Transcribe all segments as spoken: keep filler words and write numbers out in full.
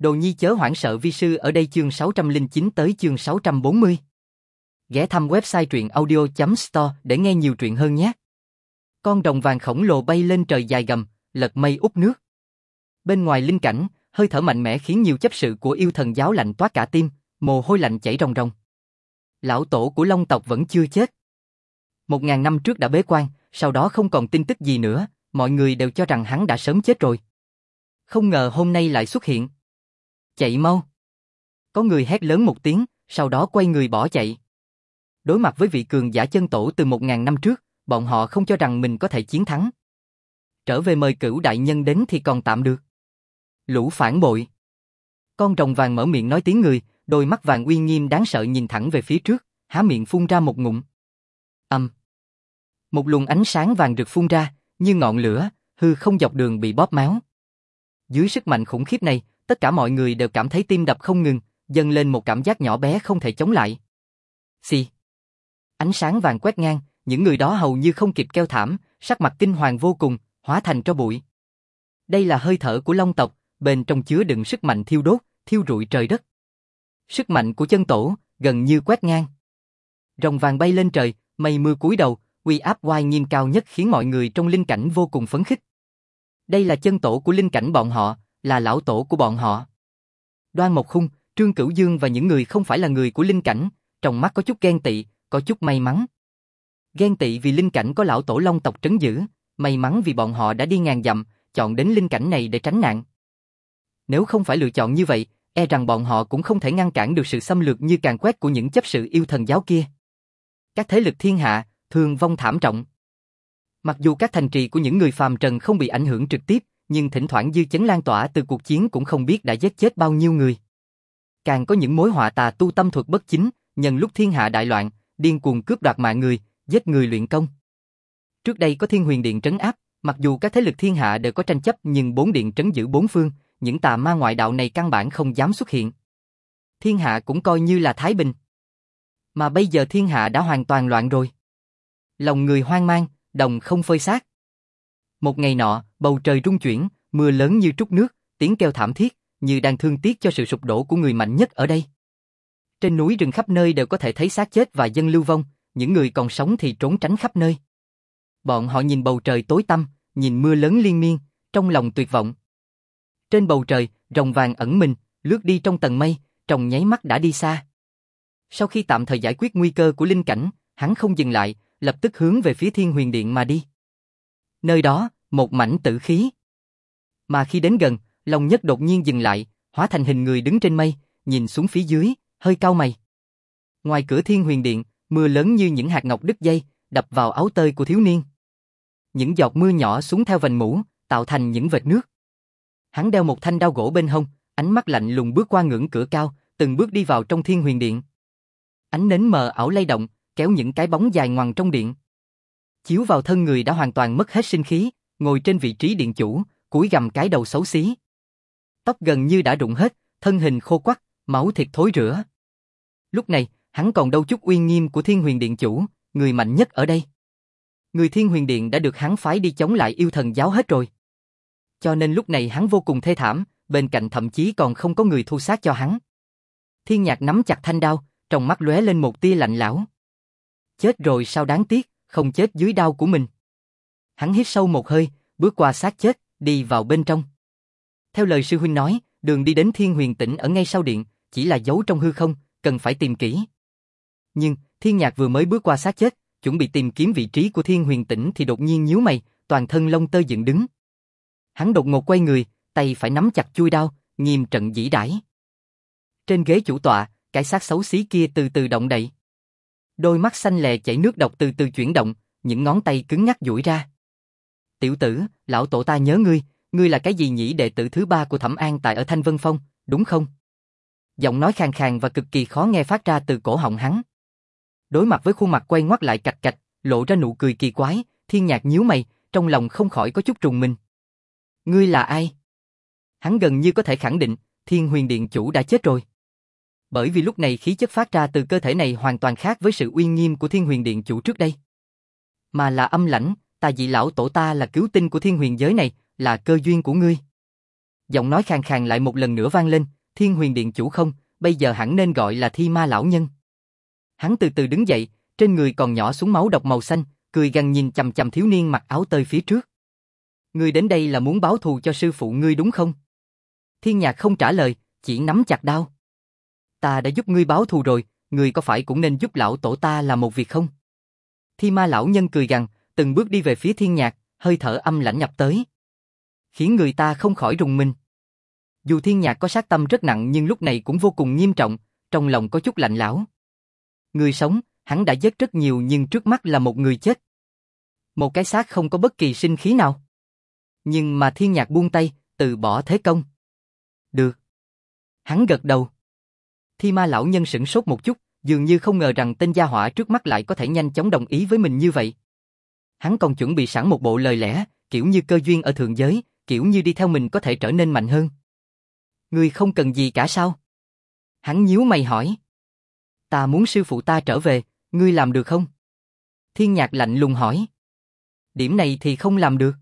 Đồ nhi chớ hoảng sợ vi sư ở đây chương sáu trăm lẻ chín tới chương sáu trăm bốn mươi. Ghé thăm website truyện audio chấm store để nghe nhiều truyện hơn nhé. Con rồng vàng khổng lồ bay lên trời dài gầm, lật mây úp nước. Bên ngoài linh cảnh, hơi thở mạnh mẽ khiến nhiều chấp sự của yêu thần giáo lạnh toát cả tim, mồ hôi lạnh chảy ròng ròng. Lão tổ của Long tộc vẫn chưa chết. Một ngàn năm trước đã bế quan, sau đó không còn tin tức gì nữa, mọi người đều cho rằng hắn đã sớm chết rồi. Không ngờ hôm nay lại xuất hiện. Chạy mau! Có người hét lớn một tiếng, sau đó quay người bỏ chạy. Đối mặt với vị cường giả chân tổ từ một ngàn năm trước, bọn họ không cho rằng mình có thể chiến thắng. Trở về mời Cửu đại nhân đến thì còn tạm được. Lũ phản bội! Con rồng vàng mở miệng nói tiếng người, đôi mắt vàng uy nghiêm đáng sợ nhìn thẳng về phía trước, há miệng phun ra một ngụm. Âm! Một luồng ánh sáng vàng rực phun ra, như ngọn lửa, hư không dọc đường bị bóp méo. Dưới sức mạnh khủng khiếp này, tất cả mọi người đều cảm thấy tim đập không ngừng, dâng lên một cảm giác nhỏ bé không thể chống lại. Xì! Ánh sáng vàng quét ngang, những người đó hầu như không kịp kêu thảm, sắc mặt kinh hoàng vô cùng, hóa thành tro bụi. Đây là hơi thở của Long tộc, bên trong chứa đựng sức mạnh thiêu đốt, thiêu rụi trời đất. Sức mạnh của chân tổ, gần như quét ngang. Rồng vàng bay lên trời, mây mưa cúi đầu, uy áp oai nghiêm cao nhất khiến mọi người trong linh cảnh vô cùng phấn khích. Đây là chân tổ của linh cảnh bọn họ, là lão tổ của bọn họ. Đoan Mộc Khung, Trương Cửu Dương và những người không phải là người của linh cảnh, trong mắt có chút ghen tị, có chút may mắn. Ghen tị vì linh cảnh có lão tổ Long tộc trấn giữ, may mắn vì bọn họ đã đi ngàn dặm, chọn đến linh cảnh này để tránh nạn. Nếu không phải lựa chọn như vậy, e rằng bọn họ cũng không thể ngăn cản được sự xâm lược như càn quét của những chấp sự yêu thần giáo kia. Các thế lực thiên hạ, thương vong thảm trọng. Mặc dù các thành trì của những người phàm trần không bị ảnh hưởng trực tiếp, nhưng thỉnh thoảng dư chấn lan tỏa từ cuộc chiến cũng không biết đã giết chết bao nhiêu người. Càng có những mối họa tà tu tâm thuật bất chính, nhân lúc thiên hạ đại loạn, điên cuồng cướp đoạt mạng người, giết người luyện công. Trước đây có Thiên Huyền Điện trấn áp, mặc dù các thế lực thiên hạ đều có tranh chấp nhưng bốn điện trấn giữ bốn phương, những tà ma ngoại đạo này căn bản không dám xuất hiện. Thiên hạ cũng coi như là thái bình. Mà bây giờ thiên hạ đã hoàn toàn loạn rồi. Lòng người hoang mang, đồng không phơi xác. Một ngày nọ, bầu trời rung chuyển, mưa lớn như trút nước, tiếng kêu thảm thiết, như đang thương tiếc cho sự sụp đổ của người mạnh nhất ở đây. Trên núi rừng khắp nơi đều có thể thấy xác chết và dân lưu vong, những người còn sống thì trốn tránh khắp nơi. Bọn họ nhìn bầu trời tối tăm, nhìn mưa lớn liên miên, trong lòng tuyệt vọng. Trên bầu trời, rồng vàng ẩn mình, lướt đi trong tầng mây, trong nháy mắt đã đi xa. Sau khi tạm thời giải quyết nguy cơ của linh cảnh, hắn không dừng lại, lập tức hướng về phía Thiên Huyền Điện mà đi. Nơi đó, một mảnh tử khí. Mà khi đến gần, Long Nhất đột nhiên dừng lại, hóa thành hình người đứng trên mây, nhìn xuống phía dưới, hơi cau mày. Ngoài cửa Thiên Huyền Điện, mưa lớn như những hạt ngọc đứt dây, đập vào áo tơi của thiếu niên. Những giọt mưa nhỏ xuống theo vành mũ, tạo thành những vệt nước. Hắn đeo một thanh đao gỗ bên hông, ánh mắt lạnh lùng bước qua ngưỡng cửa cao, từng bước đi vào trong Thiên Huyền Điện. Ánh nến mờ ảo lay động, kéo những cái bóng dài ngoằng trong điện. Chiếu vào thân người đã hoàn toàn mất hết sinh khí, ngồi trên vị trí điện chủ, cúi gằm cái đầu xấu xí. Tóc gần như đã rụng hết, thân hình khô quắt, máu thịt thối rữa. Lúc này, hắn còn đâu chút uy nghiêm của Thiên Huyền Điện chủ, người mạnh nhất ở đây. Người Thiên Huyền Điện đã được hắn phái đi chống lại yêu thần giáo hết rồi. Cho nên lúc này hắn vô cùng thê thảm, bên cạnh thậm chí còn không có người thu xác cho hắn. Thiên Nhạc nắm chặt thanh đao, trong mắt lóe lên một tia lạnh lẽo. Chết rồi sao đáng tiếc, không chết dưới đao của mình. Hắn hít sâu một hơi, bước qua xác chết, đi vào bên trong. Theo lời sư huynh nói, đường đi đến Thiên Huyền Tỉnh ở ngay sau điện, chỉ là giấu trong hư không, cần phải tìm kỹ. Nhưng, Thiên Nhạc vừa mới bước qua xác chết, chuẩn bị tìm kiếm vị trí của Thiên Huyền Tỉnh thì đột nhiên nhíu mày, toàn thân lông tơ dựng đứng. Hắn đột ngột quay người, tay phải nắm chặt chuôi đao, nghiêm trận dĩ đãi. Trên ghế chủ tọa, cái xác xấu xí kia từ từ động đậy. Đôi mắt xanh lè chảy nước độc từ từ chuyển động, những ngón tay cứng ngắc duỗi ra. Tiểu tử, lão tổ ta nhớ ngươi, ngươi là cái gì nhỉ, đệ tử thứ ba của Thẩm An tại ở Thanh Vân Phong, đúng không? Giọng nói khàn khàn và cực kỳ khó nghe phát ra từ cổ họng hắn. Đối mặt với khuôn mặt quay ngoắt lại cạch cạch, lộ ra nụ cười kỳ quái, Thiên Nhạc nhíu mày, trong lòng không khỏi có chút trùng mình. Ngươi là ai? Hắn gần như có thể khẳng định, Thiên Huyền Điện chủ đã chết rồi. Bởi vì lúc này khí chất phát ra từ cơ thể này hoàn toàn khác với sự uy nghiêm của Thiên Huyền Điện chủ trước đây. Mà là âm lãnh, ta dị lão tổ ta là cứu tinh của thiên huyền giới này, là cơ duyên của ngươi. Giọng nói khàn khàn lại một lần nữa vang lên, Thiên Huyền Điện chủ không, bây giờ hẳn nên gọi là Thi Ma lão nhân. Hắn từ từ đứng dậy, trên người còn nhỏ xuống máu độc màu xanh, cười gằn nhìn chằm chằm thiếu niên mặc áo tơi phía trước. Ngươi đến đây là muốn báo thù cho sư phụ ngươi đúng không? Thiên Nhạc không trả lời, chỉ nắm chặt đao. Ta đã giúp ngươi báo thù rồi, ngươi có phải cũng nên giúp lão tổ ta làm một việc không? Thi Ma lão nhân cười gằn, từng bước đi về phía Thiên Nhạc, hơi thở âm lãnh nhập tới, khiến người ta không khỏi rùng mình. Dù Thiên Nhạc có sát tâm rất nặng nhưng lúc này cũng vô cùng nghiêm trọng, trong lòng có chút lạnh lẽo. Người sống, hắn đã giết rất nhiều nhưng trước mắt là một người chết. Một cái xác không có bất kỳ sinh khí nào. Nhưng mà Thiên Nhạc buông tay, từ bỏ thế công. Được. Hắn gật đầu. Thi Ma lão nhân sửng sốt một chút, dường như không ngờ rằng tên gia hỏa trước mắt lại có thể nhanh chóng đồng ý với mình như vậy. Hắn còn chuẩn bị sẵn một bộ lời lẽ, kiểu như cơ duyên ở thượng giới, kiểu như đi theo mình có thể trở nên mạnh hơn. Ngươi không cần gì cả sao? Hắn nhíu mày hỏi. Ta muốn sư phụ ta trở về, ngươi làm được không? Thiên Nhạc lạnh lùng hỏi. Điểm này thì không làm được.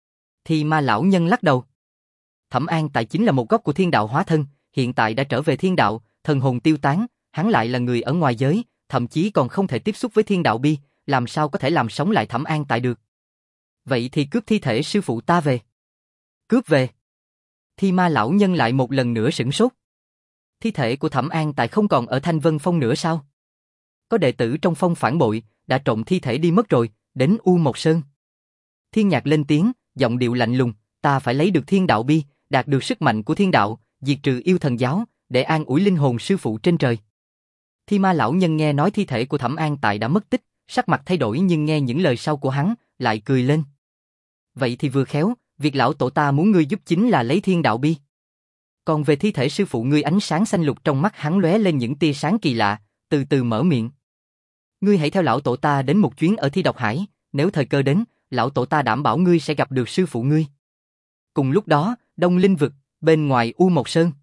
Thi Ma lão nhân lắc đầu. Thẩm An Tại chính là một góc của thiên đạo hóa thân, hiện tại đã trở về thiên đạo, thần hồn tiêu tán, hắn lại là người ở ngoài giới, thậm chí còn không thể tiếp xúc với thiên đạo bi, làm sao có thể làm sống lại Thẩm An Tại được? Vậy thì cướp thi thể sư phụ ta về. Cướp về? Thi Ma lão nhân lại một lần nữa sửng sốt. Thi thể của Thẩm An Tại không còn ở Thanh Vân Phong nữa sao? Có đệ tử trong phong phản bội, đã trộm thi thể đi mất rồi, đến U Mộc Sơn. Thiên Nhạc lên tiếng, giọng điệu lạnh lùng, ta phải lấy được thiên đạo bi, đạt được sức mạnh của thiên đạo, diệt trừ yêu thần giáo, để an ủi linh hồn sư phụ trên trời. Thi Ma lão nhân nghe nói thi thể của Thẩm An Tại đã mất tích, sắc mặt thay đổi nhưng nghe những lời sau của hắn, lại cười lên. Vậy thì vừa khéo, việc lão tổ ta muốn ngươi giúp chính là lấy thiên đạo bi. Còn về thi thể sư phụ ngươi, ánh sáng xanh lục trong mắt hắn lóe lên những tia sáng kỳ lạ, từ từ mở miệng. Ngươi hãy theo lão tổ ta đến một chuyến ở Thi Độc Hải, nếu thời cơ đến, lão tổ ta đảm bảo ngươi sẽ gặp được sư phụ ngươi. Cùng lúc đó, Đông Linh vực, bên ngoài U Mộc Sơn.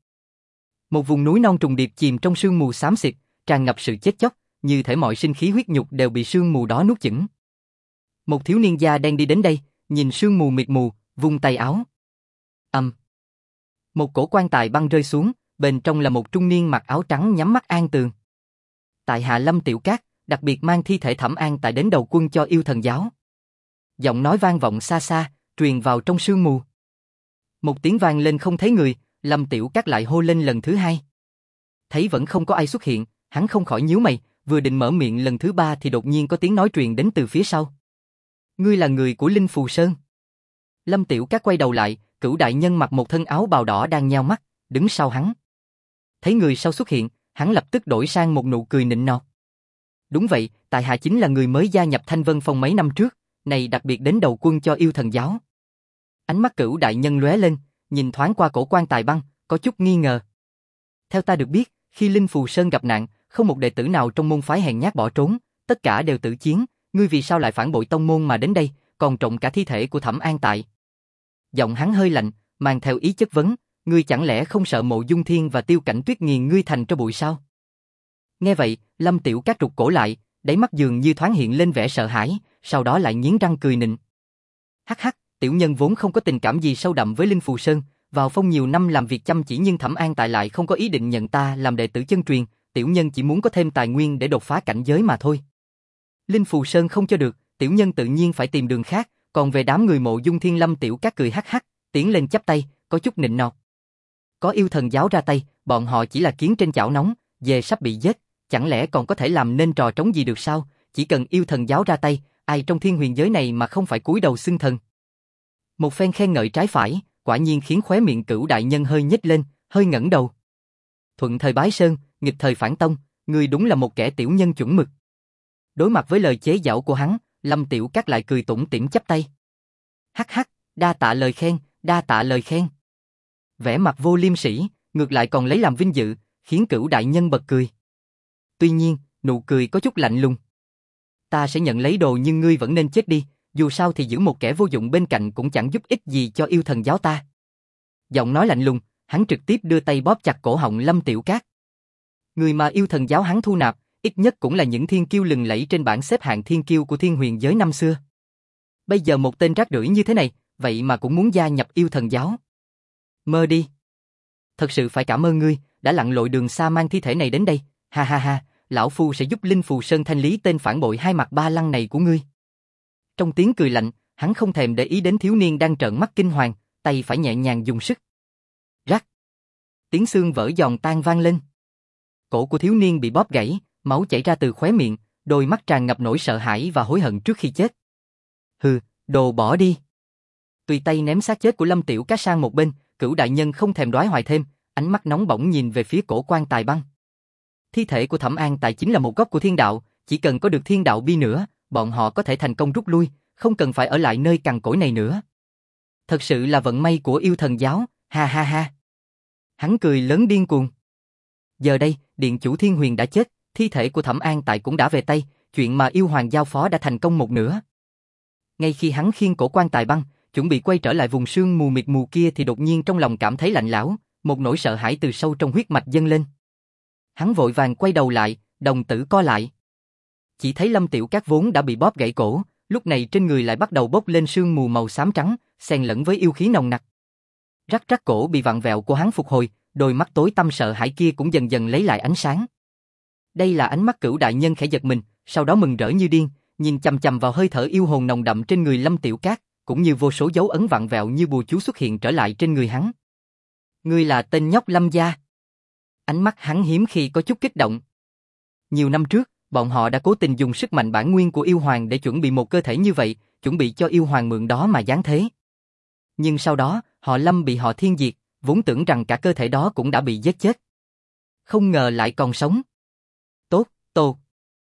Một vùng núi non trùng điệp chìm trong sương mù xám xịt, tràn ngập sự chết chóc, như thể mọi sinh khí huyết nhục đều bị sương mù đó nuốt chửng. Một thiếu niên da đen đi đến đây, nhìn sương mù mịt mù, vung tay áo. Ầm. Um. Một cổ quan tài băng rơi xuống, bên trong là một trung niên mặc áo trắng nhắm mắt an tường. Tại hạ Lâm Tiểu Cát, đặc biệt mang thi thể Thẩm An Tại đến đầu quân cho yêu thần giáo. Giọng nói vang vọng xa xa, truyền vào trong sương mù. Một tiếng vang lên không thấy người, Lâm Tiểu Cát lại hô lên lần thứ hai. Thấy vẫn không có ai xuất hiện, hắn không khỏi nhíu mày, vừa định mở miệng lần thứ ba thì đột nhiên có tiếng nói truyền đến từ phía sau. Ngươi là người của Linh Phù Sơn. Lâm Tiểu Cát quay đầu lại, Cửu đại nhân mặc một thân áo bào đỏ đang nheo mắt, đứng sau hắn. Thấy người sau xuất hiện, hắn lập tức đổi sang một nụ cười nịnh nọt. Đúng vậy, tại hạ chính là người mới gia nhập Thanh Vân Phong mấy năm trước, này đặc biệt đến đầu quân cho yêu thần giáo. Ánh mắt Cửu đại nhân lóe lên, nhìn thoáng qua cổ quan tài băng, có chút nghi ngờ. Theo ta được biết, khi Linh Phù Sơn gặp nạn, không một đệ tử nào trong môn phái hèn nhát bỏ trốn, tất cả đều tử chiến, ngươi vì sao lại phản bội tông môn mà đến đây, còn trộm cả thi thể của Thẩm An Tại? Giọng hắn hơi lạnh, mang theo ý chất vấn, ngươi chẳng lẽ không sợ Mộ Dung Thiên và Tiêu Cảnh Tuyết nghiền ngươi thành tro bụi sao? Nghe vậy, Lâm Tiểu Cát rụt cổ lại, đáy mắt dường như thoáng hiện lên vẻ sợ hãi, sau đó lại nghiến răng cười nịnh. Hắc hắc, tiểu nhân vốn không có tình cảm gì sâu đậm với Linh Phù Sơn, vào phong nhiều năm làm việc chăm chỉ nhưng Thẩm An Tại lại không có ý định nhận ta làm đệ tử chân truyền, tiểu nhân chỉ muốn có thêm tài nguyên để đột phá cảnh giới mà thôi. Linh Phù Sơn không cho được, tiểu nhân tự nhiên phải tìm đường khác, còn về đám người Mộ Dung Thiên, Lâm Tiểu Cát cười hắc hắc, tiến lên chắp tay, có chút nịnh nọt. Có yêu thần giáo ra tay, bọn họ chỉ là kiến trên chảo nóng, về sắp bị giết, chẳng lẽ còn có thể làm nên trò trống gì được sao? Chỉ cần yêu thần giáo ra tay, ai trong thiên huyền giới này mà không phải cúi đầu xưng thần. Một phen khen ngợi trái phải, quả nhiên khiến khóe miệng Cửu đại nhân hơi nhếch lên, hơi ngẩng đầu. Thuận thời bái sơn, nghịch thời phản tông, ngươi đúng là một kẻ tiểu nhân chuẩn mực. Đối mặt với lời chế giễu của hắn, Lâm Tiểu Cát lại cười tủm tỉm chắp tay. Hắc hắc, đa tạ lời khen, đa tạ lời khen. Vẻ mặt vô liêm sỉ, ngược lại còn lấy làm vinh dự, khiến Cửu đại nhân bật cười. Tuy nhiên, nụ cười có chút lạnh lùng. Ta sẽ nhận lấy đồ nhưng ngươi vẫn nên chết đi, dù sao thì giữ một kẻ vô dụng bên cạnh cũng chẳng giúp ích gì cho yêu thần giáo ta. Giọng nói lạnh lùng, hắn trực tiếp đưa tay bóp chặt cổ họng Lâm Tiểu Cát. Người mà yêu thần giáo hắn thu nạp, ít nhất cũng là những thiên kiêu lừng lẫy trên bảng xếp hạng thiên kiêu của thiên huyền giới năm xưa. Bây giờ một tên rác rưởi như thế này, vậy mà cũng muốn gia nhập yêu thần giáo. Mơ đi. Thật sự phải cảm ơn ngươi, đã lặn lội đường xa mang thi thể này đến đây, ha ha ha, lão phu sẽ giúp Linh Phù Sơn thanh lý tên phản bội hai mặt ba lăng này của ngươi. Trong tiếng cười lạnh, hắn không thèm để ý đến thiếu niên đang trợn mắt kinh hoàng, tay phải nhẹ nhàng dùng sức. Rắc. Tiếng xương vỡ giòn tan vang lên. Cổ của thiếu niên bị bóp gãy, máu chảy ra từ khóe miệng, đôi mắt tràn ngập nỗi sợ hãi và hối hận trước khi chết. Hừ, đồ bỏ đi. Tùy tay ném xác chết của Lâm Tiểu Cá sang một bên, Cửu đại nhân không thèm đoái hoài thêm, ánh mắt nóng bỏng nhìn về phía cổ quan tài băng. Thi thể của Thẩm An Tại chính là một góc của thiên đạo, chỉ cần có được thiên đạo bi nữa, bọn họ có thể thành công rút lui, không cần phải ở lại nơi cằn cỗi này nữa. Thật sự là vận may của yêu thần giáo, ha ha ha. Hắn cười lớn điên cuồng. Giờ đây, điện chủ Thiên Huyền đã chết, thi thể của Thẩm An Tại cũng đã về tay, chuyện mà yêu hoàng giao phó đã thành công một nửa. Ngay khi hắn khiêng cổ quan tài băng, chuẩn bị quay trở lại vùng sương mù mịt mù kia thì đột nhiên trong lòng cảm thấy lạnh lẽo, một nỗi sợ hãi từ sâu trong huyết mạch dâng lên. Hắn vội vàng quay đầu lại, đồng tử co lại. Chỉ thấy Lâm Tiểu Cát vốn đã bị bóp gãy cổ, lúc này trên người lại bắt đầu bốc lên sương mù màu xám trắng, xen lẫn với yêu khí nồng nặc. Rắc rắc cổ bị vặn vẹo của hắn phục hồi, đôi mắt tối tăm sợ hãi kia cũng dần dần lấy lại ánh sáng. Đây là ánh mắt Cửu đại nhân khẽ giật mình, sau đó mừng rỡ như điên, nhìn chằm chằm vào hơi thở yêu hồn nồng đậm trên người Lâm Tiểu Cát, cũng như vô số dấu ấn vặn vẹo như bùa chú xuất hiện trở lại trên người hắn. Ngươi là tên nhóc Lâm gia. Ánh mắt hắn hiếm khi có chút kích động. Nhiều năm trước, bọn họ đã cố tình dùng sức mạnh bản nguyên của yêu hoàng để chuẩn bị một cơ thể như vậy, chuẩn bị cho yêu hoàng mượn đó mà giáng thế. Nhưng sau đó, họ Lâm bị họ Thiên diệt, vốn tưởng rằng cả cơ thể đó cũng đã bị giết chết. Không ngờ lại còn sống. Tốt, tốt.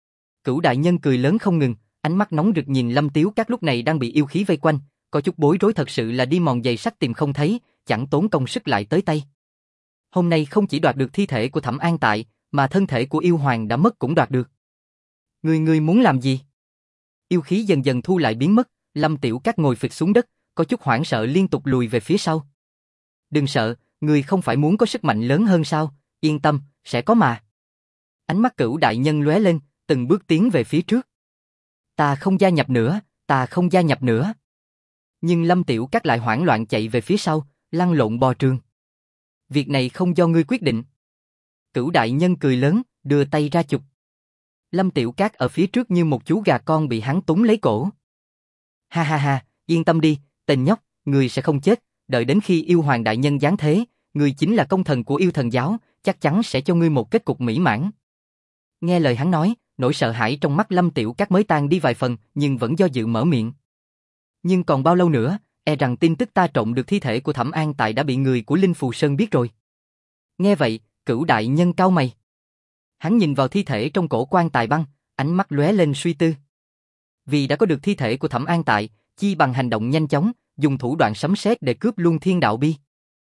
Cửu đại nhân cười lớn không ngừng, ánh mắt nóng rực nhìn Lâm Tiểu Cát lúc này đang bị yêu khí vây quanh, có chút bối rối thật sự là đi mòn giày sắt tìm không thấy, chẳng tốn công sức lại tới tay. Hôm nay không chỉ đoạt được thi thể của Thẩm An Tại, mà thân thể của yêu hoàng đã mất cũng đoạt được. Ngươi ngươi muốn làm gì? Yêu khí dần dần thu lại biến mất, Lâm Tiểu Cát ngồi phịch xuống đất, có chút hoảng sợ liên tục lùi về phía sau. Đừng sợ, ngươi không phải muốn có sức mạnh lớn hơn sao? Yên tâm, sẽ có mà. Ánh mắt Cửu đại nhân lóe lên, từng bước tiến về phía trước. Ta không gia nhập nữa, ta không gia nhập nữa. Nhưng Lâm Tiểu Cát lại hoảng loạn chạy về phía sau, lăn lộn bò trường. Việc này không do ngươi quyết định. Cửu đại nhân cười lớn, đưa tay ra chụp. Lâm Tiểu Cát ở phía trước như một chú gà con bị hắn túm lấy cổ. Ha ha ha, yên tâm đi, tên nhóc, ngươi sẽ không chết, đợi đến khi yêu hoàng đại nhân giáng thế, ngươi chính là công thần của yêu thần giáo, chắc chắn sẽ cho ngươi một kết cục mỹ mãn. Nghe lời hắn nói, nỗi sợ hãi trong mắt Lâm Tiểu Cát mới tan đi vài phần, nhưng vẫn do dự mở miệng. Nhưng còn bao lâu nữa, e rằng tin tức ta trộm được thi thể của Thẩm An Tại đã bị người của Linh Phù Sơn biết rồi. Nghe vậy, Cửu đại nhân cau mày. Hắn nhìn vào thi thể trong cổ quan tài băng, ánh mắt lóe lên suy tư. Vì đã có được thi thể của Thẩm An Tại, chi bằng hành động nhanh chóng, dùng thủ đoạn sấm sét để cướp luôn thiên đạo bi.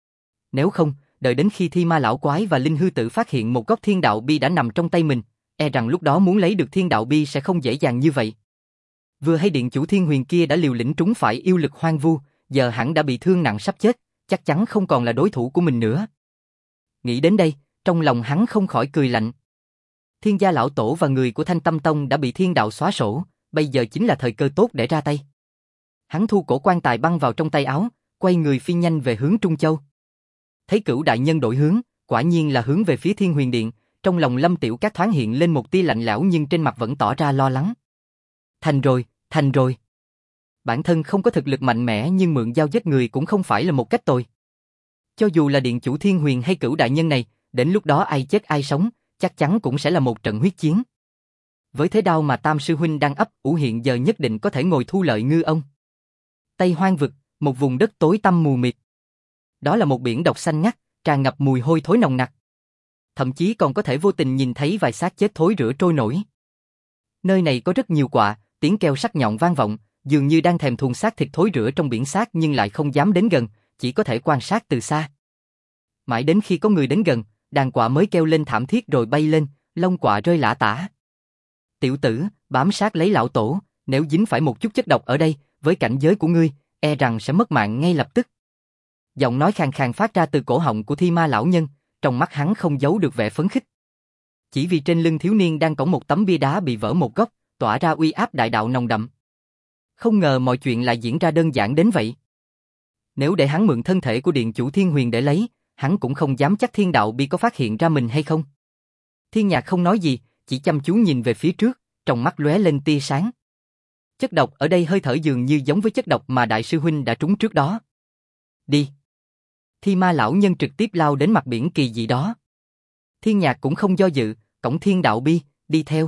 Nếu không, đợi đến khi Thi Ma lão quái và Linh hư tử phát hiện một góc thiên đạo bi đã nằm trong tay mình, e rằng lúc đó muốn lấy được thiên đạo bi sẽ không dễ dàng như vậy. Vừa hay điện chủ Thiên Huyền kia đã liều lĩnh trúng phải yêu lực hoang vu, giờ hẳn đã bị thương nặng sắp chết, chắc chắn không còn là đối thủ của mình nữa. Nghĩ đến đây, trong lòng hắn không khỏi cười lạnh. Thiên gia lão tổ và người của Thanh Tâm Tông đã bị thiên đạo xóa sổ, bây giờ chính là thời cơ tốt để ra tay. Hắn thu cổ quan tài băng vào trong tay áo, quay người phi nhanh về hướng Trung Châu. Thấy Cửu đại nhân đổi hướng, quả nhiên là hướng về phía Thiên Huyền Điện, trong lòng Lâm Tiểu Cát thoáng hiện lên một tia lạnh lẽo nhưng trên mặt vẫn tỏ ra lo lắng. Thành rồi, thành rồi. Bản thân không có thực lực mạnh mẽ nhưng mượn dao giết người cũng không phải là một cách tồi. Cho dù là điện chủ Thiên Huyền hay Cửu đại nhân này, đến lúc đó ai chết ai sống, chắc chắn cũng sẽ là một trận huyết chiến. Với thế đao mà Tam sư huynh đang ấp ủ hiện giờ nhất định có thể ngồi thu lợi ngư ông. Tây Hoang vực, một vùng đất tối tăm mù mịt. Đó là một biển độc xanh ngắt, tràn ngập mùi hôi thối nồng nặc. Thậm chí còn có thể vô tình nhìn thấy vài xác chết thối rữa trôi nổi. Nơi này có rất nhiều quạ, tiếng kêu sắc nhọn vang vọng, dường như đang thèm thuồng xác thịt thối rữa trong biển xác nhưng lại không dám đến gần, chỉ có thể quan sát từ xa. Mãi đến khi có người đến gần, đàn quạ mới kêu lên thảm thiết rồi bay lên, lông quạ rơi lả tả. Tiểu tử, bám sát lấy lão tổ, nếu dính phải một chút chất độc ở đây, với cảnh giới của ngươi, e rằng sẽ mất mạng ngay lập tức. Giọng nói khàn khàn phát ra từ cổ họng của Thi Ma lão nhân, trong mắt hắn không giấu được vẻ phấn khích. Chỉ vì trên lưng thiếu niên đang cõng một tấm bia đá bị vỡ một góc, tỏa ra uy áp đại đạo nồng đậm. Không ngờ mọi chuyện lại diễn ra đơn giản đến vậy. Nếu để hắn mượn thân thể của điện chủ Thiên Huyền để lấy, hắn cũng không dám chắc Thiên Đạo Bi có phát hiện ra mình hay không. Thiên Nhạc không nói gì, chỉ chăm chú nhìn về phía trước, trong mắt lóe lên tia sáng. Chất độc ở đây hơi thở dường như giống với chất độc mà đại sư huynh đã trúng trước đó. Đi. Thi Ma lão nhân trực tiếp lao đến mặt biển kỳ dị đó. Thiên Nhạc cũng không do dự, cổng Thiên Đạo Bi, đi theo.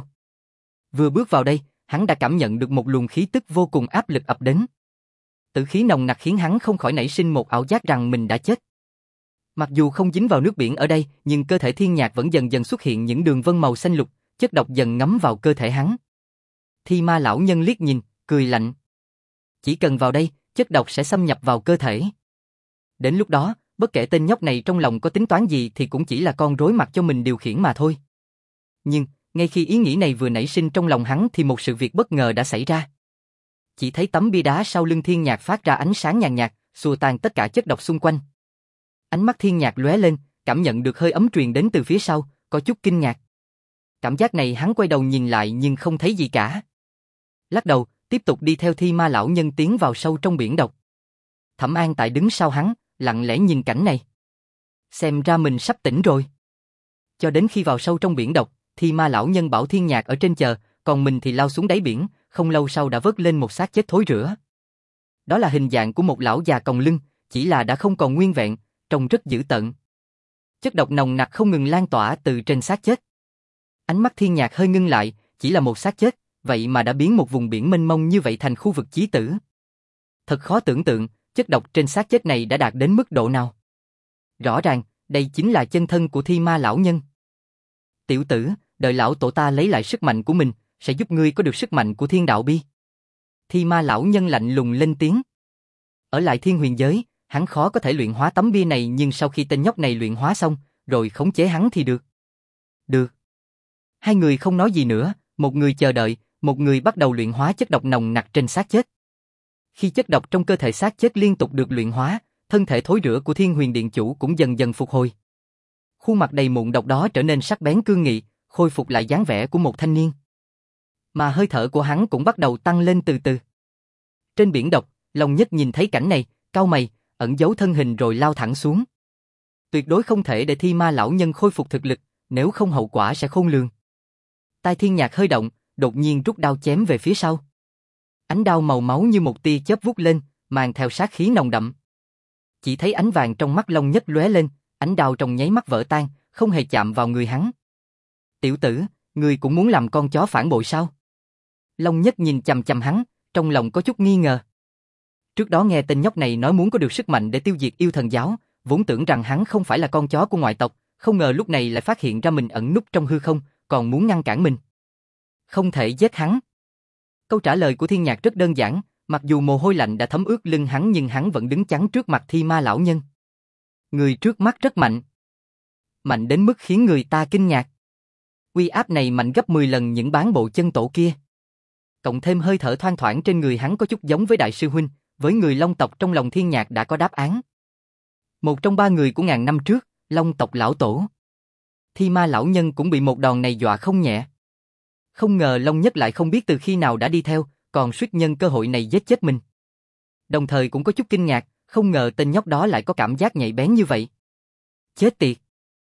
Vừa bước vào đây, hắn đã cảm nhận được một luồng khí tức vô cùng áp lực ập đến. Tử khí nồng nặc khiến hắn không khỏi nảy sinh một ảo giác rằng mình đã chết. Mặc dù không dính vào nước biển ở đây, nhưng cơ thể Thiên Nhạc vẫn dần dần xuất hiện những đường vân màu xanh lục, chất độc dần ngấm vào cơ thể hắn. Thi Ma lão nhân liếc nhìn, cười lạnh. Chỉ cần vào đây, chất độc sẽ xâm nhập vào cơ thể. Đến lúc đó, bất kể tên nhóc này trong lòng có tính toán gì thì cũng chỉ là con rối mặc cho mình điều khiển mà thôi. Nhưng, ngay khi ý nghĩ này vừa nảy sinh trong lòng hắn thì một sự việc bất ngờ đã xảy ra. Chỉ thấy tấm bia đá sau lưng Thiên Nhạc phát ra ánh sáng nhàn nhạt, xua tan tất cả chất độc xung quanh. Ánh mắt Thiên Nhạc lóe lên, cảm nhận được hơi ấm truyền đến từ phía sau, có chút kinh ngạc. Cảm giác này hắn quay đầu nhìn lại nhưng không thấy gì cả. Lắc đầu, tiếp tục đi theo Thi Ma lão nhân tiến vào sâu trong biển độc. Thẩm An tại đứng sau hắn, lặng lẽ nhìn cảnh này. Xem ra mình sắp tỉnh rồi. Cho đến khi vào sâu trong biển độc, Thi Ma lão nhân bảo Thiên Nhạc ở trên chờ, còn mình thì lao xuống đáy biển, không lâu sau đã vớt lên một xác chết thối rữa. Đó là hình dạng của một lão già còng lưng, chỉ là đã không còn nguyên vẹn, trông rất dữ tợn. Chất độc nồng nặc không ngừng lan tỏa từ trên xác chết. Ánh mắt Thiên Nhạc hơi ngưng lại, chỉ là một xác chết, vậy mà đã biến một vùng biển mênh mông như vậy thành khu vực chí tử. Thật khó tưởng tượng, chất độc trên xác chết này đã đạt đến mức độ nào. Rõ ràng, đây chính là chân thân của Thi Ma lão nhân. Tiểu tử, đợi lão tổ ta lấy lại sức mạnh của mình, sẽ giúp ngươi có được sức mạnh của Thiên Đạo Bi. Thi Ma lão nhân lạnh lùng lên tiếng. Ở lại Thiên Huyền giới, hắn khó có thể luyện hóa tấm bia này, nhưng sau khi tên nhóc này luyện hóa xong, rồi khống chế hắn thì được. Được. Hai người không nói gì nữa, một người chờ đợi, một người bắt đầu luyện hóa chất độc nồng nặc trên xác chết. Khi chất độc trong cơ thể xác chết liên tục được luyện hóa, thân thể thối rữa của Thiên Huyền Điện chủ cũng dần dần phục hồi. Khuôn mặt đầy mụn độc đó trở nên sắc bén cương nghị, khôi phục lại dáng vẻ của một thanh niên. Mà hơi thở của hắn cũng bắt đầu tăng lên từ từ. Trên biển độc, Long Nhất nhìn thấy cảnh này, cau mày, ẩn giấu thân hình rồi lao thẳng xuống. Tuyệt đối không thể để Thi Ma lão nhân khôi phục thực lực, nếu không hậu quả sẽ khôn lường. Tai Thiên Nhạc hơi động, đột nhiên rút đao chém về phía sau. Ánh đao màu máu như một tia chớp vút lên, mang theo sát khí nồng đậm. Chỉ thấy ánh vàng trong mắt Long Nhất lóe lên, ánh đao trong nháy mắt vỡ tan, không hề chạm vào người hắn. Tiểu tử, ngươi cũng muốn làm con chó phản bội sao? Long Nhất nhìn chằm chằm hắn, trong lòng có chút nghi ngờ. Trước đó nghe tên nhóc này nói muốn có được sức mạnh để tiêu diệt yêu thần giáo, vốn tưởng rằng hắn không phải là con chó của ngoại tộc, không ngờ lúc này lại phát hiện ra mình ẩn núp trong hư không, còn muốn ngăn cản mình. Không thể giết hắn. Câu trả lời của Thiên Nhạc rất đơn giản, mặc dù mồ hôi lạnh đã thấm ướt lưng hắn nhưng hắn vẫn đứng chắn trước mặt Thi Ma lão nhân. Người trước mắt rất mạnh. Mạnh đến mức khiến người ta kinh ngạc. Uy áp này mạnh gấp mười lần những bán bộ chân tổ kia. Cộng thêm hơi thở thoang thoảng trên người hắn có chút giống với đại sư huynh, với người Long tộc trong lòng Thiên Nhạc đã có đáp án. Một trong ba người của ngàn năm trước, Long tộc lão tổ. Thi Ma lão nhân cũng bị một đòn này dọa không nhẹ. Không ngờ Long Nhất lại không biết từ khi nào đã đi theo, còn suýt nhân cơ hội này giết chết mình. Đồng thời cũng có chút kinh ngạc, không ngờ tên nhóc đó lại có cảm giác nhạy bén như vậy. Chết tiệt.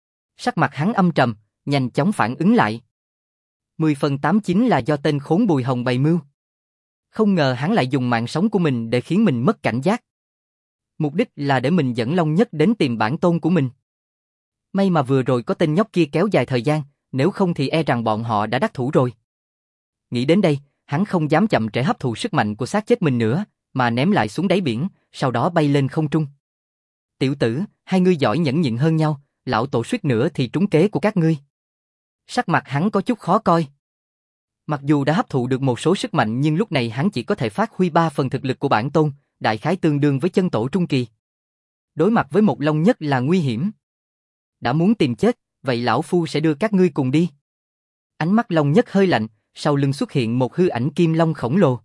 Sắc mặt hắn âm trầm, nhanh chóng phản ứng lại. Mười phần tám chính là do tên khốn Bùi Hồng bày mưu. Không ngờ hắn lại dùng mạng sống của mình để khiến mình mất cảnh giác. Mục đích là để mình dẫn Long Nhất đến tìm bản tôn của mình. May mà vừa rồi có tên nhóc kia kéo dài thời gian, nếu không thì e rằng bọn họ đã đắc thủ rồi. Nghĩ đến đây, hắn không dám chậm trễ hấp thụ sức mạnh của xác chết mình nữa, mà ném lại xuống đáy biển, sau đó bay lên không trung. Tiểu tử, hai ngươi giỏi nhẫn nhịn hơn nhau, lão tổ suýt nữa thì trúng kế của các ngươi. Sắc mặt hắn có chút khó coi. Mặc dù đã hấp thụ được một số sức mạnh nhưng lúc này hắn chỉ có thể phát huy ba phần thực lực của bản tôn, đại khái tương đương với chân tổ trung kỳ. Đối mặt với một Long Nhất là nguy hiểm. Đã muốn tìm chết, vậy lão phu sẽ đưa các ngươi cùng đi. Ánh mắt Long Nhất hơi lạnh, sau lưng xuất hiện một hư ảnh kim long khổng lồ.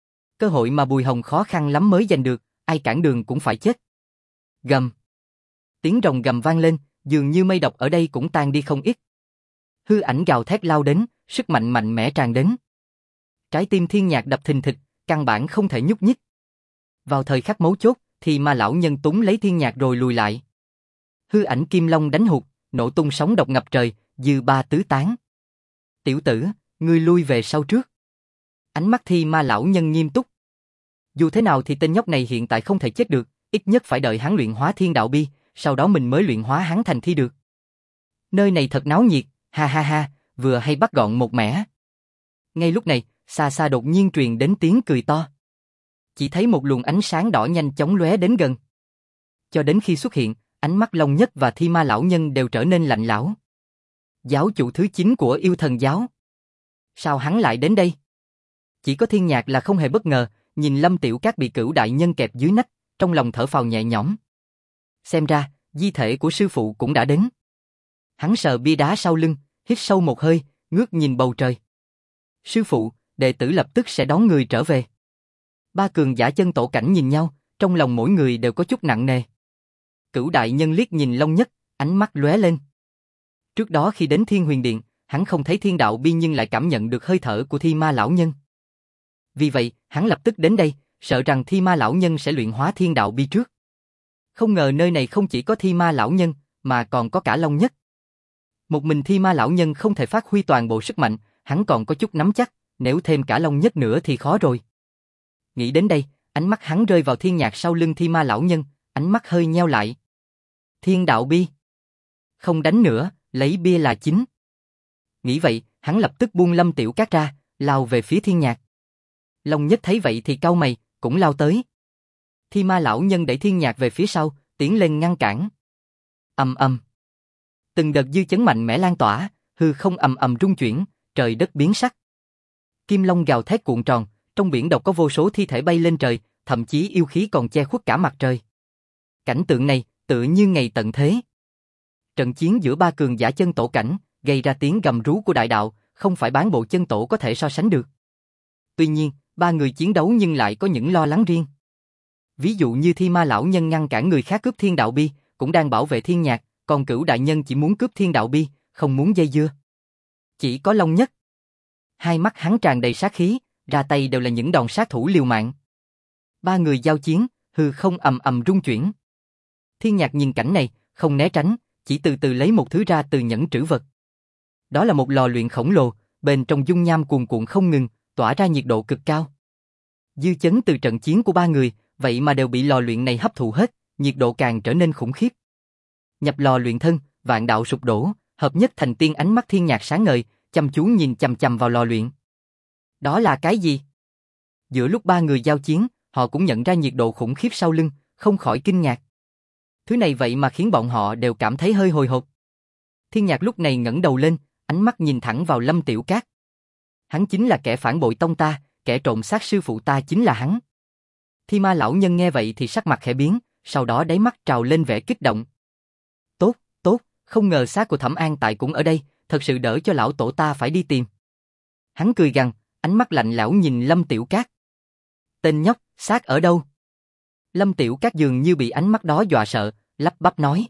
Cơ hội mà Bùi Hồng khó khăn lắm mới giành được, ai cản đường cũng phải chết. Gầm. Tiếng rồng gầm vang lên, dường như mây độc ở đây cũng tan đi không ít. Hư ảnh gào thét lao đến, sức mạnh mạnh mẽ tràn đến. Trái tim Thiên Nhạc đập thình thịch, căn bản không thể nhúc nhích. Vào thời khắc mấu chốt, thì ma lão nhân túng lấy thiên nhạc rồi lùi lại. Hư ảnh kim long đánh hụt, nổ tung sóng độc ngập trời, dư ba tứ tán. Tiểu tử, ngươi lui về sau trước. Ánh mắt thi ma lão nhân nghiêm túc. Dù thế nào thì tên nhóc này hiện tại không thể chết được, ít nhất phải đợi hắn luyện hóa thiên đạo bi, sau đó mình mới luyện hóa hắn thành thi được. Nơi này thật náo nhiệt, ha ha ha, vừa hay bắt gọn một mẻ. Ngay lúc này, xa xa đột nhiên truyền đến tiếng cười to. Chỉ thấy một luồng ánh sáng đỏ nhanh chóng lóe đến gần. Cho đến khi xuất hiện, ánh mắt Long Nhất và Thi Ma lão nhân đều trở nên lạnh lẽo. Giáo chủ thứ chín của yêu thần giáo. Sao hắn lại đến đây? Chỉ có Thiên Nhạc là không hề bất ngờ, nhìn Lâm Tiểu Cát bị Cửu đại nhân kẹp dưới nách, trong lòng thở phào nhẹ nhõm. Xem ra, di thể của sư phụ cũng đã đến. Hắn sờ bia đá sau lưng, hít sâu một hơi, ngước nhìn bầu trời. Sư phụ, đệ tử lập tức sẽ đón người trở về. Ba cường giả chân tổ cảnh nhìn nhau, trong lòng mỗi người đều có chút nặng nề. Cửu đại nhân liếc nhìn Long Nhất, ánh mắt lóe lên. Trước đó khi đến Thiên Huyền Điện, hắn không thấy thiên đạo bi nhưng lại cảm nhận được hơi thở của Thi Ma lão nhân. Vì vậy, hắn lập tức đến đây, sợ rằng Thi Ma lão nhân sẽ luyện hóa thiên đạo bi trước. Không ngờ nơi này không chỉ có Thi Ma lão nhân, mà còn có cả Long Nhất. Một mình Thi Ma lão nhân không thể phát huy toàn bộ sức mạnh, hắn còn có chút nắm chắc, nếu thêm cả Long Nhất nữa thì khó rồi. Nghĩ đến đây, ánh mắt hắn rơi vào thiên nhạc sau lưng Thi Ma lão nhân, ánh mắt hơi nheo lại. Thiên đạo bi. Không đánh nữa, lấy bia là chính. Nghĩ vậy, hắn lập tức buông Lâm Tiểu Cát ra, lao về phía thiên nhạc. Long Nhất thấy vậy thì cau mày, cũng lao tới. Thi Ma lão nhân đẩy thiên nhạc về phía sau, tiến lên ngăn cản. Ầm ầm. Từng đợt dư chấn mạnh mẽ lan tỏa, hư không ầm ầm rung chuyển, trời đất biến sắc. Kim long gào thét cuộn tròn, trong biển độc có vô số thi thể bay lên trời, thậm chí yêu khí còn che khuất cả mặt trời. Cảnh tượng này, tựa như ngày tận thế. Trận chiến giữa ba cường giả chân tổ cảnh, gây ra tiếng gầm rú của đại đạo, không phải bán bộ chân tổ có thể so sánh được. Tuy nhiên, ba người chiến đấu nhưng lại có những lo lắng riêng. Ví dụ như Thi Ma lão nhân ngăn cản người khác cướp thiên đạo bi, cũng đang bảo vệ thiên nhạc, còn Cửu đại nhân chỉ muốn cướp thiên đạo bi, không muốn dây dưa. Chỉ có Long Nhất. Hai mắt hắn tràn đầy sát khí, ra tay đều là những đòn sát thủ liều mạng. Ba người giao chiến, hư không ầm ầm rung chuyển. Thiên Nhạc nhìn cảnh này, không né tránh, chỉ từ từ lấy một thứ ra từ nhẫn trữ vật. Đó là một lò luyện khổng lồ, bên trong dung nham cuồn cuộn không ngừng, tỏa ra nhiệt độ cực cao. Dư chấn từ trận chiến của ba người, vậy mà đều bị lò luyện này hấp thụ hết, nhiệt độ càng trở nên khủng khiếp. Nhập lò luyện thân, vạn đạo sụp đổ, hợp nhất thành tiên. Ánh mắt Thiên Nhạc sáng ngời, chăm chú nhìn chằm chằm vào lò luyện. Đó là cái gì? Giữa lúc ba người giao chiến, họ cũng nhận ra nhiệt độ khủng khiếp sau lưng, không khỏi kinh ngạc. Thứ này vậy mà khiến bọn họ đều cảm thấy hơi hồi hộp. Thiên Nhạc lúc này ngẩng đầu lên, ánh mắt nhìn thẳng vào Lâm Tiểu Cát. Hắn chính là kẻ phản bội tông ta, kẻ trộm xác sư phụ ta chính là hắn. Thi Ma lão nhân nghe vậy thì sắc mặt khẽ biến, sau đó đáy mắt trào lên vẻ kích động. Tốt, tốt, không ngờ xác của Thẩm An Tại cũng ở đây, thật sự đỡ cho lão tổ ta phải đi tìm. Hắn cười gằn, ánh mắt lạnh lẽo nhìn Lâm Tiểu Cát. Tên nhóc, xác ở đâu? Lâm Tiểu Cát dường như bị ánh mắt đó dọa sợ, lắp bắp nói.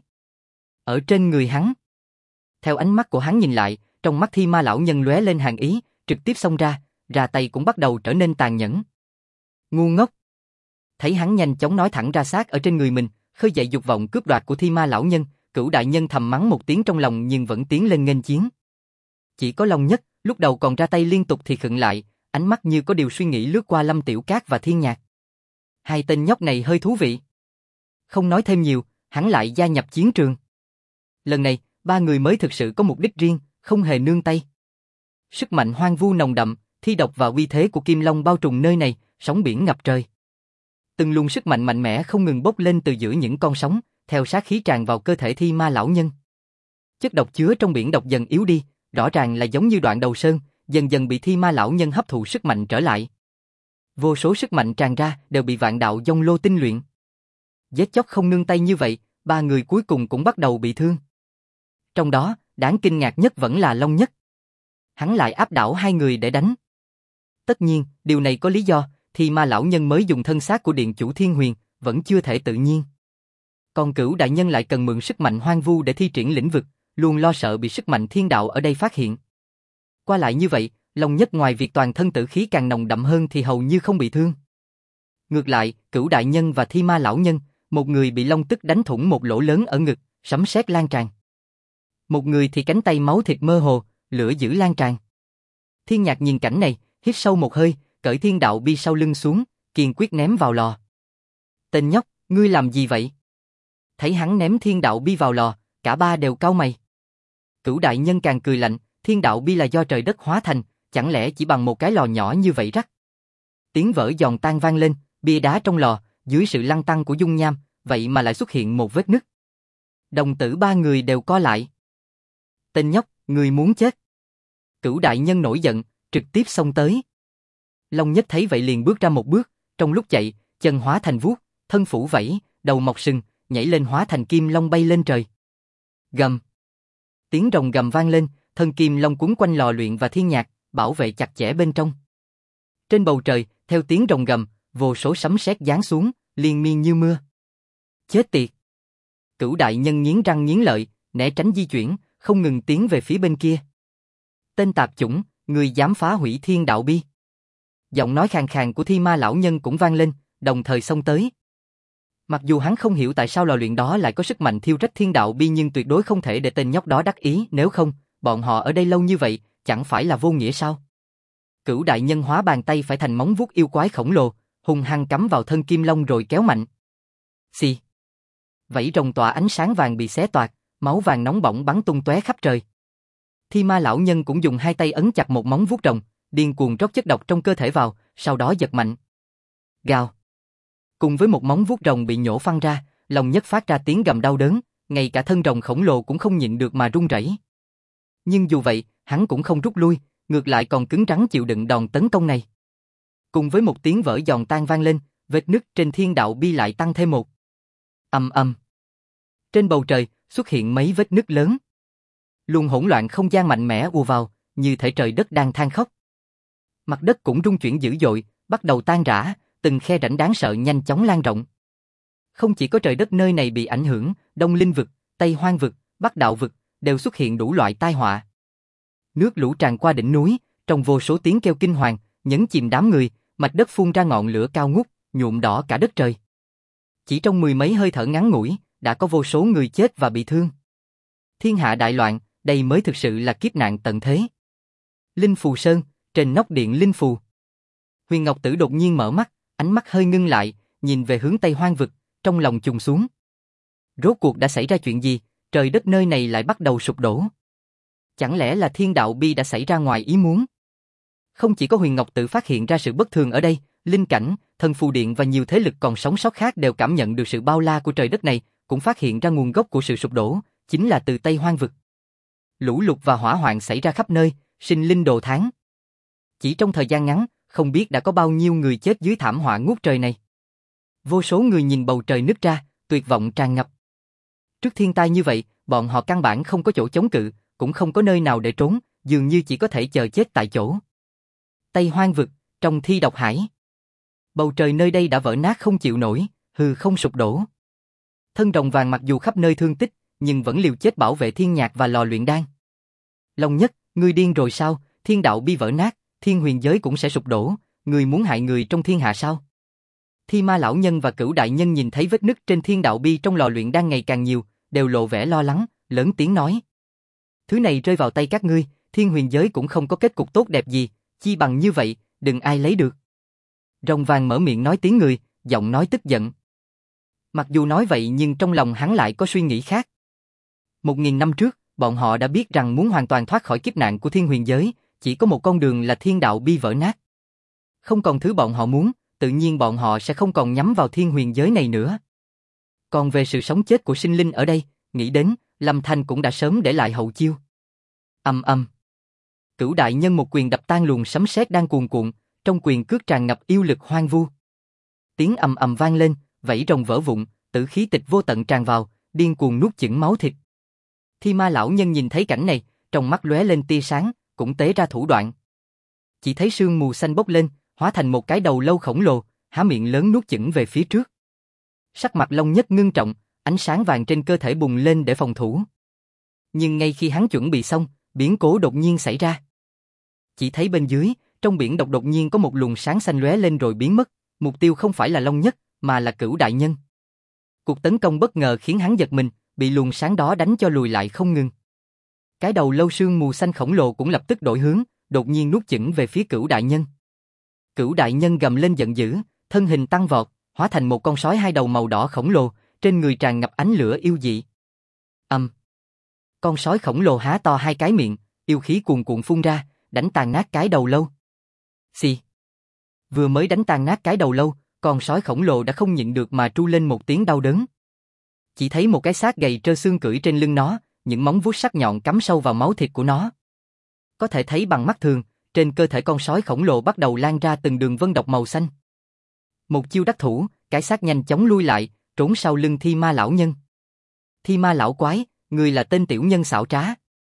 Ở trên người hắn. Theo ánh mắt của hắn nhìn lại, trong mắt Thi Ma lão nhân lóe lên hàn ý, trực tiếp xông ra, ra tay cũng bắt đầu trở nên tàn nhẫn. Ngu ngốc. Thấy hắn nhanh chóng nói thẳng ra xác ở trên người mình, khơi dậy dục vọng cướp đoạt của Thi Ma lão nhân, Cửu đại nhân thầm mắng một tiếng trong lòng nhưng vẫn tiến lên nghênh chiến. Chỉ có Long Nhất, lúc đầu còn ra tay liên tục thì khựng lại, ánh mắt như có điều suy nghĩ lướt qua Lâm Tiểu Cát và Thiên Nhạc. Hai tên nhóc này hơi thú vị. Không nói thêm nhiều, hắn lại gia nhập chiến trường. Lần này, ba người mới thực sự có mục đích riêng, không hề nương tay. Sức mạnh hoang vu nồng đậm, thi độc và uy thế của Kim Long bao trùm nơi này, sóng biển ngập trời. Từng luồng sức mạnh mạnh mẽ không ngừng bốc lên từ giữa những con sóng, theo sát khí tràn vào cơ thể Thi Ma lão nhân. Chất độc chứa trong biển độc dần yếu đi, rõ ràng là giống như đoạn đầu sơn, dần dần bị Thi Ma lão nhân hấp thụ sức mạnh trở lại. Vô số sức mạnh tràn ra đều bị vạn đạo dông lô tinh luyện. Giết chóc không nương tay như vậy, ba người cuối cùng cũng bắt đầu bị thương. Trong đó, đáng kinh ngạc nhất vẫn là Long Nhất. Hắn lại áp đảo hai người để đánh. Tất nhiên, điều này có lý do, Thi Ma lão nhân mới dùng thân xác của điện chủ Thiên Huyền, vẫn chưa thể tự nhiên. Còn Cửu đại nhân lại cần mượn sức mạnh hoang vu để thi triển lĩnh vực, luôn lo sợ bị sức mạnh thiên đạo ở đây phát hiện. Qua lại như vậy, Long Nhất ngoài việc toàn thân tử khí càng nồng đậm hơn thì hầu như không bị thương. Ngược lại, Cửu đại nhân và Thi Ma lão nhân, một người bị long tức đánh thủng một lỗ lớn ở ngực, sấm sét lan tràn. Một người thì cánh tay máu thịt mơ hồ, lửa dữ lan tràn. Thiên Nhạc nhìn cảnh này, hít sâu một hơi, cởi thiên đạo bi sau lưng xuống, kiên quyết ném vào lò. Tên nhóc, ngươi làm gì vậy? Thấy hắn ném thiên đạo bi vào lò, cả ba đều cau mày. Cửu đại nhân càng cười lạnh, thiên đạo bi là do trời đất hóa thành, chẳng lẽ chỉ bằng một cái lò nhỏ như vậy rắc? Tiếng vỡ giòn tan vang lên, bia đá trong lò, dưới sự lăn tăn của dung nham, vậy mà lại xuất hiện một vết nứt. Đồng tử ba người đều co lại. Tên nhóc, ngươi muốn chết. Cửu đại nhân nổi giận, trực tiếp xông tới. Long Nhất thấy vậy liền bước ra một bước, trong lúc chạy, chân hóa thành vuốt, thân phủ vẫy, đầu mọc sừng, nhảy lên hóa thành kim long bay lên trời. Gầm. Tiếng rồng gầm vang lên, thân kim long cuốn quanh lò luyện và Thiên Nhạc, bảo vệ chặt chẽ bên trong. Trên bầu trời, theo tiếng rồng gầm, vô số sấm sét giáng xuống, liên miên như mưa. Chết tiệt. Cửu đại nhân nghiến răng nghiến lợi, né tránh di chuyển, không ngừng tiến về phía bên kia. Tên tạp chủng, người dám phá hủy thiên đạo bi. Giọng nói khàn khàn của Thi Ma lão nhân cũng vang lên, đồng thời xông tới. Mặc dù hắn không hiểu tại sao lò luyện đó lại có sức mạnh thiêu rách thiên đạo bi, nhưng tuyệt đối không thể để tên nhóc đó đắc ý, nếu không, bọn họ ở đây lâu như vậy, chẳng phải là vô nghĩa sao? Cửu đại nhân hóa bàn tay phải thành móng vuốt yêu quái khổng lồ, hung hăng cắm vào thân kim long rồi kéo mạnh. Xì. Vảy rồng tỏa ánh sáng vàng bị xé toạc, máu vàng nóng bỏng bắn tung tóe khắp trời. Thi Ma lão nhân cũng dùng hai tay ấn chặt một móng vuốt rồng, điên cuồng rót chất độc trong cơ thể vào, sau đó giật mạnh. Gào. Cùng với một móng vuốt rồng bị nhổ phăng ra, Long Nhất phát ra tiếng gầm đau đớn, ngay cả thân rồng khổng lồ cũng không nhịn được mà run rẩy. Nhưng dù vậy, hắn cũng không rút lui, ngược lại còn cứng rắn chịu đựng đòn tấn công này. Cùng với một tiếng vỡ giòn tan vang lên, vết nứt trên thiên đạo bi lại tăng thêm một. Ầm ầm. Trên bầu trời xuất hiện mấy vết nứt lớn. Luồng hỗn loạn không gian mạnh mẽ ùa vào, như thể trời đất đang than khóc. Mặt đất cũng rung chuyển dữ dội, bắt đầu tan rã, từng khe rãnh đáng sợ nhanh chóng lan rộng. Không chỉ có trời đất nơi này bị ảnh hưởng, Đông Linh vực, Tây Hoang vực, Bắc Đạo vực đều xuất hiện đủ loại tai họa. Nước lũ tràn qua đỉnh núi, trong vô số tiếng kêu kinh hoàng, nhấn chìm đám người, mạch đất phun ra ngọn lửa cao ngút, nhuộm đỏ cả đất trời. Chỉ trong mười mấy hơi thở ngắn ngủi, đã có vô số người chết và bị thương. Thiên hạ đại loạn, đây mới thực sự là kiếp nạn tận thế. Linh Phù Sơn, trên nóc điện Linh Phù. Huyền Ngọc Tử đột nhiên mở mắt, ánh mắt hơi ngưng lại, nhìn về hướng Tây Hoang vực, trong lòng trùng xuống. Rốt cuộc đã xảy ra chuyện gì, trời đất nơi này lại bắt đầu sụp đổ. Chẳng lẽ là thiên đạo bi đã xảy ra ngoài ý muốn? Không chỉ có Huyền Ngọc Tử phát hiện ra sự bất thường ở đây, Linh Cảnh, Thần Phù Điện và nhiều thế lực còn sống sót khác đều cảm nhận được sự bao la của trời đất này, cũng phát hiện ra nguồn gốc của sự sụp đổ, chính là từ Tây Hoang vực. Lũ lụt và hỏa hoạn xảy ra khắp nơi, sinh linh đồ thán. Chỉ trong thời gian ngắn, không biết đã có bao nhiêu người chết dưới thảm họa ngút trời này. Vô số người nhìn bầu trời nứt ra, tuyệt vọng tràn ngập. Trước thiên tai như vậy, bọn họ căn bản không có chỗ chống cự, cũng không có nơi nào để trốn, dường như chỉ có thể chờ chết tại chỗ. Tây Hoang vực, trong Thi Độc Hải. Bầu trời nơi đây đã vỡ nát không chịu nổi, hư không sụp đổ. Thân rồng vàng mặc dù khắp nơi thương tích, nhưng vẫn liều chết bảo vệ Thiên Nhạc và lò luyện đan. Long Nhất, ngươi điên rồi sao? Thiên đạo bi vỡ nát, thiên huyền giới cũng sẽ sụp đổ, ngươi muốn hại người trong thiên hạ sao? Thi Ma lão nhân và Cửu đại nhân nhìn thấy vết nứt trên thiên đạo bi trong lò luyện đan ngày càng nhiều, đều lộ vẻ lo lắng, lớn tiếng nói: thứ này rơi vào tay các ngươi, thiên huyền giới cũng không có kết cục tốt đẹp gì, chi bằng như vậy, đừng ai lấy được. Rồng vàng mở miệng nói tiếng người, giọng nói tức giận. Mặc dù nói vậy nhưng trong lòng hắn lại có suy nghĩ khác. Một nghìn năm trước, bọn họ đã biết rằng muốn hoàn toàn thoát khỏi kiếp nạn của thiên huyền giới, chỉ có một con đường là thiên đạo bi vỡ nát. Không còn thứ bọn họ muốn, tự nhiên bọn họ sẽ không còn nhắm vào thiên huyền giới này nữa. Còn về sự sống chết của sinh linh ở đây, nghĩ đến, Lâm Thanh cũng đã sớm để lại hậu chiêu. Ầm ầm. Cửu đại nhân một quyền đập tan luồng sấm sét đang cuồn cuộn, trong quyền cước tràn ngập yêu lực hoang vu. Tiếng ầm ầm vang lên, vảy rồng vỡ vụn, tử khí tịch vô tận tràn vào, điên cuồng nuốt chửng máu thịt. Thi Ma lão nhân nhìn thấy cảnh này, trong mắt lóe lên tia sáng, cũng tế ra thủ đoạn. Chỉ thấy sương mù xanh bốc lên, hóa thành một cái đầu lâu khổng lồ, há miệng lớn nuốt chửng về phía trước. Sắc mặt Long Nhất ngưng trọng, ánh sáng vàng trên cơ thể bùng lên để phòng thủ. Nhưng ngay khi hắn chuẩn bị xong, biến cố đột nhiên xảy ra. Chỉ thấy bên dưới, trong biển độc đột nhiên có một luồng sáng xanh lóe lên rồi biến mất, Mục tiêu không phải là Long Nhất, mà là Cửu đại nhân. Cuộc tấn công bất ngờ khiến hắn giật mình, bị luồng sáng đó đánh cho lùi lại không ngừng. Cái đầu lâu sương mù xanh khổng lồ cũng lập tức đổi hướng, đột nhiên nuốt chửng về phía Cửu đại nhân. Cửu đại nhân gầm lên giận dữ, thân hình tăng vọt, hóa thành một con sói hai đầu màu đỏ khổng lồ, trên người tràn ngập ánh lửa yêu dị. Ầm. Um. Con sói khổng lồ há to hai cái miệng, yêu khí cuồn cuộn phun ra, đánh tàn nát cái đầu lâu. Xì. Vừa mới đánh tàn nát cái đầu lâu, con sói khổng lồ đã không nhịn được mà tru lên một tiếng đau đớn. Chỉ thấy một cái xác gầy trơ xương cưỡi trên lưng nó, những móng vuốt sắc nhọn cắm sâu vào máu thịt của nó. Có thể thấy bằng mắt thường, trên cơ thể con sói khổng lồ bắt đầu lan ra từng đường vân độc màu xanh. Một chiêu đắc thủ, cái xác nhanh chóng lui lại, trốn sau lưng Thi Ma lão nhân. Thi Ma lão quái, người là tên tiểu nhân xảo trá.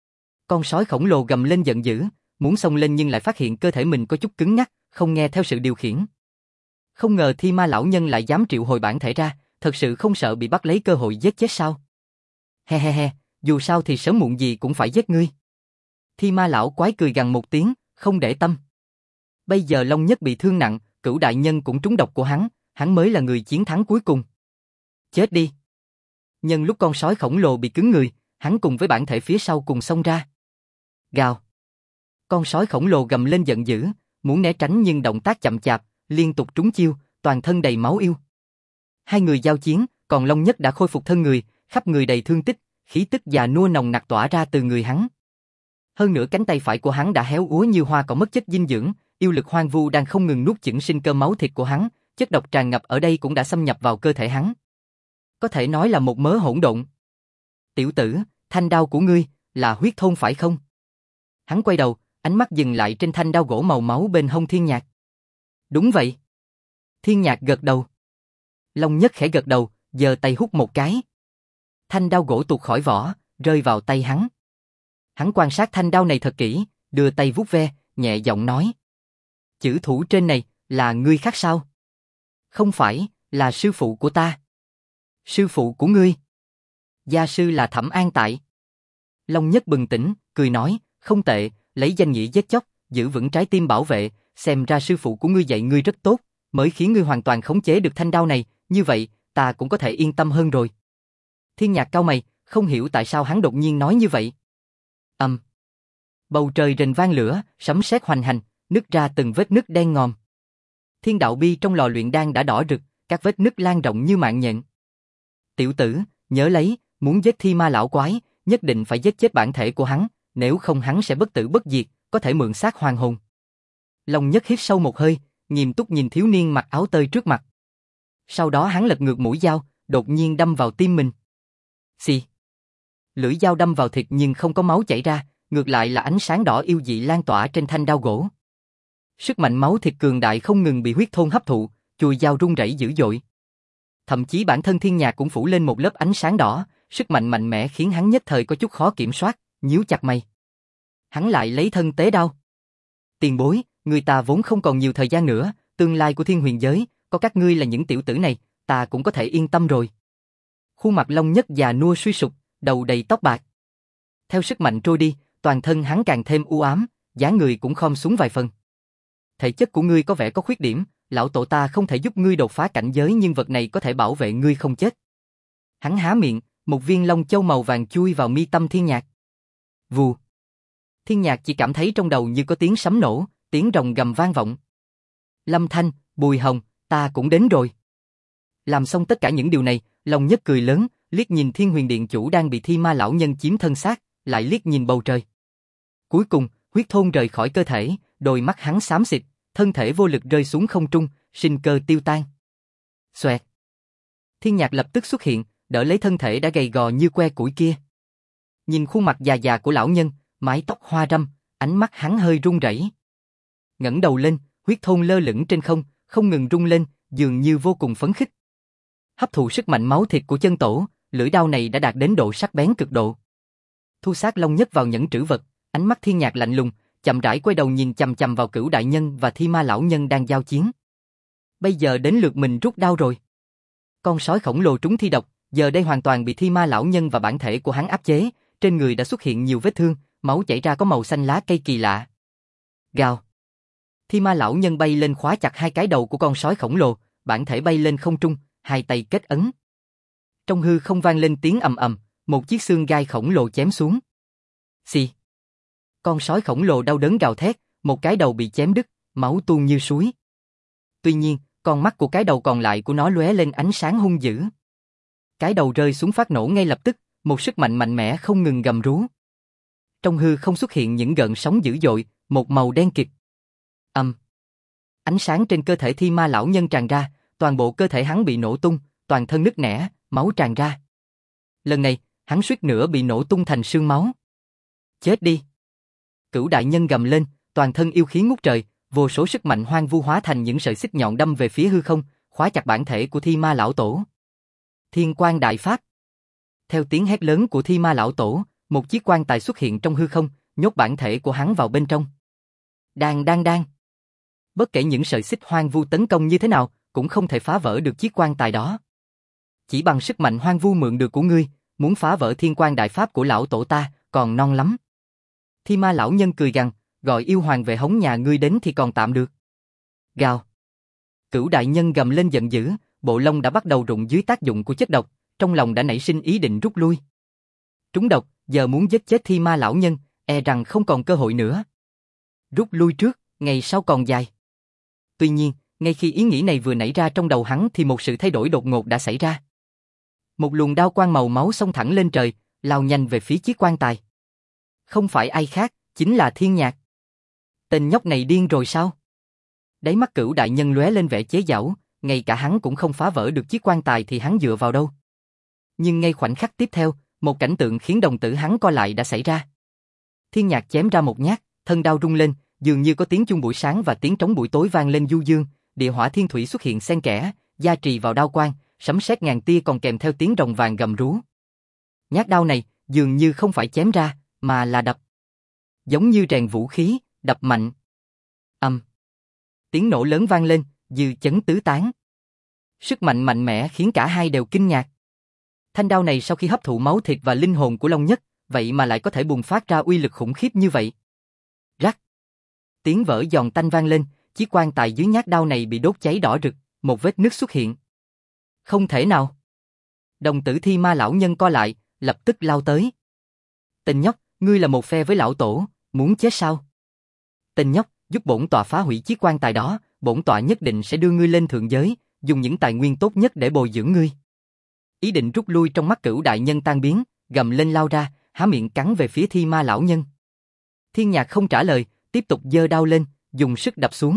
Con sói khổng lồ gầm lên giận dữ, muốn xông lên nhưng lại phát hiện cơ thể mình có chút cứng nhắc, không nghe theo sự điều khiển. Không ngờ Thi Ma lão nhân lại dám triệu hồi bản thể ra, thật sự không sợ bị bắt lấy cơ hội giết chết sao? He he he, dù sao thì sớm muộn gì cũng phải giết ngươi. Thi Ma lão quái cười gằn một tiếng, không để tâm. Bây giờ Long Nhất bị thương nặng, Cửu đại nhân cũng trúng độc của hắn, hắn mới là người chiến thắng cuối cùng. Chết đi. Nhân lúc con sói khổng lồ bị cứng người, hắn cùng với bản thể phía sau cùng xông ra. Gào. Con sói khổng lồ gầm lên giận dữ, muốn né tránh nhưng động tác chậm chạp, liên tục trúng chiêu, toàn thân đầy máu yêu. Hai người giao chiến, còn Long Nhất đã khôi phục thân người, khắp người đầy thương tích, khí tức già nua nồng nặc tỏa ra từ người hắn. Hơn nữa cánh tay phải của hắn đã héo úa như hoa cỏ mất chất dinh dưỡng, yêu lực hoang vu đang không ngừng nuốt chửng sinh cơ máu thịt của hắn, chất độc tràn ngập ở đây cũng đã xâm nhập vào cơ thể hắn. Có thể nói là một mớ hỗn độn. Tiểu tử, thanh đao của ngươi, là huyết thôn phải không? Hắn quay đầu, ánh mắt dừng lại trên thanh đao gỗ màu máu bên hông Thiên Nhạc. Đúng vậy. Thiên Nhạc gật đầu. Long Nhất khẽ gật đầu, giơ tay hút một cái. Thanh đao gỗ tuột khỏi vỏ, rơi vào tay hắn. Hắn quan sát thanh đao này thật kỹ, đưa tay vuốt ve, nhẹ giọng nói. Chữ thủ trên này, là ngươi khắc sao? Không phải, là sư phụ của ta. Sư phụ của ngươi? Gia sư là Thẩm An Tại. Long Nhất bừng tỉnh, cười nói, không tệ, lấy danh nghĩa giết chóc, giữ vững trái tim bảo vệ, xem ra sư phụ của ngươi dạy ngươi rất tốt, mới khiến ngươi hoàn toàn khống chế được thanh đao này, như vậy, ta cũng có thể yên tâm hơn rồi. Thiên Nhạc cau mày, không hiểu tại sao hắn đột nhiên nói như vậy. Ầm. Um. Bầu trời rền vang lửa, sấm sét hoành hành, nứt ra từng vết nứt đen ngòm. Thiên đạo bi trong lò luyện đan đã đỏ rực, các vết nứt lan rộng như mạng nhện. Tiểu tử, nhớ lấy, muốn giết Thi Ma lão quái, nhất định phải giết chết bản thể của hắn, nếu không hắn sẽ bất tử bất diệt, có thể mượn xác hoàn hồn. Long Nhất hít sâu một hơi, nghiêm túc nhìn thiếu niên mặc áo tơi trước mặt. Sau đó hắn lật ngược mũi dao, đột nhiên đâm vào tim mình. Xì. Lưỡi dao đâm vào thịt nhưng không có máu chảy ra, ngược lại là ánh sáng đỏ yêu dị lan tỏa trên thanh đao gỗ. Sức mạnh máu thịt cường đại không ngừng bị huyết thôn hấp thụ, chùi dao rung rẩy dữ dội. Thậm chí bản thân Thiên Nhạc cũng phủ lên một lớp ánh sáng đỏ, sức mạnh mạnh mẽ khiến hắn nhất thời có chút khó kiểm soát, nhíu chặt mày. Hắn lại lấy thân tế đao. Tiền bối, người ta vốn không còn nhiều thời gian nữa, tương lai của thiên huyền giới, có các ngươi là những tiểu tử này, ta cũng có thể yên tâm rồi. Khuôn mặt Long Nhất già nua suy sụp, đầu đầy tóc bạc. Theo sức mạnh trôi đi, toàn thân hắn càng thêm u ám, dáng người cũng khom xuống vài phần. Thể chất của ngươi có vẻ có khuyết điểm, lão tổ ta không thể giúp ngươi đột phá cảnh giới nhưng vật này có thể bảo vệ ngươi không chết. Hắn há miệng, một viên long châu màu vàng chui vào mi tâm Thiên Nhạc. Vù. Thiên Nhạc chỉ cảm thấy trong đầu như có tiếng sấm nổ, tiếng rồng gầm vang vọng. Lâm Thanh, Bùi Hồng, ta cũng đến rồi. Làm xong tất cả những điều này, Long Nhất cười lớn, liếc nhìn Thiên Huyền Điện chủ đang bị Thi Ma lão nhân chiếm thân xác, lại liếc nhìn bầu trời. Cuối cùng, huyết thôn rời khỏi cơ thể, đôi mắt hắn xám xịt, thân thể vô lực rơi xuống không trung, sinh cơ tiêu tan. Xoẹt. Thiên Nhạc lập tức xuất hiện, đỡ lấy thân thể đã gầy gò như que củi kia. Nhìn khuôn mặt già già của lão nhân, mái tóc hoa râm, ánh mắt hắn hơi run rẩy. Ngẩng đầu lên, huyết thôn lơ lửng trên không, không ngừng rung lên, dường như vô cùng phấn khích. Hấp thụ sức mạnh máu thịt của chân tổ, lưỡi đao này đã đạt đến độ sắc bén cực độ. Thu xác Long Nhất vào nhẫn trữ vật, ánh mắt Thiên Nhạc lạnh lùng, chậm rãi quay đầu nhìn chằm chằm vào Cửu đại nhân và Thi Ma lão nhân đang giao chiến. Bây giờ đến lượt mình rút đao rồi. Con sói khổng lồ trúng thi độc, giờ đây hoàn toàn bị Thi Ma lão nhân và bản thể của hắn áp chế, trên người đã xuất hiện nhiều vết thương, máu chảy ra có màu xanh lá cây kỳ lạ. Gào. Thi ma lão nhân bay lên khóa chặt hai cái đầu của con sói khổng lồ, bản thể bay lên không trung, hai tay kết ấn. Trong hư không vang lên tiếng ầm ầm, một chiếc xương gai khổng lồ chém xuống. Xì. Con sói khổng lồ đau đớn gào thét, một cái đầu bị chém đứt, máu tuôn như suối. Tuy nhiên, con mắt của cái đầu còn lại của nó lóe lên ánh sáng hung dữ. Cái đầu rơi xuống phát nổ ngay lập tức, một sức mạnh mạnh mẽ không ngừng gầm rú. Trong hư không xuất hiện những gợn sóng dữ dội, một màu đen kịt. Âm. Ánh sáng trên cơ thể thi ma lão nhân tràn ra, toàn bộ cơ thể hắn bị nổ tung, toàn thân nứt nẻ, máu tràn ra. Lần này, hắn suýt nữa bị nổ tung thành sương máu. Chết đi! Cửu đại nhân gầm lên, toàn thân yêu khí ngút trời, vô số sức mạnh hoang vu hóa thành những sợi xích nhọn đâm về phía hư không, khóa chặt bản thể của thi ma lão tổ. Thiên quang đại phát. Theo tiếng hét lớn của thi ma lão tổ, một chiếc quan tài xuất hiện trong hư không, nhốt bản thể của hắn vào bên trong. Đang đang đang. Bất kể những sợi xích hoang vu tấn công như thế nào, cũng không thể phá vỡ được chiếc quan tài đó. Chỉ bằng sức mạnh hoang vu mượn được của ngươi, muốn phá vỡ thiên quang đại pháp của lão tổ ta, còn non lắm. Thi ma lão nhân cười gằn, gọi yêu hoàng về hống nhà ngươi đến thì còn tạm được. Gào. Cửu đại nhân gầm lên giận dữ, bộ lông đã bắt đầu rụng dưới tác dụng của chất độc, trong lòng đã nảy sinh ý định rút lui. Trúng độc, giờ muốn giết chết thi ma lão nhân, e rằng không còn cơ hội nữa. Rút lui trước, ngày sau còn dài. Tuy nhiên, ngay khi ý nghĩ này vừa nảy ra trong đầu hắn thì một sự thay đổi đột ngột đã xảy ra. Một luồng đao quang màu máu xông thẳng lên trời, lao nhanh về phía chiếc quan tài. Không phải ai khác, chính là Thiên Nhạc. Tên nhóc này điên rồi sao? Đáy mắt Cửu đại nhân lóe lên vẻ chế giễu, ngay cả hắn cũng không phá vỡ được chiếc quan tài thì hắn dựa vào đâu. Nhưng ngay khoảnh khắc tiếp theo, một cảnh tượng khiến đồng tử hắn co lại đã xảy ra. Thiên Nhạc chém ra một nhát, thân đao rung lên, dường như có tiếng chuông buổi sáng và tiếng trống buổi tối vang lên du dương, địa hỏa thiên thủy xuất hiện xen kẽ, gia trì vào đao quang, sấm sét ngàn tia còn kèm theo tiếng rồng vàng gầm rú. Nhát đao này dường như không phải chém ra, mà là đập. Giống như rèn vũ khí, đập mạnh. Âm. Tiếng nổ lớn vang lên, dư chấn tứ tán. Sức mạnh mạnh mẽ khiến cả hai đều kinh ngạc. Thanh đao này sau khi hấp thụ máu thịt và linh hồn của Long Nhất, vậy mà lại có thể bùng phát ra uy lực khủng khiếp như vậy. Rắc. Tiếng vỡ giòn tanh vang lên, chiếc quan tài dưới nhát đao này bị đốt cháy đỏ rực, một vết nứt xuất hiện. Không thể nào. Đồng tử thi ma lão nhân co lại, lập tức lao tới. Tên nhóc, ngươi là một phe với lão tổ, muốn chết sao? Tên nhóc, giúp bổn tọa phá hủy chiếc quan tài đó, bổn tọa nhất định sẽ đưa ngươi lên thượng giới, dùng những tài nguyên tốt nhất để bồi dưỡng ngươi. Ý định rút lui trong mắt Cửu đại nhân tan biến, gầm lên lao ra, há miệng cắn về phía thi ma lão nhân. Thiên Nhạc không trả lời, tiếp tục giơ đao lên, dùng sức đập xuống.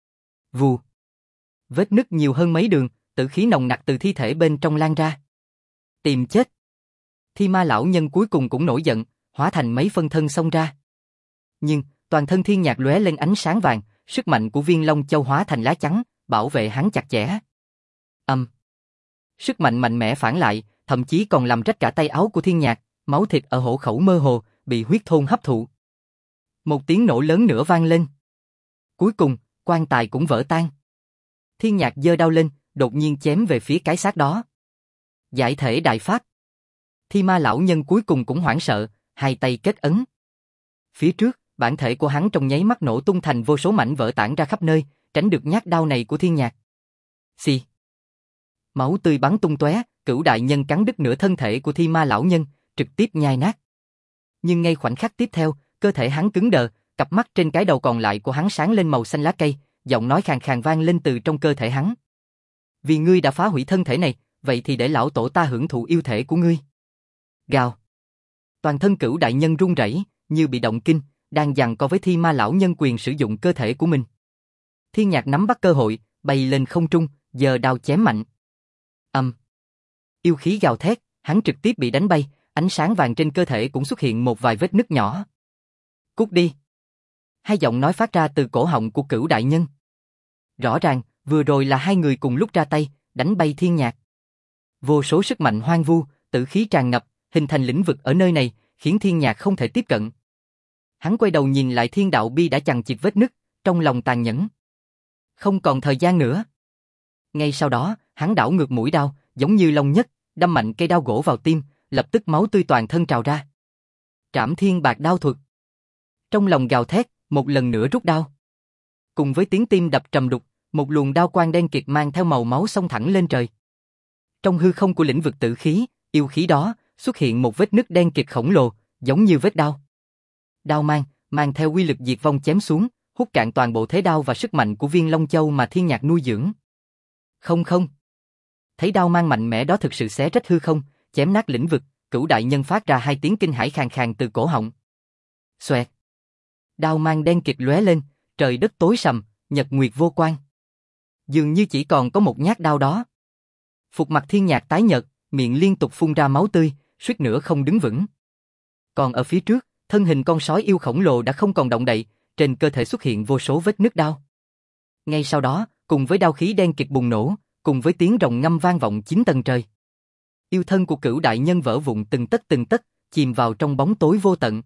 Vù. Vết nứt nhiều hơn mấy đường, tử khí nồng nặc từ thi thể bên trong lan ra. Tìm chết. Thi ma lão nhân cuối cùng cũng nổi giận, hóa thành mấy phân thân xông ra. Nhưng, toàn thân Thiên Nhạc lóe lên ánh sáng vàng, sức mạnh của viên long châu hóa thành lá chắn, bảo vệ hắn chặt chẽ. Âm. Sức mạnh mạnh mẽ phản lại, thậm chí còn làm rách cả tay áo của Thiên Nhạc, máu thịt ở hổ khẩu mơ hồ, bị huyết thôn hấp thụ. Một tiếng nổ lớn nữa vang lên. Cuối cùng, quan tài cũng vỡ tan. Thiên Nhạc giơ đao lên, đột nhiên chém về phía cái xác đó. Giải thể đại pháp. Thi ma lão nhân cuối cùng cũng hoảng sợ, hai tay kết ấn. Phía trước, bản thể của hắn trong nháy mắt nổ tung thành vô số mảnh vỡ tản ra khắp nơi, tránh được nhát đao này của Thiên Nhạc. Xì. Máu tươi bắn tung tóe, Cửu đại nhân cắn đứt nửa thân thể của thi ma lão nhân, trực tiếp nhai nát. Nhưng ngay khoảnh khắc tiếp theo, cơ thể hắn cứng đờ, cặp mắt trên cái đầu còn lại của hắn sáng lên màu xanh lá cây, giọng nói khàn khàn vang lên từ trong cơ thể hắn. Vì ngươi đã phá hủy thân thể này, vậy thì để lão tổ ta hưởng thụ yêu thể của ngươi. Gào. Toàn thân Cửu đại nhân run rẩy, như bị động kinh, đang giằng co với thi ma lão nhân quyền sử dụng cơ thể của mình. Thiên Nhạc nắm bắt cơ hội, bay lên không trung, giơ đao chém mạnh. Âm. Yêu khí gào thét, hắn trực tiếp bị đánh bay, ánh sáng vàng trên cơ thể cũng xuất hiện một vài vết nứt nhỏ. Cút đi. Hai giọng nói phát ra từ cổ họng của Cửu đại nhân. Rõ ràng, vừa rồi là hai người cùng lúc ra tay, đánh bay Thiên Nhạc. Vô số sức mạnh hoang vu, tử khí tràn ngập, hình thành lĩnh vực ở nơi này, khiến Thiên Nhạc không thể tiếp cận. Hắn quay đầu nhìn lại thiên đạo bi đã chằng chịt vết nứt, trong lòng tàn nhẫn. Không còn thời gian nữa. Ngay sau đó, hắn đảo ngược mũi đao, giống như Long Nhất, đâm mạnh cây đao gỗ vào tim, lập tức máu tươi toàn thân trào ra. Trảm thiên bạc đao thuật. Trong lòng gào thét, một lần nữa rút đao. Cùng với tiếng tim đập trầm đục, một luồng đao quang đen kịt mang theo màu máu xông thẳng lên trời. Trong hư không của lĩnh vực tử khí, yêu khí đó, xuất hiện một vết nứt đen kịt khổng lồ, giống như vết đao. Đao mang, mang theo uy lực diệt vong chém xuống, hút cạn toàn bộ thế đao và sức mạnh của viên Long Châu mà Thiên Nhạc nuôi dưỡng. Không không. Thấy đao mang mạnh mẽ đó thực sự xé rách hư không, chém nát lĩnh vực, Cửu đại nhân phát ra hai tiếng kinh hãi khàn khàn từ cổ họng. Xoẹt. Đao mang đen kịt lóe lên, trời đất tối sầm, nhật nguyệt vô quang. Dường như chỉ còn có một nhát đao đó. Phục mặt Thiên Nhạc tái nhợt, miệng liên tục phun ra máu tươi, suýt nữa không đứng vững. Còn ở phía trước, thân hình con sói yêu khổng lồ đã không còn động đậy, trên cơ thể xuất hiện vô số vết nứt đao. Ngay sau đó, cùng với đao khí đen kịt bùng nổ, cùng với tiếng rồng ngâm vang vọng chín tầng trời. Yêu thân của Cửu đại nhân vỡ vụn từng tấc từng tấc, chìm vào trong bóng tối vô tận.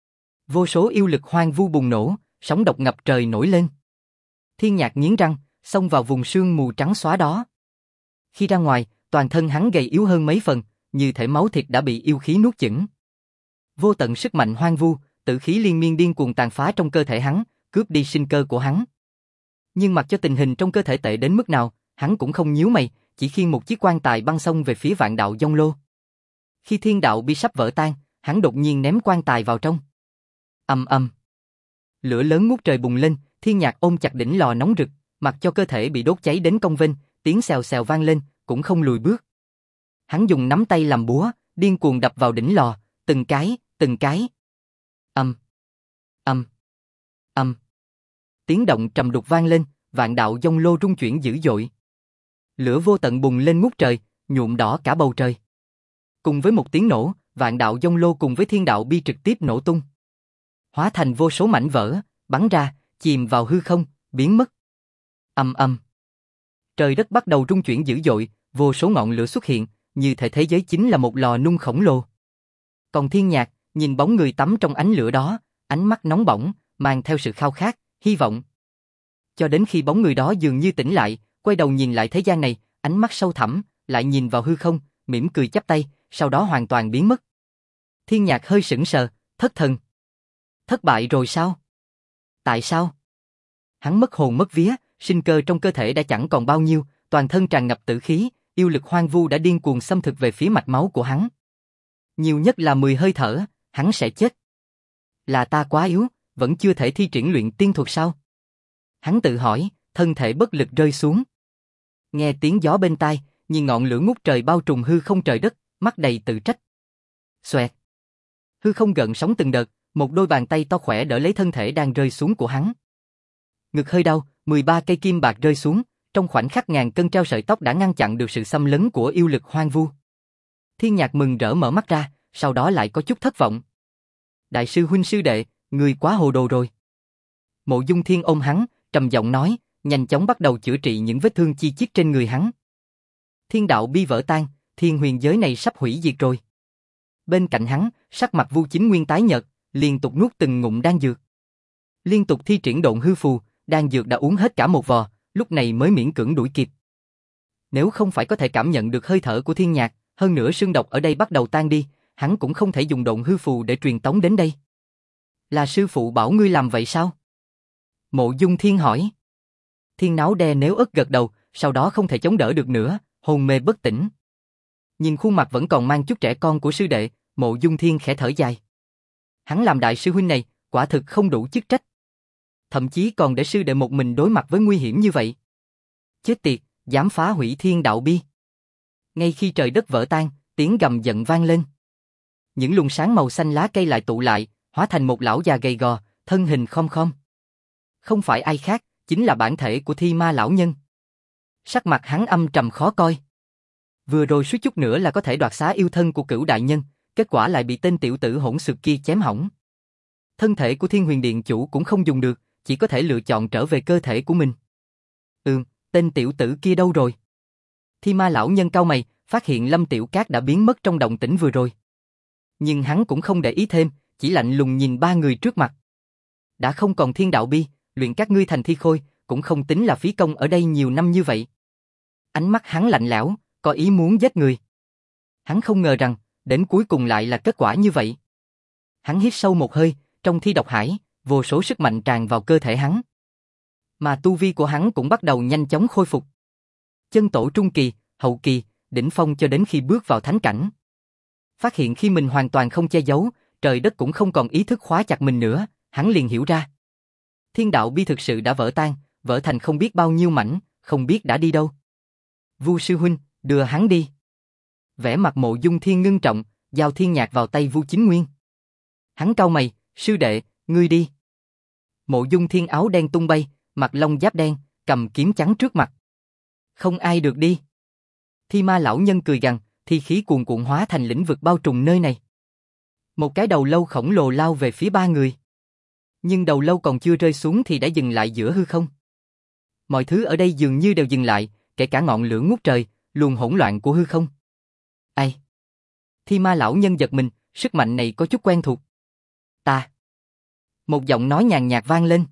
Vô số yêu lực hoang vu bùng nổ, sóng độc ngập trời nổi lên. Thiên Nhạc nghiến răng, xông vào vùng sương mù trắng xóa đó. Khi ra ngoài, toàn thân hắn gầy yếu hơn mấy phần, như thể máu thịt đã bị yêu khí nuốt chửng. Vô tận sức mạnh hoang vu, tử khí liên miên điên cuồng tàn phá trong cơ thể hắn, cướp đi sinh cơ của hắn. Nhưng mặc cho tình hình trong cơ thể tệ đến mức nào, hắn cũng không nhíu mày, chỉ khiêng một chiếc quan tài băng xông về phía Vạn Đạo Dông Lô. Khi thiên đạo bi sắp vỡ tan, hắn đột nhiên ném quan tài vào trong. Ầm ầm. Lửa lớn ngút trời bùng lên, Thiên Nhạc ôm chặt đỉnh lò nóng rực, mặc cho cơ thể bị đốt cháy đến cong vênh, tiếng xèo xèo vang lên, cũng không lùi bước. Hắn dùng nắm tay làm búa, điên cuồng đập vào đỉnh lò, từng cái, từng cái. Ầm, ầm, ầm. Tiếng động trầm đục vang lên, Vạn Đạo Dông Lô rung chuyển dữ dội. Lửa vô tận bùng lên ngút trời, nhuộm đỏ cả bầu trời. Cùng với một tiếng nổ, Vạn Đạo Dông Lô cùng với Thiên Đạo Bi trực tiếp nổ tung, hóa thành vô số mảnh vỡ, bắn ra, chìm vào hư không, biến mất. Ầm ầm. Trời đất bắt đầu rung chuyển dữ dội, vô số ngọn lửa xuất hiện, như thể thế giới chính là một lò nung khổng lồ. Còn Thiên Nhạc, nhìn bóng người tắm trong ánh lửa đó, ánh mắt nóng bỏng, mang theo sự khao khát, hy vọng. Cho đến khi bóng người đó dường như tỉnh lại, quay đầu nhìn lại thế gian này, ánh mắt sâu thẳm, lại nhìn vào hư không, mỉm cười chắp tay, sau đó hoàn toàn biến mất. Thiên Nhạc hơi sững sờ, thất thần. Thất bại rồi sao? Tại sao? Hắn mất hồn mất vía, sinh cơ trong cơ thể đã chẳng còn bao nhiêu, toàn thân tràn ngập tử khí, yêu lực hoang vu đã điên cuồng xâm thực về phía mạch máu của hắn. Nhiều nhất là mười hơi thở, hắn sẽ chết. Là ta quá yếu, vẫn chưa thể thi triển luyện tiên thuật sao? Hắn tự hỏi, thân thể bất lực rơi xuống. Nghe tiếng gió bên tai, nhìn ngọn lửa ngút trời bao trùm hư không trời đất, mắt đầy tự trách. Xoẹt. Hư không gợn sóng từng đợt, một đôi bàn tay to khỏe đỡ lấy thân thể đang rơi xuống của hắn. Ngực hơi đau, mười ba cây kim bạc rơi xuống, trong khoảnh khắc ngàn cân treo sợi tóc đã ngăn chặn được sự xâm lấn của yêu lực hoang vu. Thiên Nhạc mừng rỡ mở mắt ra, sau đó lại có chút thất vọng. Đại sư huynh sư đệ, người quá hồ đồ rồi. Mộ Dung Thiên ôm hắn, trầm giọng nói, nhanh chóng bắt đầu chữa trị những vết thương chi chít trên người hắn. Thiên đạo bi vỡ tan, thiên huyền giới này sắp hủy diệt rồi. Bên cạnh hắn, sắc mặt Vu Chính Nguyên tái nhợt, liên tục nuốt từng ngụm đan dược. Liên tục thi triển độn hư phù, đan dược đã uống hết cả một vò, lúc này mới miễn cưỡng đuổi kịp. Nếu không phải có thể cảm nhận được hơi thở của Thiên Nhạc, hơn nữa sương độc ở đây bắt đầu tan đi, hắn cũng không thể dùng độn hư phù để truyền tống đến đây. Là sư phụ bảo ngươi làm vậy sao? Mộ Dung Thiên hỏi. Thiên Náo đe nếu ớt gật đầu, sau đó không thể chống đỡ được nữa, hôn mê bất tỉnh. Nhìn khuôn mặt vẫn còn mang chút trẻ con của sư đệ, Mộ Dung Thiên khẽ thở dài. Hắn làm đại sư huynh này, quả thực không đủ chức trách. Thậm chí còn để sư đệ một mình đối mặt với nguy hiểm như vậy. Chết tiệt, dám phá hủy thiên đạo bi. Ngay khi trời đất vỡ tan, tiếng gầm giận vang lên. Những luồng sáng màu xanh lá cây lại tụ lại, hóa thành một lão già gầy gò, thân hình khom khom. Không phải ai khác, chính là bản thể của Thi Ma lão nhân. Sắc mặt hắn âm trầm khó coi. Vừa rồi suýt chút nữa là có thể đoạt xá yêu thân của Cửu đại nhân, kết quả lại bị tên tiểu tử hỗn xược kia chém hỏng. Thân thể của Thiên Huyền Điện chủ cũng không dùng được, chỉ có thể lựa chọn trở về cơ thể của mình. Ừm, tên tiểu tử kia đâu rồi? Thi Ma lão nhân cau mày, phát hiện Lâm Tiểu Cát đã biến mất trong động tĩnh vừa rồi. Nhưng hắn cũng không để ý thêm, chỉ lạnh lùng nhìn ba người trước mặt. Đã không còn thiên đạo bi, luyện các ngươi thành thi khôi, cũng không tính là phí công ở đây nhiều năm như vậy. Ánh mắt hắn lạnh lẽo, có ý muốn giết người. Hắn không ngờ rằng, đến cuối cùng lại là kết quả như vậy. Hắn hít sâu một hơi, trong thi độc hải, vô số sức mạnh tràn vào cơ thể hắn. Mà tu vi của hắn cũng bắt đầu nhanh chóng khôi phục. Chân tổ trung kỳ, hậu kỳ, đỉnh phong cho đến khi bước vào thánh cảnh. Phát hiện khi mình hoàn toàn không che giấu, trời đất cũng không còn ý thức khóa chặt mình nữa, hắn liền hiểu ra. Thiên đạo bi thực sự đã vỡ tan, vỡ thành không biết bao nhiêu mảnh, không biết đã đi đâu. Vu sư huynh, đưa hắn đi. Vẻ mặt Mộ Dung Thiên ngưng trọng, giao thiên nhạc vào tay Vu Chính Nguyên. Hắn cau mày, sư đệ, ngươi đi. Mộ Dung Thiên áo đen tung bay, mặc long giáp đen, cầm kiếm trắng trước mặt. Không ai được đi. Thi Ma lão nhân cười gằn, thi khí cuồn cuộn hóa thành lĩnh vực bao trùm nơi này. Một cái đầu lâu khổng lồ lao về phía ba người. Nhưng đầu lâu còn chưa rơi xuống thì đã dừng lại giữa hư không. Mọi thứ ở đây dường như đều dừng lại, kể cả ngọn lửa ngút trời, luồng hỗn loạn của hư không. Ai? Thi Ma lão nhân giật mình, sức mạnh này có chút quen thuộc. Ta. Một giọng nói nhàn nhạt vang lên.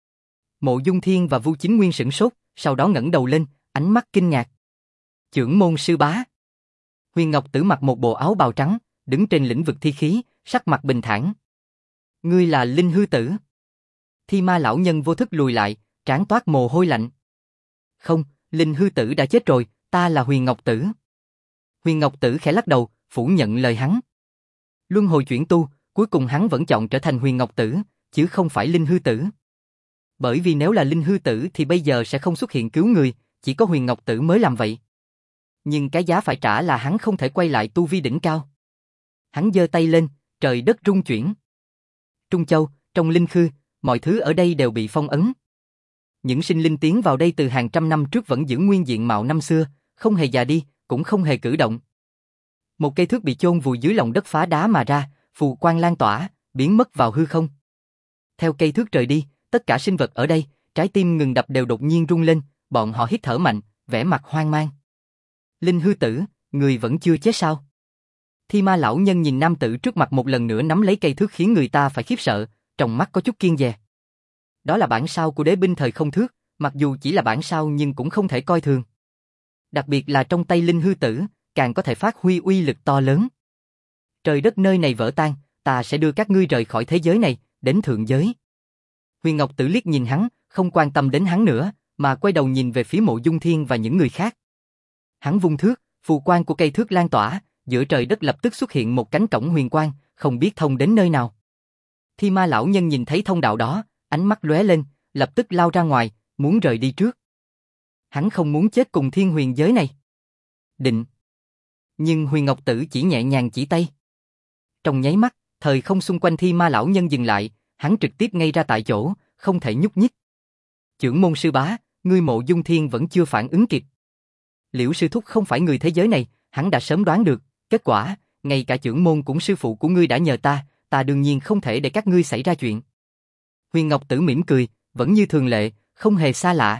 Mộ Dung Thiên và Vu Chính Nguyên sửng sốt, sau đó ngẩng đầu lên, ánh mắt kinh ngạc. Chưởng môn sư bá. Huyền Ngọc Tử mặc một bộ áo bào trắng, đứng trên lĩnh vực thi khí, sắc mặt bình thản. Ngươi là Linh Hư Tử. Thi Ma lão nhân vô thức lùi lại, trán toát mồ hôi lạnh. Không, Linh Hư Tử đã chết rồi, ta là Huyền Ngọc Tử. Huyền Ngọc Tử khẽ lắc đầu, phủ nhận lời hắn. Luân hồi chuyển tu, cuối cùng hắn vẫn chọn trở thành Huyền Ngọc Tử, chứ không phải Linh Hư Tử. Bởi vì nếu là Linh Hư Tử thì bây giờ sẽ không xuất hiện cứu người, chỉ có Huyền Ngọc Tử mới làm vậy. Nhưng cái giá phải trả là hắn không thể quay lại tu vi đỉnh cao. Hắn giơ tay lên, trời đất rung chuyển. Trung Châu, trong linh khư, mọi thứ ở đây đều bị phong ấn. Những sinh linh tiến vào đây từ hàng trăm năm trước vẫn giữ nguyên diện mạo năm xưa, không hề già đi, cũng không hề cử động. Một cây thước bị chôn vùi dưới lòng đất phá đá mà ra, phù quang lan tỏa, biến mất vào hư không. Theo cây thước rời đi, tất cả sinh vật ở đây, trái tim ngừng đập đều đột nhiên rung lên, bọn họ hít thở mạnh, vẻ mặt hoang mang. Linh Hư Tử, người vẫn chưa chết sao? Thi Ma lão nhân nhìn nam tử trước mặt một lần nữa nắm lấy cây thước khiến người ta phải khiếp sợ, trong mắt có chút kiêng dè. Đó là bản sao của đế binh thời không thước, mặc dù chỉ là bản sao nhưng cũng không thể coi thường. Đặc biệt là trong tay Linh Hư Tử, càng có thể phát huy uy lực to lớn. Trời đất nơi này vỡ tan, ta sẽ đưa các ngươi rời khỏi thế giới này, đến thượng giới. Huyền Ngọc Tử liếc nhìn hắn, không quan tâm đến hắn nữa, mà quay đầu nhìn về phía Mộ Dung Thiên và những người khác. Hắn vung thước, phù quang của cây thước lan tỏa, giữa trời đất lập tức xuất hiện một cánh cổng huyền quang, không biết thông đến nơi nào. Thi Ma lão nhân nhìn thấy thông đạo đó, ánh mắt lóe lên, lập tức lao ra ngoài, muốn rời đi trước. Hắn không muốn chết cùng thiên huyền giới này. Định. Nhưng Huyền Ngọc Tử chỉ nhẹ nhàng chỉ tay. Trong nháy mắt, thời không xung quanh Thi Ma lão nhân dừng lại, hắn trực tiếp ngay ra tại chỗ, không thể nhúc nhích. Chưởng môn sư bá, ngươi Mộ Dung Thiên vẫn chưa phản ứng kịp. Liễu sư thúc không phải người thế giới này, hắn đã sớm đoán được, kết quả, ngay cả chưởng môn cũng sư phụ của ngươi đã nhờ ta, ta đương nhiên không thể để các ngươi xảy ra chuyện. Huyền Ngọc Tử mỉm cười, vẫn như thường lệ, không hề xa lạ.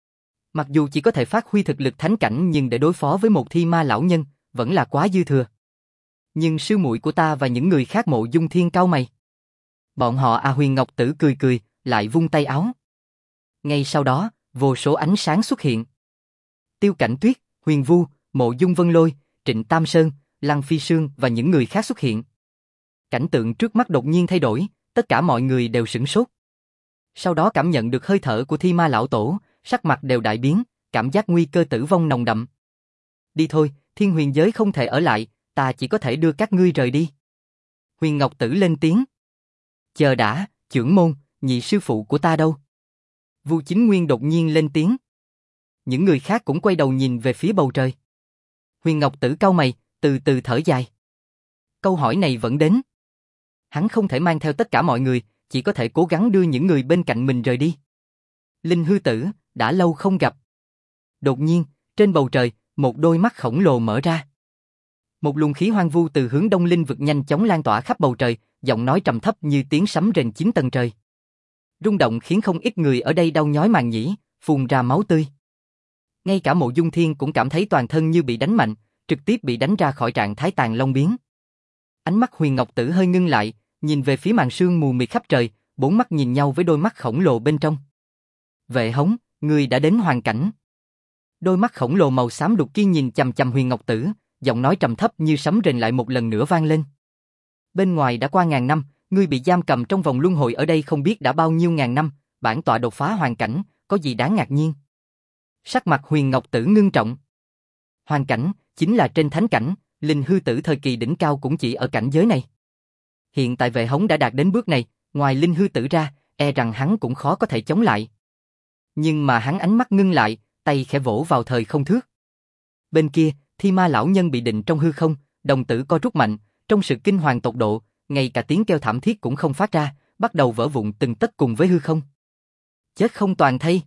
Mặc dù chỉ có thể phát huy thực lực thánh cảnh nhưng để đối phó với một Thi Ma lão nhân, vẫn là quá dư thừa. Nhưng sư muội của ta và những người khác Mộ Dung Thiên cau mày. Bọn họ à Huyền Ngọc Tử cười cười, lại vung tay áo. Ngay sau đó, vô số ánh sáng xuất hiện. Tiêu Cảnh Tuyết, Huyền Vu, Mộ Dung Vân Lôi, Trịnh Tam Sơn, Lăng Phi Sương và những người khác xuất hiện. Cảnh tượng trước mắt đột nhiên thay đổi, tất cả mọi người đều sửng sốt. Sau đó cảm nhận được hơi thở của Thi Ma lão tổ, sắc mặt đều đại biến, cảm giác nguy cơ tử vong nồng đậm. Đi thôi, thiên huyền giới không thể ở lại, ta chỉ có thể đưa các ngươi rời đi. Huyền Ngọc Tử lên tiếng. Chờ đã, chưởng môn, nhị sư phụ của ta đâu? Vu Chính Nguyên đột nhiên lên tiếng. Những người khác cũng quay đầu nhìn về phía bầu trời. Huyền Ngọc Tử cau mày, từ từ thở dài. Câu hỏi này vẫn đến. Hắn không thể mang theo tất cả mọi người, chỉ có thể cố gắng đưa những người bên cạnh mình rời đi. Linh Hư Tử, đã lâu không gặp. Đột nhiên, trên bầu trời, một đôi mắt khổng lồ mở ra. Một luồng khí hoang vu từ hướng đông linh vực nhanh chóng lan tỏa khắp bầu trời, giọng nói trầm thấp như tiếng sấm rền chín tầng trời. Rung động khiến không ít người ở đây đau nhói màng nhĩ, phun ra máu tươi. Ngay cả Mộ Dung Thiên cũng cảm thấy toàn thân như bị đánh mạnh, trực tiếp bị đánh ra khỏi trạng thái tàn long biến. Ánh mắt Huyền Ngọc Tử hơi ngưng lại, nhìn về phía màn sương mù mịt khắp trời, bốn mắt nhìn nhau với đôi mắt khổng lồ bên trong. Vệ Hống, ngươi đã đến hoàn cảnh. Đôi mắt khổng lồ màu xám đục kia nhìn chằm chằm Huyền Ngọc Tử, giọng nói trầm thấp như sấm rền lại một lần nữa vang lên. Bên ngoài đã qua ngàn năm, ngươi bị giam cầm trong vòng luân hồi ở đây không biết đã bao nhiêu ngàn năm, bản tọa đột phá hoàn cảnh, có gì đáng ngạc nhiên? Sắc mặt Huyền Ngọc Tử ngưng trọng. Hoàn cảnh, chính là trên thánh cảnh, linh hư tử thời kỳ đỉnh cao cũng chỉ ở cảnh giới này. Hiện tại Vệ Hống đã đạt đến bước này, ngoài linh hư tử ra, e rằng hắn cũng khó có thể chống lại. Nhưng mà hắn ánh mắt ngưng lại, tay khẽ vỗ vào thời không thước. Bên kia, Thi Ma lão nhân bị định trong hư không, đồng tử co rút mạnh, trong sự kinh hoàng tột độ, ngay cả tiếng kêu thảm thiết cũng không phát ra, bắt đầu vỡ vụn từng tấc cùng với hư không. Chết không toàn thây.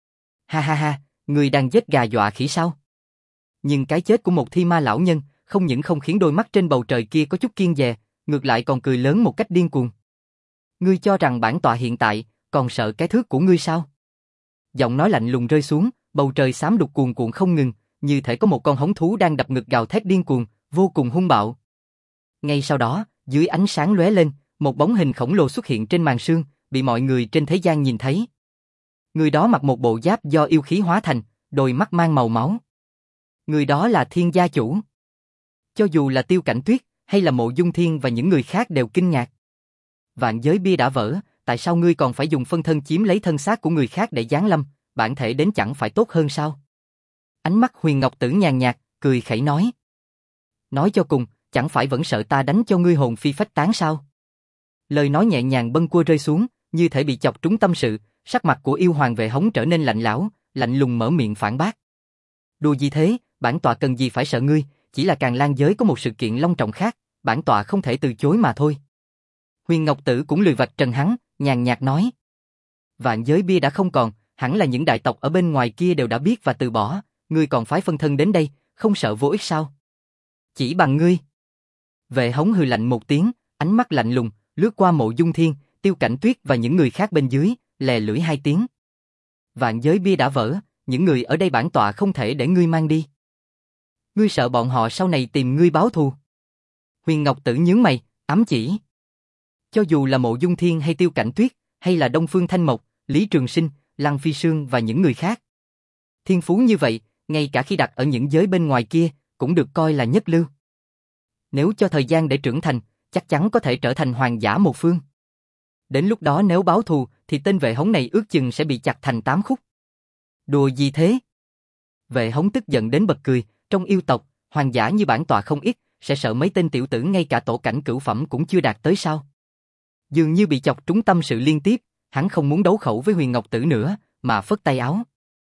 Ha ha ha, người đang giết gà dọa khỉ sao? Nhưng cái chết của một Thi Ma lão nhân không những không khiến đôi mắt trên bầu trời kia có chút kiêng dè, ngược lại còn cười lớn một cách điên cuồng. Ngươi cho rằng bản tọa hiện tại còn sợ cái thước của ngươi sao? Giọng nói lạnh lùng rơi xuống, bầu trời xám đục cuồn cuộn không ngừng, như thể có một con hống thú đang đập ngực gào thét điên cuồng, vô cùng hung bạo. Ngay sau đó, dưới ánh sáng lóe lên, một bóng hình khổng lồ xuất hiện trên màn sương, bị mọi người trên thế gian nhìn thấy. Người đó mặc một bộ giáp do yêu khí hóa thành, đôi mắt mang màu máu. Người đó là Thiên gia chủ. Cho dù là Tiêu Cảnh Tuyết, hay là Mộ Dung Thiên và những người khác đều kinh ngạc. Vạn giới bia đã vỡ, tại sao ngươi còn phải dùng phân thân chiếm lấy thân xác của người khác để giáng lâm, bản thể đến chẳng phải tốt hơn sao? Ánh mắt Huyền Ngọc Tử nhàn nhạt, cười khẩy nói. Nói cho cùng, chẳng phải vẫn sợ ta đánh cho ngươi hồn phi phách tán sao? Lời nói nhẹ nhàng bâng quơ rơi xuống, như thể bị chọc trúng tâm sự, sắc mặt của yêu hoàng Vệ Hống trở nên lạnh lẽo, lạnh lùng mở miệng phản bác. Đùa gì thế, bản tọa cần gì phải sợ ngươi, chỉ là Càn Lan giới có một sự kiện long trọng khác, bản tọa không thể từ chối mà thôi. Huyền Ngọc Tử cũng lười vạch trần hắn, nhàn nhạt nói. Vạn giới bia đã không còn, hẳn là những đại tộc ở bên ngoài kia đều đã biết và từ bỏ, ngươi còn phái phân thân đến đây, không sợ vô ích sao? Chỉ bằng ngươi. Vệ Hống hừ lạnh một tiếng, ánh mắt lạnh lùng, lướt qua Mộ Dung Thiên, Tiêu Cảnh Tuyết và những người khác bên dưới, lè lưỡi hai tiếng. Vạn giới bia đã vỡ, những người ở đây bản tọa không thể để ngươi mang đi. Ngươi sợ bọn họ sau này tìm ngươi báo thù? Huyền Ngọc Tử nhướng mày, ám chỉ. Cho dù là Mộ Dung Thiên hay Tiêu Cảnh Tuyết, hay là Đông Phương Thanh Mộc, Lý Trường Sinh, Lăng Phi Sương và những người khác. Thiên phú như vậy, ngay cả khi đặt ở những giới bên ngoài kia, cũng được coi là nhất lưu. Nếu cho thời gian để trưởng thành, chắc chắn có thể trở thành hoàng giả một phương. Đến lúc đó nếu báo thù, thì tên Vệ Hống này ước chừng sẽ bị chặt thành tám khúc. Đùa gì thế? Vệ Hống tức giận đến bật cười, trong yêu tộc, hoàng giả như bản tọa không ít, sẽ sợ mấy tên tiểu tử ngay cả tổ cảnh cửu phẩm cũng chưa đạt tới sao? Dường như bị chọc trúng tâm sự liên tiếp, hắn không muốn đấu khẩu với Huyền Ngọc Tử nữa, mà phất tay áo.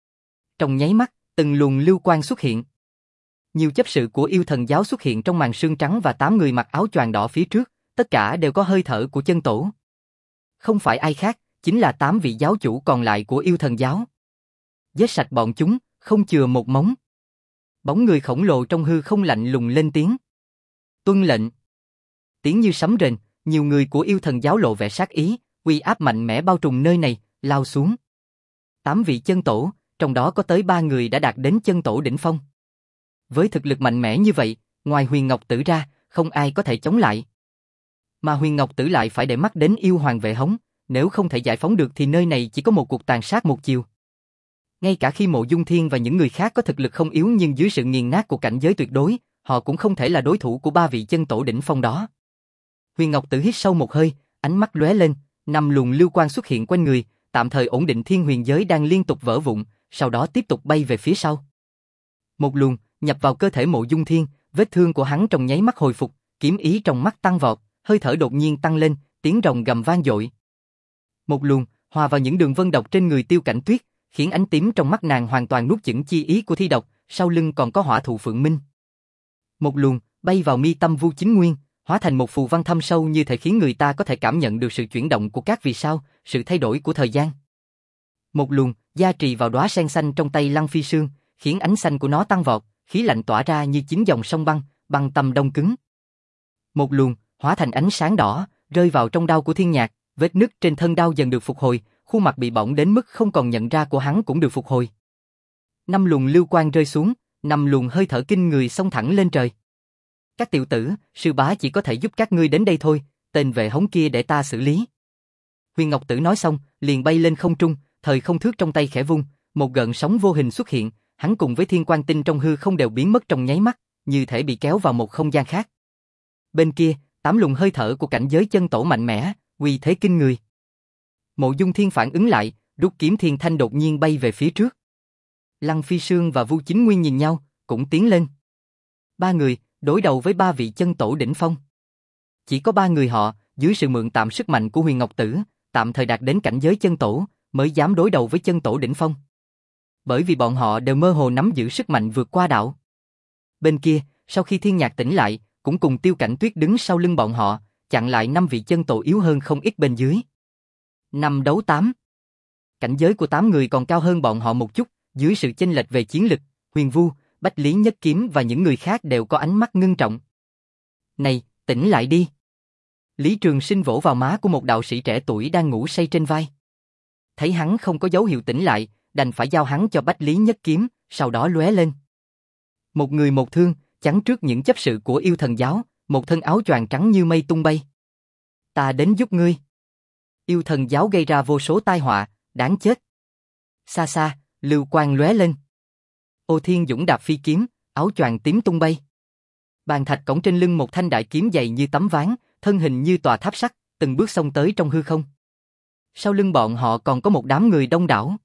Trong nháy mắt, từng luồng lưu quang xuất hiện. Nhiều chấp sự của yêu thần giáo xuất hiện trong màn sương trắng và tám người mặc áo choàng đỏ phía trước, tất cả đều có hơi thở của chân tổ. Không phải ai khác, chính là tám vị giáo chủ còn lại của yêu thần giáo. Giết sạch bọn chúng, không chừa một mống. Bóng người khổng lồ trong hư không lạnh lùng lên tiếng. Tuân lệnh. Tiếng như sấm rền, nhiều người của yêu thần giáo lộ vẻ sát ý, uy áp mạnh mẽ bao trùm nơi này, lao xuống. Tám vị chân tổ, trong đó có tới ba người đã đạt đến chân tổ đỉnh phong. Với thực lực mạnh mẽ như vậy, ngoài Huyền Ngọc Tử ra, không ai có thể chống lại. Mà Huyền Ngọc Tử lại phải để mắt đến yêu hoàng Vệ Hống, nếu không thể giải phóng được thì nơi này chỉ có một cuộc tàn sát một chiều. Ngay cả khi Mộ Dung Thiên và những người khác có thực lực không yếu nhưng dưới sự nghiền nát của cảnh giới tuyệt đối, họ cũng không thể là đối thủ của ba vị chân tổ đỉnh phong đó. Huyền Ngọc Tử hít sâu một hơi, ánh mắt lóe lên, năm luồng lưu quang xuất hiện quanh người, tạm thời ổn định thiên huyền giới đang liên tục vỡ vụn, sau đó tiếp tục bay về phía sau. Một luồng nhập vào cơ thể Mộ Dung Thiên, vết thương của hắn trong nháy mắt hồi phục, kiếm ý trong mắt tăng vọt, hơi thở đột nhiên tăng lên, tiếng rồng gầm vang dội. Một luồng hòa vào những đường vân độc trên người Tiêu Cảnh Tuyết, khiến ánh tím trong mắt nàng hoàn toàn nuốt chửng chi ý của thi độc, sau lưng còn có hỏa thụ Phượng Minh. Một luồng bay vào mi tâm Vu Chính Nguyên, hóa thành một phù văn thâm sâu như thể khiến người ta có thể cảm nhận được sự chuyển động của các vì sao, sự thay đổi của thời gian. Một luồng gia trì vào đóa sen xanh trong tay Lăng Phi Sương, khiến ánh xanh của nó tăng vọt, khí lạnh tỏa ra như chín dòng sông băng, băng tâm đông cứng. Một luồng hóa thành ánh sáng đỏ, rơi vào trong đao của Thiên Nhạc, vết nứt trên thân đao dần được phục hồi, khuôn mặt bị bỏng đến mức không còn nhận ra của hắn cũng được phục hồi. Năm luồng lưu quang rơi xuống, năm luồng hơi thở kinh người xông thẳng lên trời. Các tiểu tử, sư bá chỉ có thể giúp các ngươi đến đây thôi, tên Vệ Hống kia để ta xử lý. Huyền Ngọc Tử nói xong, liền bay lên không trung, thời không thước trong tay khẽ vung, một gợn sóng vô hình xuất hiện, hắn cùng với thiên quang tinh trong hư không đều biến mất trong nháy mắt, như thể bị kéo vào một không gian khác. Bên kia, tám luồng hơi thở của cảnh giới chân tổ mạnh mẽ, uy thế kinh người. Mộ Dung Thiên phản ứng lại, rút kiếm thiên thanh đột nhiên bay về phía trước. Lăng Phi Sương và Vu Chính Nguyên nhìn nhau, cũng tiến lên. Ba người, đối đầu với ba vị chân tổ đỉnh phong. Chỉ có ba người họ, dưới sự mượn tạm sức mạnh của Huyền Ngọc Tử, tạm thời đạt đến cảnh giới chân tổ, mới dám đối đầu với chân tổ đỉnh phong. Bởi vì bọn họ đều mơ hồ nắm giữ sức mạnh vượt qua đạo. Bên kia, sau khi Thiên Nhạc tỉnh lại, cũng cùng Tiêu Cảnh Tuyết đứng sau lưng bọn họ, chặn lại năm vị chân tổ yếu hơn không ít bên dưới. Năm đấu tám. Cảnh giới của tám người còn cao hơn bọn họ một chút, dưới sự chênh lệch về chiến lực, Huyền Vu, Bách Lý Nhất Kiếm và những người khác đều có ánh mắt ngưng trọng. Này, tỉnh lại đi. Lý Trường Sinh vỗ vào má của một đạo sĩ trẻ tuổi đang ngủ say trên vai. Thấy hắn không có dấu hiệu tỉnh lại, đành phải giao hắn cho Bách Lý Nhất Kiếm, sau đó lóe lên. Một người một thương, chắn trước những chấp sự của yêu thần giáo, một thân áo choàng trắng như mây tung bay. Ta đến giúp ngươi. Yêu thần giáo gây ra vô số tai họa, đáng chết. Xa xa, lưu quang lóe lên. Ô Thiên Dũng đạp phi kiếm, áo choàng tím tung bay. Bàn thạch cổng trên lưng một thanh đại kiếm dày như tấm ván, thân hình như tòa tháp sắt, từng bước xông tới trong hư không. Sau lưng bọn họ còn có một đám người đông đảo.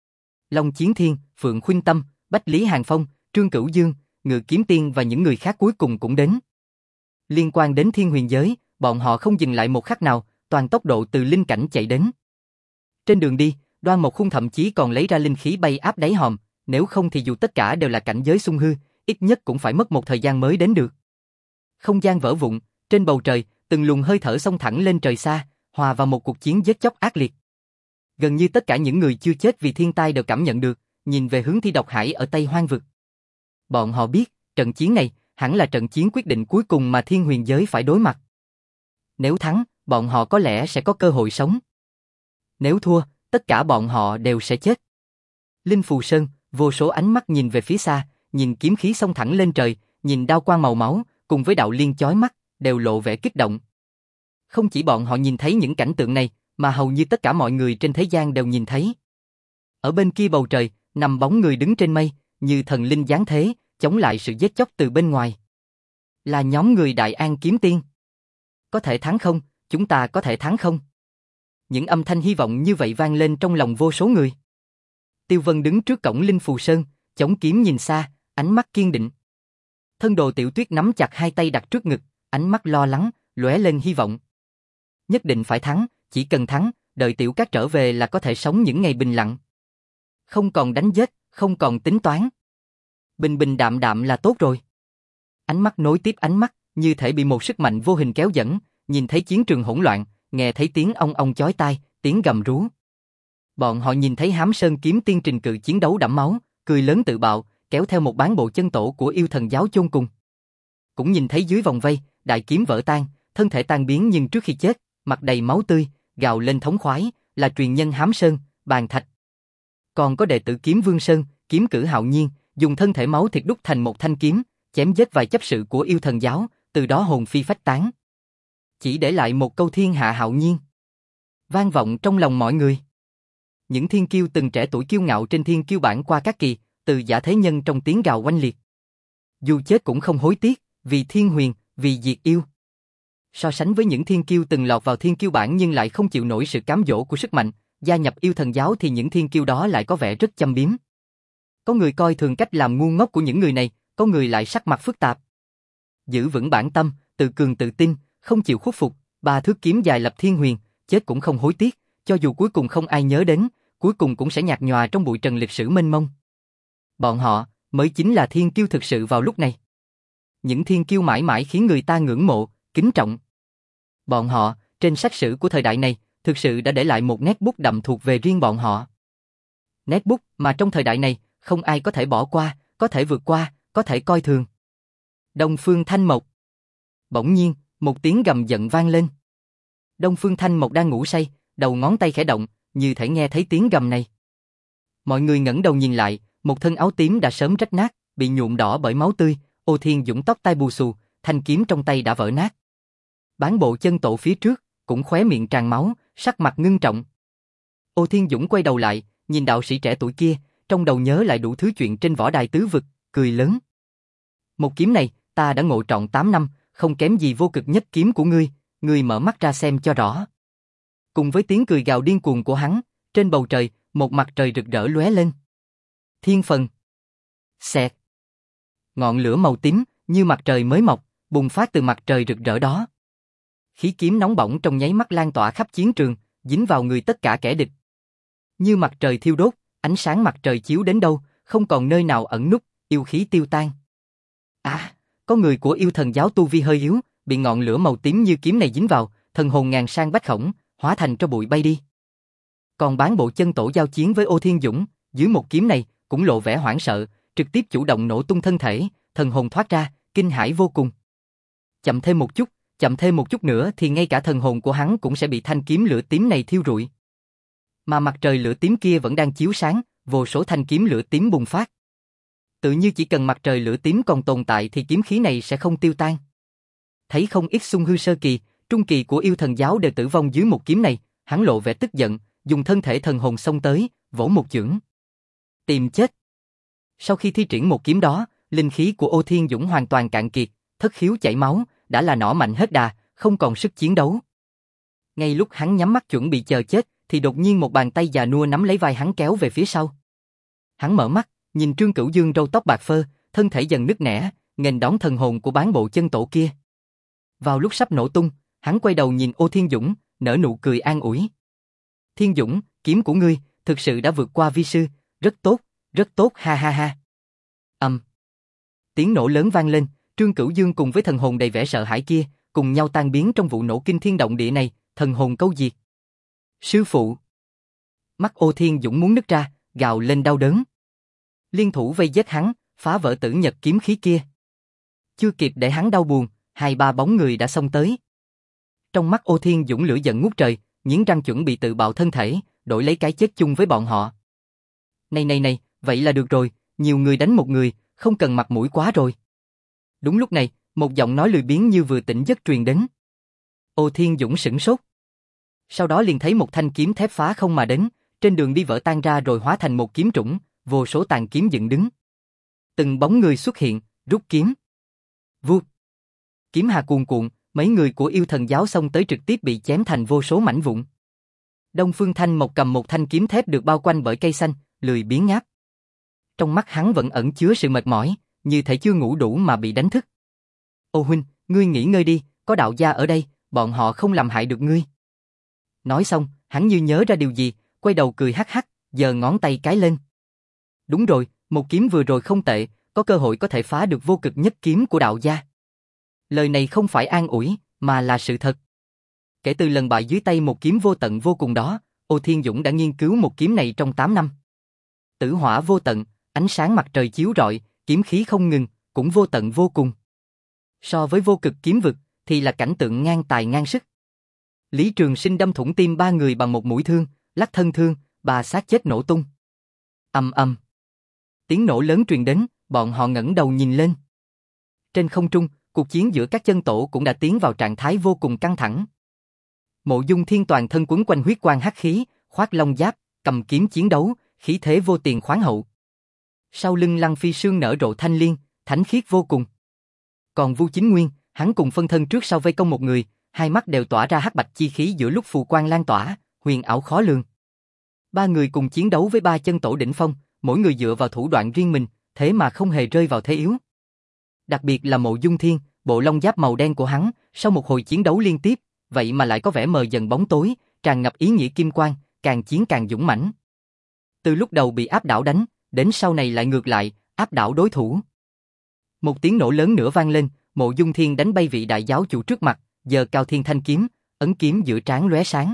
Long Chiến Thiên, Phượng Khuynh Tâm, Bách Lý Hàng Phong, Trương Cửu Dương, Ngự Kiếm Tiên và những người khác cuối cùng cũng đến. Liên quan đến thiên huyền giới, bọn họ không dừng lại một khắc nào, toàn tốc độ từ linh cảnh chạy đến. Trên đường đi, Đoan Mộc Khung thậm chí còn lấy ra linh khí bay áp đáy hòm, nếu không thì dù tất cả đều là cảnh giới xung hư, ít nhất cũng phải mất một thời gian mới đến được. Không gian vỡ vụn, trên bầu trời, từng luồng hơi thở xông thẳng lên trời xa, hòa vào một cuộc chiến giết chóc ác liệt. Gần như tất cả những người chưa chết vì thiên tai đều cảm nhận được, nhìn về hướng Thi Độc Hải ở Tây Hoang Vực. Bọn họ biết, trận chiến này hẳn là trận chiến quyết định cuối cùng mà thiên huyền giới phải đối mặt. Nếu thắng, bọn họ có lẽ sẽ có cơ hội sống. Nếu thua, tất cả bọn họ đều sẽ chết. Linh Phù Sơn, vô số ánh mắt nhìn về phía xa, nhìn kiếm khí xông thẳng lên trời, nhìn đao quang màu máu, cùng với đạo liên chói mắt, đều lộ vẻ kích động. Không chỉ bọn họ nhìn thấy những cảnh tượng này, mà hầu như tất cả mọi người trên thế gian đều nhìn thấy. Ở bên kia bầu trời, nằm bóng người đứng trên mây, như thần linh giáng thế, chống lại sự giết chóc từ bên ngoài. Là nhóm người Đại An Kiếm Tiên. Có thể thắng không? Chúng ta có thể thắng không? Những âm thanh hy vọng như vậy vang lên trong lòng vô số người. Tiêu Vân đứng trước cổng Linh Phù Sơn, chống kiếm nhìn xa, ánh mắt kiên định. Thân Đồ Tiểu Tuyết nắm chặt hai tay đặt trước ngực, ánh mắt lo lắng, lóe lên hy vọng. Nhất định phải thắng, chỉ cần thắng, đợi Tiểu Cát trở về là có thể sống những ngày bình lặng. Không còn đánh giết, không còn tính toán. Bình bình đạm đạm là tốt rồi. Ánh mắt nối tiếp ánh mắt, như thể bị một sức mạnh vô hình kéo dẫn, nhìn thấy chiến trường hỗn loạn, nghe thấy tiếng ong ong chói tai, tiếng gầm rú. Bọn họ nhìn thấy Hám Sơn Kiếm Tiên trình cự chiến đấu đẫm máu, cười lớn tự bạo, kéo theo một bán bộ chân tổ của yêu thần giáo chôn cùng. Cũng nhìn thấy dưới vòng vây, đại kiếm vỡ tan, thân thể tan biến nhưng trước khi chết, mặt đầy máu tươi, gào lên thống khoái, là truyền nhân Hám Sơn, Bàn Thạch. Còn có đệ tử Kiếm Vương Sơn, Kiếm Cử Hạo Nhiên, dùng thân thể máu thịt đúc thành một thanh kiếm, chém giết vài chấp sự của yêu thần giáo, từ đó hồn phi phách tán. Chỉ để lại một câu thiên hạ hạo nhiên, vang vọng trong lòng mọi người. Những thiên kiêu từng trẻ tuổi kiêu ngạo trên thiên kiêu bảng qua các kỳ, từ giả thế nhân trong tiếng gào oanh liệt. Dù chết cũng không hối tiếc, vì thiên huyền, vì diệt yêu. So sánh với những thiên kiêu từng lọt vào thiên kiêu bảng nhưng lại không chịu nổi sự cám dỗ của sức mạnh, gia nhập yêu thần giáo thì những thiên kiêu đó lại có vẻ rất châm biếm. Có người coi thường cách làm ngu ngốc của những người này, có người lại sắc mặt phức tạp. Giữ vững bản tâm, tự cường tự tin, không chịu khuất phục, ba thước kiếm dài lập thiên huyền, chết cũng không hối tiếc, cho dù cuối cùng không ai nhớ đến, cuối cùng cũng sẽ nhạt nhòa trong bụi trần lịch sử mênh mông. Bọn họ mới chính là thiên kiêu thực sự vào lúc này. Những thiên kiêu mãi mãi khiến người ta ngưỡng mộ, kính trọng. Bọn họ, trên sách sử của thời đại này, thực sự đã để lại một nét bút đậm thuộc về riêng bọn họ. Nét bút mà trong thời đại này, không ai có thể bỏ qua, có thể vượt qua, có thể coi thường. Đông Phương Thanh Mộc. Bỗng nhiên, một tiếng gầm giận vang lên. Đông Phương Thanh Mộc đang ngủ say, đầu ngón tay khẽ động, như thể nghe thấy tiếng gầm này. Mọi người ngẩng đầu nhìn lại, một thân áo tím đã sớm rách nát, bị nhuộm đỏ bởi máu tươi, Ô Thiên Dũng tóc tai bù xù, thanh kiếm trong tay đã vỡ nát. Bán bộ chân tổ phía trước, cũng khóe miệng tràn máu, sắc mặt ngưng trọng. Ô Thiên Dũng quay đầu lại, nhìn đạo sĩ trẻ tuổi kia, trong đầu nhớ lại đủ thứ chuyện trên võ đài tứ vực, cười lớn. Một kiếm này, ta đã ngộ trọn tám năm, không kém gì vô cực nhất kiếm của ngươi, ngươi mở mắt ra xem cho rõ. Cùng với tiếng cười gào điên cuồng của hắn, trên bầu trời, một mặt trời rực rỡ lóe lên. Thiên phần. Xẹt. Ngọn lửa màu tím, như mặt trời mới mọc, bùng phát từ mặt trời rực rỡ đó. Khí kiếm nóng bỏng trong nháy mắt lan tỏa khắp chiến trường, dính vào người tất cả kẻ địch. Như mặt trời thiêu đốt, ánh sáng mặt trời chiếu đến đâu, không còn nơi nào ẩn núp, yêu khí tiêu tan. À, có người của yêu thần giáo tu vi hơi yếu, bị ngọn lửa màu tím như kiếm này dính vào, thần hồn ngàn sang bách khổng, hóa thành tro bụi bay đi. Còn bán bộ chân tổ giao chiến với Ô Thiên Dũng, dưới một kiếm này, cũng lộ vẻ hoảng sợ, trực tiếp chủ động nổ tung thân thể, thần hồn thoát ra, kinh hãi vô cùng. Chậm thêm một chút, chậm thêm một chút nữa thì ngay cả thần hồn của hắn cũng sẽ bị thanh kiếm lửa tím này thiêu rụi. Mà mặt trời lửa tím kia vẫn đang chiếu sáng, vô số thanh kiếm lửa tím bùng phát. Tự như chỉ cần mặt trời lửa tím còn tồn tại thì kiếm khí này sẽ không tiêu tan. Thấy không ít xung hư sơ kỳ, trung kỳ của yêu thần giáo đều tử vong dưới một kiếm này, hắn lộ vẻ tức giận, dùng thân thể thần hồn xông tới, vỗ một chưởng. Tìm chết. Sau khi thi triển một kiếm đó, linh khí của Ô Thiên Dũng hoàn toàn cạn kiệt, thất khiếu chảy máu, đã là nỏ mạnh hết đà, không còn sức chiến đấu. Ngay lúc hắn nhắm mắt chuẩn bị chờ chết, thì đột nhiên một bàn tay già nua nắm lấy vai hắn kéo về phía sau. Hắn mở mắt, nhìn Trương Cửu Dương râu tóc bạc phơ, thân thể dần nứt nẻ, nghênh đón thần hồn của bán bộ chân tổ kia. Vào lúc sắp nổ tung, hắn quay đầu nhìn Ô Thiên Dũng, nở nụ cười an ủi. Thiên Dũng, kiếm của ngươi, thực sự đã vượt qua vi sư, rất tốt, rất tốt ha ha ha. Ầm. Um. Tiếng nổ lớn vang lên, Trương Cửu Dương cùng với thần hồn đầy vẻ sợ hãi kia, cùng nhau tan biến trong vụ nổ kinh thiên động địa này, thần hồn câu diệt. Sư phụ. Mắt Ô Thiên Dũng muốn nứt ra, gào lên đau đớn. Liên thủ vây giết hắn, phá vỡ tử nhật kiếm khí kia. Chưa kịp để hắn đau buồn, hai ba bóng người đã xông tới. Trong mắt Ô Thiên Dũng lửa giận ngút trời, nghiến răng chuẩn bị tự bạo thân thể, đổi lấy cái chết chung với bọn họ. Này này này, vậy là được rồi, nhiều người đánh một người, không cần mặt mũi quá rồi. Đúng lúc này, một giọng nói lười biếng như vừa tỉnh giấc truyền đến. Ô Thiên Dũng sửng sốt. Sau đó liền thấy một thanh kiếm thép phá không mà đến, trên đường đi vỡ tan ra rồi hóa thành một kiếm trũng, vô số tàn kiếm dựng đứng. Từng bóng người xuất hiện, rút kiếm. Vụt. Kiếm hà cuồn cuộn, mấy người của yêu thần giáo xông tới trực tiếp bị chém thành vô số mảnh vụn. Đông Phương Thanh Mộc cầm một thanh kiếm thép được bao quanh bởi cây xanh, lười biếng ngáp. Trong mắt hắn vẫn ẩn chứa sự mệt mỏi, như thể chưa ngủ đủ mà bị đánh thức. Ô huynh, ngươi nghỉ ngơi đi, có đạo gia ở đây, bọn họ không làm hại được ngươi. Nói xong, hắn như nhớ ra điều gì, quay đầu cười hắc hắc, giơ ngón tay cái lên. Đúng rồi, một kiếm vừa rồi không tệ, có cơ hội có thể phá được vô cực nhất kiếm của đạo gia. Lời này không phải an ủi, mà là sự thật. Kể từ lần bại dưới tay một kiếm vô tận vô cùng đó, Ô Thiên Dũng đã nghiên cứu một kiếm này trong tám năm. Tử hỏa vô tận, ánh sáng mặt trời chiếu rọi, kiếm khí không ngừng, cũng vô tận vô cùng. So với vô cực kiếm vực, thì là cảnh tượng ngang tài ngang sức. Lý Trường Sinh đâm thủng tim ba người bằng một mũi thương, lắc thân thương, ba xác chết nổ tung. Ầm ầm. Tiếng nổ lớn truyền đến, bọn họ ngẩng đầu nhìn lên. Trên không trung, cuộc chiến giữa các chân tổ cũng đã tiến vào trạng thái vô cùng căng thẳng. Mộ Dung Thiên toàn thân quấn quanh huyết quang hắc khí, khoác long giáp, cầm kiếm chiến đấu, khí thế vô tiền khoáng hậu. Sau lưng Lăng Phi Sương nở rộ thanh liên, thánh khiết vô cùng. Còn Vu Chính Nguyên, hắn cùng phân thân trước sau vây công một người, hai mắt đều tỏa ra hắc bạch chi khí giữa lúc phù quang lan tỏa, huyền ảo khó lường. Ba người cùng chiến đấu với ba chân tổ đỉnh phong, mỗi người dựa vào thủ đoạn riêng mình, thế mà không hề rơi vào thế yếu. Đặc biệt là Mộ Dung Thiên, bộ long giáp màu đen của hắn, sau một hồi chiến đấu liên tiếp, vậy mà lại có vẻ mờ dần bóng tối, tràn ngập ý nghĩa kim quang, càng chiến càng dũng mãnh. Từ lúc đầu bị áp đảo đánh, đến sau này lại ngược lại, áp đảo đối thủ. Một tiếng nổ lớn nữa vang lên, Mộ Dung Thiên đánh bay vị đại giáo chủ trước mặt, giơ cao thiên thanh kiếm, ấn kiếm giữa trán lóe sáng.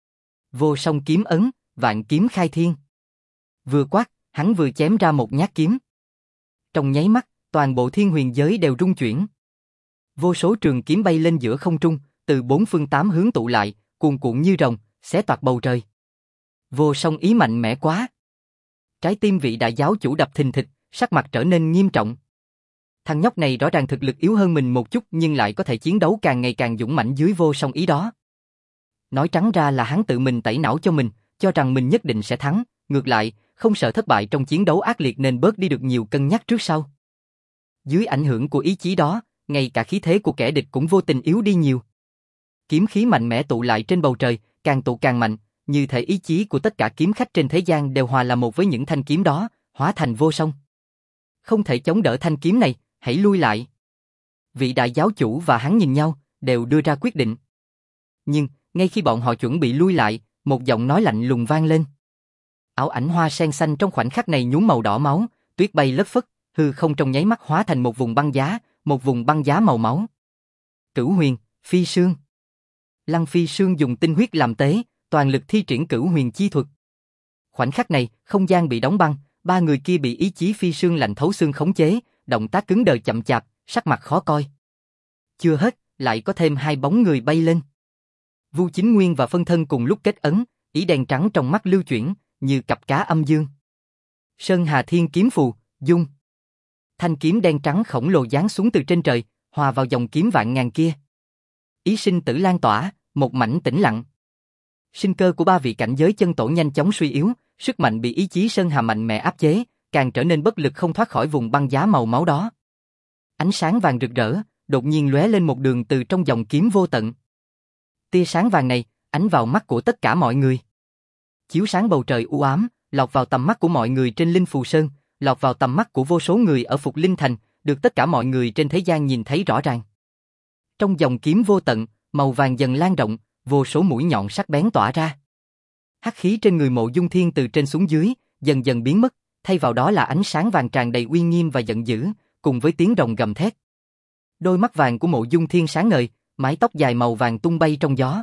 Vô song kiếm ấn, vạn kiếm khai thiên. Vừa quát, hắn vừa chém ra một nhát kiếm. Trong nháy mắt, toàn bộ thiên huyền giới đều rung chuyển. Vô số trường kiếm bay lên giữa không trung, từ bốn phương tám hướng tụ lại, cuồn cuộn như rồng, xé toạc bầu trời. Vô song ý mạnh mẽ quá. Trái tim vị đại giáo chủ đập thình thịch, sắc mặt trở nên nghiêm trọng. Thằng nhóc này rõ ràng thực lực yếu hơn mình một chút nhưng lại có thể chiến đấu càng ngày càng dũng mãnh dưới vô song ý đó. Nói trắng ra là hắn tự mình tẩy não cho mình, cho rằng mình nhất định sẽ thắng, ngược lại, không sợ thất bại trong chiến đấu ác liệt nên bớt đi được nhiều cân nhắc trước sau. Dưới ảnh hưởng của ý chí đó, ngay cả khí thế của kẻ địch cũng vô tình yếu đi nhiều. Kiếm khí mạnh mẽ tụ lại trên bầu trời, càng tụ càng mạnh, như thể ý chí của tất cả kiếm khách trên thế gian đều hòa là một với những thanh kiếm đó, hóa thành vô song. Không thể chống đỡ thanh kiếm này, hãy lui lại. Vị đại giáo chủ và hắn nhìn nhau, đều đưa ra quyết định. Nhưng, ngay khi bọn họ chuẩn bị lui lại, một giọng nói lạnh lùng vang lên. Ảo ảnh hoa sen xanh trong khoảnh khắc này nhuốm màu đỏ máu, tuyết bay lất phất, hư không trong nháy mắt hóa thành một vùng băng giá, một vùng băng giá màu máu. Cửu huyền, phi sương. Lăng Phi Sương dùng tinh huyết làm tế, toàn lực thi triển cửu huyền chi thuật. Khoảnh khắc này, không gian bị đóng băng, ba người kia bị ý chí phi sương lạnh thấu xương khống chế, động tác cứng đờ chậm chạp, sắc mặt khó coi. Chưa hết, lại có thêm hai bóng người bay lên. Vu Chính Nguyên và Phân Thân cùng lúc kết ấn, ý đèn trắng trong mắt lưu chuyển, như cặp cá âm dương. Sơn Hà Thiên kiếm phù, dung. Thanh kiếm đen trắng khổng lồ giáng xuống từ trên trời, hòa vào dòng kiếm vạn ngàn kia. Ý sinh tử lan tỏa, một mảnh tĩnh lặng. Sinh cơ của ba vị cảnh giới chân tổ nhanh chóng suy yếu, sức mạnh bị ý chí Sơn Hà mạnh mẽ áp chế, càng trở nên bất lực không thoát khỏi vùng băng giá màu máu đó. Ánh sáng vàng rực rỡ, đột nhiên lóe lên một đường từ trong dòng kiếm vô tận. Tia sáng vàng này, ánh vào mắt của tất cả mọi người. Chiếu sáng bầu trời u ám, lọt vào tầm mắt của mọi người trên Linh Phù Sơn, lọt vào tầm mắt của vô số người ở Phục Linh Thành, được tất cả mọi người trên thế gian nhìn thấy rõ ràng. Trong dòng kiếm vô tận, màu vàng dần lan rộng, vô số mũi nhọn sắc bén tỏa ra. Hắc khí trên người Mộ Dung Thiên từ trên xuống dưới, dần dần biến mất, thay vào đó là ánh sáng vàng tràn đầy uy nghiêm và giận dữ, cùng với tiếng rồng gầm thét. Đôi mắt vàng của Mộ Dung Thiên sáng ngời, mái tóc dài màu vàng tung bay trong gió.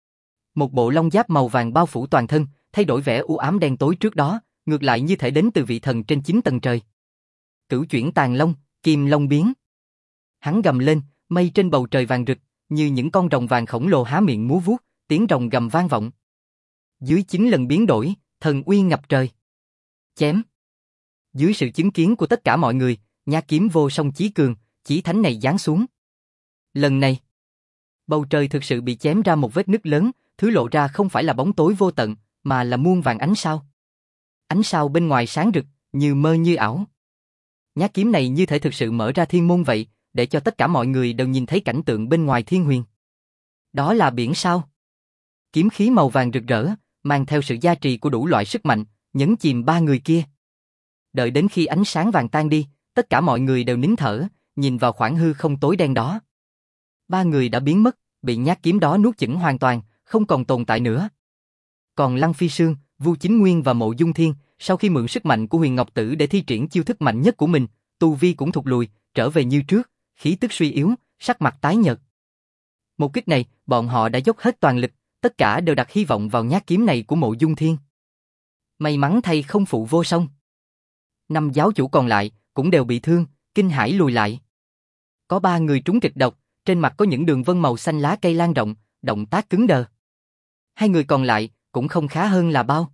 Một bộ long giáp màu vàng bao phủ toàn thân, thay đổi vẻ u ám đen tối trước đó, ngược lại như thể đến từ vị thần trên chín tầng trời. Cửu chuyển tàn long, kim long biến. Hắn gầm lên, mây trên bầu trời vàng rực, như những con rồng vàng khổng lồ há miệng múa vuốt, tiếng rồng gầm vang vọng. Dưới chín lần biến đổi, thần uy ngập trời. Chém. Dưới sự chứng kiến của tất cả mọi người, nhát kiếm vô song chí cường, chí thánh này giáng xuống. Lần này, bầu trời thực sự bị chém ra một vết nứt lớn, thứ lộ ra không phải là bóng tối vô tận, mà là muôn vàng ánh sao. Ánh sao bên ngoài sáng rực, như mơ như ảo. Nhát kiếm này như thể thực sự mở ra thiên môn vậy, để cho tất cả mọi người đều nhìn thấy cảnh tượng bên ngoài thiên huyền. Đó là biển sao. Kiếm khí màu vàng rực rỡ, mang theo sự gia trì của đủ loại sức mạnh, nhấn chìm ba người kia. Đợi đến khi ánh sáng vàng tan đi, tất cả mọi người đều nín thở, nhìn vào khoảng hư không tối đen đó. Ba người đã biến mất, bị nhát kiếm đó nuốt chửng hoàn toàn, không còn tồn tại nữa. Còn Lăng Phi Sương, Vu Chính Nguyên và Mộ Dung Thiên, sau khi mượn sức mạnh của Huyền Ngọc Tử để thi triển chiêu thức mạnh nhất của mình, tu vi cũng thụt lùi, trở về như trước, khí tức suy yếu, sắc mặt tái nhợt. Một kích này, bọn họ đã dốc hết toàn lực, tất cả đều đặt hy vọng vào nhát kiếm này của Mộ Dung Thiên. May mắn thay không phụ vô song. Năm giáo chủ còn lại cũng đều bị thương, kinh hãi lùi lại. Có ba người trúng kịch độc, trên mặt có những đường vân màu xanh lá cây lan rộng, động tác cứng đờ. Hai người còn lại cũng không khá hơn là bao.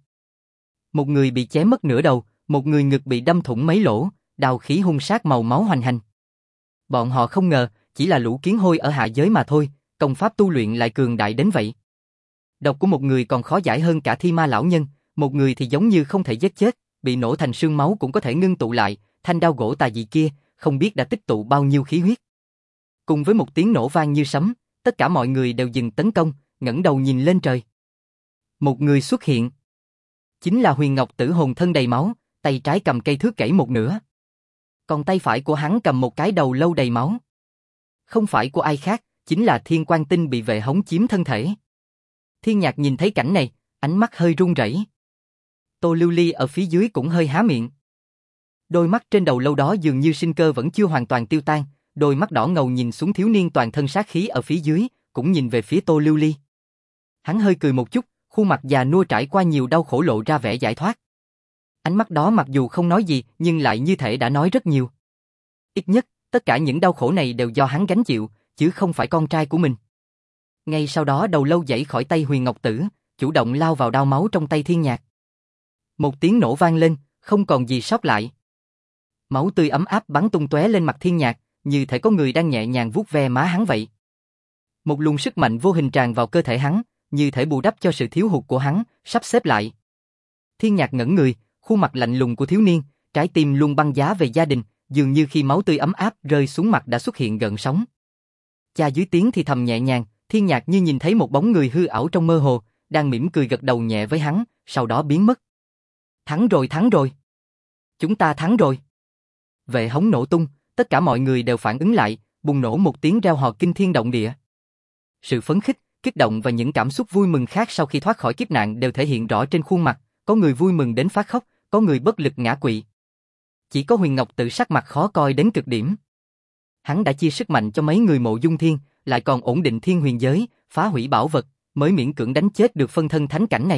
Một người bị chém mất nửa đầu, một người ngực bị đâm thủng mấy lỗ, đào khí hung sát màu máu hoành hành. Bọn họ không ngờ, chỉ là lũ kiến hôi ở hạ giới mà thôi, công pháp tu luyện lại cường đại đến vậy. Độc của một người còn khó giải hơn cả thi ma lão nhân, một người thì giống như không thể giết chết, bị nổ thành sương máu cũng có thể ngưng tụ lại, thanh đao gỗ tà dị kia, không biết đã tích tụ bao nhiêu khí huyết. Cùng với một tiếng nổ vang như sấm, tất cả mọi người đều dừng tấn công, ngẩng đầu nhìn lên trời. Một người xuất hiện. Chính là Huyền Ngọc Tử hồn thân đầy máu, tay trái cầm cây thước gãy một nửa. Còn tay phải của hắn cầm một cái đầu lâu đầy máu. Không phải của ai khác, chính là Thiên Quang Tinh bị vệ hống chiếm thân thể. Thiên Nhạc nhìn thấy cảnh này, ánh mắt hơi run rẩy. Tô Lưu Ly ở phía dưới cũng hơi há miệng. Đôi mắt trên đầu lâu đó dường như sinh cơ vẫn chưa hoàn toàn tiêu tan, đôi mắt đỏ ngầu nhìn xuống thiếu niên toàn thân sát khí ở phía dưới, cũng nhìn về phía Tô Lưu Ly. Hắn hơi cười một chút, khuôn mặt già nua trải qua nhiều đau khổ lộ ra vẻ giải thoát. Ánh mắt đó mặc dù không nói gì, nhưng lại như thể đã nói rất nhiều. Ít nhất, tất cả những đau khổ này đều do hắn gánh chịu, chứ không phải con trai của mình. Ngay sau đó đầu lâu giãy khỏi tay Huyền Ngọc Tử, chủ động lao vào đao máu trong tay Thiên Nhạc. Một tiếng nổ vang lên, không còn gì sót lại. Máu tươi ấm áp bắn tung tóe lên mặt Thiên Nhạc, như thể có người đang nhẹ nhàng vuốt ve má hắn vậy. Một luồng sức mạnh vô hình tràn vào cơ thể hắn, như thể bù đắp cho sự thiếu hụt của hắn, sắp xếp lại. Thiên Nhạc ngẩn người, khuôn mặt lạnh lùng của thiếu niên, trái tim luôn băng giá về gia đình, dường như khi máu tươi ấm áp rơi xuống mặt đã xuất hiện gợn sóng. Cha dưới tiếng thì thầm nhẹ nhàng, Thiên Nhạc như nhìn thấy một bóng người hư ảo trong mơ hồ, đang mỉm cười gật đầu nhẹ với hắn, sau đó biến mất. Thắng rồi, thắng rồi. Chúng ta thắng rồi. Vệ hống nổ tung, tất cả mọi người đều phản ứng lại, bùng nổ một tiếng reo hò kinh thiên động địa. Sự phấn khích, kích động và những cảm xúc vui mừng khác sau khi thoát khỏi kiếp nạn đều thể hiện rõ trên khuôn mặt, có người vui mừng đến phát khóc, có người bất lực ngã quỵ. Chỉ có Huyền Ngọc Tự sắc mặt khó coi đến cực điểm. Hắn đã chia sức mạnh cho mấy người Mộ Dung Thiên, lại còn ổn định thiên huyền giới, phá hủy bảo vật, mới miễn cưỡng đánh chết được phân thân thánh cảnh này.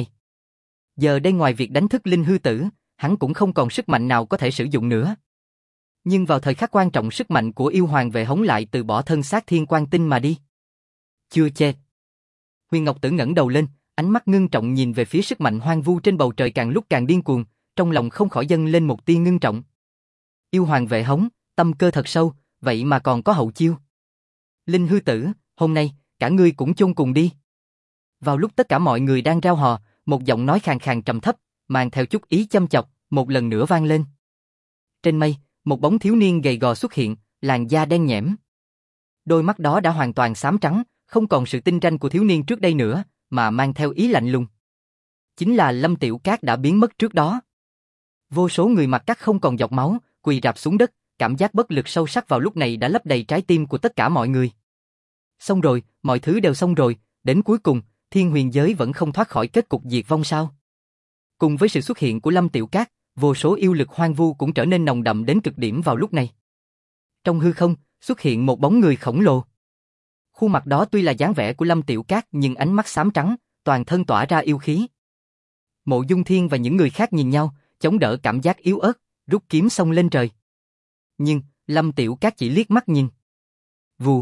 Giờ đây ngoài việc đánh thức linh hư tử, hắn cũng không còn sức mạnh nào có thể sử dụng nữa. Nhưng vào thời khắc quan trọng sức mạnh của yêu hoàng Vệ Hống lại từ bỏ thân xác thiên quan tinh mà đi. Chưa chết. Huyền Ngọc Tử ngẩng đầu lên, ánh mắt ngưng trọng nhìn về phía sức mạnh hoang vu trên bầu trời càng lúc càng điên cuồng, trong lòng không khỏi dâng lên một tia ngưng trọng. Yêu hoàng Vệ Hống, tâm cơ thật sâu, vậy mà còn có hậu chiêu. Linh hư tử, hôm nay, cả ngươi cũng chôn cùng đi. Vào lúc tất cả mọi người đang rao hò, một giọng nói khàn khàn trầm thấp, mang theo chút ý châm chọc, một lần nữa vang lên. Trên mây, một bóng thiếu niên gầy gò xuất hiện, làn da đen nhẽm. Đôi mắt đó đã hoàn toàn xám trắng, không còn sự tinh ranh của thiếu niên trước đây nữa, mà mang theo ý lạnh lùng. Chính là Lâm Tiểu Cát đã biến mất trước đó. Vô số người mặt cắt không còn giọt máu, quỳ rạp xuống đất, cảm giác bất lực sâu sắc vào lúc này đã lấp đầy trái tim của tất cả mọi người. Xong rồi, mọi thứ đều xong rồi, đến cuối cùng, thiên huyền giới vẫn không thoát khỏi kết cục diệt vong sao? Cùng với sự xuất hiện của Lâm Tiểu Cát, vô số yêu lực hoang vu cũng trở nên nồng đậm đến cực điểm vào lúc này. Trong hư không, xuất hiện một bóng người khổng lồ. Khuôn mặt đó tuy là dáng vẻ của Lâm Tiểu Cát nhưng ánh mắt xám trắng, toàn thân tỏa ra yêu khí. Mộ Dung Thiên và những người khác nhìn nhau, chống đỡ cảm giác yếu ớt, rút kiếm xông lên trời. Nhưng, Lâm Tiểu Cát chỉ liếc mắt nhìn. Vù.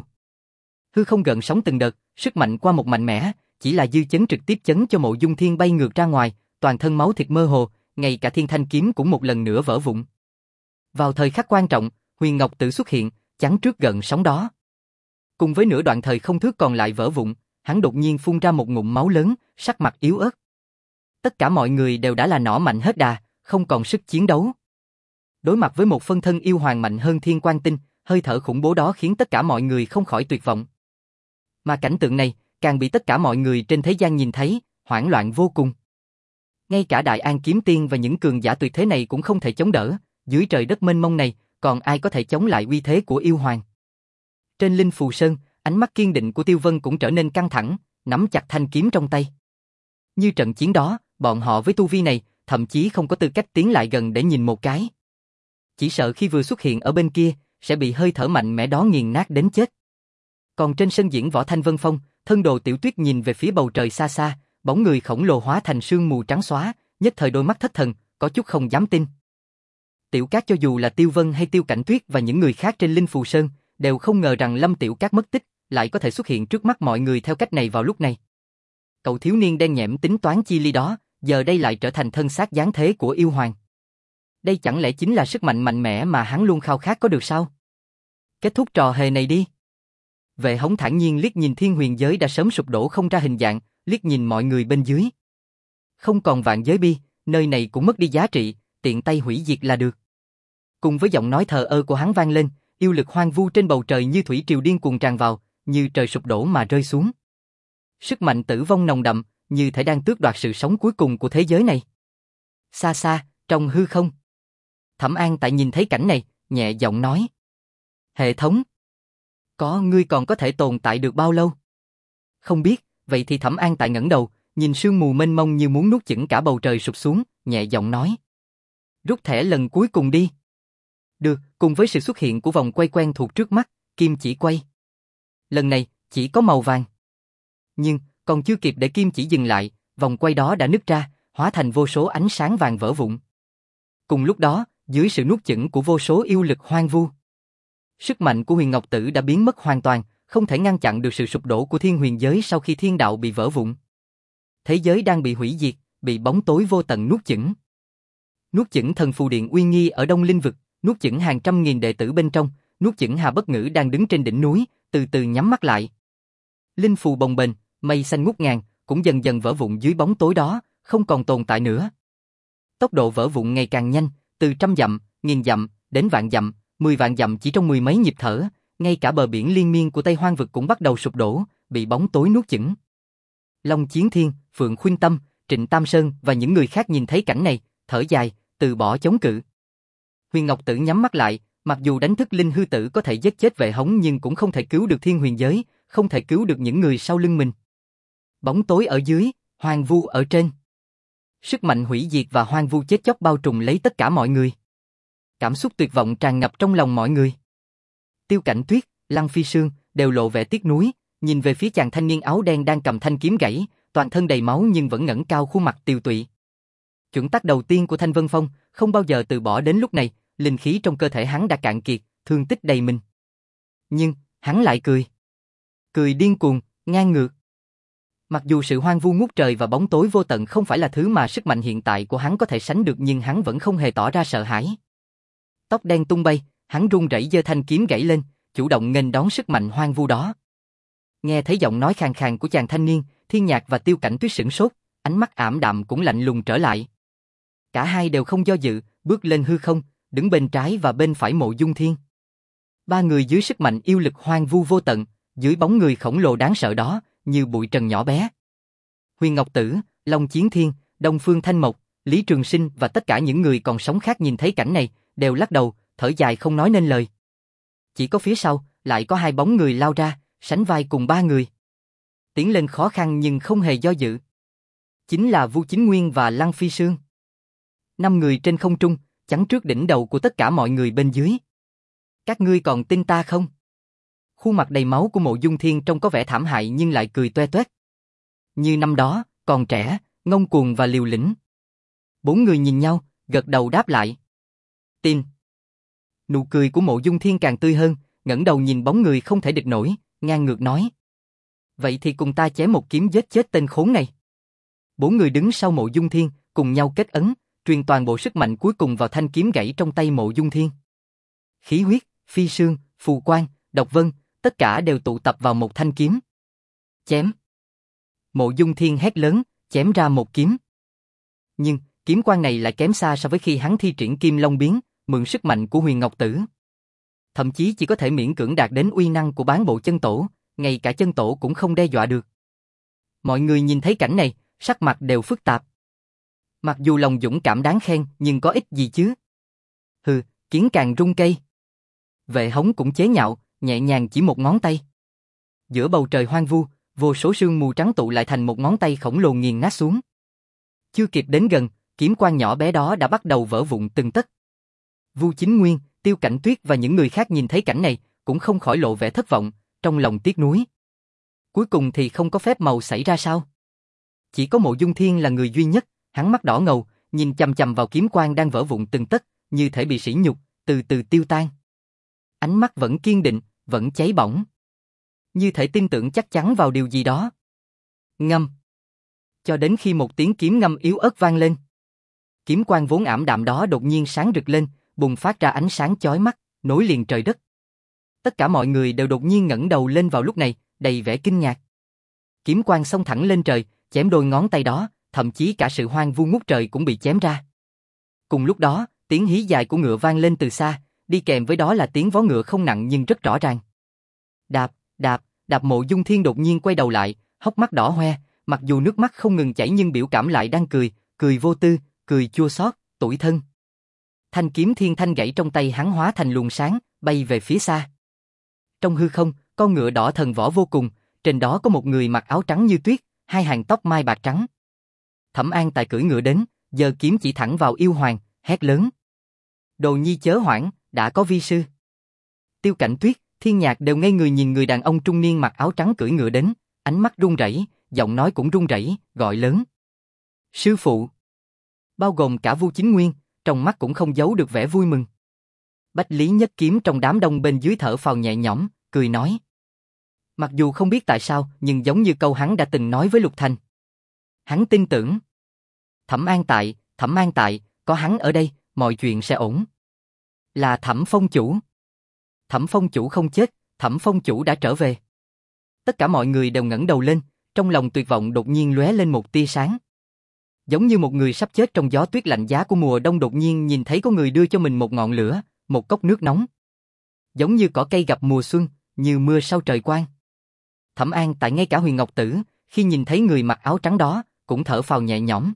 Hư không gợn sóng từng đợt, sức mạnh qua một mạnh mẽ, chỉ là dư chấn trực tiếp chấn cho Mộ Dung Thiên bay ngược ra ngoài, toàn thân máu thịt mơ hồ, ngay cả thiên thanh kiếm cũng một lần nữa vỡ vụn. Vào thời khắc quan trọng, Huyền Ngọc Tự xuất hiện, chắn trước gợn sóng đó. Cùng với nửa đoạn thời không thước còn lại vỡ vụn, hắn đột nhiên phun ra một ngụm máu lớn, sắc mặt yếu ớt. Tất cả mọi người đều đã là nỏ mạnh hết đà, không còn sức chiến đấu. Đối mặt với một phân thân yêu hoàng mạnh hơn thiên quan tinh, hơi thở khủng bố đó khiến tất cả mọi người không khỏi tuyệt vọng. Mà cảnh tượng này, càng bị tất cả mọi người trên thế gian nhìn thấy, hoảng loạn vô cùng. Ngay cả Đại An Kiếm Tiên và những cường giả tuyệt thế này cũng không thể chống đỡ, dưới trời đất mênh mông này, còn ai có thể chống lại uy thế của yêu hoàng. Trên Linh Phù Sơn, ánh mắt kiên định của Tiêu Vân cũng trở nên căng thẳng, nắm chặt thanh kiếm trong tay. Như trận chiến đó, bọn họ với tu vi này, thậm chí không có tư cách tiến lại gần để nhìn một cái. Chỉ sợ khi vừa xuất hiện ở bên kia, sẽ bị hơi thở mạnh mẽ đó nghiền nát đến chết. Còn trên sân diễn võ Thanh Vân Phong, thân đồ Tiểu Tuyết nhìn về phía bầu trời xa xa, bóng người khổng lồ hóa thành sương mù trắng xóa, nhất thời đôi mắt thất thần, có chút không dám tin. Tiểu Cát cho dù là Tiêu Vân hay Tiêu Cảnh Tuyết và những người khác trên Linh Phù Sơn, đều không ngờ rằng Lâm Tiểu Cát mất tích, lại có thể xuất hiện trước mắt mọi người theo cách này vào lúc này. Cậu thiếu niên đen nhẽm tính toán chi ly đó, giờ đây lại trở thành thân xác giáng thế của yêu hoàng. Đây chẳng lẽ chính là sức mạnh mạnh mẽ mà hắn luôn khao khát có được sao? Kết thúc trò hề này đi. Vệ Hống thản nhiên liếc nhìn thiên huyền giới đã sớm sụp đổ không ra hình dạng, liếc nhìn mọi người bên dưới. Không còn vạn giới bi, nơi này cũng mất đi giá trị, tiện tay hủy diệt là được. Cùng với giọng nói thờ ơ của hắn vang lên, yêu lực hoang vu trên bầu trời như thủy triều điên cuồng tràn vào, như trời sụp đổ mà rơi xuống. Sức mạnh tử vong nồng đậm, như thể đang tước đoạt sự sống cuối cùng của thế giới này. Xa xa, trong hư không. Thẩm An Tại nhìn thấy cảnh này, nhẹ giọng nói. Hệ thống. Có ngươi còn có thể tồn tại được bao lâu? Không biết, vậy thì Thẩm An Tại ngẩng đầu, nhìn sương mù mênh mông như muốn nuốt chửng cả bầu trời sụp xuống, nhẹ giọng nói. Rút thẻ lần cuối cùng đi. Được, cùng với sự xuất hiện của vòng quay quen thuộc trước mắt, kim chỉ quay. Lần này, chỉ có màu vàng. Nhưng, còn chưa kịp để kim chỉ dừng lại, vòng quay đó đã nứt ra, hóa thành vô số ánh sáng vàng vỡ vụn. Cùng lúc đó, dưới sự nuốt chửng của vô số yêu lực hoang vu, sức mạnh của Huyền Ngọc Tử đã biến mất hoàn toàn, không thể ngăn chặn được sự sụp đổ của thiên huyền giới sau khi thiên đạo bị vỡ vụn. Thế giới đang bị hủy diệt, bị bóng tối vô tận nuốt chửng. Nuốt chửng thần phù điện uy nghi ở Đông Linh vực, nuốt chửng hàng trăm nghìn đệ tử bên trong, nuốt chửng Hà Bất Ngữ đang đứng trên đỉnh núi, từ từ nhắm mắt lại. Linh phù bồng bềnh, mây xanh ngút ngàn, cũng dần dần vỡ vụn dưới bóng tối đó, không còn tồn tại nữa. Tốc độ vỡ vụn ngày càng nhanh, từ trăm dặm, nghìn dặm, đến vạn dặm, mười vạn dặm chỉ trong mười mấy nhịp thở, ngay cả bờ biển liên miên của Tây Hoang vực cũng bắt đầu sụp đổ, bị bóng tối nuốt chửng. Long Chiến Thiên, Phượng Khuynh Tâm, Trịnh Tam Sơn và những người khác nhìn thấy cảnh này, thở dài, từ bỏ chống cự. Huyền Ngọc Tử nhắm mắt lại, mặc dù đánh thức linh hư tử có thể giết chết Vệ Hống nhưng cũng không thể cứu được thiên huyền giới, không thể cứu được những người sau lưng mình. Bóng tối ở dưới, hoang vu ở trên. Sức mạnh hủy diệt và hoang vu chết chóc bao trùm lấy tất cả mọi người. Cảm xúc tuyệt vọng tràn ngập trong lòng mọi người. Tiêu Cảnh Tuyết, Lăng Phi Sương đều lộ vẻ tiếc nuối, nhìn về phía chàng thanh niên áo đen đang cầm thanh kiếm gãy, toàn thân đầy máu nhưng vẫn ngẩng cao khuôn mặt tiều tụy. Chuẩn tắc đầu tiên của Thanh Vân Phong, không bao giờ từ bỏ đến lúc này, linh khí trong cơ thể hắn đã cạn kiệt, thương tích đầy mình. Nhưng, hắn lại cười. Cười điên cuồng, ngang ngược. Mặc dù sự hoang vu ngút trời và bóng tối vô tận không phải là thứ mà sức mạnh hiện tại của hắn có thể sánh được nhưng hắn vẫn không hề tỏ ra sợ hãi. Tóc đen tung bay, hắn run rẩy giơ thanh kiếm gãy lên, chủ động nghênh đón sức mạnh hoang vu đó. Nghe thấy giọng nói khàn khàn của chàng thanh niên, Thiên Nhạc và Tiêu Cảnh Tuyết sửng sốt, ánh mắt ảm đạm cũng lạnh lùng trở lại. Cả hai đều không do dự, bước lên hư không, đứng bên trái và bên phải Mộ Dung Thiên. Ba người dưới sức mạnh yêu lực hoang vu vô tận, dưới bóng người khổng lồ đáng sợ đó, như bụi trần nhỏ bé. Huyền Ngọc Tử, Long Chiến Thiên, Đông Phương Thanh Mộc, Lý Trường Sinh và tất cả những người còn sống khác nhìn thấy cảnh này, đều lắc đầu, thở dài không nói nên lời. Chỉ có phía sau, lại có hai bóng người lao ra, sánh vai cùng ba người. Tiến lên khó khăn nhưng không hề do dự. Chính là Vu Chính Nguyên và Lăng Phi Sương. Năm người trên không trung, chắn trước đỉnh đầu của tất cả mọi người bên dưới. Các ngươi còn tin ta không? Khuôn mặt đầy máu của Mộ Dung Thiên trông có vẻ thảm hại nhưng lại cười toe toét. Như năm đó, còn trẻ, ngông cuồng và liều lĩnh. Bốn người nhìn nhau, gật đầu đáp lại. Tin. Nụ cười của Mộ Dung Thiên càng tươi hơn, ngẩng đầu nhìn bóng người không thể địch nổi, ngang ngược nói. Vậy thì cùng ta chém một kiếm giết chết tên khốn này. Bốn người đứng sau Mộ Dung Thiên, cùng nhau kết ấn, truyền toàn bộ sức mạnh cuối cùng vào thanh kiếm gãy trong tay Mộ Dung Thiên. Khí huyết, phi sương, phù quang, độc vân, tất cả đều tụ tập vào một thanh kiếm. Chém. Mộ Dung Thiên hét lớn, chém ra một kiếm. Nhưng, kiếm quang này lại kém xa so với khi hắn thi triển Kim Long biến, mượn sức mạnh của Huyền Ngọc Tử. Thậm chí chỉ có thể miễn cưỡng đạt đến uy năng của bán bộ chân tổ, ngay cả chân tổ cũng không đe dọa được. Mọi người nhìn thấy cảnh này, sắc mặt đều phức tạp. Mặc dù lòng dũng cảm đáng khen, nhưng có ích gì chứ? Hừ, kiến càng rung cây. Vệ Hống cũng chế nhạo, nhẹ nhàng chỉ một ngón tay. Giữa bầu trời hoang vu, vô số sương mù trắng tụ lại thành một ngón tay khổng lồ nghiền nát xuống. Chưa kịp đến gần, kiếm quang nhỏ bé đó đã bắt đầu vỡ vụn từng tấc. Vu Chính Nguyên, Tiêu Cảnh Tuyết và những người khác nhìn thấy cảnh này, cũng không khỏi lộ vẻ thất vọng, trong lòng tiếc nuối. Cuối cùng thì không có phép màu xảy ra sao? Chỉ có Mộ Dung Thiên là người duy nhất, hắn mắt đỏ ngầu, nhìn chằm chằm vào kiếm quang đang vỡ vụn từng tấc, như thể bị sỉ nhục, từ từ tiêu tan. Ánh mắt vẫn kiên định, vẫn cháy bỏng. Như thể tin tưởng chắc chắn vào điều gì đó. Ngâm. Cho đến khi một tiếng kiếm ngâm yếu ớt vang lên. Kiếm quang vốn ảm đạm đó đột nhiên sáng rực lên, bùng phát ra ánh sáng chói mắt, nối liền trời đất. Tất cả mọi người đều đột nhiên ngẩng đầu lên vào lúc này, đầy vẻ kinh ngạc. Kiếm quang xông thẳng lên trời, chém đôi ngón tay đó, thậm chí cả sự hoang vu ngút trời cũng bị chém ra. Cùng lúc đó, tiếng hí dài của ngựa vang lên từ xa, đi kèm với đó là tiếng vó ngựa không nặng nhưng rất rõ ràng. Đạp, đạp, đạp. Mộ Dung Thiên đột nhiên quay đầu lại, hốc mắt đỏ hoe, mặc dù nước mắt không ngừng chảy nhưng biểu cảm lại đang cười, cười vô tư, cười chua xót, tủi thân. Thanh kiếm thiên thanh gãy trong tay hắn hóa thành luồng sáng, bay về phía xa. Trong hư không, con ngựa đỏ thần võ vô cùng, trên đó có một người mặc áo trắng như tuyết, hai hàng tóc mai bạc trắng. Thẩm An Tài cưỡi ngựa đến, giơ kiếm chỉ thẳng vào yêu hoàng, hét lớn. Đồ nhi chớ hoảng, đã có vi sư. Tiêu Cảnh Tuyết, Thiên Nhạc đều ngây người nhìn người đàn ông trung niên mặc áo trắng cưỡi ngựa đến, ánh mắt run rẩy, giọng nói cũng run rẩy, gọi lớn. Sư phụ. Bao gồm cả Vu Chính Nguyên, trong mắt cũng không giấu được vẻ vui mừng. Bách Lý Nhất Kiếm trong đám đông bên dưới thở phào nhẹ nhõm, cười nói. Mặc dù không biết tại sao, nhưng giống như câu hắn đã từng nói với Lục Thành. Hắn tin tưởng. Thẩm An Tại, Thẩm An Tại, có hắn ở đây, mọi chuyện sẽ ổn. Là Thẩm Phong chủ. Thẩm Phong chủ không chết, Thẩm Phong chủ đã trở về. Tất cả mọi người đều ngẩng đầu lên, trong lòng tuyệt vọng đột nhiên lóe lên một tia sáng. Giống như một người sắp chết trong gió tuyết lạnh giá của mùa đông đột nhiên nhìn thấy có người đưa cho mình một ngọn lửa, một cốc nước nóng. Giống như cỏ cây gặp mùa xuân, như mưa sau trời quang. Thẩm An Tại ngay cả Huyền Ngọc Tử, khi nhìn thấy người mặc áo trắng đó, cũng thở phào nhẹ nhõm.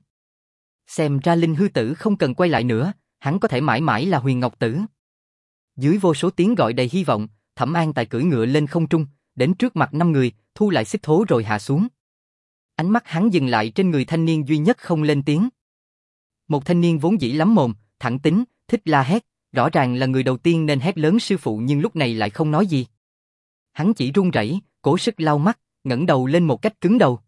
Xem ra Linh Hư Tử không cần quay lại nữa, hắn có thể mãi mãi là Huyền Ngọc Tử. Dưới vô số tiếng gọi đầy hy vọng, Thẩm An Tài cưỡi ngựa lên không trung, đến trước mặt năm người, thu lại xích thố rồi hạ xuống. Ánh mắt hắn dừng lại trên người thanh niên duy nhất không lên tiếng. Một thanh niên vốn dĩ lắm mồm, thẳng tính, thích la hét, rõ ràng là người đầu tiên nên hét lớn sư phụ nhưng lúc này lại không nói gì. Hắn chỉ run rẩy, cố sức lau mắt, ngẩng đầu lên một cách cứng đầu.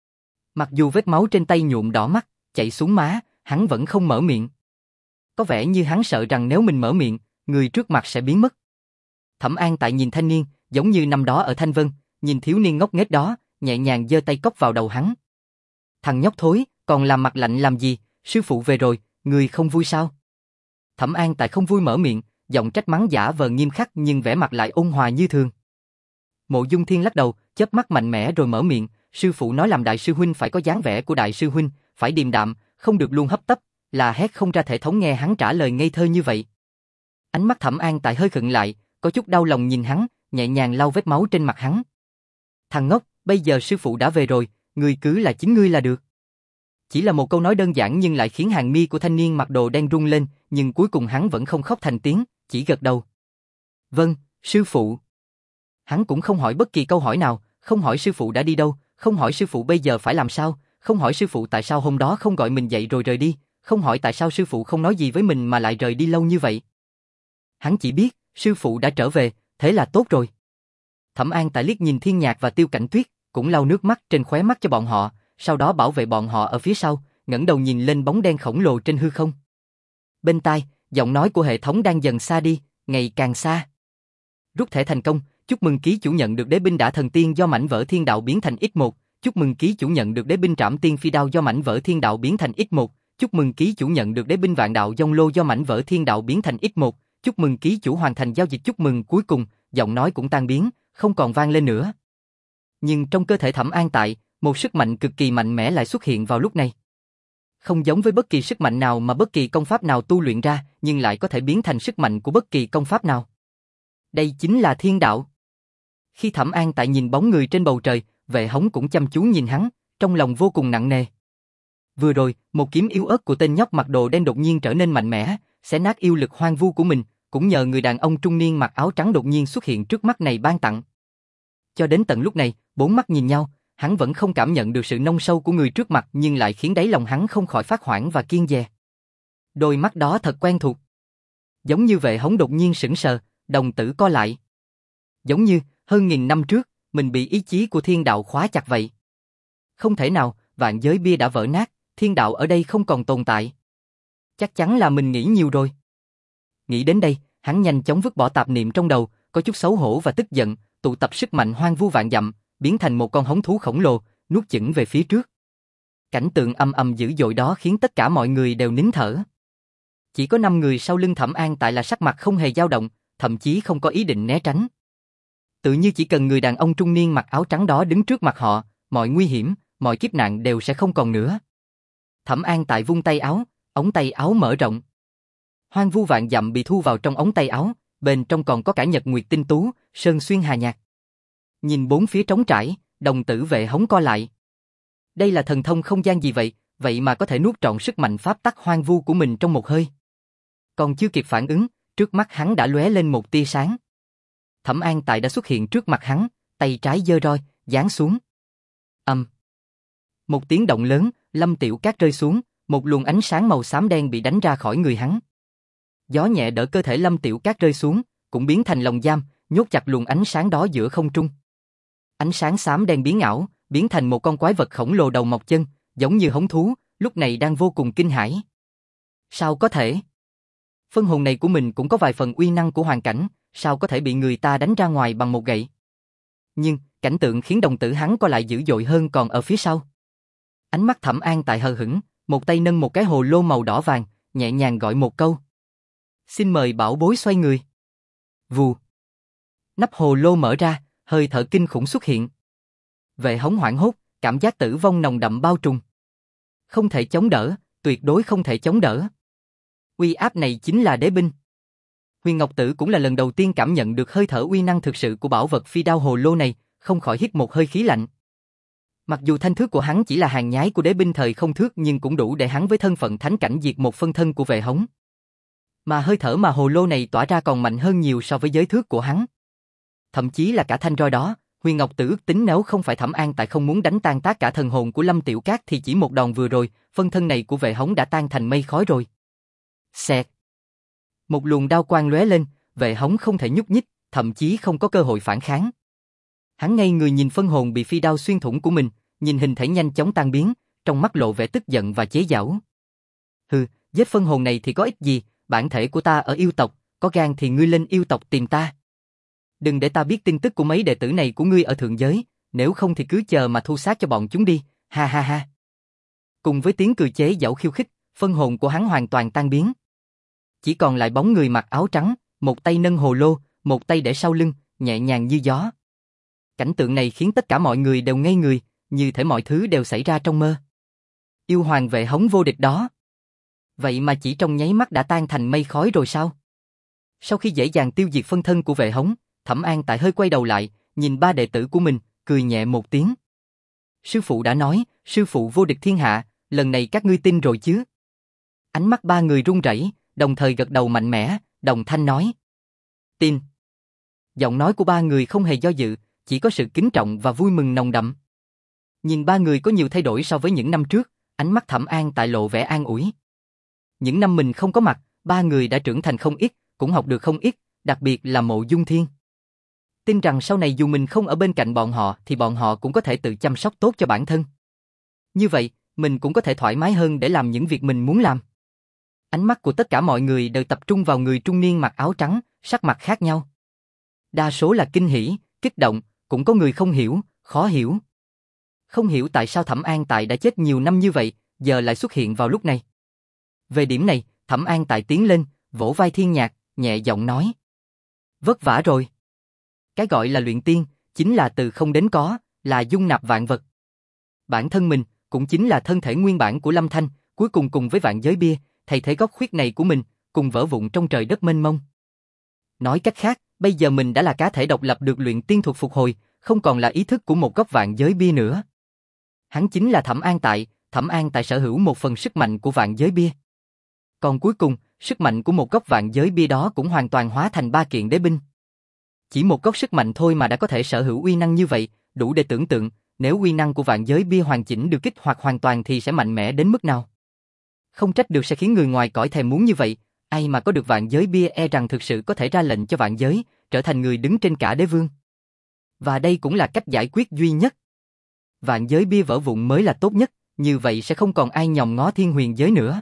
Mặc dù vết máu trên tay nhuộm đỏ mắt, chảy xuống má, hắn vẫn không mở miệng. Có vẻ như hắn sợ rằng nếu mình mở miệng, người trước mặt sẽ biến mất. Thẩm An Tại nhìn thanh niên, giống như năm đó ở Thanh Vân, nhìn thiếu niên ngốc nghếch đó, nhẹ nhàng giơ tay cốc vào đầu hắn. Thằng nhóc thối, còn làm mặt lạnh làm gì, sư phụ về rồi, người không vui sao? Thẩm An Tại không vui mở miệng, giọng trách mắng giả vờ nghiêm khắc nhưng vẻ mặt lại ôn hòa như thường. Mộ Dung Thiên lắc đầu, chớp mắt mạnh mẽ rồi mở miệng, sư phụ nói làm đại sư huynh phải có dáng vẻ của đại sư huynh, phải điềm đạm, không được luôn hấp tấp, là hét không ra thể thống nghe hắn trả lời ngây thơ như vậy. Ánh mắt Thẩm An Tại hơi khựng lại, có chút đau lòng nhìn hắn, nhẹ nhàng lau vết máu trên mặt hắn. Thằng ngốc, bây giờ sư phụ đã về rồi, ngươi cứ là chính ngươi là được. Chỉ là một câu nói đơn giản nhưng lại khiến hàng mi của thanh niên mặc đồ đen rung lên, nhưng cuối cùng hắn vẫn không khóc thành tiếng, chỉ gật đầu. Vâng, sư phụ. Hắn cũng không hỏi bất kỳ câu hỏi nào, không hỏi sư phụ đã đi đâu, không hỏi sư phụ bây giờ phải làm sao, không hỏi sư phụ tại sao hôm đó không gọi mình dậy rồi rời đi, không hỏi tại sao sư phụ không nói gì với mình mà lại rời đi lâu như vậy. Hắn chỉ biết, sư phụ đã trở về, thế là tốt rồi. Thẩm An Tại liếc nhìn Thiên Nhạc và Tiêu Cảnh Tuyết, cũng lau nước mắt trên khóe mắt cho bọn họ, sau đó bảo vệ bọn họ ở phía sau, ngẩng đầu nhìn lên bóng đen khổng lồ trên hư không. Bên tai, giọng nói của hệ thống đang dần xa đi, ngày càng xa. Rút thẻ thành công, chúc mừng ký chủ nhận được đế binh Đả Thần Tiên do mảnh vỡ thiên đạo biến thành ích một, chúc mừng ký chủ nhận được đế binh Trảm Tiên Phi Đao do mảnh vỡ thiên đạo biến thành ích một, chúc mừng ký chủ nhận được đế binh Vạn Đạo Dông Lô do mảnh vỡ thiên đạo biến thành ích một, chúc mừng ký chủ hoàn thành giao dịch. Chúc mừng. Cuối cùng, giọng nói cũng tan biến, không còn vang lên nữa. Nhưng trong cơ thể Thẩm An Tại, một sức mạnh cực kỳ mạnh mẽ lại xuất hiện vào lúc này. Không giống với bất kỳ sức mạnh nào mà bất kỳ công pháp nào tu luyện ra, nhưng lại có thể biến thành sức mạnh của bất kỳ công pháp nào. Đây chính là thiên đạo. Khi Thẩm An Tại nhìn bóng người trên bầu trời, Vệ Hống cũng chăm chú nhìn hắn, trong lòng vô cùng nặng nề. Vừa rồi, một kiếm yếu ớt của tên nhóc mặc đồ đen đột nhiên trở nên mạnh mẽ, xé nát yêu lực hoang vu của mình, cũng nhờ người đàn ông trung niên mặc áo trắng đột nhiên xuất hiện trước mắt này ban tặng. Cho đến tận lúc này, bốn mắt nhìn nhau, hắn vẫn không cảm nhận được sự nông sâu của người trước mặt nhưng lại khiến đáy lòng hắn không khỏi phát hoảng và kiêng dè. Đôi mắt đó thật quen thuộc. Giống như Vệ Hống đột nhiên sững sờ, đồng tử co lại. Giống như, hơn nghìn năm trước, mình bị ý chí của thiên đạo khóa chặt vậy. Không thể nào, vạn giới bia đã vỡ nát, thiên đạo ở đây không còn tồn tại. Chắc chắn là mình nghĩ nhiều rồi. Nghĩ đến đây, hắn nhanh chóng vứt bỏ tạp niệm trong đầu, có chút xấu hổ và tức giận, tụ tập sức mạnh hoang vu vạn dặm, biến thành một con hống thú khổng lồ, nuốt chửng về phía trước. Cảnh tượng âm ầm dữ dội đó khiến tất cả mọi người đều nín thở. Chỉ có năm người sau lưng Thẩm An Tại là sắc mặt không hề dao động, thậm chí không có ý định né tránh. Tự như chỉ cần người đàn ông trung niên mặc áo trắng đó đứng trước mặt họ, mọi nguy hiểm, mọi kiếp nạn đều sẽ không còn nữa. Thẩm An Tại vung tay áo, ống tay áo mở rộng. Hoang vu vạn dặm bị thu vào trong ống tay áo, bên trong còn có cả nhật nguyệt tinh tú, sơn xuyên hà nhạc. Nhìn bốn phía trống trải, đồng tử Vệ Hống co lại. Đây là thần thông không gian gì vậy, vậy mà có thể nuốt trọn sức mạnh pháp tắc hoang vu của mình trong một hơi. Còn chưa kịp phản ứng, trước mắt hắn đã lóe lên một tia sáng. Thẩm An Tại đã xuất hiện trước mặt hắn, tay trái giơ roi, giáng xuống. Ầm. Um. Một tiếng động lớn, Lâm Tiểu Cát rơi xuống, một luồng ánh sáng màu xám đen bị đánh ra khỏi người hắn. Gió nhẹ đỡ cơ thể Lâm Tiểu Cát rơi xuống, cũng biến thành lồng giam, nhốt chặt luồng ánh sáng đó giữa không trung. Ánh sáng xám đen biến ảo, biến thành một con quái vật khổng lồ đầu mọc chân, giống như hống thú, lúc này đang vô cùng kinh hãi. Sao có thể? Phân hồn này của mình cũng có vài phần uy năng của hoàn cảnh, sao có thể bị người ta đánh ra ngoài bằng một gậy? Nhưng, cảnh tượng khiến đồng tử hắn co lại dữ dội hơn còn ở phía sau. Ánh mắt Thẩm An Tại hờ hững, một tay nâng một cái hồ lô màu đỏ vàng, nhẹ nhàng gọi một câu. Xin mời bảo bối xoay người. Vù. Nắp hồ lô mở ra, hơi thở kinh khủng xuất hiện. Vệ Hống hoảng hốt, cảm giác tử vong nồng đậm bao trùm. Không thể chống đỡ, tuyệt đối không thể chống đỡ. Uy áp này chính là đế binh. Huyền Ngọc Tử cũng là lần đầu tiên cảm nhận được hơi thở uy năng thực sự của bảo vật phi đao hồ lô này, không khỏi hít một hơi khí lạnh. Mặc dù thanh thước của hắn chỉ là hàng nhái của đế binh thời không thước nhưng cũng đủ để hắn với thân phận thánh cảnh diệt một phân thân của Vệ Hống. Mà hơi thở mà hồ lô này tỏa ra còn mạnh hơn nhiều so với giới thước của hắn. Thậm chí là cả thanh roi đó, Huyền Ngọc Tử ước tính nếu không phải Thẩm An Tại không muốn đánh tan tác cả thần hồn của Lâm Tiểu Cát thì chỉ một đòn vừa rồi, phân thân này của Vệ Hống đã tan thành mây khói rồi. Xẹt. Một luồng đao quang lóe lên, Vệ Hống không thể nhúc nhích, thậm chí không có cơ hội phản kháng. Hắn ngây người nhìn phân hồn bị phi đao xuyên thủng của mình, nhìn hình thể nhanh chóng tan biến, trong mắt lộ vẻ tức giận và chế giễu. Hừ, giết phân hồn này thì có ích gì, bản thể của ta ở yêu tộc, có gan thì ngươi lên yêu tộc tìm ta. Đừng để ta biết tin tức của mấy đệ tử này của ngươi ở thượng giới, nếu không thì cứ chờ mà thu xác cho bọn chúng đi, ha ha ha. Cùng với tiếng cười chế giễu khiêu khích, phân hồn của hắn hoàn toàn tan biến. Chỉ còn lại bóng người mặc áo trắng, một tay nâng hồ lô, một tay để sau lưng, nhẹ nhàng như gió. Cảnh tượng này khiến tất cả mọi người đều ngây người, như thể mọi thứ đều xảy ra trong mơ. Yêu hoàng Vệ Hống vô địch đó. Vậy mà chỉ trong nháy mắt đã tan thành mây khói rồi sao? Sau khi dễ dàng tiêu diệt phân thân của Vệ Hống, Thẩm An Tại hơi quay đầu lại, nhìn ba đệ tử của mình, cười nhẹ một tiếng. Sư phụ đã nói, sư phụ vô địch thiên hạ, lần này các ngươi tin rồi chứ? Ánh mắt ba người run rẩy, đồng thời gật đầu mạnh mẽ, đồng thanh nói. Tin. Giọng nói của ba người không hề do dự, chỉ có sự kính trọng và vui mừng nồng đậm. Nhìn ba người có nhiều thay đổi so với những năm trước, ánh mắt Thẩm An Tại lộ vẻ an ủi. Những năm mình không có mặt, ba người đã trưởng thành không ít, cũng học được không ít, đặc biệt là Mộ Dung Thiên. Tin rằng sau này dù mình không ở bên cạnh bọn họ thì bọn họ cũng có thể tự chăm sóc tốt cho bản thân. Như vậy, mình cũng có thể thoải mái hơn để làm những việc mình muốn làm. Ánh mắt của tất cả mọi người đều tập trung vào người trung niên mặc áo trắng, sắc mặt khác nhau. Đa số là kinh hỉ, kích động, cũng có người không hiểu, khó hiểu. Không hiểu tại sao Thẩm An Tại đã chết nhiều năm như vậy, giờ lại xuất hiện vào lúc này. Về điểm này, Thẩm An Tại tiến lên, vỗ vai Thiên Nhạc, nhẹ giọng nói. Vất vả rồi. Cái gọi là luyện tiên, chính là từ không đến có, là dung nạp vạn vật. Bản thân mình, cũng chính là thân thể nguyên bản của Lâm Thanh, cuối cùng cùng với vạn giới bia, thay thế góc khuyết này của mình, cùng vỡ vụn trong trời đất mênh mông. Nói cách khác, bây giờ mình đã là cá thể độc lập được luyện tiên thuật phục hồi, không còn là ý thức của một góc vạn giới bia nữa. Hắn chính là Thẩm An Tại, Thẩm An Tại sở hữu một phần sức mạnh của vạn giới bia. Còn cuối cùng, sức mạnh của một góc vạn giới bia đó cũng hoàn toàn hóa thành ba kiện đế binh. Chỉ một góc sức mạnh thôi mà đã có thể sở hữu uy năng như vậy, đủ để tưởng tượng, nếu uy năng của vạn giới bia hoàn chỉnh được kích hoạt hoàn toàn thì sẽ mạnh mẽ đến mức nào. Không trách được sẽ khiến người ngoài cõi thèm muốn như vậy, ai mà có được vạn giới bia e rằng thực sự có thể ra lệnh cho vạn giới, trở thành người đứng trên cả đế vương. Và đây cũng là cách giải quyết duy nhất. Vạn giới bia vỡ vụn mới là tốt nhất, như vậy sẽ không còn ai nhòm ngó thiên huyền giới nữa.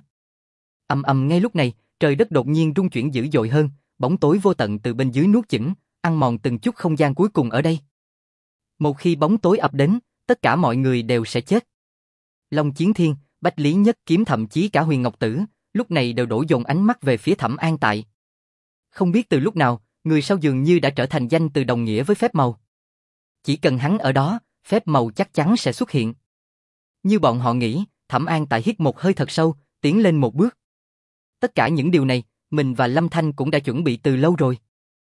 Ầm ầm ngay lúc này, trời đất đột nhiên rung chuyển dữ dội hơn, bóng tối vô tận từ bên dưới nuốt chửng, ăn mòn từng chút không gian cuối cùng ở đây. Một khi bóng tối ập đến, tất cả mọi người đều sẽ chết. Long Chiến Thiên, Bách Lý Nhất Kiếm thậm chí cả Huyền Ngọc Tử, lúc này đều đổ dồn ánh mắt về phía Thẩm An Tại. Không biết từ lúc nào, người sau dường như đã trở thành danh từ đồng nghĩa với phép màu. Chỉ cần hắn ở đó, phép màu chắc chắn sẽ xuất hiện. Như bọn họ nghĩ, Thẩm An Tại hít một hơi thật sâu, tiến lên một bước. Tất cả những điều này, mình và Lâm Thanh cũng đã chuẩn bị từ lâu rồi.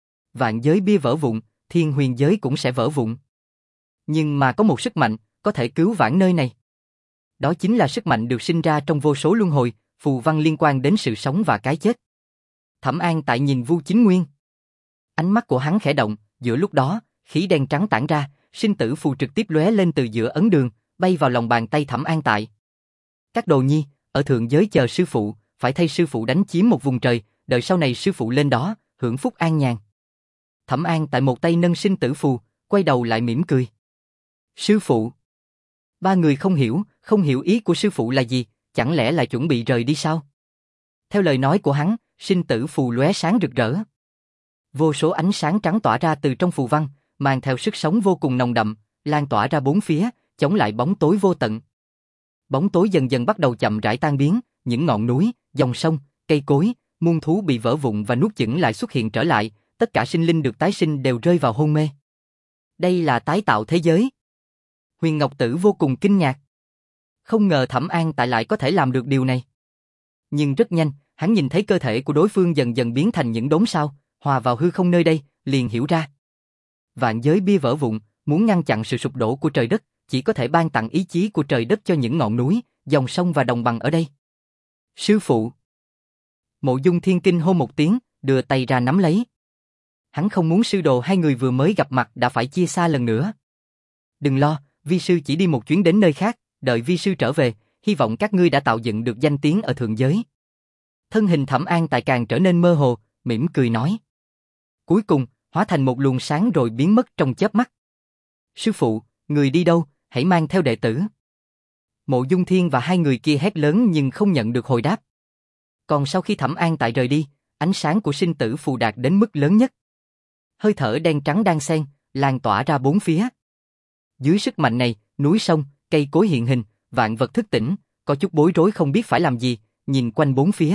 Vạn giới bia vỡ vụn, thiên huyền giới cũng sẽ vỡ vụn. Nhưng mà có một sức mạnh, có thể cứu vãn nơi này. Đó chính là sức mạnh được sinh ra trong vô số luân hồi, phù văn liên quan đến sự sống và cái chết. Thẩm An Tại nhìn Vu Chính Nguyên. Ánh mắt của hắn khẽ động, giữa lúc đó, khí đen trắng tản ra, sinh tử phù trực tiếp lóe lên từ giữa ấn đường, bay vào lòng bàn tay Thẩm An Tại. Các đồ nhi, ở thượng giới chờ sư phụ, phải thay sư phụ đánh chiếm một vùng trời, đợi sau này sư phụ lên đó, hưởng phúc an nhàn. Thẩm An Tại một tay nâng sinh tử phù, quay đầu lại mỉm cười. Sư phụ. Ba người không hiểu, không hiểu ý của sư phụ là gì, chẳng lẽ là chuẩn bị rời đi sao? Theo lời nói của hắn, sinh tử phù lóe sáng rực rỡ. Vô số ánh sáng trắng tỏa ra từ trong phù văn, mang theo sức sống vô cùng nồng đậm, lan tỏa ra bốn phía, chống lại bóng tối vô tận. Bóng tối dần dần bắt đầu chậm rãi tan biến, những ngọn núi, dòng sông, cây cối, muôn thú bị vỡ vụn và nuốt chửng lại xuất hiện trở lại, tất cả sinh linh được tái sinh đều rơi vào hôn mê. Đây là tái tạo thế giới. Huyền Ngọc Tử vô cùng kinh ngạc. Không ngờ Thẩm An Tại lại có thể làm được điều này. Nhưng rất nhanh, hắn nhìn thấy cơ thể của đối phương dần dần biến thành những đốm sao, hòa vào hư không nơi đây, liền hiểu ra. Vạn giới bia vỡ vụn, muốn ngăn chặn sự sụp đổ của trời đất, chỉ có thể ban tặng ý chí của trời đất cho những ngọn núi, dòng sông và đồng bằng ở đây. Sư phụ! Mộ Dung Thiên kinh hô một tiếng, đưa tay ra nắm lấy. Hắn không muốn sư đồ hai người vừa mới gặp mặt đã phải chia xa lần nữa. Đừng lo, vi sư chỉ đi một chuyến đến nơi khác, đợi vi sư trở về, hy vọng các ngươi đã tạo dựng được danh tiếng ở thượng giới. Thân hình Thẩm An Tại càng trở nên mơ hồ, mỉm cười nói. Cuối cùng, hóa thành một luồng sáng rồi biến mất trong chớp mắt. Sư phụ, người đi đâu, hãy mang theo đệ tử. Mộ Dung Thiên và hai người kia hét lớn nhưng không nhận được hồi đáp. Còn sau khi Thẩm An Tại rời đi, ánh sáng của sinh tử phù đạt đến mức lớn nhất. Hơi thở đen trắng đan xen, lan tỏa ra bốn phía. Dưới sức mạnh này, núi sông, cây cối hiện hình, vạn vật thức tỉnh, có chút bối rối không biết phải làm gì, nhìn quanh bốn phía.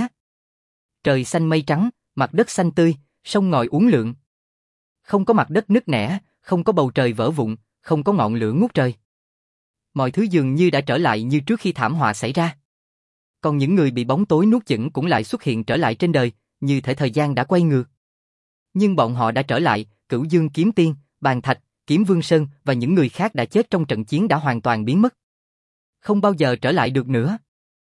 Trời xanh mây trắng, mặt đất xanh tươi, sông ngòi uốn lượn. Không có mặt đất nứt nẻ, không có bầu trời vỡ vụn, không có ngọn lửa ngút trời. Mọi thứ dường như đã trở lại như trước khi thảm họa xảy ra. Còn những người bị bóng tối nuốt chửng cũng lại xuất hiện trở lại trên đời, như thể thời gian đã quay ngược. Nhưng bọn họ đã trở lại, Cửu Dương Kiếm Tiên, Bàn Thạch, Kiếm Vương Sơn và những người khác đã chết trong trận chiến đã hoàn toàn biến mất. Không bao giờ trở lại được nữa.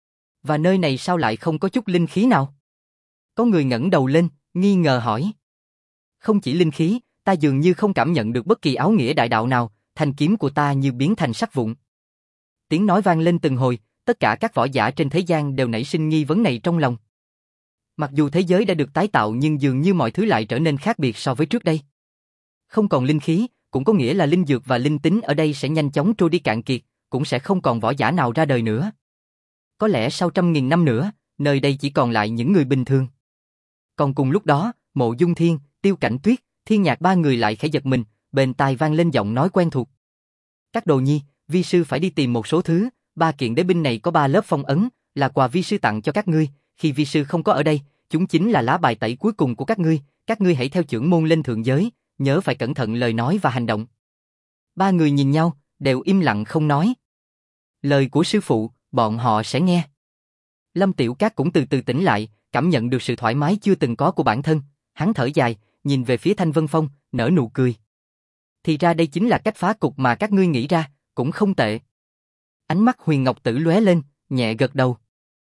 Và nơi này sao lại không có chút linh khí nào? Có người ngẩng đầu lên, nghi ngờ hỏi. Không chỉ linh khí, ta dường như không cảm nhận được bất kỳ áo nghĩa đại đạo nào, thanh kiếm của ta như biến thành sắt vụn. Tiếng nói vang lên từng hồi, tất cả các võ giả trên thế gian đều nảy sinh nghi vấn này trong lòng. Mặc dù thế giới đã được tái tạo nhưng dường như mọi thứ lại trở nên khác biệt so với trước đây. Không còn linh khí, cũng có nghĩa là linh dược và linh tính ở đây sẽ nhanh chóng trôi đi cạn kiệt, cũng sẽ không còn võ giả nào ra đời nữa. Có lẽ sau trăm nghìn năm nữa, nơi đây chỉ còn lại những người bình thường. Còn cùng lúc đó, Mộ Dung Thiên, Tiêu Cảnh Tuyết, Thiên Nhạc ba người lại khẽ giật mình, bên tai vang lên giọng nói quen thuộc. Các đồ nhi, vi sư phải đi tìm một số thứ, ba kiện đế binh này có ba lớp phong ấn, là quà vi sư tặng cho các ngươi, khi vi sư không có ở đây, chúng chính là lá bài tẩy cuối cùng của các ngươi, các ngươi hãy theo chưởng môn lên thượng giới, nhớ phải cẩn thận lời nói và hành động. Ba người nhìn nhau, đều im lặng không nói. Lời của sư phụ, bọn họ sẽ nghe. Lâm Tiểu Cát cũng từ từ tỉnh lại, cảm nhận được sự thoải mái chưa từng có của bản thân, hắn thở dài, nhìn về phía Thanh Vân Phong, nở nụ cười. Thì ra đây chính là cách phá cục mà các ngươi nghĩ ra, cũng không tệ. Ánh mắt Huyền Ngọc Tử lóe lên, nhẹ gật đầu.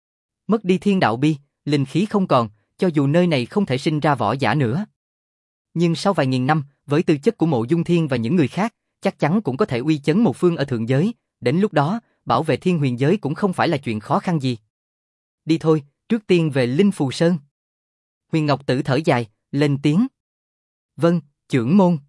Mất đi thiên đạo bi, linh khí không còn, cho dù nơi này không thể sinh ra võ giả nữa. Nhưng sau vài nghìn năm, với tư chất của Mộ Dung Thiên và những người khác, chắc chắn cũng có thể uy chấn một phương ở thượng giới, đến lúc đó, bảo vệ thiên huyền giới cũng không phải là chuyện khó khăn gì. Đi thôi, trước tiên về Linh Phù Sơn. Huyền Ngọc Tử thở dài, lên tiếng. Vâng, trưởng môn.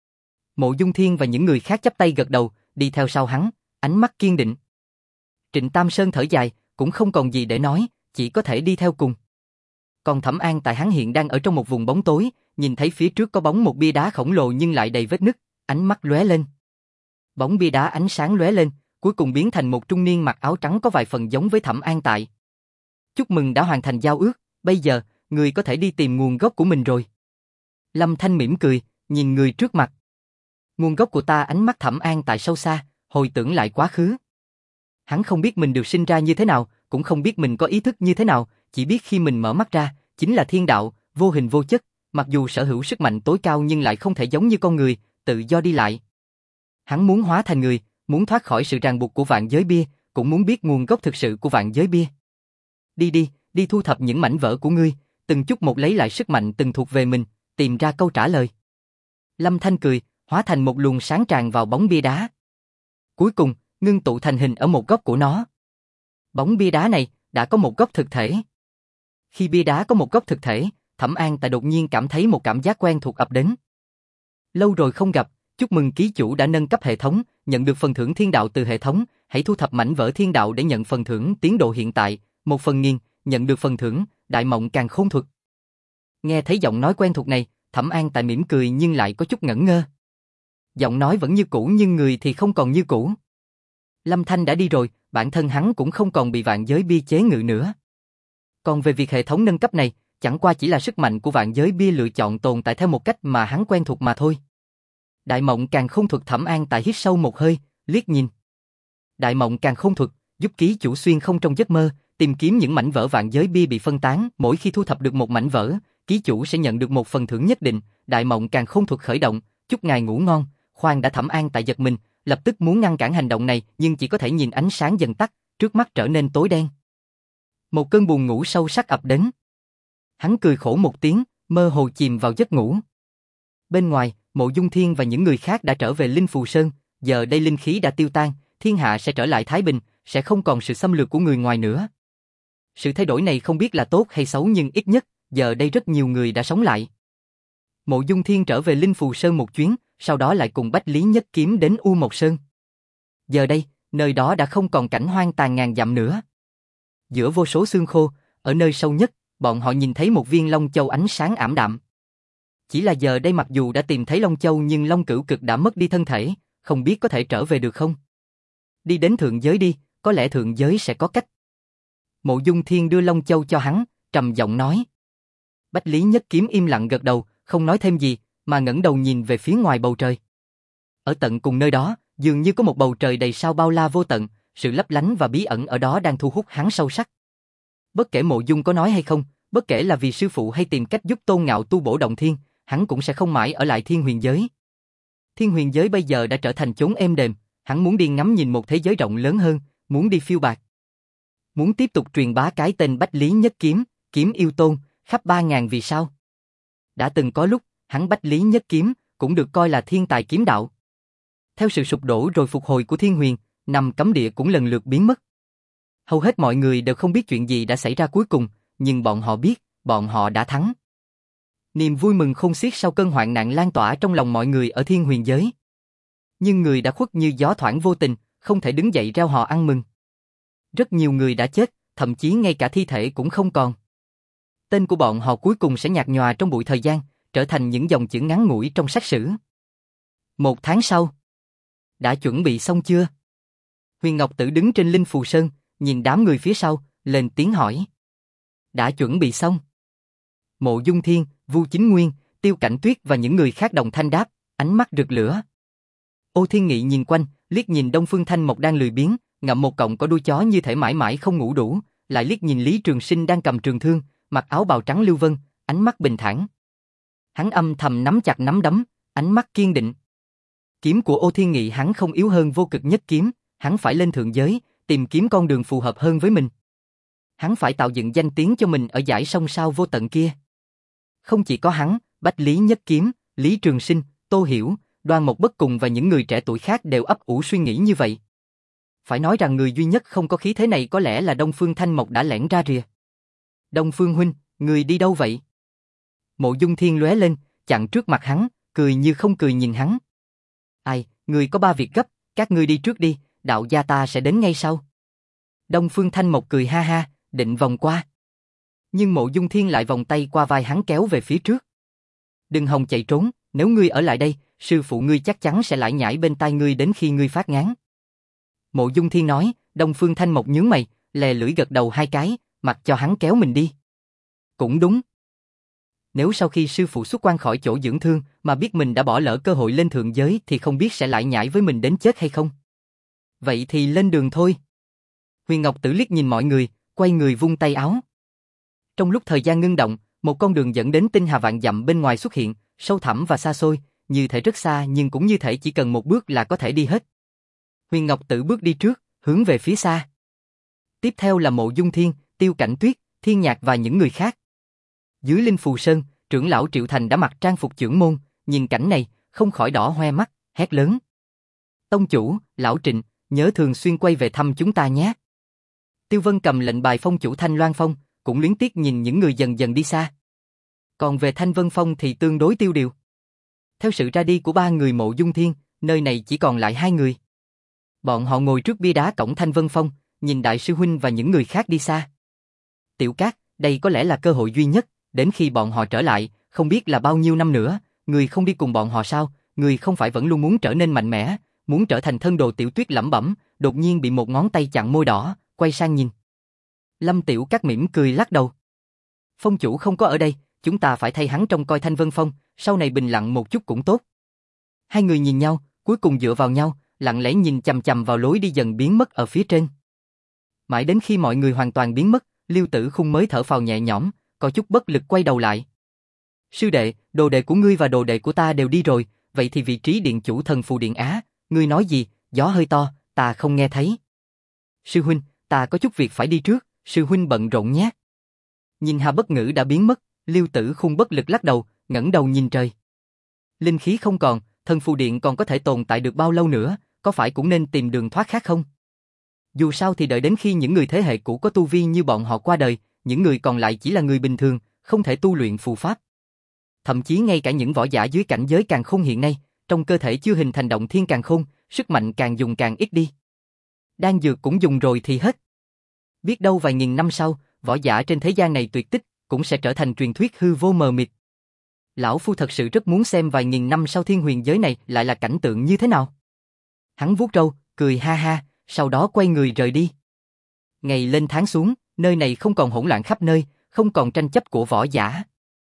Mộ Dung Thiên và những người khác chắp tay gật đầu, đi theo sau hắn, ánh mắt kiên định. Trịnh Tam Sơn thở dài, cũng không còn gì để nói, chỉ có thể đi theo cùng. Còn Thẩm An Tại hắn hiện đang ở trong một vùng bóng tối, nhìn thấy phía trước có bóng một bia đá khổng lồ nhưng lại đầy vết nứt, ánh mắt lóe lên. Bóng bia đá ánh sáng lóe lên, cuối cùng biến thành một trung niên mặc áo trắng có vài phần giống với Thẩm An Tại. Chúc mừng đã hoàn thành giao ước, bây giờ, người có thể đi tìm nguồn gốc của mình rồi. Lâm Thanh mỉm cười, nhìn người trước mặt. Nguồn gốc của ta, ánh mắt Thẩm An Tại sâu xa, hồi tưởng lại quá khứ. Hắn không biết mình được sinh ra như thế nào, cũng không biết mình có ý thức như thế nào, chỉ biết khi mình mở mắt ra, chính là thiên đạo, vô hình vô chất, mặc dù sở hữu sức mạnh tối cao nhưng lại không thể giống như con người, tự do đi lại. Hắn muốn hóa thành người, muốn thoát khỏi sự ràng buộc của vạn giới bia, cũng muốn biết nguồn gốc thực sự của vạn giới bia. Đi đi, đi thu thập những mảnh vỡ của ngươi, từng chút một lấy lại sức mạnh từng thuộc về mình, tìm ra câu trả lời. Lâm Thanh cười, hóa thành một luồng sáng tràn vào bóng bia đá. Cuối cùng, ngưng tụ thành hình ở một góc của nó. Bóng bia đá này đã có một góc thực thể. Khi bia đá có một góc thực thể, Thẩm An Tại đột nhiên cảm thấy một cảm giác quen thuộc ập đến. Lâu rồi không gặp, chúc mừng ký chủ đã nâng cấp hệ thống, nhận được phần thưởng thiên đạo từ hệ thống, hãy thu thập mảnh vỡ thiên đạo để nhận phần thưởng tiến độ hiện tại, một phần nghìn, nhận được phần thưởng, đại mộng càn khôn thuật. Nghe thấy giọng nói quen thuộc này, Thẩm An Tại mỉm cười nhưng lại có chút ngẩn ngơ. Giọng nói vẫn như cũ nhưng người thì không còn như cũ. Lâm Thanh đã đi rồi, bản thân hắn cũng không còn bị vạn giới bia chế ngự nữa. Còn về việc hệ thống nâng cấp này, chẳng qua chỉ là sức mạnh của vạn giới bia lựa chọn tồn tại theo một cách mà hắn quen thuộc mà thôi. Đại mộng càn khôn thuật. Thẩm An Tại hít sâu một hơi, liếc nhìn. Đại mộng càn khôn thuật giúp ký chủ xuyên không trong giấc mơ, tìm kiếm những mảnh vỡ vạn giới bia bị phân tán. Mỗi khi thu thập được một mảnh vỡ, ký chủ sẽ nhận được một phần thưởng nhất định. Đại mộng càn khôn thuật khởi động, chúc ngài ngủ ngon. Khoan đã. Thẩm An Tại giật mình, lập tức muốn ngăn cản hành động này nhưng chỉ có thể nhìn ánh sáng dần tắt, trước mắt trở nên tối đen. Một cơn buồn ngủ sâu sắc ập đến. Hắn cười khổ một tiếng, mơ hồ chìm vào giấc ngủ. Bên ngoài, Mộ Dung Thiên và những người khác đã trở về Linh Phù Sơn, giờ đây linh khí đã tiêu tan, thiên hạ sẽ trở lại thái bình, sẽ không còn sự xâm lược của người ngoài nữa. Sự thay đổi này không biết là tốt hay xấu nhưng ít nhất, giờ đây rất nhiều người đã sống lại. Mộ Dung Thiên trở về Linh Phù Sơn một chuyến, sau đó lại cùng Bách Lý Nhất Kiếm đến U Mộc Sơn. Giờ đây, nơi đó đã không còn cảnh hoang tàn ngàn dặm nữa. Giữa vô số xương khô, ở nơi sâu nhất, bọn họ nhìn thấy một viên Long Châu ánh sáng ảm đạm. Chỉ là giờ đây mặc dù đã tìm thấy Long Châu nhưng Long Cửu Cực đã mất đi thân thể, không biết có thể trở về được không? Đi đến thượng giới đi, có lẽ thượng giới sẽ có cách. Mộ Dung Thiên đưa Long Châu cho hắn, trầm giọng nói. Bách Lý Nhất Kiếm im lặng gật đầu, không nói thêm gì, mà ngẩng đầu nhìn về phía ngoài bầu trời. Ở tận cùng nơi đó, dường như có một bầu trời đầy sao bao la vô tận, sự lấp lánh và bí ẩn ở đó đang thu hút hắn sâu sắc. Bất kể Mộ Dung có nói hay không, bất kể là vì sư phụ hay tìm cách giúp Tôn Ngạo tu bổ động thiên, hắn cũng sẽ không mãi ở lại Thiên Huyền giới. Thiên Huyền giới bây giờ đã trở thành chốn êm đềm, hắn muốn đi ngắm nhìn một thế giới rộng lớn hơn, muốn đi phiêu bạt. Muốn tiếp tục truyền bá cái tên Bách Lý Nhất Kiếm, Kiếm Yêu Tôn, khắp ba ngàn vì sao. Đã từng có lúc, hắn Bách Lý Nhất Kiếm, cũng được coi là thiên tài kiếm đạo. Theo sự sụp đổ rồi phục hồi của Thiên Huyền, nằm cấm địa cũng lần lượt biến mất. Hầu hết mọi người đều không biết chuyện gì đã xảy ra cuối cùng, nhưng bọn họ biết, bọn họ đã thắng. Niềm vui mừng khôn xiết sau cơn hoạn nạn lan tỏa trong lòng mọi người ở Thiên Huyền giới. Nhưng người đã khuất như gió thoảng vô tình, không thể đứng dậy reo hò ăn mừng. Rất nhiều người đã chết, thậm chí ngay cả thi thể cũng không còn. Tên của bọn họ cuối cùng sẽ nhạt nhòa trong bụi thời gian, trở thành những dòng chữ ngắn ngủi trong sách sử. Một tháng sau. Đã chuẩn bị xong chưa? Huyền Ngọc Tử đứng trên Linh Phù Sơn, nhìn đám người phía sau, lên tiếng hỏi. Đã chuẩn bị xong. Mộ Dung Thiên, Vu Chính Nguyên, Tiêu Cảnh Tuyết và những người khác đồng thanh đáp, ánh mắt rực lửa. Ô Thiên Nghị nhìn quanh, liếc nhìn Đông Phương Thanh Mộc đang lười biếng, ngậm một cọng có đuôi chó như thể mãi mãi không ngủ đủ, lại liếc nhìn Lý Trường Sinh đang cầm trường thương, mặc áo bào trắng lưu vân, ánh mắt bình thản. Hắn âm thầm nắm chặt nắm đấm, ánh mắt kiên định. Kiếm của Ô Thiên Nghị hắn không yếu hơn Vô Cực Nhất Kiếm, hắn phải lên thượng giới, tìm kiếm con đường phù hợp hơn với mình. Hắn phải tạo dựng danh tiếng cho mình ở dải sông sao vô tận kia. Không chỉ có hắn, Bách Lý Nhất Kiếm, Lý Trường Sinh, Tô Hiểu, Đoan Mộc Bất Cùng và những người trẻ tuổi khác đều ấp ủ suy nghĩ như vậy. Phải nói rằng người duy nhất không có khí thế này có lẽ là Đông Phương Thanh Mộc đã lẻn ra rìa. Đông Phương huynh, người đi đâu vậy? Mộ Dung Thiên lóe lên, chặn trước mặt hắn, cười như không cười nhìn hắn. Ai, người có ba việc gấp, các ngươi đi trước đi, đạo gia ta sẽ đến ngay sau. Đông Phương Thanh Mộc cười ha ha, định vòng qua. Nhưng Mộ Dung Thiên lại vòng tay qua vai hắn kéo về phía trước. Đừng hòng chạy trốn, nếu ngươi ở lại đây, sư phụ ngươi chắc chắn sẽ lải nhải bên tai ngươi đến khi ngươi phát ngán. Mộ Dung Thiên nói, Đông Phương Thanh Mộc nhướng mày, lè lưỡi gật đầu hai cái, mặc cho hắn kéo mình đi. Cũng đúng. Nếu sau khi sư phụ xuất quan khỏi chỗ dưỡng thương mà biết mình đã bỏ lỡ cơ hội lên thượng giới thì không biết sẽ lải nhải với mình đến chết hay không. Vậy thì lên đường thôi. Huyền Ngọc Tử liếc nhìn mọi người, quay người vung tay áo. Trong lúc thời gian ngưng động, một con đường dẫn đến tinh hà vạn dặm bên ngoài xuất hiện, sâu thẳm và xa xôi, như thể rất xa nhưng cũng như thể chỉ cần một bước là có thể đi hết. Huyền Ngọc Tử bước đi trước, hướng về phía xa. Tiếp theo là Mộ Dung Thiên, Tiêu Cảnh Tuyết, Thiên Nhạc và những người khác. Dưới Linh Phù Sơn, trưởng lão Triệu Thành đã mặc trang phục trưởng môn, nhìn cảnh này, không khỏi đỏ hoe mắt, hét lớn. Tông chủ, lão Trịnh, nhớ thường xuyên quay về thăm chúng ta nhé. Tiêu Vân cầm lệnh bài phong chủ Thanh Loan Phong, cũng luyến tiếc nhìn những người dần dần đi xa. Còn về Thanh Vân Phong thì tương đối tiêu điều. Theo sự ra đi của ba người Mộ Dung Thiên, nơi này chỉ còn lại hai người. Bọn họ ngồi trước bia đá cổng Thanh Vân Phong, nhìn đại sư huynh và những người khác đi xa. Tiểu Cát, đây có lẽ là cơ hội duy nhất, đến khi bọn họ trở lại, không biết là bao nhiêu năm nữa, người không đi cùng bọn họ sao, người không phải vẫn luôn muốn trở nên mạnh mẽ, muốn trở thành thân đồ. Tiểu Tuyết lẩm bẩm, đột nhiên bị một ngón tay chặn môi đỏ, quay sang nhìn. Lâm Tiểu Cát mỉm cười lắc đầu. Phong chủ không có ở đây, chúng ta phải thay hắn trông coi Thanh Vân Phong, sau này bình lặng một chút cũng tốt. Hai người nhìn nhau, cuối cùng dựa vào nhau, lặng lẽ nhìn chằm chằm vào lối đi dần biến mất ở phía trên. Mãi đến khi mọi người hoàn toàn biến mất, Liêu Tử Khung mới thở phào nhẹ nhõm, có chút bất lực quay đầu lại. Sư đệ, đồ đệ của ngươi và đồ đệ của ta đều đi rồi, vậy thì vị trí điện chủ Thần Phù Điện Á, ngươi nói gì, gió hơi to, ta không nghe thấy. Sư huynh, ta có chút việc phải đi trước, sư huynh bận rộn nhé. Nhìn Hà Bất Ngữ đã biến mất, Liêu Tử Khung bất lực lắc đầu, ngẩng đầu nhìn trời. Linh khí không còn, thần phù điện còn có thể tồn tại được bao lâu nữa, có phải cũng nên tìm đường thoát khác không? Dù sao thì đợi đến khi những người thế hệ cũ có tu vi như bọn họ qua đời, những người còn lại chỉ là người bình thường, không thể tu luyện phù pháp. Thậm chí ngay cả những võ giả dưới cảnh giới càn khôn hiện nay, trong cơ thể chưa hình thành động thiên càn khôn, sức mạnh càng dùng càng ít đi. Đan dược cũng dùng rồi thì hết. Biết đâu vài nghìn năm sau, võ giả trên thế gian này tuyệt tích, cũng sẽ trở thành truyền thuyết hư vô mờ mịt. Lão Phu thật sự rất muốn xem vài nghìn năm sau thiên huyền giới này lại là cảnh tượng như thế nào. Hắn vuốt râu, cười ha ha, sau đó quay người rời đi. Ngày lên tháng xuống, nơi này không còn hỗn loạn khắp nơi, không còn tranh chấp của võ giả.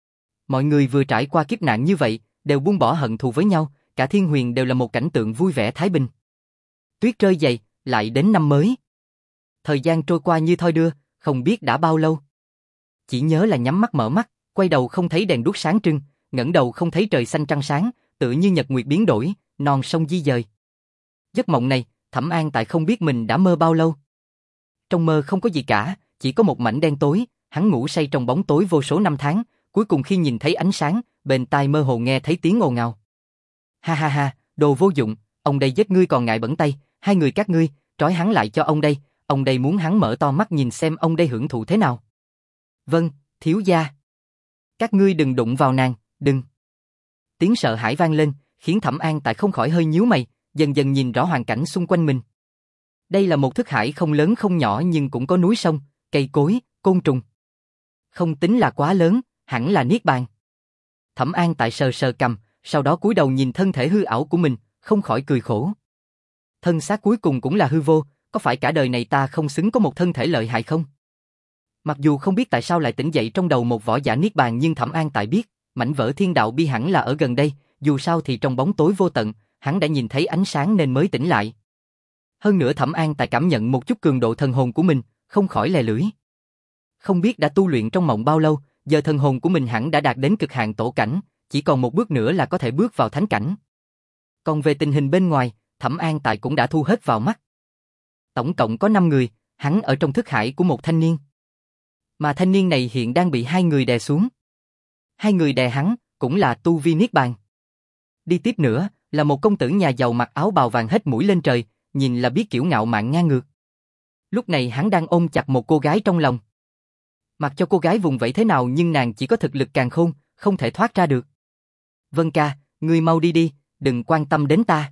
Mọi người vừa trải qua kiếp nạn như vậy, đều buông bỏ hận thù với nhau, cả thiên huyền đều là một cảnh tượng vui vẻ thái bình. Tuyết rơi dày, lại đến năm mới. Thời gian trôi qua như thoi đưa, không biết đã bao lâu. Chỉ nhớ là nhắm mắt mở mắt, quay đầu không thấy đèn đuốc sáng trưng, ngẩng đầu không thấy trời xanh trăng sáng, tựa như nhật nguyệt biến đổi, non sông di dời. Giấc mộng này, Thẩm An Tại không biết mình đã mơ bao lâu. Trong mơ không có gì cả, chỉ có một mảnh đen tối, hắn ngủ say trong bóng tối vô số năm tháng, cuối cùng khi nhìn thấy ánh sáng, bên tai mơ hồ nghe thấy tiếng ồn ào. Ha ha ha, đồ vô dụng, ông đây giết ngươi còn ngại bẩn tay, hai người các ngươi, trói hắn lại cho ông đây, ông đây muốn hắn mở to mắt nhìn xem ông đây hưởng thụ thế nào. Vâng, thiếu gia. Các ngươi đừng đụng vào nàng, đừng. Tiếng sợ hãi vang lên, khiến Thẩm An Tại không khỏi hơi nhíu mày, dần dần nhìn rõ hoàn cảnh xung quanh mình. Đây là một thức hải không lớn không nhỏ nhưng cũng có núi sông, cây cối, côn trùng. Không tính là quá lớn, hẳn là niết bàn. Thẩm An Tại sờ sờ cằm, sau đó cúi đầu nhìn thân thể hư ảo của mình, không khỏi cười khổ. Thân xác cuối cùng cũng là hư vô, có phải cả đời này ta không xứng có một thân thể lợi hại không? Mặc dù không biết tại sao lại tỉnh dậy trong đầu một võ giả niết bàn nhưng Thẩm An Tại biết, mảnh vỡ thiên đạo bi hẳn là ở gần đây, dù sao thì trong bóng tối vô tận, hắn đã nhìn thấy ánh sáng nên mới tỉnh lại. Hơn nữa Thẩm An Tại cảm nhận một chút cường độ thần hồn của mình, không khỏi lè lưỡi. Không biết đã tu luyện trong mộng bao lâu, giờ thần hồn của mình hẳn đã đạt đến cực hạn tổ cảnh, chỉ còn một bước nữa là có thể bước vào thánh cảnh. Còn về tình hình bên ngoài, Thẩm An Tại cũng đã thu hết vào mắt. Tổng cộng có năm người, hắn ở trong thức hải của một thanh niên. Mà thanh niên này hiện đang bị hai người đè xuống. Hai người đè hắn, cũng là tu vi niết bàn. Đi tiếp nữa, là một công tử nhà giàu mặc áo bào vàng hết mũi lên trời, nhìn là biết kiểu ngạo mạn ngang ngược. Lúc này hắn đang ôm chặt một cô gái trong lòng. Mặc cho cô gái vùng vẫy thế nào nhưng nàng chỉ có thực lực càn khôn, không thể thoát ra được. Vân ca, ngươi mau đi đi, đừng quan tâm đến ta.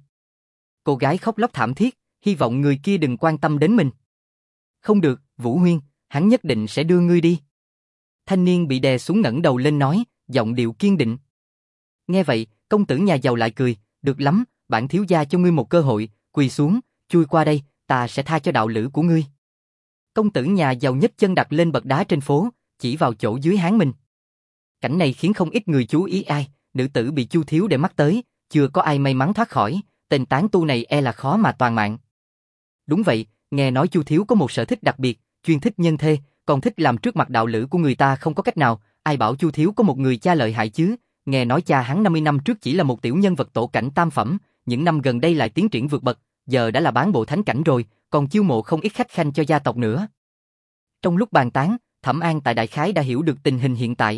Cô gái khóc lóc thảm thiết, hy vọng người kia đừng quan tâm đến mình. Không được, Vũ Huyên, hắn nhất định sẽ đưa ngươi đi. Thanh niên bị đè xuống ngẩng đầu lên nói, giọng điệu kiên định. Nghe vậy, công tử nhà giàu lại cười, được lắm, bản thiếu gia cho ngươi một cơ hội, quỳ xuống, chui qua đây, ta sẽ tha cho đạo lữ của ngươi. Công tử nhà giàu nhấc chân đặt lên bậc đá trên phố, chỉ vào chỗ dưới háng mình. Cảnh này khiến không ít người chú ý ai, nữ tử bị Chu Thiếu để mắt tới, chưa có ai may mắn thoát khỏi, tên tán tu này e là khó mà toàn mạng. Đúng vậy, nghe nói Chu Thiếu có một sở thích đặc biệt, chuyên thích nhân thê, còn thích làm trước mặt đạo lữ của người ta không có cách nào, ai bảo Chu Thiếu có một người cha lợi hại chứ, nghe nói cha hắn năm mươi năm trước chỉ là một tiểu nhân vật tổ cảnh tam phẩm, những năm gần đây lại tiến triển vượt bậc, giờ đã là bán bộ thánh cảnh rồi, còn chiêu mộ không ít khách khanh cho gia tộc nữa. Trong lúc bàn tán, Thẩm An Tại đại khái đã hiểu được tình hình hiện tại.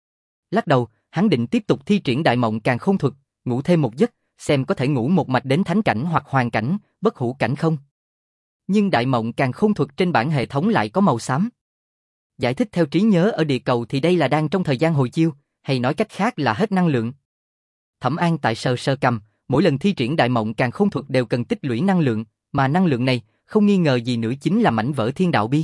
Lắc đầu, hắn định tiếp tục thi triển đại mộng càn khôn thuật, ngủ thêm một giấc, xem có thể ngủ một mạch đến thánh cảnh hoặc hoàn cảnh, bất hủ cảnh không. Nhưng đại mộng càn khôn thuật trên bản hệ thống lại có màu xám. Giải thích theo trí nhớ ở địa cầu thì đây là đang trong thời gian hồi chiêu, hay nói cách khác là hết năng lượng. Thẩm An Tại sờ sờ cầm, mỗi lần thi triển đại mộng càn khôn thuật đều cần tích lũy năng lượng, mà năng lượng này, không nghi ngờ gì nữa chính là mảnh vỡ thiên đạo bi.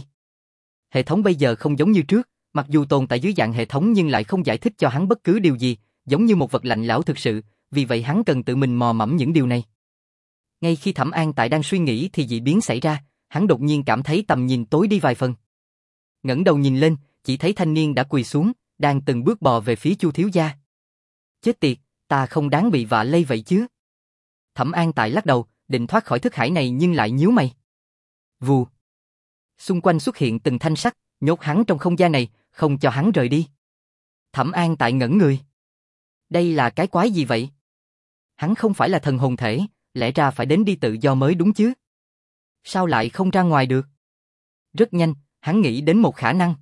Hệ thống bây giờ không giống như trước, mặc dù tồn tại dưới dạng hệ thống nhưng lại không giải thích cho hắn bất cứ điều gì, giống như một vật lạnh lẽo thực sự, vì vậy hắn cần tự mình mò mẫm những điều này. Ngay khi Thẩm An Tại đang suy nghĩ thì dị biến xảy ra, hắn đột nhiên cảm thấy tầm nhìn tối đi vài phần. Ngẩng đầu nhìn lên, chỉ thấy thanh niên đã quỳ xuống, đang từng bước bò về phía Chu thiếu gia. Chết tiệt, ta không đáng bị vạ lây vậy chứ. Thẩm An Tại lắc đầu, định thoát khỏi thức hải này nhưng lại nhíu mày. Vù. Xung quanh xuất hiện từng thanh sắt, nhốt hắn trong không gian này, không cho hắn rời đi. Thẩm An Tại ngẩn người. Đây là cái quái gì vậy? Hắn không phải là thần hồn thể, lẽ ra phải đến đi tự do mới đúng chứ. Sao lại không ra ngoài được? Rất nhanh, hắn nghĩ đến một khả năng.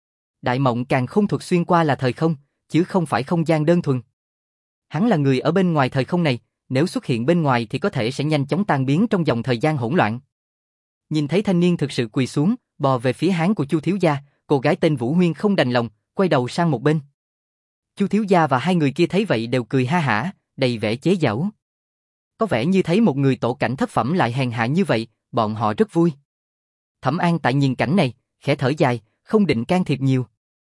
Đại mộng càn khôn thuật xuyên qua là thời không, chứ không phải không gian đơn thuần. Hắn là người ở bên ngoài thời không này, nếu xuất hiện bên ngoài thì có thể sẽ nhanh chóng tan biến trong dòng thời gian hỗn loạn. Nhìn thấy thanh niên thực sự quỳ xuống, bò về phía háng của Chu thiếu gia, cô gái tên Vũ Huyên không đành lòng, quay đầu sang một bên. Chu thiếu gia và hai người kia thấy vậy đều cười ha hả, đầy vẻ chế giễu. Có vẻ như thấy một người tổ cảnh thất phẩm lại hèn hạ như vậy, bọn họ rất vui. Thẩm An tại nhìn cảnh này, khẽ thở dài, không định can thiệp nhiều.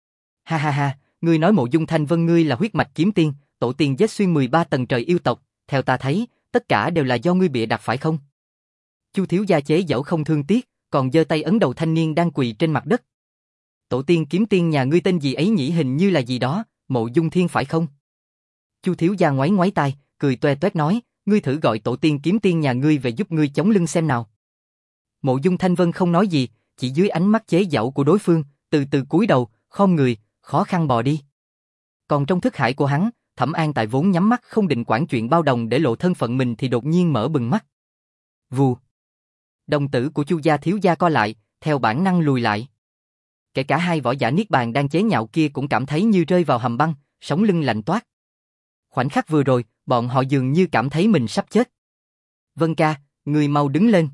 Ha ha ha, ngươi nói Mộ Dung Thanh Vân ngươi là huyết mạch kiếm tiên, tổ tiên giết xuyên mười ba tầng trời yêu tộc, theo ta thấy, tất cả đều là do ngươi bịa đặt phải không? Chu thiếu gia chế giễu không thương tiếc, còn giơ tay ấn đầu thanh niên đang quỳ trên mặt đất. Tổ tiên kiếm tiên nhà ngươi tên gì ấy nhỉ, hình như là gì đó, Mộ Dung Thiên phải không? Chu thiếu gia ngoáy ngoáy tai, cười toe toét nói, ngươi thử gọi tổ tiên kiếm tiên nhà ngươi về giúp ngươi chống lưng xem nào. Mộ Dung Thanh Vân không nói gì, chỉ dưới ánh mắt chế giễu của đối phương, từ từ cúi đầu, khom người, khó khăn bò đi. Còn trong thức hải của hắn, Thẩm An tại vốn nhắm mắt không định quản chuyện bao đồng để lộ thân phận mình thì đột nhiên mở bừng mắt. Vù. Đồng tử của Chu gia thiếu gia co lại, theo bản năng lùi lại. Kể cả hai võ giả niết bàn đang chế nhạo kia cũng cảm thấy như rơi vào hầm băng, sống lưng lạnh toát. Khoảnh khắc vừa rồi, bọn họ dường như cảm thấy mình sắp chết. Vân ca, người mau đứng lên.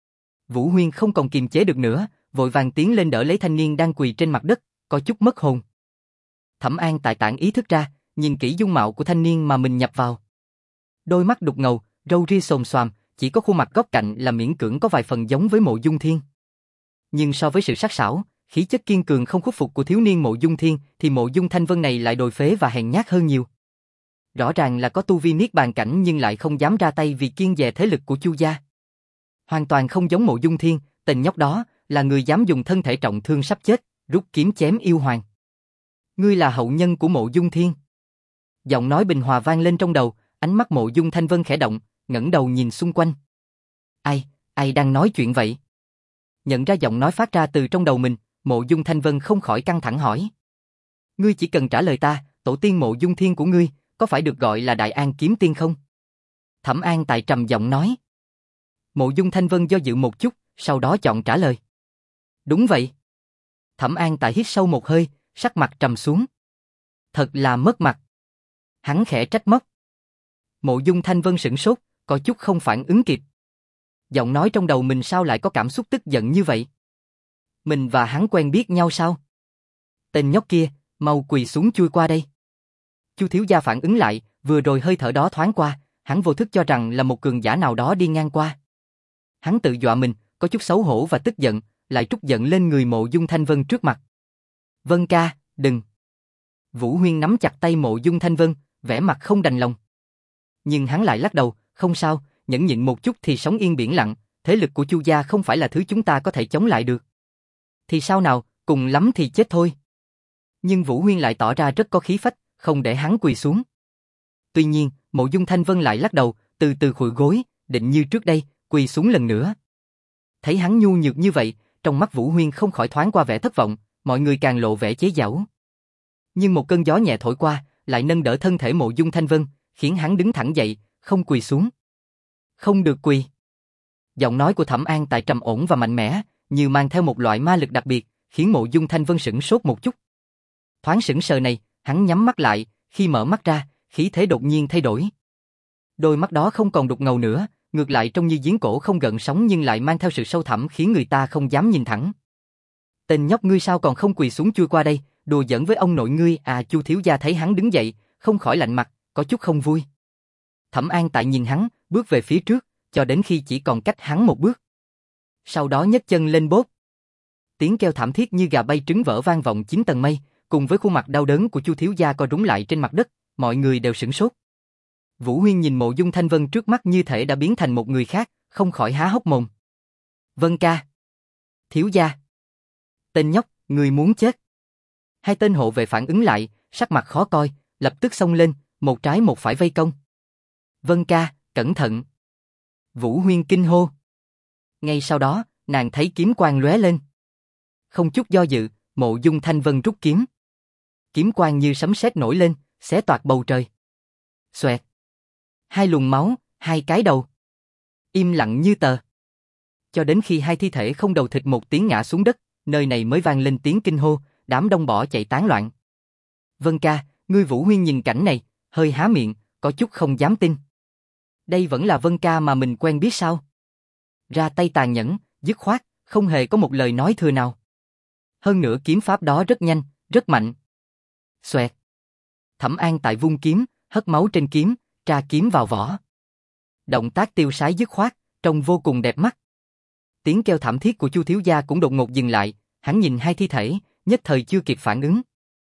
Vũ Huyên không còn kiềm chế được nữa, vội vàng tiến lên đỡ lấy thanh niên đang quỳ trên mặt đất, có chút mất hồn. Thẩm An tại tản ý thức ra, nhìn kỹ dung mạo của thanh niên mà mình nhập vào. Đôi mắt đục ngầu, râu ria xồm xoàm, chỉ có khuôn mặt góc cạnh là miễn cưỡng có vài phần giống với Mộ Dung Thiên. Nhưng so với sự sắc sảo, khí chất kiên cường không khuất phục của thiếu niên Mộ Dung Thiên thì Mộ Dung Thanh Vân này lại đồi phế và hèn nhát hơn nhiều. Rõ ràng là có tu vi niết bàn cảnh nhưng lại không dám ra tay vì kiêng dè thế lực của Chu gia. Hoàn toàn không giống Mộ Dung Thiên, tên nhóc đó là người dám dùng thân thể trọng thương sắp chết, rút kiếm chém yêu hoàng. Ngươi là hậu nhân của Mộ Dung Thiên. Giọng nói bình hòa vang lên trong đầu, ánh mắt Mộ Dung Thanh Vân khẽ động, ngẩng đầu nhìn xung quanh. Ai, ai đang nói chuyện vậy? Nhận ra giọng nói phát ra từ trong đầu mình, Mộ Dung Thanh Vân không khỏi căng thẳng hỏi. Ngươi chỉ cần trả lời ta, tổ tiên Mộ Dung Thiên của ngươi, có phải được gọi là Đại An Kiếm Tiên không? Thẩm An tại trầm giọng nói. Mộ Dung Thanh Vân do dự một chút, sau đó chọn trả lời. Đúng vậy. Thẩm An tại hít sâu một hơi, sắc mặt trầm xuống. Thật là mất mặt. Hắn khẽ trách móc. Mộ Dung Thanh Vân sửng sốt, có chút không phản ứng kịp. Giọng nói trong đầu mình sao lại có cảm xúc tức giận như vậy? Mình và hắn quen biết nhau sao? Tên nhóc kia, mau quỳ xuống chui qua đây. Chu thiếu gia phản ứng lại, vừa rồi hơi thở đó thoáng qua, hắn vô thức cho rằng là một cường giả nào đó đi ngang qua. Hắn tự dọa mình, có chút xấu hổ và tức giận, lại trút giận lên người Mộ Dung Thanh Vân trước mặt. Vân ca, đừng. Vũ Huyên nắm chặt tay Mộ Dung Thanh Vân, vẻ mặt không đành lòng. Nhưng hắn lại lắc đầu, không sao, nhẫn nhịn một chút thì sóng yên biển lặng, thế lực của Chu gia không phải là thứ chúng ta có thể chống lại được. Thì sao nào, cùng lắm thì chết thôi. Nhưng Vũ Huyên lại tỏ ra rất có khí phách, không để hắn quỳ xuống. Tuy nhiên, Mộ Dung Thanh Vân lại lắc đầu, từ từ khuỵu gối, định như trước đây, quỳ xuống lần nữa. Thấy hắn nhu nhược như vậy, trong mắt Vũ Huyên không khỏi thoáng qua vẻ thất vọng, mọi người càng lộ vẻ chế giễu. Nhưng một cơn gió nhẹ thổi qua, lại nâng đỡ thân thể Mộ Dung Thanh Vân, khiến hắn đứng thẳng dậy, không quỳ xuống. Không được quỳ. Giọng nói của Thẩm An tại trầm ổn và mạnh mẽ, như mang theo một loại ma lực đặc biệt, khiến Mộ Dung Thanh Vân sửng sốt một chút. Thoáng sững sờ này, hắn nhắm mắt lại, khi mở mắt ra, khí thế đột nhiên thay đổi. Đôi mắt đó không còn đục ngầu nữa, ngược lại trông như giếng cổ không gợn sóng nhưng lại mang theo sự sâu thẳm khiến người ta không dám nhìn thẳng. Tên nhóc ngươi sao còn không quỳ xuống chui qua đây, đùa giỡn với ông nội ngươi à? Chu thiếu gia thấy hắn đứng dậy, không khỏi lạnh mặt, có chút không vui. Thẩm An tại nhìn hắn, bước về phía trước, cho đến khi chỉ còn cách hắn một bước. Sau đó nhấc chân lên bốp. Tiếng kêu thảm thiết như gà bay trứng vỡ vang vọng chín tầng mây, cùng với khuôn mặt đau đớn của Chu thiếu gia co rúm lại trên mặt đất, mọi người đều sửng sốt. Vũ Huyên nhìn Mộ Dung Thanh Vân trước mắt như thể đã biến thành một người khác, không khỏi há hốc mồm. Vân ca. Thiếu gia. Tên nhóc, người muốn chết. Hai tên hộ vệ phản ứng lại, sắc mặt khó coi, lập tức xông lên, một trái một phải vây công. Vân ca, cẩn thận. Vũ Huyên kinh hô. Ngay sau đó, nàng thấy kiếm quang lóe lên. Không chút do dự, Mộ Dung Thanh Vân rút kiếm. Kiếm quang như sấm sét nổi lên, xé toạc bầu trời. Xoẹt. Hai luồng máu, hai cái đầu. Im lặng như tờ. Cho đến khi hai thi thể không đầu thịt một tiếng ngã xuống đất, nơi này mới vang lên tiếng kinh hô, đám đông bỏ chạy tán loạn. Vân ca, ngươi Vũ Huyên nhìn cảnh này, hơi há miệng, có chút không dám tin. Đây vẫn là Vân ca mà mình quen biết sao? Ra tay tàn nhẫn, dứt khoát, không hề có một lời nói thừa nào. Hơn nữa kiếm pháp đó rất nhanh, rất mạnh. Xoẹt. Thẩm An Tại vung kiếm, hất máu trên kiếm, tra kiếm vào vỏ. Động tác tiêu sái dứt khoát, trông vô cùng đẹp mắt. Tiếng kêu thảm thiết của Chu thiếu gia cũng đột ngột dừng lại, hắn nhìn hai thi thể, nhất thời chưa kịp phản ứng.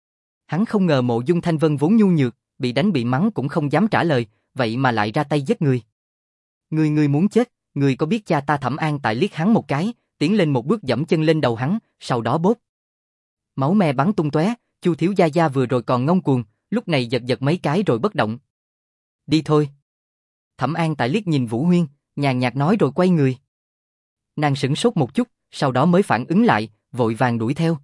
Hắn không ngờ Mộ Dung Thanh Vân vốn nhu nhược, bị đánh bị mắng cũng không dám trả lời, vậy mà lại ra tay giết người. Người người muốn chết, người có biết cha ta Thẩm An Tại liếc hắn một cái, tiến lên một bước dẫm chân lên đầu hắn, sau đó bóp. Máu me bắn tung tóe, Chu thiếu gia gia vừa rồi còn ngông cuồng, lúc này giật giật mấy cái rồi bất động. Đi thôi. Thẩm An Tại liếc nhìn Vũ Huyên, nhàn nhạt nói rồi quay người. Nàng sửng sốt một chút, sau đó mới phản ứng lại, vội vàng đuổi theo.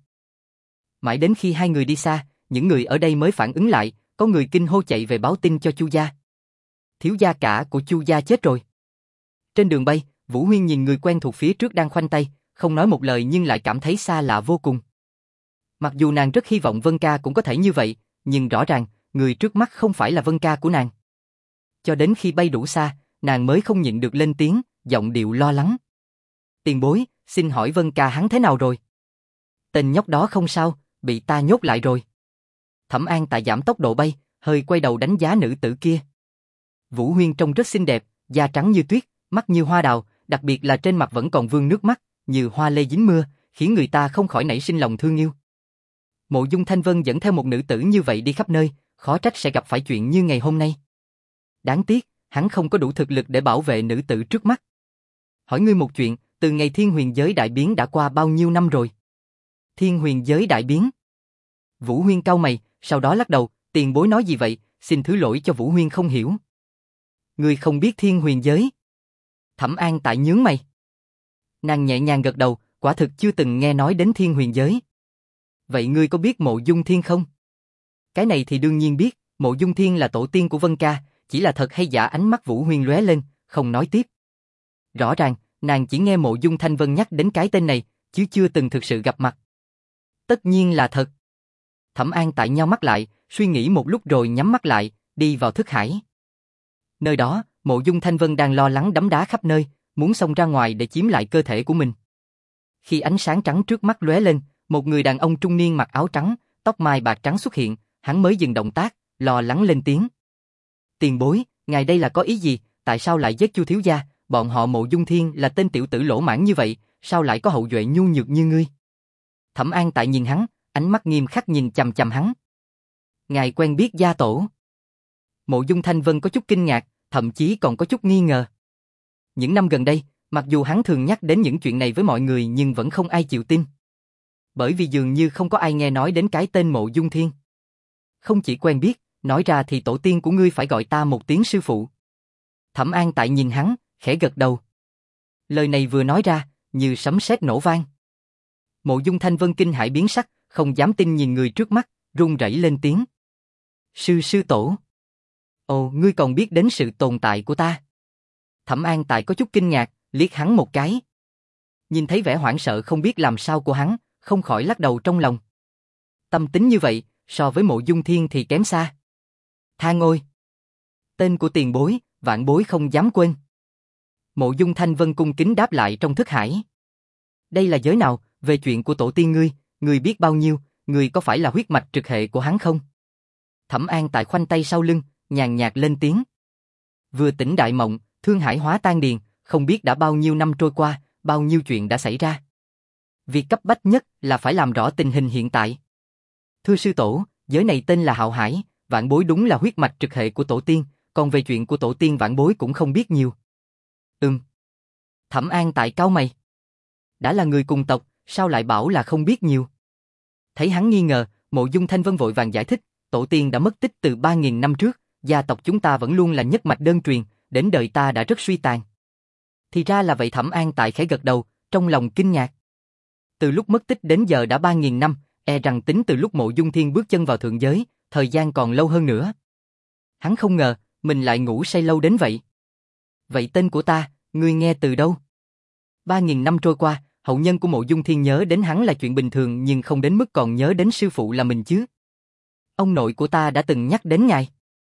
Mãi đến khi hai người đi xa, những người ở đây mới phản ứng lại, có người kinh hô chạy về báo tin cho Chu gia. Thiếu gia cả của Chu gia chết rồi. Trên đường bay, Vũ Huyên nhìn người quen thuộc phía trước đang khoanh tay, không nói một lời nhưng lại cảm thấy xa lạ vô cùng. Mặc dù nàng rất hy vọng Vân ca cũng có thể như vậy, nhưng rõ ràng, người trước mắt không phải là Vân ca của nàng. Cho đến khi bay đủ xa, nàng mới không nhịn được lên tiếng, giọng điệu lo lắng. Tiền bối, xin hỏi Vân ca hắn thế nào rồi? Tên nhóc đó không sao, bị ta nhốt lại rồi. Thẩm An Tại giảm tốc độ bay, hơi quay đầu đánh giá nữ tử kia. Vũ Huyên trông rất xinh đẹp, da trắng như tuyết, mắt như hoa đào, đặc biệt là trên mặt vẫn còn vương nước mắt, như hoa lê dính mưa, khiến người ta không khỏi nảy sinh lòng thương yêu. Mộ Dung Thanh Vân dẫn theo một nữ tử như vậy đi khắp nơi, khó trách sẽ gặp phải chuyện như ngày hôm nay. Đáng tiếc, hắn không có đủ thực lực để bảo vệ nữ tử trước mắt. Hỏi ngươi một chuyện, từ ngày Thiên Huyền giới đại biến đã qua bao nhiêu năm rồi? Thiên Huyền giới đại biến? Vũ Huyên cau mày, sau đó lắc đầu, tiền bối nói gì vậy, xin thứ lỗi cho Vũ Huyên không hiểu. Ngươi không biết Thiên Huyền giới? Thẩm An Tại nhướng mày. Nàng nhẹ nhàng gật đầu, quả thực chưa từng nghe nói đến Thiên Huyền giới. Vậy ngươi có biết Mộ Dung Thiên không? Cái này thì đương nhiên biết, Mộ Dung Thiên là tổ tiên của Vân ca, chỉ là thật hay giả ánh mắt Vũ Huyên lóe lên, không nói tiếp. Rõ ràng, nàng chỉ nghe Mộ Dung Thanh Vân nhắc đến cái tên này, chứ chưa từng thực sự gặp mặt. Tất nhiên là thật. Thẩm An Tại nheo mắt lại, suy nghĩ một lúc rồi nhắm mắt lại, đi vào thức hải. Nơi đó, Mộ Dung Thanh Vân đang lo lắng đấm đá khắp nơi, muốn xông ra ngoài để chiếm lại cơ thể của mình. Khi ánh sáng trắng trước mắt lóe lên, một người đàn ông trung niên mặc áo trắng, tóc mai bạc trắng xuất hiện, hắn mới dừng động tác, lo lắng lên tiếng. Tiền bối, ngài đây là có ý gì, tại sao lại giết Chu thiếu gia, bọn họ Mộ Dung Thiên là tên tiểu tử lỗ mãng như vậy, sao lại có hậu duệ nhu nhược như ngươi? Thẩm An Tại nhìn hắn, ánh mắt nghiêm khắc nhìn chằm chằm hắn. Ngài quen biết gia tổ? Mộ Dung Thanh Vân có chút kinh ngạc, thậm chí còn có chút nghi ngờ. Những năm gần đây, mặc dù hắn thường nhắc đến những chuyện này với mọi người nhưng vẫn không ai chịu tin. Bởi vì dường như không có ai nghe nói đến cái tên Mộ Dung Thiên. Không chỉ quen biết, nói ra thì tổ tiên của ngươi phải gọi ta một tiếng sư phụ. Thẩm An Tại nhìn hắn, khẽ gật đầu. Lời này vừa nói ra, như sấm sét nổ vang. Mộ Dung Thanh Vân kinh hãi biến sắc, không dám tin nhìn người trước mắt, run rẩy lên tiếng. Sư sư tổ. Ồ, ngươi còn biết đến sự tồn tại của ta. Thẩm An Tại có chút kinh ngạc, liếc hắn một cái. Nhìn thấy vẻ hoảng sợ không biết làm sao của hắn, không khỏi lắc đầu trong lòng. Tâm tính như vậy, so với Mộ Dung Thiên thì kém xa. Thang ôi! Tên của tiền bối, vạn bối không dám quên. Mộ Dung Thanh Vân cung kính đáp lại trong thức hải. Đây là giới nào, về chuyện của tổ tiên ngươi, ngươi biết bao nhiêu, ngươi có phải là huyết mạch trực hệ của hắn không? Thẩm An Tại khoanh tay sau lưng, nhàn nhạt lên tiếng. Vừa tỉnh đại mộng, thương hải hóa tan điền, không biết đã bao nhiêu năm trôi qua, bao nhiêu chuyện đã xảy ra. Việc cấp bách nhất là phải làm rõ tình hình hiện tại. Thưa sư tổ, giới này tên là Hạo Hải, vạn bối đúng là huyết mạch trực hệ của tổ tiên, còn về chuyện của tổ tiên vạn bối cũng không biết nhiều. Ừm. Thẩm An Tại cau mày. Đã là người cùng tộc, sao lại bảo là không biết nhiều? Thấy hắn nghi ngờ, Mộ Dung Thanh Vân vội vàng giải thích, tổ tiên đã mất tích từ ba nghìn năm trước, gia tộc chúng ta vẫn luôn là nhất mạch đơn truyền, đến đời ta đã rất suy tàn. Thì ra là vậy. Thẩm An Tại khẽ gật đầu, trong lòng kinh ngạc. Từ lúc mất tích đến giờ đã ba nghìn năm, e rằng tính từ lúc Mộ Dung Thiên bước chân vào thượng giới, thời gian còn lâu hơn nữa. Hắn không ngờ, mình lại ngủ say lâu đến vậy. Vậy tên của ta, Ngươi nghe từ đâu? Ba nghìn năm trôi qua, hậu nhân của Mộ Dung Thiên nhớ đến hắn là chuyện bình thường nhưng không đến mức còn nhớ đến sư phụ là mình chứ. Ông nội của ta đã từng nhắc đến ngài.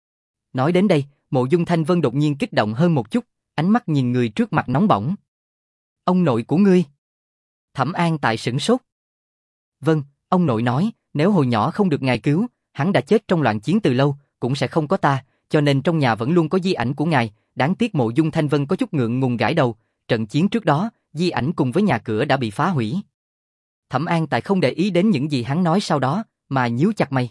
Nói đến đây, Mộ Dung Thanh Vân đột nhiên kích động hơn một chút, ánh mắt nhìn người trước mặt nóng bỏng. Ông nội của ngươi? Thẩm An Tại sửng sốt. Vâng, ông nội nói, nếu hồi nhỏ không được ngài cứu, hắn đã chết trong loạn chiến từ lâu, cũng sẽ không có ta, cho nên trong nhà vẫn luôn có di ảnh của ngài, đáng tiếc Mộ Dung Thanh Vân có chút ngượng ngùng gãi đầu, trận chiến trước đó, di ảnh cùng với nhà cửa đã bị phá hủy. Thẩm An Tại không để ý đến những gì hắn nói sau đó, mà nhíu chặt mày.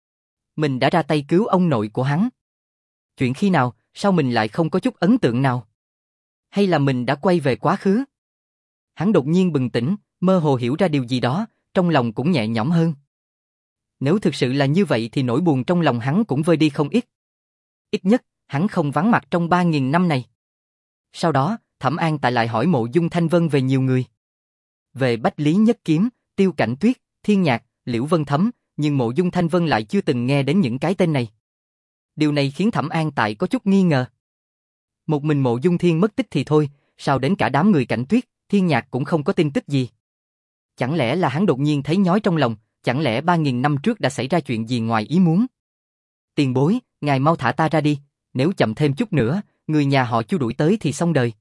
Mình đã ra tay cứu ông nội của hắn. Chuyện khi nào, sao mình lại không có chút ấn tượng nào? Hay là mình đã quay về quá khứ? Hắn đột nhiên bừng tỉnh, mơ hồ hiểu ra điều gì đó, trong lòng cũng nhẹ nhõm hơn. Nếu thực sự là như vậy thì nỗi buồn trong lòng hắn cũng vơi đi không ít. Ít nhất, hắn không vắng mặt trong ba nghìn năm này. Sau đó, Thẩm An Tại lại hỏi Mộ Dung Thanh Vân về nhiều người. Về Bách Lý Nhất Kiếm, Tiêu Cảnh Tuyết, Thiên Nhạc, Liễu Vân Thấm, nhưng Mộ Dung Thanh Vân lại chưa từng nghe đến những cái tên này. Điều này khiến Thẩm An Tại có chút nghi ngờ. Một mình Mộ Dung Thiên mất tích thì thôi, sao đến cả đám người Cảnh Tuyết, Thiên Nhạc cũng không có tin tức gì? Chẳng lẽ là hắn đột nhiên thấy nhói trong lòng, chẳng lẽ ba nghìn năm trước đã xảy ra chuyện gì ngoài ý muốn? Tiền bối, ngài mau thả ta ra đi, nếu chậm thêm chút nữa, người nhà họ Chu đuổi tới thì xong đời.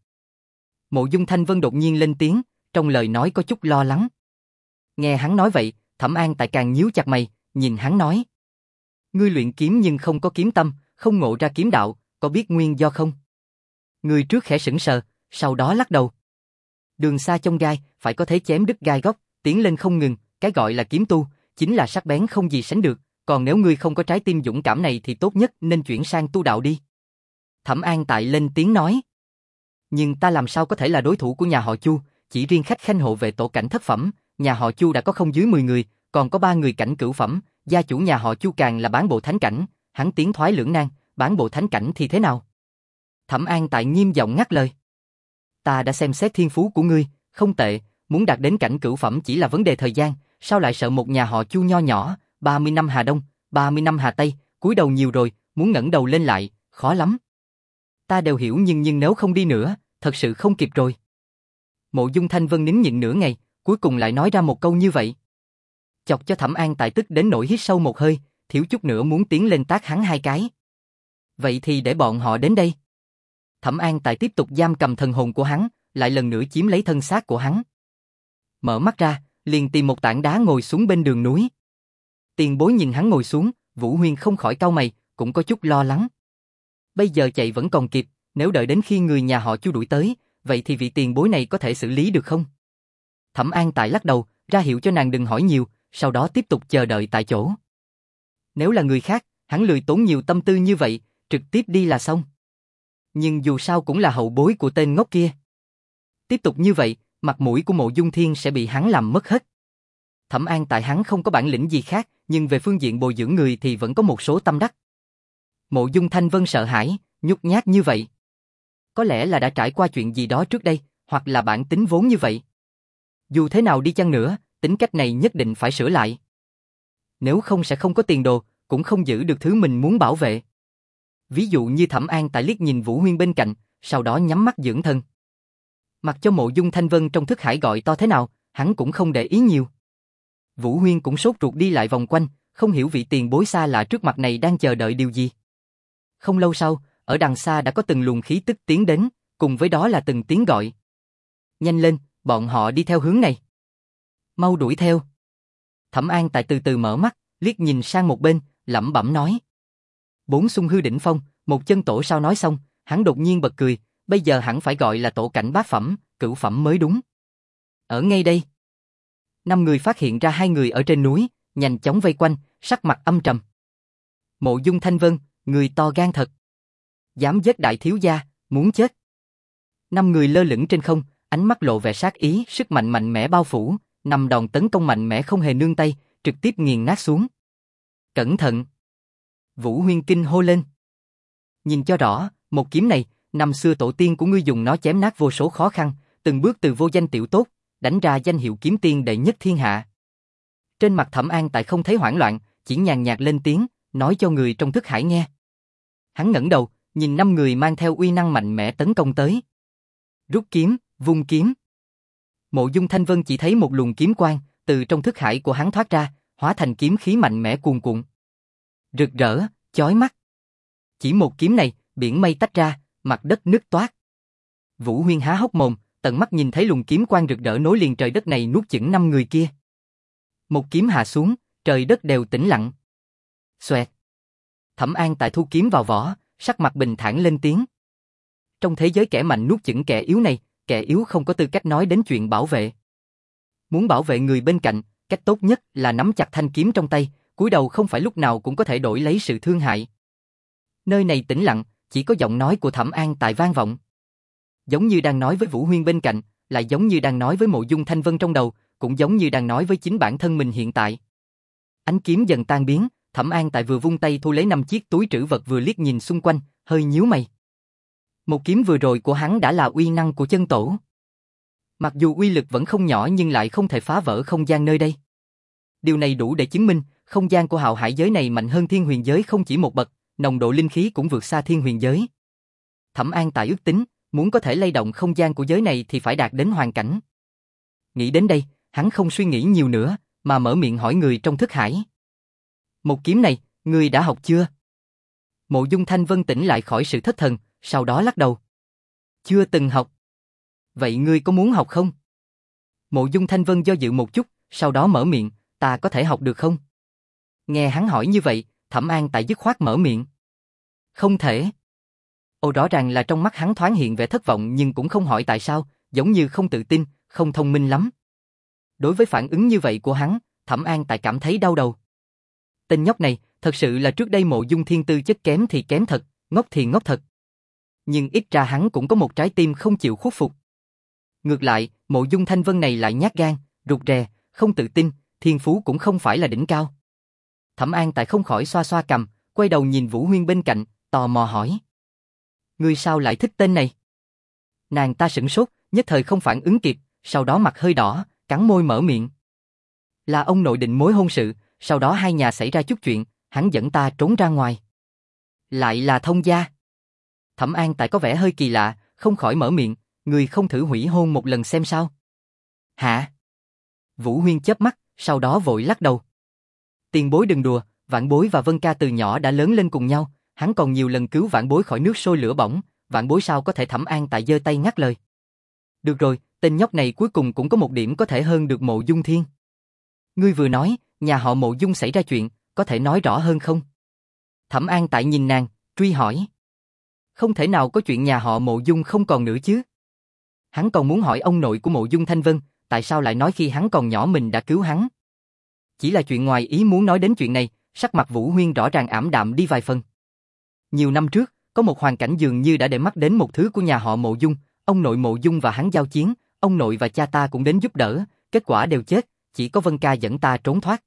Mộ Dung Thanh Vân đột nhiên lên tiếng, trong lời nói có chút lo lắng. Nghe hắn nói vậy, Thẩm An Tại càng nhíu chặt mày, nhìn hắn nói. Ngươi luyện kiếm nhưng không có kiếm tâm, không ngộ ra kiếm đạo, có biết nguyên do không? Người trước khẽ sững sờ, sau đó lắc đầu. Đường xa chông gai, phải có thể chém đứt gai góc, tiến lên không ngừng, cái gọi là kiếm tu, chính là sắc bén không gì sánh được, còn nếu ngươi không có trái tim dũng cảm này thì tốt nhất nên chuyển sang tu đạo đi. Thẩm An Tại lên tiếng nói. Nhưng ta làm sao có thể là đối thủ của nhà họ Chu, chỉ riêng khách khanh hộ vệ tổ cảnh thất phẩm, nhà họ Chu đã có không dưới mười người, còn có ba người cảnh cửu phẩm, gia chủ nhà họ Chu càng là bán bộ thánh cảnh, hắn tiến thoái lưỡng nan, bán bộ thánh cảnh thì thế nào? Thẩm An Tại nghiêm giọng ngắt lời. Ta đã xem xét thiên phú của ngươi, không tệ, muốn đạt đến cảnh cửu phẩm chỉ là vấn đề thời gian, sao lại sợ một nhà họ Chu nho nhỏ, ba mươi năm Hà Đông, ba mươi năm Hà Tây, cúi đầu nhiều rồi, muốn ngẩng đầu lên lại, khó lắm. Ta đều hiểu nhưng nhưng nếu không đi nữa, thật sự không kịp rồi. Mộ Dung Thanh Vân nín nhịn nửa ngày, cuối cùng lại nói ra một câu như vậy. Chọc cho Thẩm An Tại tức đến nỗi hít sâu một hơi, thiếu chút nữa muốn tiến lên tát hắn hai cái. Vậy thì để bọn họ đến đây. Thẩm An Tại tiếp tục giam cầm thần hồn của hắn, lại lần nữa chiếm lấy thân xác của hắn. Mở mắt ra, liền tìm một tảng đá ngồi xuống bên đường núi. Tiền bối nhìn hắn ngồi xuống, Vũ Huyên không khỏi cau mày, cũng có chút lo lắng. Bây giờ chạy vẫn còn kịp, nếu đợi đến khi người nhà họ Chu đuổi tới, vậy thì vị tiền bối này có thể xử lý được không? Thẩm An Tại lắc đầu, ra hiệu cho nàng đừng hỏi nhiều, sau đó tiếp tục chờ đợi tại chỗ. Nếu là người khác, hắn lười tốn nhiều tâm tư như vậy, trực tiếp đi là xong. Nhưng dù sao cũng là hậu bối của tên ngốc kia. Tiếp tục như vậy, mặt mũi của Mộ Dung Thiên sẽ bị hắn làm mất hết. Thẩm An Tại hắn không có bản lĩnh gì khác, nhưng về phương diện bồi dưỡng người thì vẫn có một số tâm đắc. Mộ Dung Thanh Vân sợ hãi, nhút nhát như vậy. Có lẽ là đã trải qua chuyện gì đó trước đây, hoặc là bản tính vốn như vậy. Dù thế nào đi chăng nữa, tính cách này nhất định phải sửa lại. Nếu không sẽ không có tiền đồ, cũng không giữ được thứ mình muốn bảo vệ. Ví dụ như Thẩm An Tại liếc nhìn Vũ Huyên bên cạnh, sau đó nhắm mắt dưỡng thân. Mặc cho Mộ Dung Thanh Vân trong thức hải gọi to thế nào, hắn cũng không để ý nhiều. Vũ Huyên cũng sốt ruột đi lại vòng quanh, không hiểu vị tiền bối xa lạ trước mặt này đang chờ đợi điều gì. Không lâu sau, ở đằng xa đã có từng luồng khí tức tiến đến, cùng với đó là từng tiếng gọi. Nhanh lên, bọn họ đi theo hướng này. Mau đuổi theo. Thẩm An Tại từ từ mở mắt, liếc nhìn sang một bên, lẩm bẩm nói. Bốn xung hư đỉnh phong, một chân tổ sao nói xong, hắn đột nhiên bật cười, bây giờ hẳn phải gọi là tổ cảnh bát phẩm, cửu phẩm mới đúng. Ở ngay đây. Năm người phát hiện ra hai người ở trên núi, nhanh chóng vây quanh, sắc mặt âm trầm. Mộ Dung Thanh Vân, người to gan thật. Dám giết đại thiếu gia, muốn chết. Năm người lơ lửng trên không, ánh mắt lộ vẻ sát ý, sức mạnh mạnh mẽ bao phủ, năm đòn tấn công mạnh mẽ không hề nương tay, trực tiếp nghiền nát xuống. Cẩn thận! Vũ Huyên kinh hô lên. Nhìn cho rõ, một kiếm này, năm xưa tổ tiên của ngươi dùng nó chém nát vô số khó khăn, từng bước từ vô danh tiểu tốt, đánh ra danh hiệu kiếm tiên đệ nhất thiên hạ. Trên mặt Thẩm An Tại không thấy hoảng loạn, chỉ nhàn nhạt lên tiếng, nói cho người trong thức hải nghe. Hắn ngẩng đầu, nhìn năm người mang theo uy năng mạnh mẽ tấn công tới. Rút kiếm, vung kiếm. Mộ Dung Thanh Vân chỉ thấy một luồng kiếm quang từ trong thức hải của hắn thoát ra, hóa thành kiếm khí mạnh mẽ cuồn cuộn. Rực rỡ, chói mắt. Chỉ một kiếm này, biển mây tách ra, mặt đất nứt toác. Vũ Huyên há hốc mồm, tận mắt nhìn thấy luồng kiếm quang rực rỡ nối liền trời đất này nuốt chửng năm người kia. Một kiếm hạ xuống, trời đất đều tĩnh lặng. Xoẹt. Thẩm An Tại thu kiếm vào vỏ, sắc mặt bình thản lên tiếng. Trong thế giới kẻ mạnh nuốt chửng kẻ yếu này, kẻ yếu không có tư cách nói đến chuyện bảo vệ. Muốn bảo vệ người bên cạnh, cách tốt nhất là nắm chặt thanh kiếm trong tay, cúi đầu không phải lúc nào cũng có thể đổi lấy sự thương hại. Nơi này tĩnh lặng, chỉ có giọng nói của Thẩm An Tại vang vọng. Giống như đang nói với Vũ Huyên bên cạnh, lại giống như đang nói với Mộ Dung Thanh Vân trong đầu, cũng giống như đang nói với chính bản thân mình hiện tại. Ánh kiếm dần tan biến, Thẩm An Tại vừa vung tay thu lấy năm chiếc túi trữ vật vừa liếc nhìn xung quanh, hơi nhíu mày. Một kiếm vừa rồi của hắn đã là uy năng của chân tổ. Mặc dù uy lực vẫn không nhỏ nhưng lại không thể phá vỡ không gian nơi đây. Điều này đủ để chứng minh, không gian của Hạo Hải giới này mạnh hơn Thiên Huyền giới không chỉ một bậc, nồng độ linh khí cũng vượt xa Thiên Huyền giới. Thẩm An Tại ước tính, muốn có thể lay động không gian của giới này thì phải đạt đến hoàn cảnh. Nghĩ đến đây, hắn không suy nghĩ nhiều nữa, mà mở miệng hỏi người trong thức hải. Một kiếm này, ngươi đã học chưa? Mộ Dung Thanh Vân tỉnh lại khỏi sự thất thần, sau đó lắc đầu. Chưa từng học. Vậy ngươi có muốn học không? Mộ Dung Thanh Vân do dự một chút, sau đó mở miệng, ta có thể học được không? Nghe hắn hỏi như vậy, Thẩm An Tại dứt khoát mở miệng. Không thể. Ồ, rõ ràng là trong mắt hắn thoáng hiện vẻ thất vọng nhưng cũng không hỏi tại sao, giống như không tự tin, không thông minh lắm. Đối với phản ứng như vậy của hắn, Thẩm An Tại cảm thấy đau đầu. Tên nhóc này, thật sự là trước đây Mộ Dung Thiên tư chất kém thì kém thật, ngốc thì ngốc thật. Nhưng ít ra hắn cũng có một trái tim không chịu khuất phục. Ngược lại, Mộ Dung Thanh Vân này lại nhát gan, rụt rè, không tự tin, thiên phú cũng không phải là đỉnh cao. Thẩm An Tại không khỏi xoa xoa cằm, quay đầu nhìn Vũ Huyên bên cạnh, tò mò hỏi. Ngươi sao lại thích tên này? Nàng ta sửng sốt, nhất thời không phản ứng kịp, sau đó mặt hơi đỏ, cắn môi mở miệng. Là ông nội định mối hôn sự, sau đó hai nhà xảy ra chút chuyện, hắn dẫn ta trốn ra ngoài. Lại là thông gia. Thẩm An Tại có vẻ hơi kỳ lạ, không khỏi mở miệng, ngươi không thử hủy hôn một lần xem sao? Hả? Vũ Huyên chớp mắt, sau đó vội lắc đầu. Tiền bối đừng đùa, Vãn Bối và Vân Ca từ nhỏ đã lớn lên cùng nhau, hắn còn nhiều lần cứu Vãn Bối khỏi nước sôi lửa bỏng, Vãn Bối sao có thể? Thẩm An Tại giơ tay ngắt lời. Được rồi, tên nhóc này cuối cùng cũng có một điểm có thể hơn được Mộ Dung Thiên. Ngươi vừa nói, nhà họ Mộ Dung xảy ra chuyện, có thể nói rõ hơn không? Thẩm An Tại nhìn nàng, truy hỏi. Không thể nào có chuyện nhà họ Mộ Dung không còn nữa chứ. Hắn còn muốn hỏi ông nội của Mộ Dung Thanh Vân, tại sao lại nói khi hắn còn nhỏ mình đã cứu hắn. Chỉ là chuyện ngoài ý muốn nói đến chuyện này, sắc mặt Vũ Huyên rõ ràng ảm đạm đi vài phần. Nhiều năm trước, có một hoàn cảnh dường như đã để mắt đến một thứ của nhà họ Mộ Dung, ông nội Mộ Dung và hắn giao chiến, ông nội và cha ta cũng đến giúp đỡ, kết quả đều chết, chỉ có Vân Ca dẫn ta trốn thoát.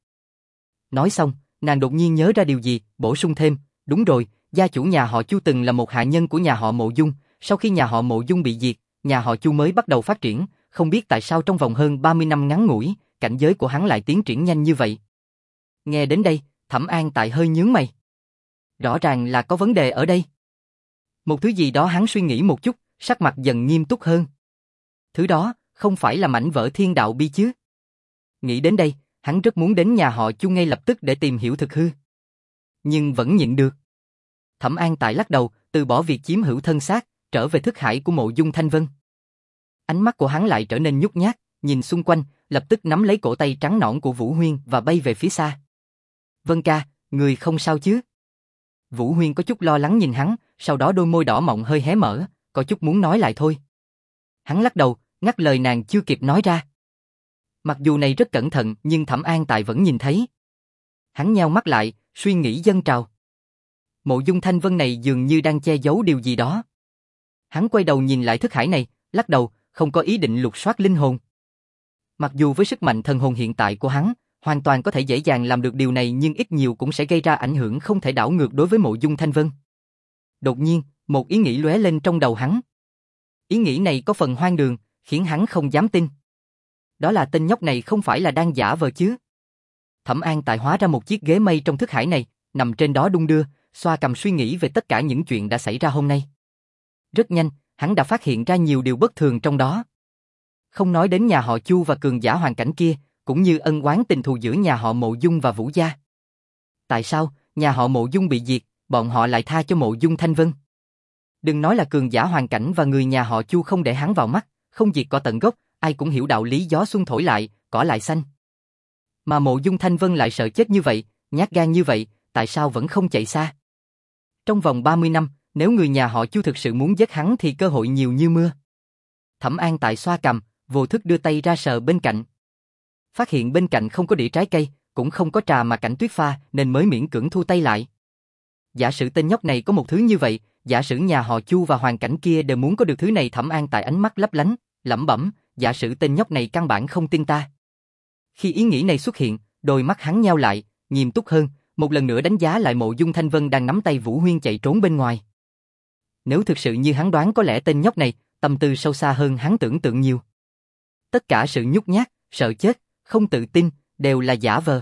Nói xong, nàng đột nhiên nhớ ra điều gì, bổ sung thêm, đúng rồi, gia chủ nhà họ Chu từng là một hạ nhân của nhà họ Mộ Dung, sau khi nhà họ Mộ Dung bị diệt, nhà họ Chu mới bắt đầu phát triển, không biết tại sao trong vòng hơn ba mươi năm ngắn ngủi, cảnh giới của hắn lại tiến triển nhanh như vậy. Nghe đến đây, Thẩm An Tại hơi nhướng mày. Rõ ràng là có vấn đề ở đây. Một thứ gì đó hắn suy nghĩ một chút, sắc mặt dần nghiêm túc hơn. Thứ đó, không phải là mảnh vỡ thiên đạo bi chứ? Nghĩ đến đây, hắn rất muốn đến nhà họ Chu ngay lập tức để tìm hiểu thực hư. Nhưng vẫn nhịn được. Thẩm An Tại lắc đầu, từ bỏ việc chiếm hữu thân xác, trở về thức hải của Mộ Dung Thanh Vân. Ánh mắt của hắn lại trở nên nhút nhát, nhìn xung quanh, lập tức nắm lấy cổ tay trắng nõn của Vũ Huyên và bay về phía xa. Vân Ca, người không sao chứ? Vũ Huyên có chút lo lắng nhìn hắn, sau đó đôi môi đỏ mọng hơi hé mở, có chút muốn nói lại thôi. Hắn lắc đầu, ngắt lời nàng chưa kịp nói ra. Mặc dù này rất cẩn thận nhưng Thẩm An Tại vẫn nhìn thấy. Hắn nheo mắt lại, suy nghĩ dâng trào. Mộ Dung Thanh Vân này dường như đang che giấu điều gì đó. Hắn quay đầu nhìn lại thức hải này, lắc đầu, không có ý định lục soát linh hồn. Mặc dù với sức mạnh thần hồn hiện tại của hắn, hoàn toàn có thể dễ dàng làm được điều này nhưng ít nhiều cũng sẽ gây ra ảnh hưởng không thể đảo ngược đối với Mộ Dung Thanh Vân. Đột nhiên, một ý nghĩ lóe lên trong đầu hắn. Ý nghĩ này có phần hoang đường, khiến hắn không dám tin. Đó là tên nhóc này không phải là đang giả vờ chứ? Thẩm An Tại hóa ra một chiếc ghế mây trong thức hải này, nằm trên đó đung đưa, xoa cằm suy nghĩ về tất cả những chuyện đã xảy ra hôm nay. Rất nhanh, hắn đã phát hiện ra nhiều điều bất thường trong đó. Không nói đến nhà họ Chu và cường giả hoàn cảnh kia, cũng như ân oán tình thù giữa nhà họ Mộ Dung và Vũ gia. Tại sao, nhà họ Mộ Dung bị diệt, bọn họ lại tha cho Mộ Dung Thanh Vân? Đừng nói là cường giả hoàn cảnh và người nhà họ Chu không để hắn vào mắt, không diệt cỏ tận gốc, ai cũng hiểu đạo lý gió xuân thổi lại, cỏ lại xanh. Mà Mộ Dung Thanh Vân lại sợ chết như vậy, nhát gan như vậy, tại sao vẫn không chạy xa? Trong vòng ba mươi năm, nếu người nhà họ Chu thực sự muốn giết hắn thì cơ hội nhiều như mưa. Thẩm An Tại xoa cằm, vô thức đưa tay ra sờ bên cạnh. Phát hiện bên cạnh không có đĩa trái cây, cũng không có trà mà Cảnh Tuyết pha, nên mới miễn cưỡng thu tay lại. Giả sử tên nhóc này có một thứ như vậy, giả sử nhà họ Chu và hoàn cảnh kia đều muốn có được thứ này. Thẩm An Tại ánh mắt lấp lánh, lẩm bẩm, giả sử tên nhóc này căn bản không tin ta. Khi ý nghĩ này xuất hiện, đôi mắt hắn nheo lại, nghiêm túc hơn, một lần nữa đánh giá lại Mộ Dung Thanh Vân đang nắm tay Vũ Huyên chạy trốn bên ngoài. Nếu thực sự như hắn đoán, có lẽ tên nhóc này tâm tư sâu xa hơn hắn tưởng tượng nhiều. Tất cả sự nhút nhát, sợ chết, không tự tin, đều là giả vờ.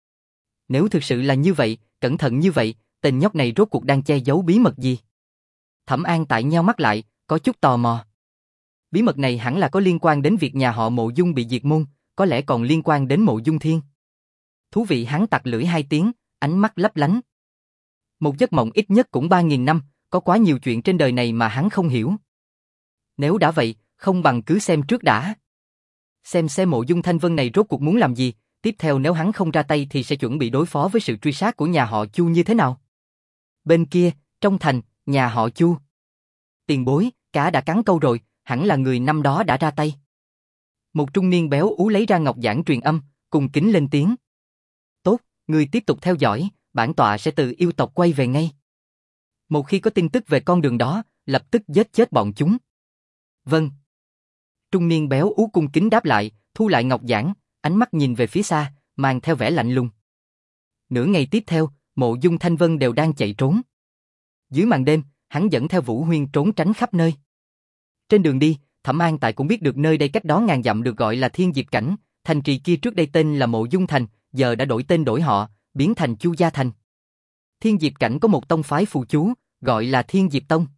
Nếu thực sự là như vậy, cẩn thận như vậy, tên nhóc này rốt cuộc đang che giấu bí mật gì? Thẩm An Tại nheo mắt lại, có chút tò mò. Bí mật này hẳn là có liên quan đến việc nhà họ Mộ Dung bị diệt môn, có lẽ còn liên quan đến Mộ Dung Thiên. Thú vị, hắn tặc lưỡi hai tiếng, ánh mắt lấp lánh. Một giấc mộng ít nhất cũng ba nghìn năm, có quá nhiều chuyện trên đời này mà hắn không hiểu. Nếu đã vậy, không bằng cứ xem trước đã. Xem xem Mộ Dung Thanh Vân này rốt cuộc muốn làm gì, tiếp theo nếu hắn không ra tay thì sẽ chuẩn bị đối phó với sự truy sát của nhà họ Chu như thế nào. Bên kia, trong thành, nhà họ Chu. Tiền bối, cá đã cắn câu rồi, hẳn là người năm đó đã ra tay. Một trung niên béo ú lấy ra ngọc giản truyền âm, cùng kính lên tiếng. Tốt, người tiếp tục theo dõi, bản tọa sẽ từ yêu tộc quay về ngay. Một khi có tin tức về con đường đó, lập tức giết chết bọn chúng. Vâng. Trung niên béo ú cung kính đáp lại, thu lại ngọc giản, ánh mắt nhìn về phía xa, mang theo vẻ lạnh lùng. Nửa ngày tiếp theo, Mộ Dung Thanh Vân đều đang chạy trốn. Dưới màn đêm, hắn dẫn theo Vũ Huyên trốn tránh khắp nơi. Trên đường đi, Thẩm An Tại cũng biết được nơi đây cách đó ngàn dặm được gọi là Thiên Diệp Cảnh, thành trì kia trước đây tên là Mộ Dung Thành, giờ đã đổi tên đổi họ, biến thành Chu Gia Thành. Thiên Diệp Cảnh có một tông phái phù chú, gọi là Thiên Diệp Tông.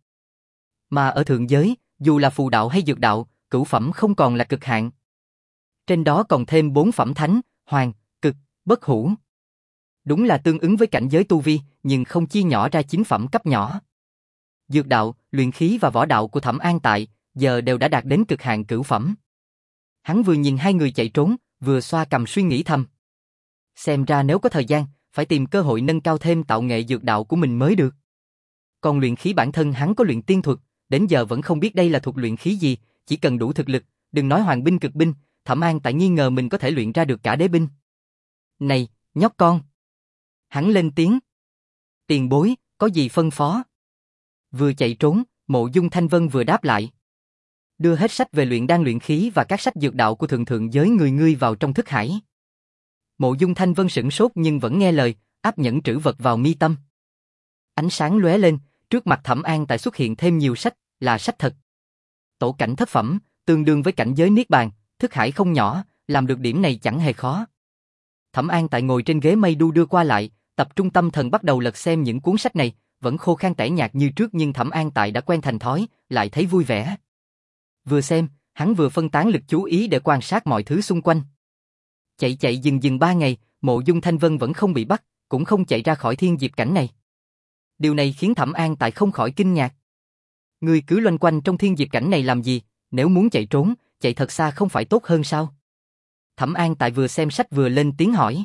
Mà ở thượng giới, dù là phù đạo hay dược đạo, cửu phẩm không còn là cực hạn. Trên đó còn thêm bốn phẩm thánh, hoàng, cực, bất hủ. Đúng là tương ứng với cảnh giới tu vi, nhưng không chia nhỏ ra chín phẩm cấp nhỏ. Dược đạo, luyện khí và võ đạo của Thẩm An Tại giờ đều đã đạt đến cực hạn cửu phẩm. Hắn vừa nhìn hai người chạy trốn, vừa xoa cằm suy nghĩ thầm. Xem ra nếu có thời gian, phải tìm cơ hội nâng cao thêm tạo nghệ dược đạo của mình mới được. Còn luyện khí bản thân hắn có luyện tiên thuật, đến giờ vẫn không biết đây là thuật luyện khí gì, chỉ cần đủ thực lực, đừng nói hoàng binh cực binh, Thẩm An Tại nghi ngờ mình có thể luyện ra được cả đế binh. Này, nhóc con! Hắn lên tiếng. Tiền bối, có gì phân phó? Vừa chạy trốn, Mộ Dung Thanh Vân vừa đáp lại. Đưa hết sách về luyện đan luyện khí và các sách dược đạo của thượng thượng giới người ngươi vào trong thức hải. Mộ Dung Thanh Vân sửng sốt nhưng vẫn nghe lời, áp nhẫn trữ vật vào mi tâm. Ánh sáng lóe lên, trước mặt Thẩm An Tại xuất hiện thêm nhiều sách, là sách thật. Tổ cảnh thất phẩm, tương đương với cảnh giới niết bàn, thức hải không nhỏ, làm được điểm này chẳng hề khó. Thẩm An Tại ngồi trên ghế mây đu đưa qua lại, tập trung tâm thần bắt đầu lật xem những cuốn sách này, vẫn khô khan tẻ nhạt như trước nhưng Thẩm An Tại đã quen thành thói, lại thấy vui vẻ. Vừa xem, hắn vừa phân tán lực chú ý để quan sát mọi thứ xung quanh. Chạy chạy dừng dừng ba ngày, Mộ Dung Thanh Vân vẫn không bị bắt, cũng không chạy ra khỏi Thiên Diệp Cảnh này. Điều này khiến Thẩm An Tại không khỏi kinh ngạc. Ngươi cứ loanh quanh trong Thiên Diệp Cảnh này làm gì, nếu muốn chạy trốn, chạy thật xa không phải tốt hơn sao? Thẩm An Tại vừa xem sách vừa lên tiếng hỏi.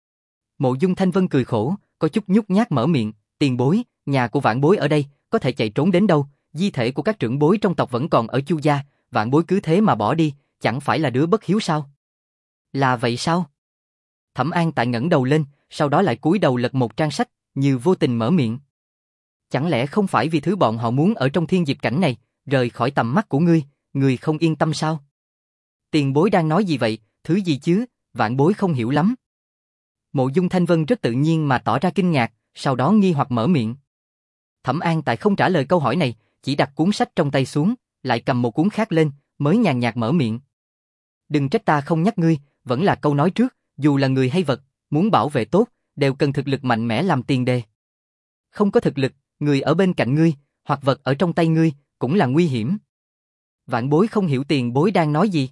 Mộ Dung Thanh Vân cười khổ, có chút nhút nhát mở miệng, tiền bối, nhà của vãn bối ở đây, có thể chạy trốn đến đâu, di thể của các trưởng bối trong tộc vẫn còn ở Chu gia, vãn bối cứ thế mà bỏ đi, chẳng phải là đứa bất hiếu sao? Là vậy sao? Thẩm An Tại ngẩng đầu lên, sau đó lại cúi đầu lật một trang sách, như vô tình mở miệng. Chẳng lẽ không phải vì thứ bọn họ muốn ở trong Thiên Diệp Cảnh này, rời khỏi tầm mắt của ngươi, ngươi không yên tâm sao? Tiền bối đang nói gì vậy, thứ gì chứ, vãn bối không hiểu lắm. Mộ Dung Thanh Vân rất tự nhiên mà tỏ ra kinh ngạc, sau đó nghi hoặc mở miệng. Thẩm An Tại không trả lời câu hỏi này, chỉ đặt cuốn sách trong tay xuống, lại cầm một cuốn khác lên, mới nhàn nhạt mở miệng. Đừng trách ta không nhắc ngươi, vẫn là câu nói trước, dù là người hay vật, muốn bảo vệ tốt, đều cần thực lực mạnh mẽ làm tiền đề. Không có thực lực, người ở bên cạnh ngươi, hoặc vật ở trong tay ngươi, cũng là nguy hiểm. Vạn bối không hiểu tiền bối đang nói gì.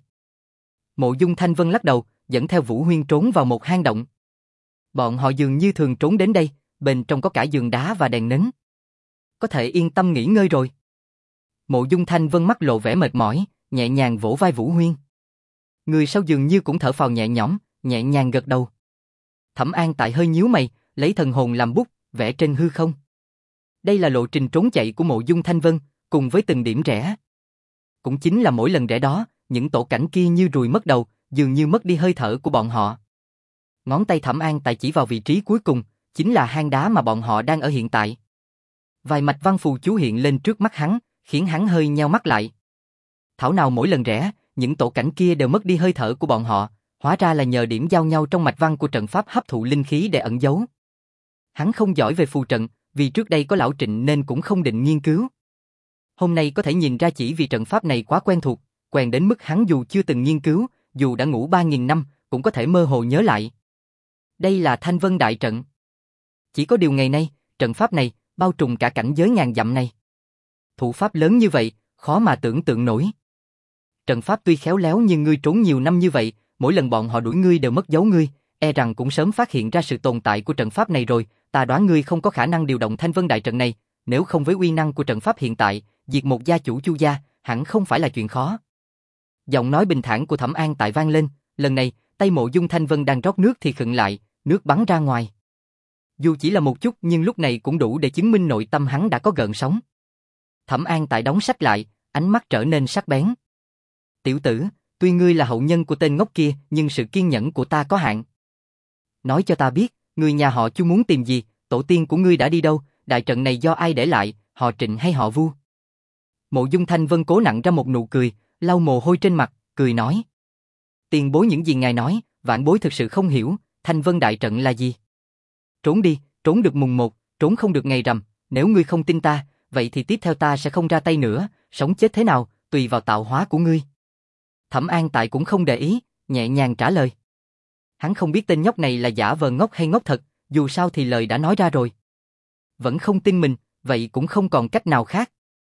Mộ Dung Thanh Vân lắc đầu, dẫn theo Vũ Huyên trốn vào một hang động. Bọn họ dường như thường trốn đến đây, bên trong có cả giường đá và đèn nến. Có thể yên tâm nghỉ ngơi rồi. Mộ Dung Thanh Vân mắt lộ vẻ mệt mỏi, nhẹ nhàng vỗ vai Vũ Huyên. Người sau dường như cũng thở phào nhẹ nhõm, nhẹ nhàng gật đầu. Thẩm An Tại hơi nhíu mày, lấy thần hồn làm bút, vẽ trên hư không. Đây là lộ trình trốn chạy của Mộ Dung Thanh Vân, cùng với từng điểm rẽ. Cũng chính là mỗi lần rẽ đó, những tổ cảnh kia như ruồi mất đầu, dường như mất đi hơi thở của bọn họ. Ngón tay Thẩm An Tại chỉ vào vị trí cuối cùng, chính là hang đá mà bọn họ đang ở hiện tại. Vài mạch văn phù chú hiện lên trước mắt hắn, khiến hắn hơi nheo mắt lại. Thảo nào mỗi lần rẽ, những tổ cảnh kia đều mất đi hơi thở của bọn họ, hóa ra là nhờ điểm giao nhau trong mạch văn của trận pháp hấp thụ linh khí để ẩn giấu. Hắn không giỏi về phù trận, vì trước đây có lão Trịnh nên cũng không định nghiên cứu. Hôm nay có thể nhìn ra chỉ vì trận pháp này quá quen thuộc, quen đến mức hắn dù chưa từng nghiên cứu, dù đã ngủ ba nghìn năm, cũng có thể mơ hồ nhớ lại. Đây là Thanh Vân Đại Trận. Chỉ có điều ngày nay, trận pháp này, bao trùm cả cảnh giới ngàn dặm này. Thủ pháp lớn như vậy, khó mà tưởng tượng nổi. Trận pháp tuy khéo léo nhưng ngươi trốn nhiều năm như vậy, mỗi lần bọn họ đuổi ngươi đều mất dấu ngươi, e rằng cũng sớm phát hiện ra sự tồn tại của trận pháp này rồi, ta đoán ngươi không có khả năng điều động Thanh Vân Đại Trận này, nếu không với uy năng của trận pháp hiện tại, diệt một gia chủ Chu gia, hẳn không phải là chuyện khó. Giọng nói bình thản của Thẩm An Tại vang lên, lần này, tay Mộ Dung Thanh Vân đang rót nước thì khựng lại, nước bắn ra ngoài. Dù chỉ là một chút nhưng lúc này cũng đủ để chứng minh nội tâm hắn đã có gợn sóng. Thẩm An Tại đóng sách lại, ánh mắt trở nên sắc bén. Tiểu tử, tuy ngươi là hậu nhân của tên ngốc kia, nhưng sự kiên nhẫn của ta có hạn. Nói cho ta biết, người nhà họ Chu muốn tìm gì, tổ tiên của ngươi đã đi đâu, đại trận này do ai để lại, họ Trịnh hay họ Vu? Mộ Dung Thanh Vân cố nặn ra một nụ cười, lau mồ hôi trên mặt, cười nói. Tiền bối những gì ngài nói, vạn bối thực sự không hiểu, Thanh Vân Đại Trận là gì? Trốn đi, trốn được mùng một, trốn không được ngày rằm, nếu ngươi không tin ta, vậy thì tiếp theo ta sẽ không ra tay nữa, sống chết thế nào, tùy vào tạo hóa của ngươi. Thẩm An Tại cũng không để ý, nhẹ nhàng trả lời. Hắn không biết tên nhóc này là giả vờ ngốc hay ngốc thật, dù sao thì lời đã nói ra rồi. Vẫn không tin mình, vậy cũng không còn cách nào khác.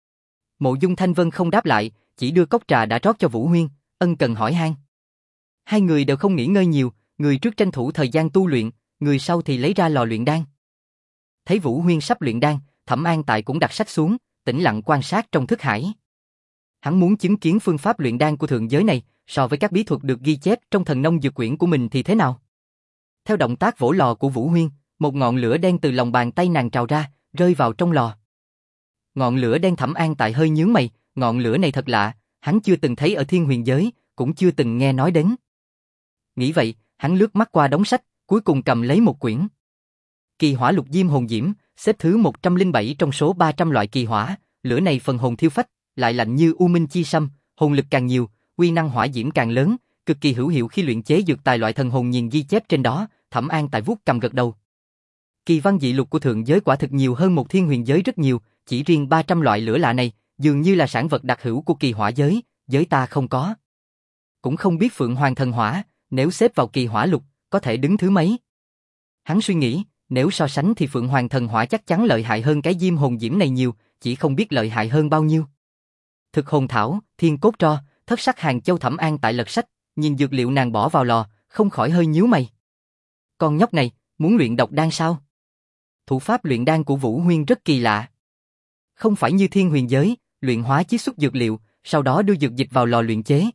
Mộ Dung Thanh Vân không đáp lại, chỉ đưa cốc trà đã rót cho Vũ Huyên, ân cần hỏi han. Hai người đều không nghỉ ngơi nhiều, người trước tranh thủ thời gian tu luyện, người sau thì lấy ra lò luyện đan. Thấy Vũ Huyên sắp luyện đan, Thẩm An Tại cũng đặt sách xuống, tĩnh lặng quan sát trong thức hải. Hắn muốn chứng kiến phương pháp luyện đan của thượng giới này, so với các bí thuật được ghi chép trong thần nông dược quyển của mình thì thế nào. Theo động tác vỗ lò của Vũ Huyên, một ngọn lửa đen từ lòng bàn tay nàng trào ra, rơi vào trong lò. Ngọn lửa đen Thẩm An Tại hơi nhướng mày, ngọn lửa này thật lạ, hắn chưa từng thấy ở thiên huyền giới, cũng chưa từng nghe nói đến. Nghĩ vậy, hắn lướt mắt qua đống sách, cuối cùng cầm lấy một quyển. Kỳ hỏa lục diêm hồn diễm, xếp thứ một trăm lẻ bảy trong số ba trăm loại kỳ hỏa, lửa này phần hồn thiêu phách, lại lạnh như u minh chi sâm, hồn lực càng nhiều, uy năng hỏa diễm càng lớn, cực kỳ hữu hiệu khi luyện chế dược tài loại thần hồn nhìn ghi chép trên đó, Thẩm An Tại vuốt cầm gật đầu. Kỳ văn dị lục của thượng giới quả thực nhiều hơn một thiên huyền giới rất nhiều, chỉ riêng ba trăm loại lửa lạ này, dường như là sản vật đặc hữu của kỳ hỏa giới, giới ta không có. Cũng không biết Phượng Hoàng thần hỏa, nếu xếp vào kỳ hỏa lục, có thể đứng thứ mấy. Hắn suy nghĩ, nếu so sánh thì Phượng Hoàng thần hỏa chắc chắn lợi hại hơn cái diêm hồn diễm này nhiều, chỉ không biết lợi hại hơn bao nhiêu. Thực hồn thảo, thiên cốt tro, thất sắc hàng châu. Thẩm An Tại lật sách, nhìn dược liệu nàng bỏ vào lò, không khỏi hơi nhíu mày. Con nhóc này, muốn luyện độc đan sao? Thủ pháp luyện đan của Vũ Huyên rất kỳ lạ. Không phải như thiên huyền giới, luyện hóa chiết xuất dược liệu, sau đó đưa dược dịch vào lò luyện chế.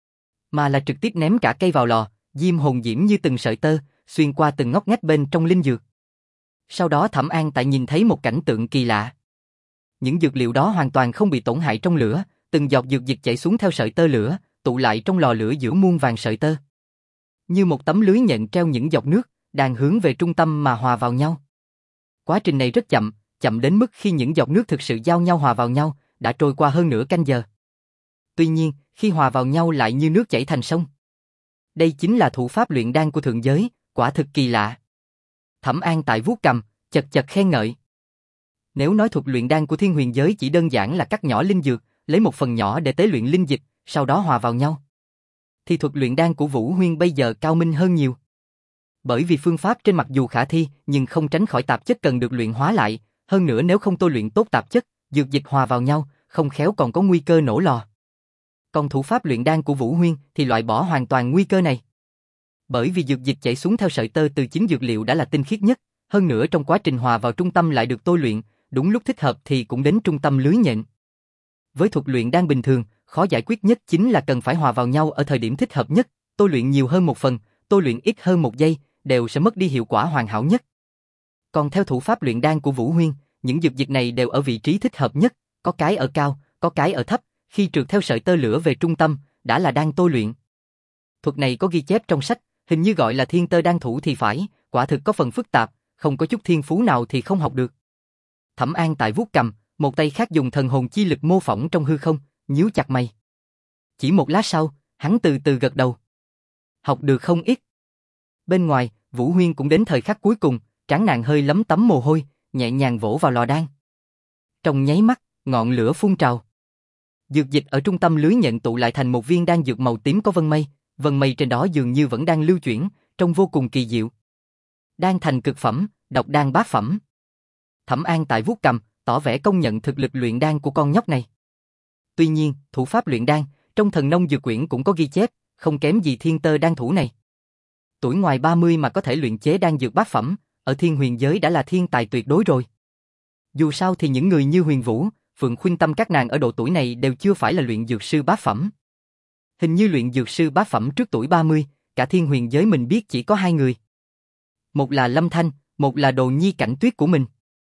Mà là trực tiếp ném cả cây vào lò, diêm hồn diễm như từng sợi tơ, xuyên qua từng ngóc ngách bên trong linh dược. Sau đó Thẩm An Tại nhìn thấy một cảnh tượng kỳ lạ. Những dược liệu đó hoàn toàn không bị tổn hại trong lửa, từng giọt dược dịch chảy xuống theo sợi tơ lửa, tụ lại trong lò lửa giữa muôn vàng sợi tơ. Như một tấm lưới nhện treo những giọt nước, đang hướng về trung tâm mà hòa vào nhau. Quá trình này rất chậm, chậm đến mức khi những giọt nước thực sự giao nhau hòa vào nhau, đã trôi qua hơn nửa canh giờ. Tuy nhiên, khi hòa vào nhau lại như nước chảy thành sông. Đây chính là thủ pháp luyện đan của thượng giới, quả thực kỳ lạ. Thẩm An Tại vuốt cầm, chật chật khen ngợi. Nếu nói thuật luyện đan của thiên huyền giới chỉ đơn giản là cắt nhỏ linh dược, lấy một phần nhỏ để tế luyện linh dịch, sau đó hòa vào nhau, thì thuật luyện đan của Vũ Huyên bây giờ cao minh hơn nhiều. Bởi vì phương pháp trên mặc dù khả thi, nhưng không tránh khỏi tạp chất cần được luyện hóa lại, hơn nữa nếu không tôi luyện tốt tạp chất, dược dịch hòa vào nhau, không khéo còn có nguy cơ nổ lò. Còn thủ pháp luyện đan của Vũ Huyên thì loại bỏ hoàn toàn nguy cơ này. Bởi vì dược dịch chảy xuống theo sợi tơ từ chính dược liệu đã là tinh khiết nhất, hơn nữa trong quá trình hòa vào trung tâm lại được tôi luyện, đúng lúc thích hợp thì cũng đến trung tâm lưới nhện. Với thuật luyện đan bình thường, khó giải quyết nhất chính là cần phải hòa vào nhau ở thời điểm thích hợp nhất, tôi luyện nhiều hơn một phần, tôi luyện ít hơn một giây, đều sẽ mất đi hiệu quả hoàn hảo nhất. Còn theo thủ pháp luyện đan của Vũ Huyên, những dược dịch này đều ở vị trí thích hợp nhất, có cái ở cao, có cái ở thấp, khi trượt theo sợi tơ lửa về trung tâm, đã là đang tôi luyện. Thuật này có ghi chép trong sách, hình như gọi là thiên tơ đan thủ thì phải, quả thực có phần phức tạp, không có chút thiên phú nào thì không học được. Thẩm An tại vuốt cầm, một tay khác dùng thần hồn chi lực mô phỏng trong hư không, nhíu chặt mày. Chỉ một lát sau, hắn từ từ gật đầu. Học được không ít. Bên ngoài, Vũ Huyên cũng đến thời khắc cuối cùng, trán nàng hơi lấm tấm mồ hôi, nhẹ nhàng vỗ vào lò đan. Trong nháy mắt, ngọn lửa phun trào. Dược dịch ở trung tâm lưới nhện tụ lại thành một viên đan dược màu tím có vân mây, vân mây trên đó dường như vẫn đang lưu chuyển, trông vô cùng kỳ diệu. Đan thành cực phẩm, độc đan bát phẩm. Thẩm An tại vuốt cầm, tỏ vẻ công nhận thực lực luyện đan của con nhóc này. Tuy nhiên, thủ pháp luyện đan, trong thần nông dược quyển cũng có ghi chép, không kém gì thiên tơ đan thủ này. Tuổi ngoài ba mươi mà có thể luyện chế đan dược bát phẩm, ở thiên huyền giới đã là thiên tài tuyệt đối rồi. Dù sao thì những người như Huyền Vũ, Phượng Khuynh Tâm các nàng ở độ tuổi này đều chưa phải là luyện dược sư bát phẩm. Hình như luyện dược sư bát phẩm trước tuổi ba mươi, cả thiên huyền giới mình biết chỉ có hai người. Một là Lâm Thanh, một là Đồ Nhi Cảnh Tuyết của mình.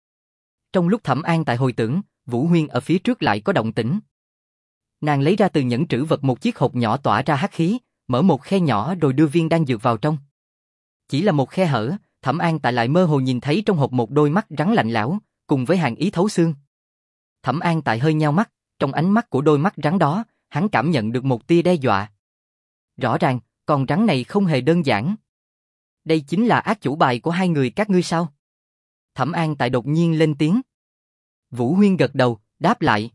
Trong lúc Thẩm An tại hồi tưởng, Vũ Huyên ở phía trước lại có động tĩnh. Nàng lấy ra từ nhẫn trữ vật một chiếc hộp nhỏ tỏa ra hắc khí, mở một khe nhỏ rồi đưa viên đan dược vào trong. Chỉ là một khe hở, Thẩm An tại lại mơ hồ nhìn thấy trong hộp một đôi mắt rắn lạnh lẽo, cùng với hàn ý thấu xương. Thẩm An tại hơi nheo mắt, trong ánh mắt của đôi mắt rắn đó, hắn cảm nhận được một tia đe dọa. Rõ ràng, con rắn này không hề đơn giản. Đây chính là ác chủ bài của hai người các ngươi sao? Thẩm An tại đột nhiên lên tiếng. Vũ Huyên gật đầu, đáp lại.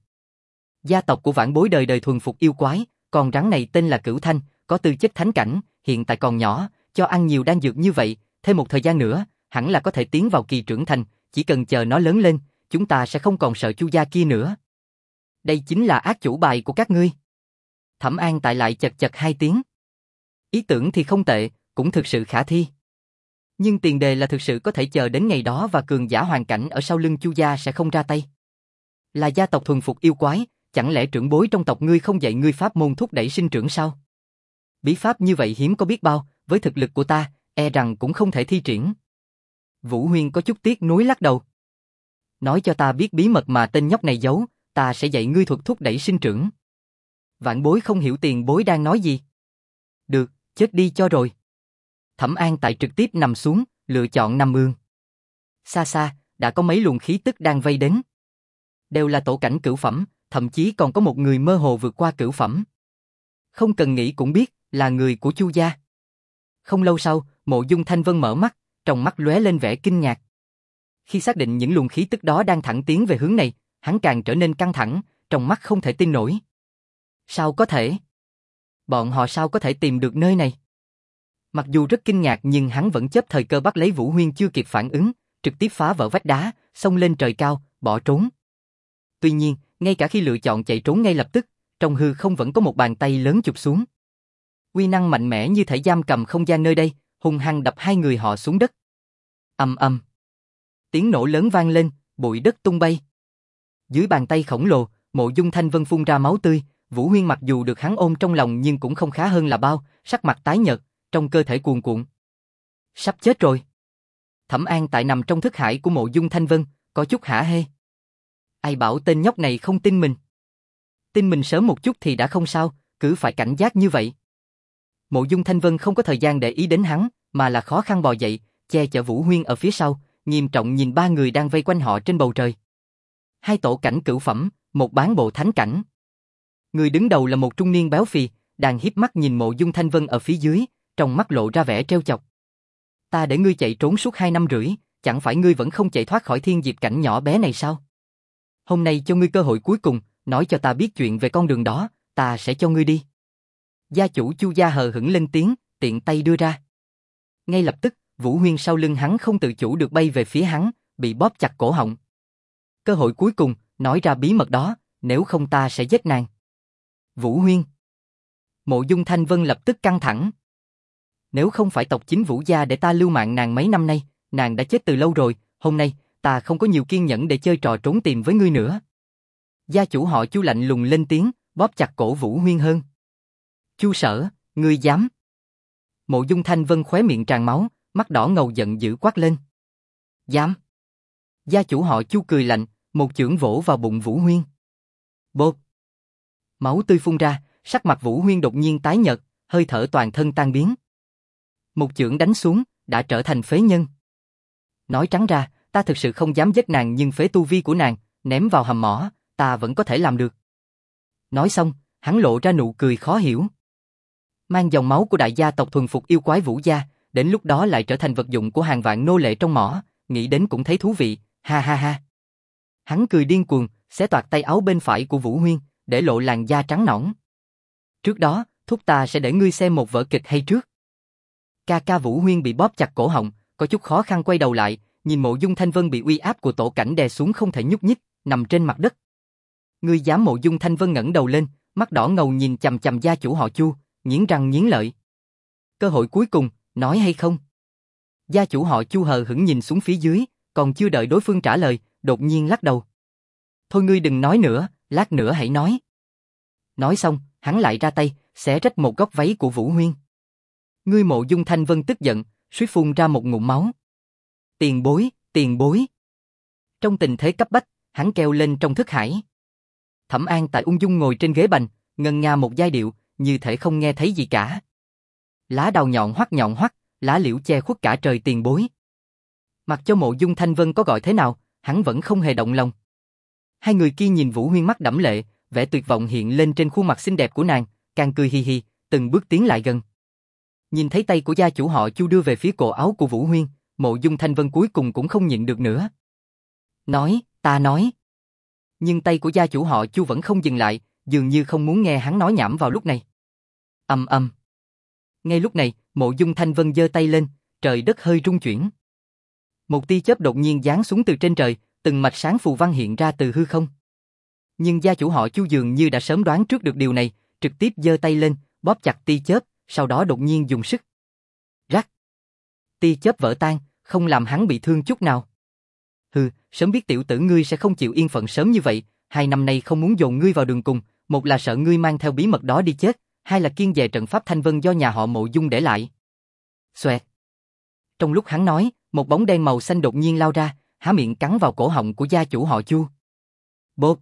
Gia tộc của vãn bối đời đời thuần phục yêu quái, con rắn này tên là Cửu Thanh, có tư chất thánh cảnh, hiện tại còn nhỏ, cho ăn nhiều đan dược như vậy, thêm một thời gian nữa, hẳn là có thể tiến vào kỳ trưởng thành, chỉ cần chờ nó lớn lên, chúng ta sẽ không còn sợ Chu gia kia nữa. Đây chính là ác chủ bài của các ngươi. Thẩm An tại lại chật chật hai tiếng. Ý tưởng thì không tệ, cũng thực sự khả thi. Nhưng tiền đề là thực sự có thể chờ đến ngày đó và cường giả hoàn cảnh ở sau lưng Chu gia sẽ không ra tay. Là gia tộc thuần phục yêu quái, chẳng lẽ trưởng bối trong tộc ngươi không dạy ngươi pháp môn thúc đẩy sinh trưởng sao? Bí pháp như vậy hiếm có biết bao, với thực lực của ta, e rằng cũng không thể thi triển. Vũ Huyên có chút tiếc nuối lắc đầu. Nói cho ta biết bí mật mà tên nhóc này giấu, ta sẽ dạy ngươi thuật thúc đẩy sinh trưởng. Vạn bối không hiểu tiền bối đang nói gì. Được, chết đi cho rồi. Thẩm An tại trực tiếp nằm xuống, lựa chọn nằm ương. Xa xa, đã có mấy luồng khí tức đang vây đến. Đều là tổ cảnh cửu phẩm, thậm chí còn có một người mơ hồ vượt qua cửu phẩm. Không cần nghĩ cũng biết, là người của Chu gia. Không lâu sau, Mộ Dung Thanh Vân mở mắt, trong mắt lóe lên vẻ kinh ngạc. Khi xác định những luồng khí tức đó đang thẳng tiến về hướng này, hắn càng trở nên căng thẳng, trong mắt không thể tin nổi. Sao có thể? Bọn họ sao có thể tìm được nơi này? Mặc dù rất kinh ngạc nhưng hắn vẫn chấp thời cơ bắt lấy Vũ Huyên chưa kịp phản ứng, trực tiếp phá vỡ vách đá, xông lên trời cao, bỏ trốn. Tuy nhiên, ngay cả khi lựa chọn chạy trốn ngay lập tức, trong hư không vẫn có một bàn tay lớn chụp xuống. Uy năng mạnh mẽ như thể giam cầm không gian nơi đây, hung hăng đập hai người họ xuống đất. Ầm ầm. Tiếng nổ lớn vang lên, bụi đất tung bay. Dưới bàn tay khổng lồ, Mộ Dung Thanh Vân phun ra máu tươi, Vũ Huyên mặc dù được hắn ôm trong lòng nhưng cũng không khá hơn là bao, sắc mặt tái nhợt, trong cơ thể cuồn cuộn. Sắp chết rồi. Thẩm An tại nằm trong thức hải của Mộ Dung Thanh Vân, có chút hả hê. Ai bảo tên nhóc này không tin mình? Tin mình sớm một chút thì đã không sao, cứ phải cảnh giác như vậy. Mộ Dung Thanh Vân không có thời gian để ý đến hắn, mà là khó khăn bò dậy, che chở Vũ Huyên ở phía sau, nghiêm trọng nhìn ba người đang vây quanh họ trên bầu trời. Hai tổ cảnh cửu phẩm, một bán bộ thánh cảnh. Người đứng đầu là một trung niên béo phì, đang híp mắt nhìn Mộ Dung Thanh Vân ở phía dưới, trong mắt lộ ra vẻ trêu chọc. Ta để ngươi chạy trốn suốt hai năm rưỡi, chẳng phải ngươi vẫn không chạy thoát khỏi thiên diệp cảnh nhỏ bé này sao? Hôm nay cho ngươi cơ hội cuối cùng, nói cho ta biết chuyện về con đường đó, ta sẽ cho ngươi đi. Gia chủ Chu gia hờ hững lên tiếng, tiện tay đưa ra. Ngay lập tức, Vũ Huyên sau lưng hắn không tự chủ được bay về phía hắn, bị bóp chặt cổ họng. Cơ hội cuối cùng, nói ra bí mật đó, nếu không ta sẽ giết nàng. Vũ Huyên. Mộ Dung Thanh Vân lập tức căng thẳng. Nếu không phải tộc chính Vũ gia để ta lưu mạng nàng mấy năm nay, nàng đã chết từ lâu rồi, hôm nay, ta không có nhiều kiên nhẫn để chơi trò trốn tìm với ngươi nữa. Gia chủ họ Chu lạnh lùng lên tiếng, bóp chặt cổ Vũ Huyên hơn. Chu Sở, ngươi dám? Mộ Dung Thanh Vân khóe miệng tràn máu, mắt đỏ ngầu giận dữ quát lên. Dám? Gia chủ họ Chu cười lạnh, một chưởng vỗ vào bụng Vũ Huyên. Bột. Máu tươi phun ra, sắc mặt Vũ Huyên đột nhiên tái nhợt, hơi thở toàn thân tan biến. Một chưởng đánh xuống, đã trở thành phế nhân. Nói trắng ra, ta thực sự không dám giết nàng nhưng phế tu vi của nàng, ném vào hầm mỏ, ta vẫn có thể làm được. Nói xong, hắn lộ ra nụ cười khó hiểu. Mang dòng máu của đại gia tộc thuần phục yêu quái Vũ gia, đến lúc đó lại trở thành vật dụng của hàng vạn nô lệ trong mỏ, nghĩ đến cũng thấy thú vị, ha ha ha. Hắn cười điên cuồng, xé toạc tay áo bên phải của Vũ Huyên, để lộ làn da trắng nõn. Trước đó, thúc ta sẽ để ngươi xem một vở kịch hay trước. Ca ca Vũ Huyên bị bóp chặt cổ họng, có chút khó khăn quay đầu lại, nhìn Mộ Dung Thanh Vân bị uy áp của tổ cảnh đè xuống không thể nhúc nhích, nằm trên mặt đất. Ngươi dám? Mộ Dung Thanh Vân ngẩng đầu lên, mắt đỏ ngầu nhìn chằm chằm gia chủ họ Chu, nghiến răng nghiến lợi. Cơ hội cuối cùng, nói hay không? Gia chủ họ Chu hờ hững nhìn xuống phía dưới, còn chưa đợi đối phương trả lời, đột nhiên lắc đầu. Thôi ngươi đừng nói nữa, lát nữa hãy nói. Nói xong, hắn lại ra tay, xé rách một góc váy của Vũ Huyên. Ngươi! Mộ Dung Thanh Vân tức giận, suýt phun ra một ngụm máu. Tiền bối, tiền bối. Trong tình thế cấp bách, hắn kêu lên trong thức hải. Thẩm An tại ung dung ngồi trên ghế bành, ngân nga một giai điệu, như thể không nghe thấy gì cả. Lá đào nhọn hoắt nhọn hoắt, lá liễu che khuất cả trời tiền bối. Mặc cho Mộ Dung Thanh Vân có gọi thế nào, hắn vẫn không hề động lòng. Hai người kia nhìn Vũ Huyên mắt đẫm lệ, vẻ tuyệt vọng hiện lên trên khuôn mặt xinh đẹp của nàng, càng cười hi hi, từng bước tiến lại gần. Nhìn thấy tay của gia chủ họ Chu đưa về phía cổ áo của Vũ Huyên, Mộ Dung Thanh Vân cuối cùng cũng không nhịn được nữa. Nói, ta nói. Nhưng tay của gia chủ họ Chu vẫn không dừng lại, dường như không muốn nghe hắn nói nhảm vào lúc này. Ầm ầm. Ngay lúc này, Mộ Dung Thanh Vân giơ tay lên, trời đất hơi rung chuyển. Một tia chớp đột nhiên giáng xuống từ trên trời, từng mạch sáng phù văn hiện ra từ hư không. Nhưng gia chủ họ Chu dường như đã sớm đoán trước được điều này, trực tiếp giơ tay lên, bóp chặt tia chớp, sau đó đột nhiên dùng sức. Rắc. Tia chớp vỡ tan, không làm hắn bị thương chút nào. Hừ, sớm biết tiểu tử ngươi sẽ không chịu yên phận sớm như vậy, hai năm nay không muốn dồn ngươi vào đường cùng, một là sợ ngươi mang theo bí mật đó đi chết, hai là kiêng dè trận pháp Thanh Vân do nhà họ Mộ Dung để lại. Xoẹt. Trong lúc hắn nói, một bóng đen màu xanh đột nhiên lao ra, há miệng cắn vào cổ họng của gia chủ họ Chu. Bốp.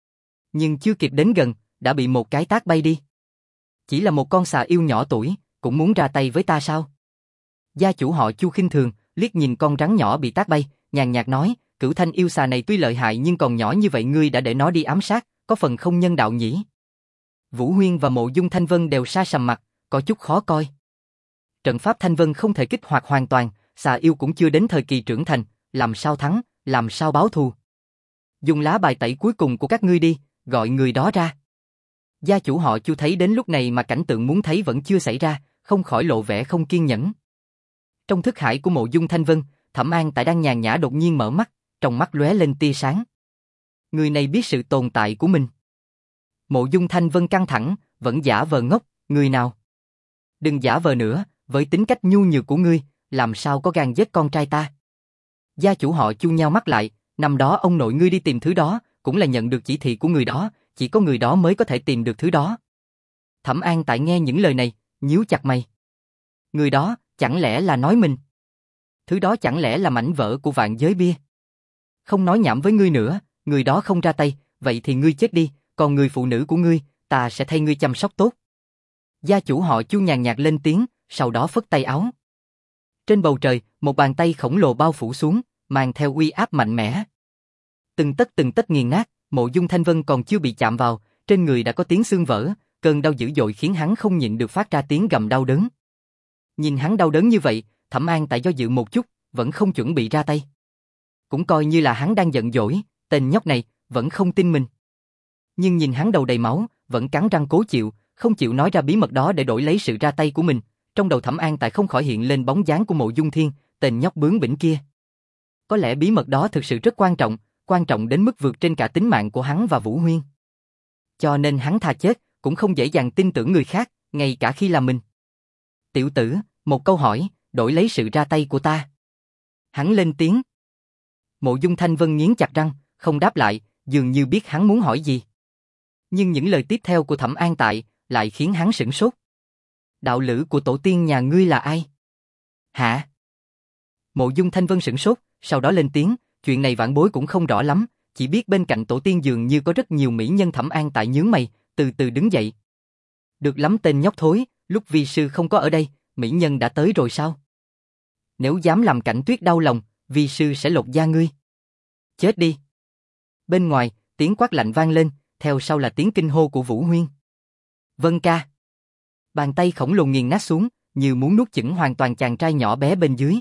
Nhưng chưa kịp đến gần, đã bị một cái tát bay đi. Chỉ là một con xà yêu nhỏ tuổi, cũng muốn ra tay với ta sao? Gia chủ họ Chu khinh thường, liếc nhìn con rắn nhỏ bị tát bay, nhàn nhạt nói, cửu thanh yêu xà này tuy lợi hại nhưng còn nhỏ như vậy ngươi đã để nó đi ám sát, có phần không nhân đạo nhỉ? Vũ Huyên và Mộ Dung Thanh Vân đều sa sầm mặt, có chút khó coi. Trận pháp Thanh Vân không thể kích hoạt hoàn toàn, xà yêu cũng chưa đến thời kỳ trưởng thành, làm sao thắng, làm sao báo thù? Dùng lá bài tẩy cuối cùng của các ngươi đi, gọi người đó ra. Gia chủ họ Chu thấy đến lúc này mà cảnh tượng muốn thấy vẫn chưa xảy ra, không khỏi lộ vẻ không kiên nhẫn. Trong thức hải của Mộ Dung Thanh Vân, Thẩm An tại đang nhàn nhã đột nhiên mở mắt, trong mắt lóe lên tia sáng. Người này biết sự tồn tại của mình. Mộ Dung Thanh Vân căng thẳng, vẫn giả vờ ngốc, người nào? Đừng giả vờ nữa, với tính cách nhu nhược của ngươi, làm sao có gan giết con trai ta? Gia chủ họ Chu nheo mắt lại, năm đó ông nội ngươi đi tìm thứ đó, cũng là nhận được chỉ thị của người đó, chỉ có người đó mới có thể tìm được thứ đó. Thẩm An tại nghe những lời này, nhíu chặt mày. Người đó, chẳng lẽ là nói mình? Thứ đó chẳng lẽ là mảnh vỡ của vạn giới bia? Không nói nhảm với ngươi nữa, người đó không ra tay, vậy thì ngươi chết đi, còn người phụ nữ của ngươi, ta sẽ thay ngươi chăm sóc tốt. Gia chủ họ Chu nhàn nhạt lên tiếng, sau đó phất tay áo. Trên bầu trời, một bàn tay khổng lồ bao phủ xuống, mang theo uy áp mạnh mẽ. Từng tấc từng tấc nghiền nát, Mộ Dung Thanh Vân còn chưa bị chạm vào, trên người đã có tiếng xương vỡ, cơn đau dữ dội khiến hắn không nhịn được phát ra tiếng gầm đau đớn. Nhìn hắn đau đớn như vậy, Thẩm An tại do dự một chút, vẫn không chuẩn bị ra tay. Cũng coi như là hắn đang giận dỗi, tên nhóc này vẫn không tin mình. Nhưng nhìn hắn đầu đầy máu, vẫn cắn răng cố chịu, không chịu nói ra bí mật đó để đổi lấy sự ra tay của mình. Trong đầu Thẩm An tại không khỏi hiện lên bóng dáng của Mộ Dung Thiên, tên nhóc bướng bỉnh kia. Có lẽ bí mật đó thực sự rất quan trọng, quan trọng đến mức vượt trên cả tính mạng của hắn và Vũ Huyên. Cho nên hắn thà chết, cũng không dễ dàng tin tưởng người khác, ngay cả khi là mình. Tiểu tử, một câu hỏi, đổi lấy sự ra tay của ta. Hắn lên tiếng. Mộ Dung Thanh Vân nghiến chặt răng, không đáp lại, dường như biết hắn muốn hỏi gì. Nhưng những lời tiếp theo của Thẩm An Tại lại khiến hắn sửng sốt. Đạo lữ của tổ tiên nhà ngươi là ai? Hả? Mộ Dung Thanh Vân sửng sốt, sau đó lên tiếng, chuyện này vãn bối cũng không rõ lắm, chỉ biết bên cạnh tổ tiên dường như có rất nhiều mỹ nhân. Thẩm An Tại nhướng mày, từ từ đứng dậy. Được lắm tên nhóc thối, lúc vi sư không có ở đây, mỹ nhân đã tới rồi sao? Nếu dám làm Cảnh Tuyết đau lòng, vi sư sẽ lột da ngươi. Chết đi. Bên ngoài, tiếng quát lạnh vang lên, theo sau là tiếng kinh hô của Vũ Huyên. Vân ca. Bàn tay khổng lồ nghiền nát xuống, như muốn nuốt chửng hoàn toàn chàng trai nhỏ bé bên dưới.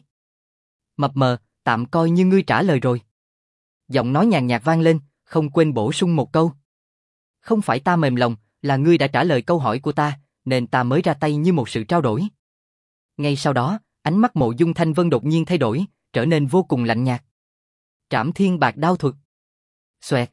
Mập mờ, tạm coi như ngươi trả lời rồi. Giọng nói nhàn nhạt vang lên, không quên bổ sung một câu. Không phải ta mềm lòng, là ngươi đã trả lời câu hỏi của ta, nên ta mới ra tay như một sự trao đổi. Ngay sau đó, ánh mắt Mộ Dung Thanh Vân đột nhiên thay đổi, trở nên vô cùng lạnh nhạt. Trảm Thiên Bạc Đao thuật. Xoẹt.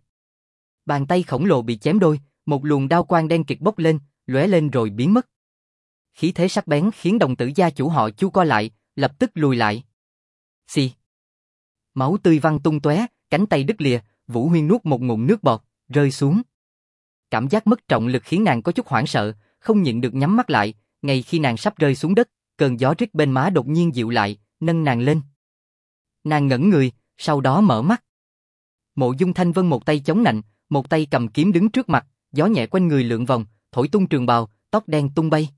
Bàn tay khổng lồ bị chém đôi, một luồng đao quang đen kịt bốc lên, lóe lên rồi biến mất. Khí thế sắc bén khiến đồng tử gia chủ họ Chu co lại, lập tức lùi lại. Xì. Máu tươi văng tung tóe, cánh tay đứt lìa, Vũ Huyên nuốt một ngụm nước bọt, rơi xuống. Cảm giác mất trọng lực khiến nàng có chút hoảng sợ, không nhịn được nhắm mắt lại, ngay khi nàng sắp rơi xuống đất, cơn gió rít bên má đột nhiên dịu lại, nâng nàng lên. Nàng ngẩn người, sau đó mở mắt. Mộ Dung Thanh Vân một tay chống nạnh, một tay cầm kiếm đứng trước mặt, gió nhẹ quanh người lượn vòng, thổi tung trường bào, tóc đen tung bay.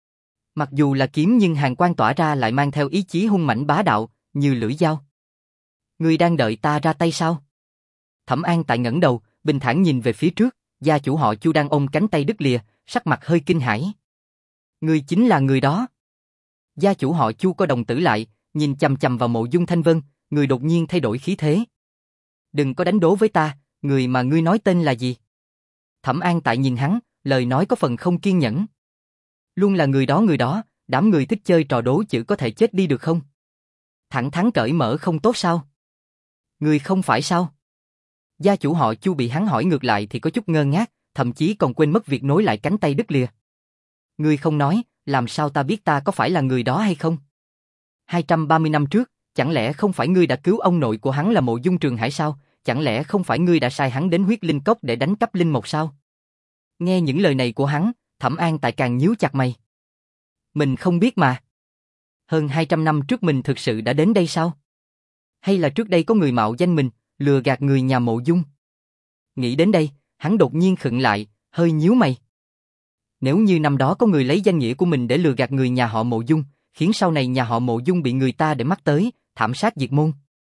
Mặc dù là kiếm nhưng hàn quang tỏa ra lại mang theo ý chí hung mãnh bá đạo, như lưỡi dao. Ngươi đang đợi ta ra tay sao? Thẩm An Tại ngẩng đầu, bình thản nhìn về phía trước, gia chủ họ Chu đang ôm cánh tay đứt lìa, sắc mặt hơi kinh hãi. Ngươi chính là người đó. Gia chủ họ Chu có đồng tử lại, nhìn chằm chằm vào Mộ Dung Thanh Vân, người đột nhiên thay đổi khí thế. Đừng có đánh đố với ta, người mà ngươi nói tên là gì? Thẩm An Tại nhìn hắn, lời nói có phần không kiên nhẫn. Luôn là người đó người đó, đám người thích chơi trò đố chữ có thể chết đi được không? Thẳng thắn cởi mở không tốt sao? Người không phải sao? Gia chủ họ Chu bị hắn hỏi ngược lại thì có chút ngơ ngác, thậm chí còn quên mất việc nối lại cánh tay đứt lìa. Ngươi không nói, làm sao ta biết ta có phải là người đó hay không? hai trăm ba mươi năm trước, chẳng lẽ không phải ngươi đã cứu ông nội của hắn là Mộ Dung Trường Hải sao? Chẳng lẽ không phải ngươi đã sai hắn đến huyết linh cốc để đánh cắp linh mộc sao? Nghe những lời này của hắn, Thẩm An Tại càng nhíu chặt mày. Mình không biết mà. Hơn hai trăm năm trước mình thực sự đã đến đây sao? Hay là trước đây có người mạo danh mình, lừa gạt người nhà Mộ Dung? Nghĩ đến đây, hắn đột nhiên khựng lại, hơi nhíu mày. Nếu như năm đó có người lấy danh nghĩa của mình để lừa gạt người nhà họ Mộ Dung, khiến sau này nhà họ Mộ Dung bị người ta để mắt tới, thảm sát diệt môn.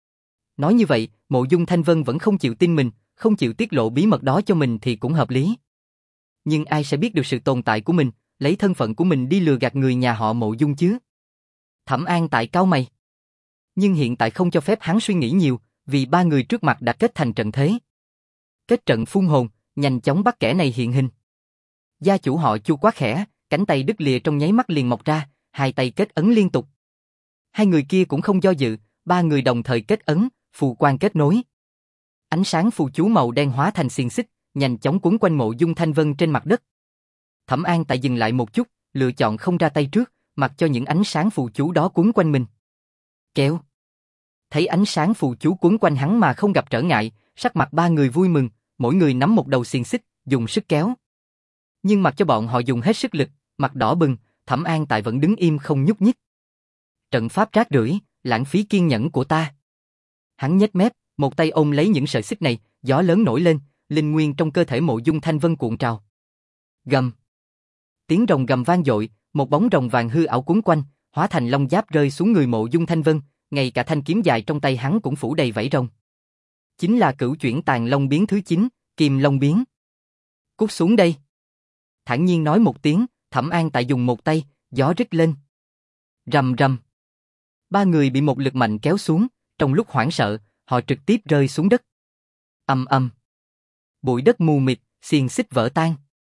Nói như vậy, Mộ Dung Thanh Vân vẫn không chịu tin mình, không chịu tiết lộ bí mật đó cho mình thì cũng hợp lý. Nhưng ai sẽ biết được sự tồn tại của mình, lấy thân phận của mình đi lừa gạt người nhà họ Mộ Dung chứ? Thẩm An Tại cau mày. Nhưng hiện tại không cho phép hắn suy nghĩ nhiều, vì ba người trước mặt đã kết thành trận thế. Kết trận phun hồn, nhanh chóng bắt kẻ này hiện hình. Gia chủ họ Chu quá khẽ, cánh tay đứt lìa trong nháy mắt liền mọc ra, hai tay kết ấn liên tục. Hai người kia cũng không do dự, ba người đồng thời kết ấn, phù quan kết nối. Ánh sáng phù chú màu đen hóa thành xiềng xích, nhanh chóng quấn quanh Mộ Dung Thanh Vân trên mặt đất. Thẩm An Tại dừng lại một chút, lựa chọn không ra tay trước, mặc cho những ánh sáng phù chú đó quấn quanh mình. Kéo. Thấy ánh sáng phù chú quấn quanh hắn mà không gặp trở ngại, sắc mặt ba người vui mừng, mỗi người nắm một đầu xiềng xích, dùng sức kéo. Nhưng mặc cho bọn họ dùng hết sức lực, mặt đỏ bừng, Thẩm An Tại vẫn đứng im không nhúc nhích. Trận pháp rác rưởi, lãng phí kiên nhẫn của ta. Hắn nhếch mép, một tay ôm lấy những sợi xích này, gió lớn nổi lên, linh nguyên trong cơ thể Mộ Dung Thanh Vân cuộn trào. Gầm. Tiếng rồng gầm vang dội, một bóng rồng vàng hư ảo cuốn quanh, hóa thành long giáp rơi xuống người Mộ Dung Thanh Vân, ngay cả thanh kiếm dài trong tay hắn cũng phủ đầy vảy rồng. Chính là cửu chuyển tàn long biến thứ chín, Kim Long biến. Cút xuống đây. Thản nhiên nói một tiếng, Thẩm An Tại dùng một tay, gió rít lên. Rầm rầm. Ba người bị một lực mạnh kéo xuống, trong lúc hoảng sợ, họ trực tiếp rơi xuống đất. Ầm ầm. Bụi đất mù mịt, xiềng xích vỡ tan.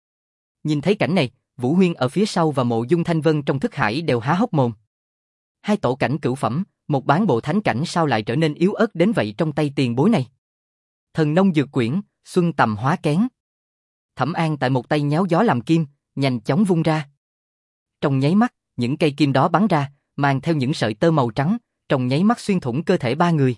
Nhìn thấy cảnh này, Vũ Huyên ở phía sau và Mộ Dung Thanh Vân trong thức hải đều há hốc mồm. Hai tổ cảnh cửu phẩm, một bán bộ thánh cảnh sao lại trở nên yếu ớt đến vậy trong tay tiền bối này? Thần nông dược quyển, xuân tầm hóa kén. Thẩm An tại một tay nhéo gió làm kim, nhanh chóng vung ra. Trong nháy mắt, những cây kim đó bắn ra, mang theo những sợi tơ màu trắng, trong nháy mắt xuyên thủng cơ thể ba người.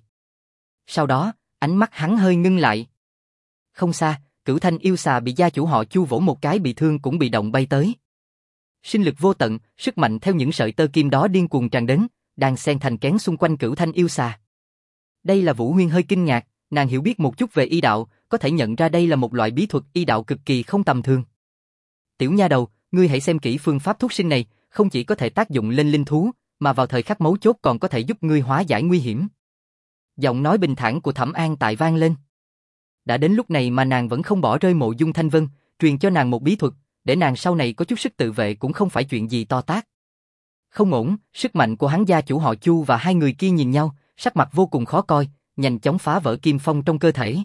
Sau đó, ánh mắt hắn hơi ngưng lại. Không xa, Cửu Thanh yêu xà bị gia chủ họ Chu vỗ một cái bị thương cũng bị động bay tới. Sinh lực vô tận, sức mạnh theo những sợi tơ kim đó điên cuồng tràn đến, đang xen thành kén xung quanh Cửu Thanh yêu xà. Đây là Vũ Huyên hơi kinh ngạc, nàng hiểu biết một chút về y đạo, có thể nhận ra đây là một loại bí thuật y đạo cực kỳ không tầm thường. Tiểu nha đầu, ngươi hãy xem kỹ phương pháp thuốc sinh này, không chỉ có thể tác dụng lên linh thú, mà vào thời khắc mấu chốt còn có thể giúp ngươi hóa giải nguy hiểm. Giọng nói bình thản của Thẩm An tại vang lên. Đã đến lúc này mà nàng vẫn không bỏ rơi Mộ Dung Thanh Vân, truyền cho nàng một bí thuật, để nàng sau này có chút sức tự vệ cũng không phải chuyện gì to tát. Không ổn, sức mạnh của hắn gia chủ họ Chu và hai người kia nhìn nhau, sắc mặt vô cùng khó coi, nhanh chóng phá vỡ kim phong trong cơ thể.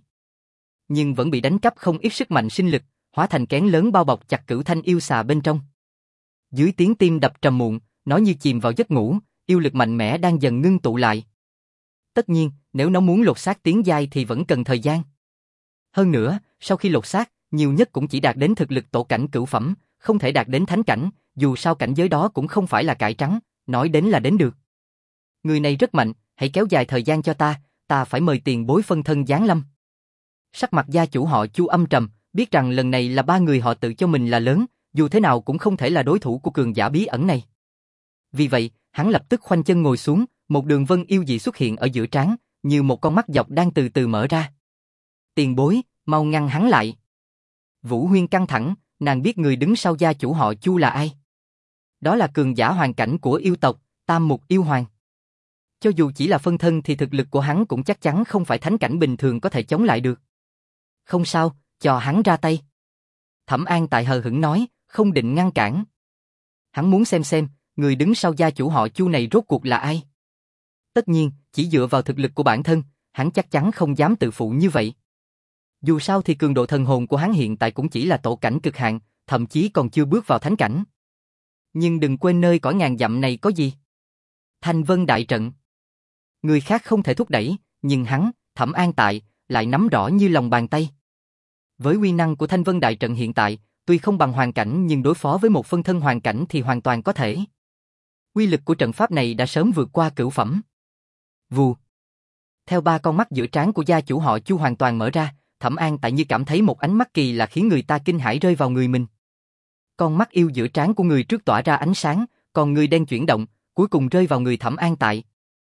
Nhưng vẫn bị đánh cắp không ít sức mạnh sinh lực, hóa thành kén lớn bao bọc chặt Cửu Thanh yêu xà bên trong. Dưới tiếng tim đập trầm muộn, nó như chìm vào giấc ngủ, yêu lực mạnh mẽ đang dần ngưng tụ lại. Tất nhiên, nếu nó muốn lột xác tiến giai thì vẫn cần thời gian. Hơn nữa, sau khi lột xác, nhiều nhất cũng chỉ đạt đến thực lực tổ cảnh cửu phẩm, không thể đạt đến thánh cảnh, dù sao cảnh giới đó cũng không phải là cải trắng, nói đến là đến được. Người này rất mạnh, hãy kéo dài thời gian cho ta, ta phải mời tiền bối phân thân giáng lâm. Sắc mặt gia chủ họ Chu âm trầm, biết rằng lần này là ba người họ tự cho mình là lớn, dù thế nào cũng không thể là đối thủ của cường giả bí ẩn này. Vì vậy, hắn lập tức khoanh chân ngồi xuống, một đường vân yêu dị xuất hiện ở giữa trán, như một con mắt dọc đang từ từ mở ra. Tiền bối, mau ngăn hắn lại. Vũ Huyên căng thẳng, nàng biết người đứng sau gia chủ họ Chu là ai. Đó là cường giả hoàn cảnh của yêu tộc, Tam Mục Yêu Hoàng. Cho dù chỉ là phân thân thì thực lực của hắn cũng chắc chắn không phải thánh cảnh bình thường có thể chống lại được. Không sao, cho hắn ra tay. Thẩm An tại hờ hững nói, không định ngăn cản. Hắn muốn xem xem, người đứng sau gia chủ họ Chu này rốt cuộc là ai. Tất nhiên, chỉ dựa vào thực lực của bản thân, hắn chắc chắn không dám tự phụ như vậy. Dù sao thì cường độ thần hồn của hắn hiện tại cũng chỉ là tổ cảnh cực hạn, thậm chí còn chưa bước vào thánh cảnh. Nhưng đừng quên nơi cõi ngàn dặm này có gì? Thanh Vân đại trận. Người khác không thể thúc đẩy, nhưng hắn, Thẩm An tại, lại nắm rõ như lòng bàn tay. Với uy năng của Thanh Vân đại trận hiện tại, tuy không bằng hoàn cảnh nhưng đối phó với một phân thân hoàn cảnh thì hoàn toàn có thể. Uy lực của trận pháp này đã sớm vượt qua cửu phẩm. Vù. Theo ba con mắt giữa trán của gia chủ họ Chu hoàn toàn mở ra, Thẩm An tại như cảm thấy một ánh mắt kỳ lạ khiến người ta kinh hãi rơi vào người mình. Con mắt yêu giữa trán của người trước tỏa ra ánh sáng, còn người đen chuyển động, cuối cùng rơi vào người Thẩm An tại.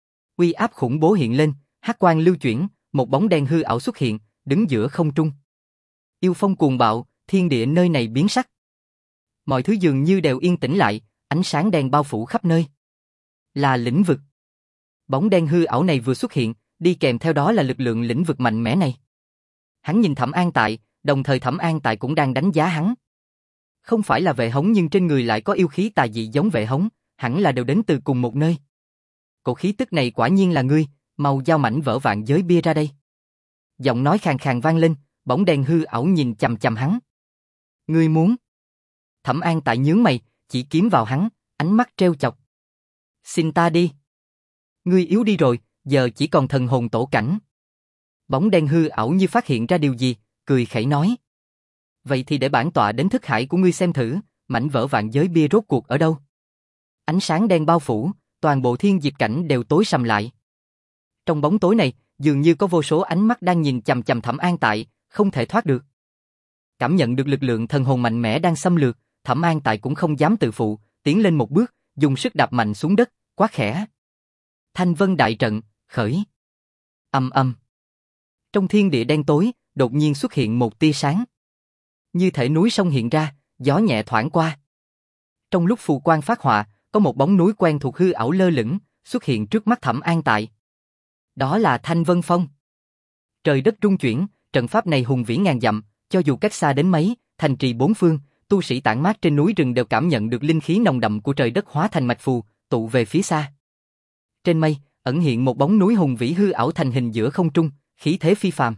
Uy áp khủng bố hiện lên, hắc quang lưu chuyển, một bóng đen hư ảo xuất hiện, đứng giữa không trung. Yêu phong cuồng bạo, thiên địa nơi này biến sắc. Mọi thứ dường như đều yên tĩnh lại, ánh sáng đen bao phủ khắp nơi. Là lĩnh vực. Bóng đen hư ảo này vừa xuất hiện, đi kèm theo đó là lực lượng lĩnh vực mạnh mẽ này. Hắn nhìn Thẩm An tại, đồng thời Thẩm An tại cũng đang đánh giá hắn. Không phải là vệ hống nhưng trên người lại có yêu khí tà dị giống vệ hống, hẳn là đều đến từ cùng một nơi. Cổ khí tức này quả nhiên là ngươi, mau giao mảnh vỡ vạn giới bia ra đây. Giọng nói khàn khàn vang lên, bóng đen hư ảo nhìn chằm chằm hắn. Ngươi muốn? Thẩm An tại nhướng mày, chỉ kiếm vào hắn, ánh mắt trêu chọc. Xin ta đi. Ngươi yếu đi rồi, giờ chỉ còn thần hồn tổ cảnh. Bóng đen hư ảo như phát hiện ra điều gì, cười khẩy nói. Vậy thì để bản tọa đến thức hải của ngươi xem thử, mảnh vỡ vạn giới bia rốt cuộc ở đâu. Ánh sáng đen bao phủ, toàn bộ thiên diệp cảnh đều tối sầm lại. Trong bóng tối này, dường như có vô số ánh mắt đang nhìn chằm chằm Thẩm An tại, không thể thoát được. Cảm nhận được lực lượng thần hồn mạnh mẽ đang xâm lược, Thẩm An tại cũng không dám tự phụ, tiến lên một bước, dùng sức đạp mạnh xuống đất, quát khẽ. Thanh Vân đại trận, khởi. Ầm ầm. Trong thiên địa đen tối, đột nhiên xuất hiện một tia sáng. Như thể núi sông hiện ra, gió nhẹ thoảng qua. Trong lúc phù quang phát họa, có một bóng núi quen thuộc hư ảo lơ lửng, xuất hiện trước mắt Thẩm An tại. Đó là Thanh Vân Phong. Trời đất rung chuyển, trận pháp này hùng vĩ ngàn dặm, cho dù cách xa đến mấy, thành trì bốn phương, tu sĩ tản mát trên núi rừng đều cảm nhận được linh khí nồng đậm của trời đất hóa thành mạch phù, tụ về phía xa. Trên mây, ẩn hiện một bóng núi hùng vĩ hư ảo thành hình giữa không trung, khí thế phi phàm.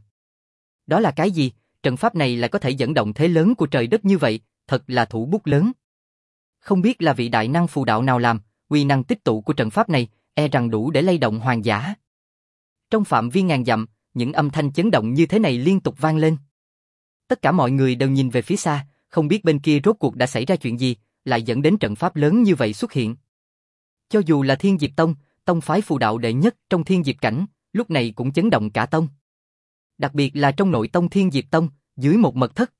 Đó là cái gì? Trận pháp này lại có thể dẫn động thế lớn của trời đất như vậy, thật là thủ bút lớn. Không biết là vị đại năng phù đạo nào làm, uy năng tích tụ của trận pháp này, e rằng đủ để lay động hoàng giả. Trong phạm vi ngàn dặm, những âm thanh chấn động như thế này liên tục vang lên. Tất cả mọi người đều nhìn về phía xa, không biết bên kia rốt cuộc đã xảy ra chuyện gì, lại dẫn đến trận pháp lớn như vậy xuất hiện. Cho dù là Thiên Diệp Tông, tông phái phù đạo đệ nhất trong Thiên Diệp cảnh, lúc này cũng chấn động cả tông. Đặc biệt là trong nội tông Thiên Diệp Tông, dưới một mật thất.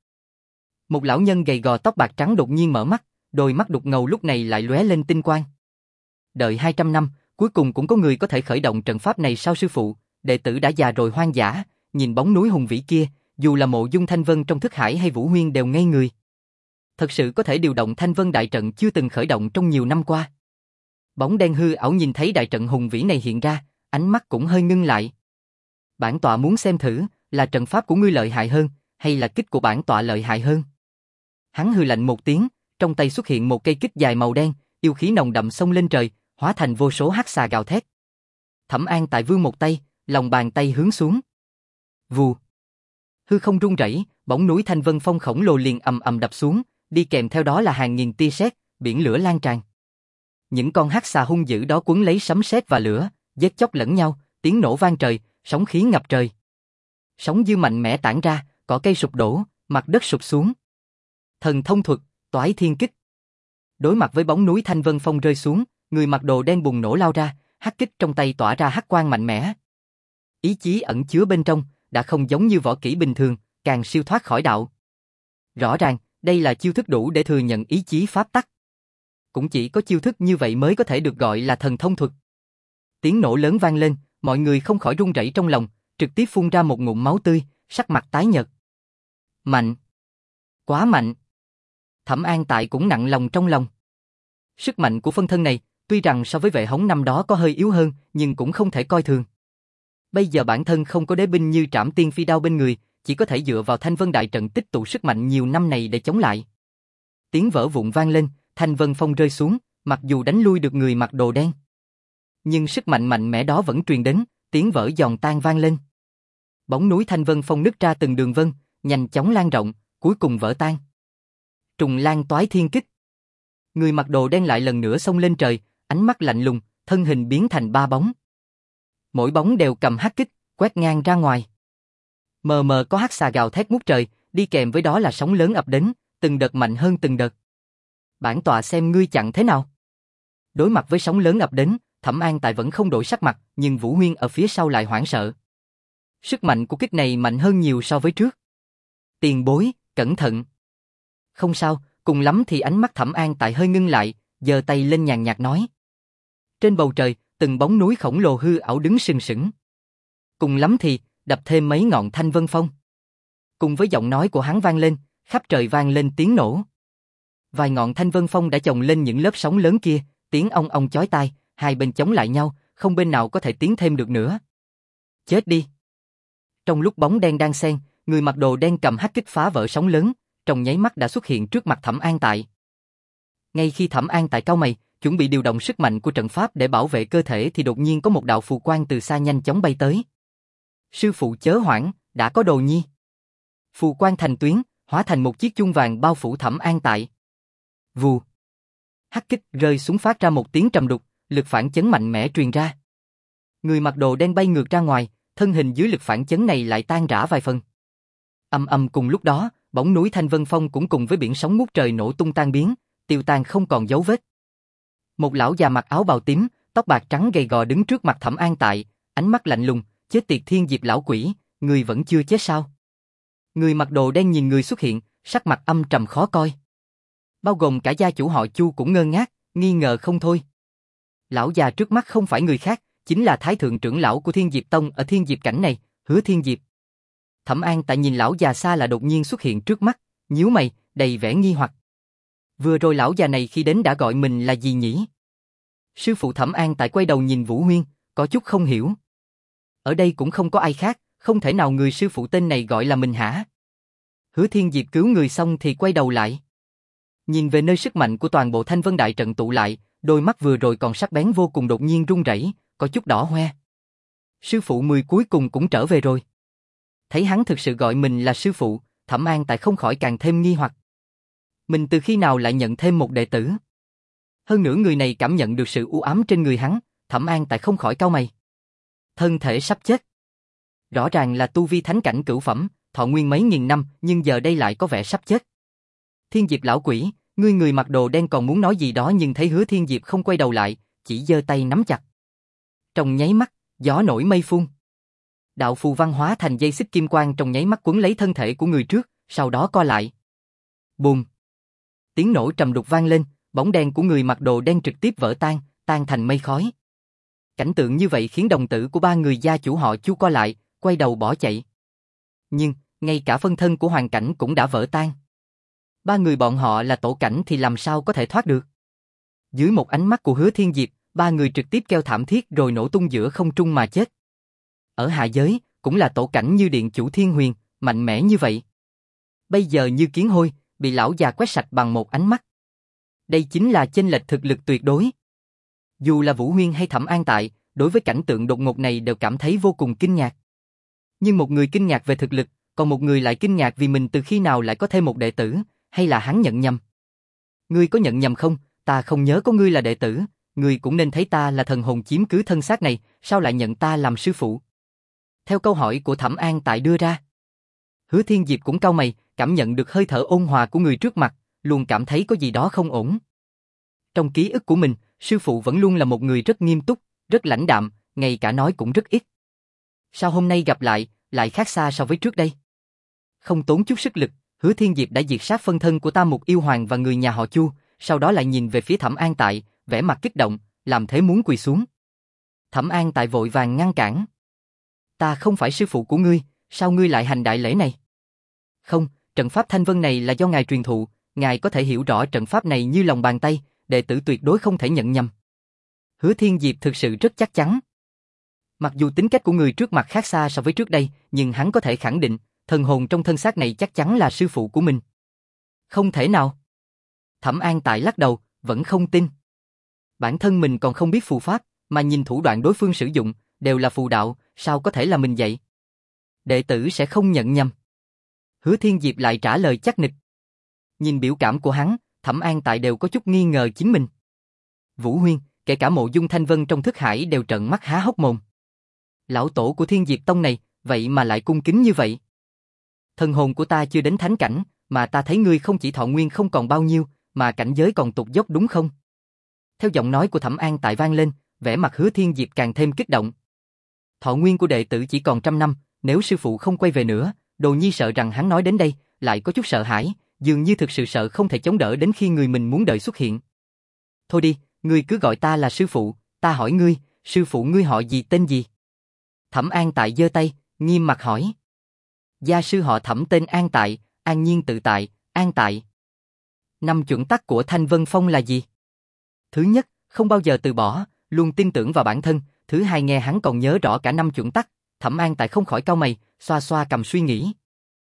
Một lão nhân gầy gò tóc bạc trắng đột nhiên mở mắt, đôi mắt đục ngầu lúc này lại lóe lên tinh quang. Đợi hai trăm năm, cuối cùng cũng có người có thể khởi động trận pháp này sao sư phụ? Đệ tử đã già rồi hoang dã, nhìn bóng núi hùng vĩ kia, dù là Mộ Dung Thanh Vân trong thức hải hay Vũ Huyên đều ngây người. Thật sự có thể điều động Thanh Vân đại trận chưa từng khởi động trong nhiều năm qua. Bóng đen hư ảo nhìn thấy đại trận hùng vĩ này hiện ra, ánh mắt cũng hơi ngưng lại. Bản tọa muốn xem thử, là trận pháp của ngươi lợi hại hơn, hay là kích của bản tọa lợi hại hơn? Hắn hừ lạnh một tiếng, trong tay xuất hiện một cây kích dài màu đen, yêu khí nồng đậm xông lên trời, hóa thành vô số hắc xà gào thét. Thẩm An tại vươn một tay, lòng bàn tay hướng xuống. Vù. Hư không rung rẩy, bóng núi Thanh Vân Phong khổng lồ liền ầm ầm đập xuống, đi kèm theo đó là hàng nghìn tia sét, biển lửa lan tràn. Những con hắc xà hung dữ đó cuốn lấy sấm sét và lửa, giết chóc lẫn nhau, tiếng nổ vang trời, sóng khí ngập trời. Sóng dư mạnh mẽ tản ra, cỏ cây sụp đổ, mặt đất sụp xuống. Thần thông thuật, Toái Thiên Kích. Đối mặt với bóng núi Thanh Vân Phong rơi xuống, người mặc đồ đen bùng nổ lao ra, hắc kích trong tay tỏa ra hắc quang mạnh mẽ. Ý chí ẩn chứa bên trong, đã không giống như võ kỹ bình thường, càng siêu thoát khỏi đạo. Rõ ràng, đây là chiêu thức đủ để thừa nhận ý chí pháp tắc. Cũng chỉ có chiêu thức như vậy mới có thể được gọi là thần thông thuật. Tiếng nổ lớn vang lên, mọi người không khỏi run rẩy trong lòng, trực tiếp phun ra một ngụm máu tươi, sắc mặt tái nhợt. Mạnh! Quá mạnh! Thẩm An Tại cũng nặng lòng trong lòng. Sức mạnh của phân thân này, tuy rằng so với Vệ Hống năm đó có hơi yếu hơn, nhưng cũng không thể coi thường. Bây giờ bản thân không có đế binh như Trảm Tiên Phi Đao bên người, chỉ có thể dựa vào Thanh Vân Đại Trận tích tụ sức mạnh nhiều năm này để chống lại. Tiếng vỡ vụn vang lên, Thanh Vân Phong rơi xuống, mặc dù đánh lui được người mặc đồ đen. Nhưng sức mạnh mạnh mẽ đó vẫn truyền đến, tiếng vỡ giòn tan vang lên. Bóng núi Thanh Vân Phong nứt ra từng đường vân, nhanh chóng lan rộng, cuối cùng vỡ tan. Trùng Lan Toái Thiên Kích. Người mặc đồ đen lại lần nữa xông lên trời, ánh mắt lạnh lùng, thân hình biến thành ba bóng. Mỗi bóng đều cầm hắc kích, quét ngang ra ngoài. Mờ mờ có hắc xà gào thét ngút trời, đi kèm với đó là sóng lớn ập đến, từng đợt mạnh hơn từng đợt. Bản tọa xem ngươi chặn thế nào. Đối mặt với sóng lớn ập đến, Thẩm An Tại vẫn không đổi sắc mặt, nhưng Vũ Huyên ở phía sau lại hoảng sợ. Sức mạnh của kích này mạnh hơn nhiều so với trước. Tiền bối, cẩn thận. Không sao, cùng lắm thì ánh mắt Thẩm An Tại hơi ngưng lại, giơ tay lên nhàn nhạt nói. Trên bầu trời, từng bóng núi khổng lồ hư ảo đứng sừng sững. Cùng lắm thì, đập thêm mấy ngọn Thanh Vân Phong. Cùng với giọng nói của hắn vang lên, khắp trời vang lên tiếng nổ. Vài ngọn Thanh Vân Phong đã chồng lên những lớp sóng lớn kia, tiếng ong ong chói tai, hai bên chống lại nhau, không bên nào có thể tiến thêm được nữa. Chết đi! Trong lúc bóng đen đang xen, người mặc đồ đen cầm hắc kích phá vỡ sóng lớn, trong nháy mắt đã xuất hiện trước mặt Thẩm An Tại. Ngay khi Thẩm An Tại cau mày, chuẩn bị điều động sức mạnh của trận pháp để bảo vệ cơ thể thì đột nhiên có một đạo phù quang từ xa nhanh chóng bay tới. Sư phụ chớ hoảng, đã có đồ nhi. Phù quang thành tuyến, hóa thành một chiếc chuông vàng bao phủ Thẩm An Tại. Vù. Hắc kích rơi xuống phát ra một tiếng trầm đục, lực phản chấn mạnh mẽ truyền ra. Người mặc đồ đen bay ngược ra ngoài, thân hình dưới lực phản chấn này lại tan rã vài phần. Ầm ầm cùng lúc đó, bóng núi Thanh Vân Phong cũng cùng với biển sóng ngút trời nổ tung tan biến, tiêu tan không còn dấu vết. Một lão già mặc áo bào tím, tóc bạc trắng gầy gò đứng trước mặt Thẩm An Tại, ánh mắt lạnh lùng, chết tiệt Thiên Diệp lão quỷ, người vẫn chưa chết sao? Người mặc đồ đen nhìn người xuất hiện, sắc mặt âm trầm khó coi. Bao gồm cả gia chủ họ Chu cũng ngơ ngác, nghi ngờ không thôi. Lão già trước mắt không phải người khác, chính là Thái thượng trưởng lão của Thiên Diệp Tông ở Thiên Diệp cảnh này, Hứa Thiên Diệp. Thẩm An Tại nhìn lão già xa là đột nhiên xuất hiện trước mắt, nhíu mày, đầy vẻ nghi hoặc. Vừa rồi lão già này khi đến đã gọi mình là gì nhỉ? Sư phụ Thẩm An Tại quay đầu nhìn Vũ Huyên, có chút không hiểu. Ở đây cũng không có ai khác, không thể nào người sư phụ tên này gọi là mình hả? Hứa Thiên Diệp cứu người xong thì quay đầu lại. Nhìn về nơi sức mạnh của toàn bộ Thanh Vân Đại Trận tụ lại, đôi mắt vừa rồi còn sắc bén vô cùng đột nhiên run rẩy, có chút đỏ hoe. Sư phụ mười cuối cùng cũng trở về rồi. Thấy hắn thực sự gọi mình là sư phụ, Thẩm An Tại không khỏi càng thêm nghi hoặc. Mình từ khi nào lại nhận thêm một đệ tử? Hơn nữa người này cảm nhận được sự u ám trên người hắn, Thẩm An Tại không khỏi cau mày. Thân thể sắp chết. Rõ ràng là tu vi thánh cảnh cửu phẩm, thọ nguyên mấy nghìn năm, nhưng giờ đây lại có vẻ sắp chết. Thiên Diệp lão quỷ, ngươi người mặc đồ đen còn muốn nói gì đó nhưng thấy Hứa Thiên Diệp không quay đầu lại, chỉ giơ tay nắm chặt. Trong nháy mắt, gió nổi mây phun. Đạo phù văn hóa thành dây xích kim quang trong nháy mắt quấn lấy thân thể của người trước, sau đó co lại. Bùm! Tiếng nổ trầm đục vang lên, bóng đen của người mặc đồ đen trực tiếp vỡ tan, tan thành mây khói. Cảnh tượng như vậy khiến đồng tử của ba người gia chủ họ Chu co lại, quay đầu bỏ chạy. Nhưng, ngay cả phân thân của Hoàng Cảnh cũng đã vỡ tan. Ba người bọn họ là tổ cảnh thì làm sao có thể thoát được. Dưới một ánh mắt của Hứa Thiên Diệp, ba người trực tiếp kêu thảm thiết rồi nổ tung giữa không trung mà chết. Ở hạ giới, cũng là tổ cảnh như Điện Chủ Thiên Huyền, mạnh mẽ như vậy. Bây giờ như kiến hôi, bị lão già quét sạch bằng một ánh mắt. Đây chính là chênh lệch thực lực tuyệt đối. Dù là Vũ Huyên hay Thẩm An Tại, đối với cảnh tượng đột ngột này đều cảm thấy vô cùng kinh ngạc. Nhưng một người kinh ngạc về thực lực, còn một người lại kinh ngạc vì mình từ khi nào lại có thêm một đệ tử, hay là hắn nhận nhầm. Ngươi có nhận nhầm không? Ta không nhớ có ngươi là đệ tử, ngươi cũng nên thấy ta là thần hồn chiếm cứ thân xác này, sao lại nhận ta làm sư phụ? Theo câu hỏi của Thẩm An Tại đưa ra. Hứa Thiên Diệp cũng cau mày, cảm nhận được hơi thở ôn hòa của người trước mặt, luôn cảm thấy có gì đó không ổn. Trong ký ức của mình, sư phụ vẫn luôn là một người rất nghiêm túc, rất lãnh đạm, ngay cả nói cũng rất ít. Sao hôm nay gặp lại, lại khác xa so với trước đây? Không tốn chút sức lực, Hứa Thiên Diệp đã diệt sát phân thân của Tam Mục Yêu Hoàng và người nhà họ Chu, sau đó lại nhìn về phía Thẩm An Tại, vẻ mặt kích động, làm thế muốn quỳ xuống. Thẩm An Tại vội vàng ngăn cản. Ta không phải sư phụ của ngươi, sao ngươi lại hành đại lễ này? Không, trận pháp Thanh Vân này là do ngài truyền thụ, ngài có thể hiểu rõ trận pháp này như lòng bàn tay, đệ tử tuyệt đối không thể nhận nhầm. Hứa Thiên Diệp thực sự rất chắc chắn. Mặc dù tính cách của người trước mặt khác xa so với trước đây, nhưng hắn có thể khẳng định, thần hồn trong thân xác này chắc chắn là sư phụ của mình. Không thể nào. Thẩm An Tại lắc đầu, vẫn không tin. Bản thân mình còn không biết phù pháp, mà nhìn thủ đoạn đối phương sử dụng, đều là phù đạo, sao có thể là mình vậy? Đệ tử sẽ không nhận nhầm. Hứa Thiên Diệp lại trả lời chắc nịch. Nhìn biểu cảm của hắn, Thẩm An Tại đều có chút nghi ngờ chính mình. Vũ Huyên, kể cả Mộ Dung Thanh Vân trong thức hải đều trợn mắt há hốc mồm. Lão tổ của Thiên Diệp Tông này, vậy mà lại cung kính như vậy. Thần hồn của ta chưa đến thánh cảnh, mà ta thấy ngươi không chỉ thọ nguyên không còn bao nhiêu, mà cảnh giới còn tụt dốc đúng không? Theo giọng nói của Thẩm An Tại vang lên, vẻ mặt Hứa Thiên Diệp càng thêm kích động. Thọ nguyên của đệ tử chỉ còn trăm năm, nếu sư phụ không quay về nữa, Đồ Nhi sợ rằng hắn nói đến đây, lại có chút sợ hãi, dường như thực sự sợ không thể chống đỡ đến khi người mình muốn đợi xuất hiện. Thôi đi, ngươi cứ gọi ta là sư phụ, ta hỏi ngươi, sư phụ ngươi họ gì tên gì? Thẩm An Tại giơ tay, nghiêm mặt hỏi. Gia sư họ Thẩm tên An Tại, an nhiên tự tại, An Tại. Năm chuẩn tắc của Thanh Vân Phong là gì? Thứ nhất, không bao giờ từ bỏ, luôn tin tưởng vào bản thân. Thứ hai, nghe hắn còn nhớ rõ cả năm chuẩn tắc. Thẩm An Tại không khỏi cau mày, xoa xoa cầm suy nghĩ.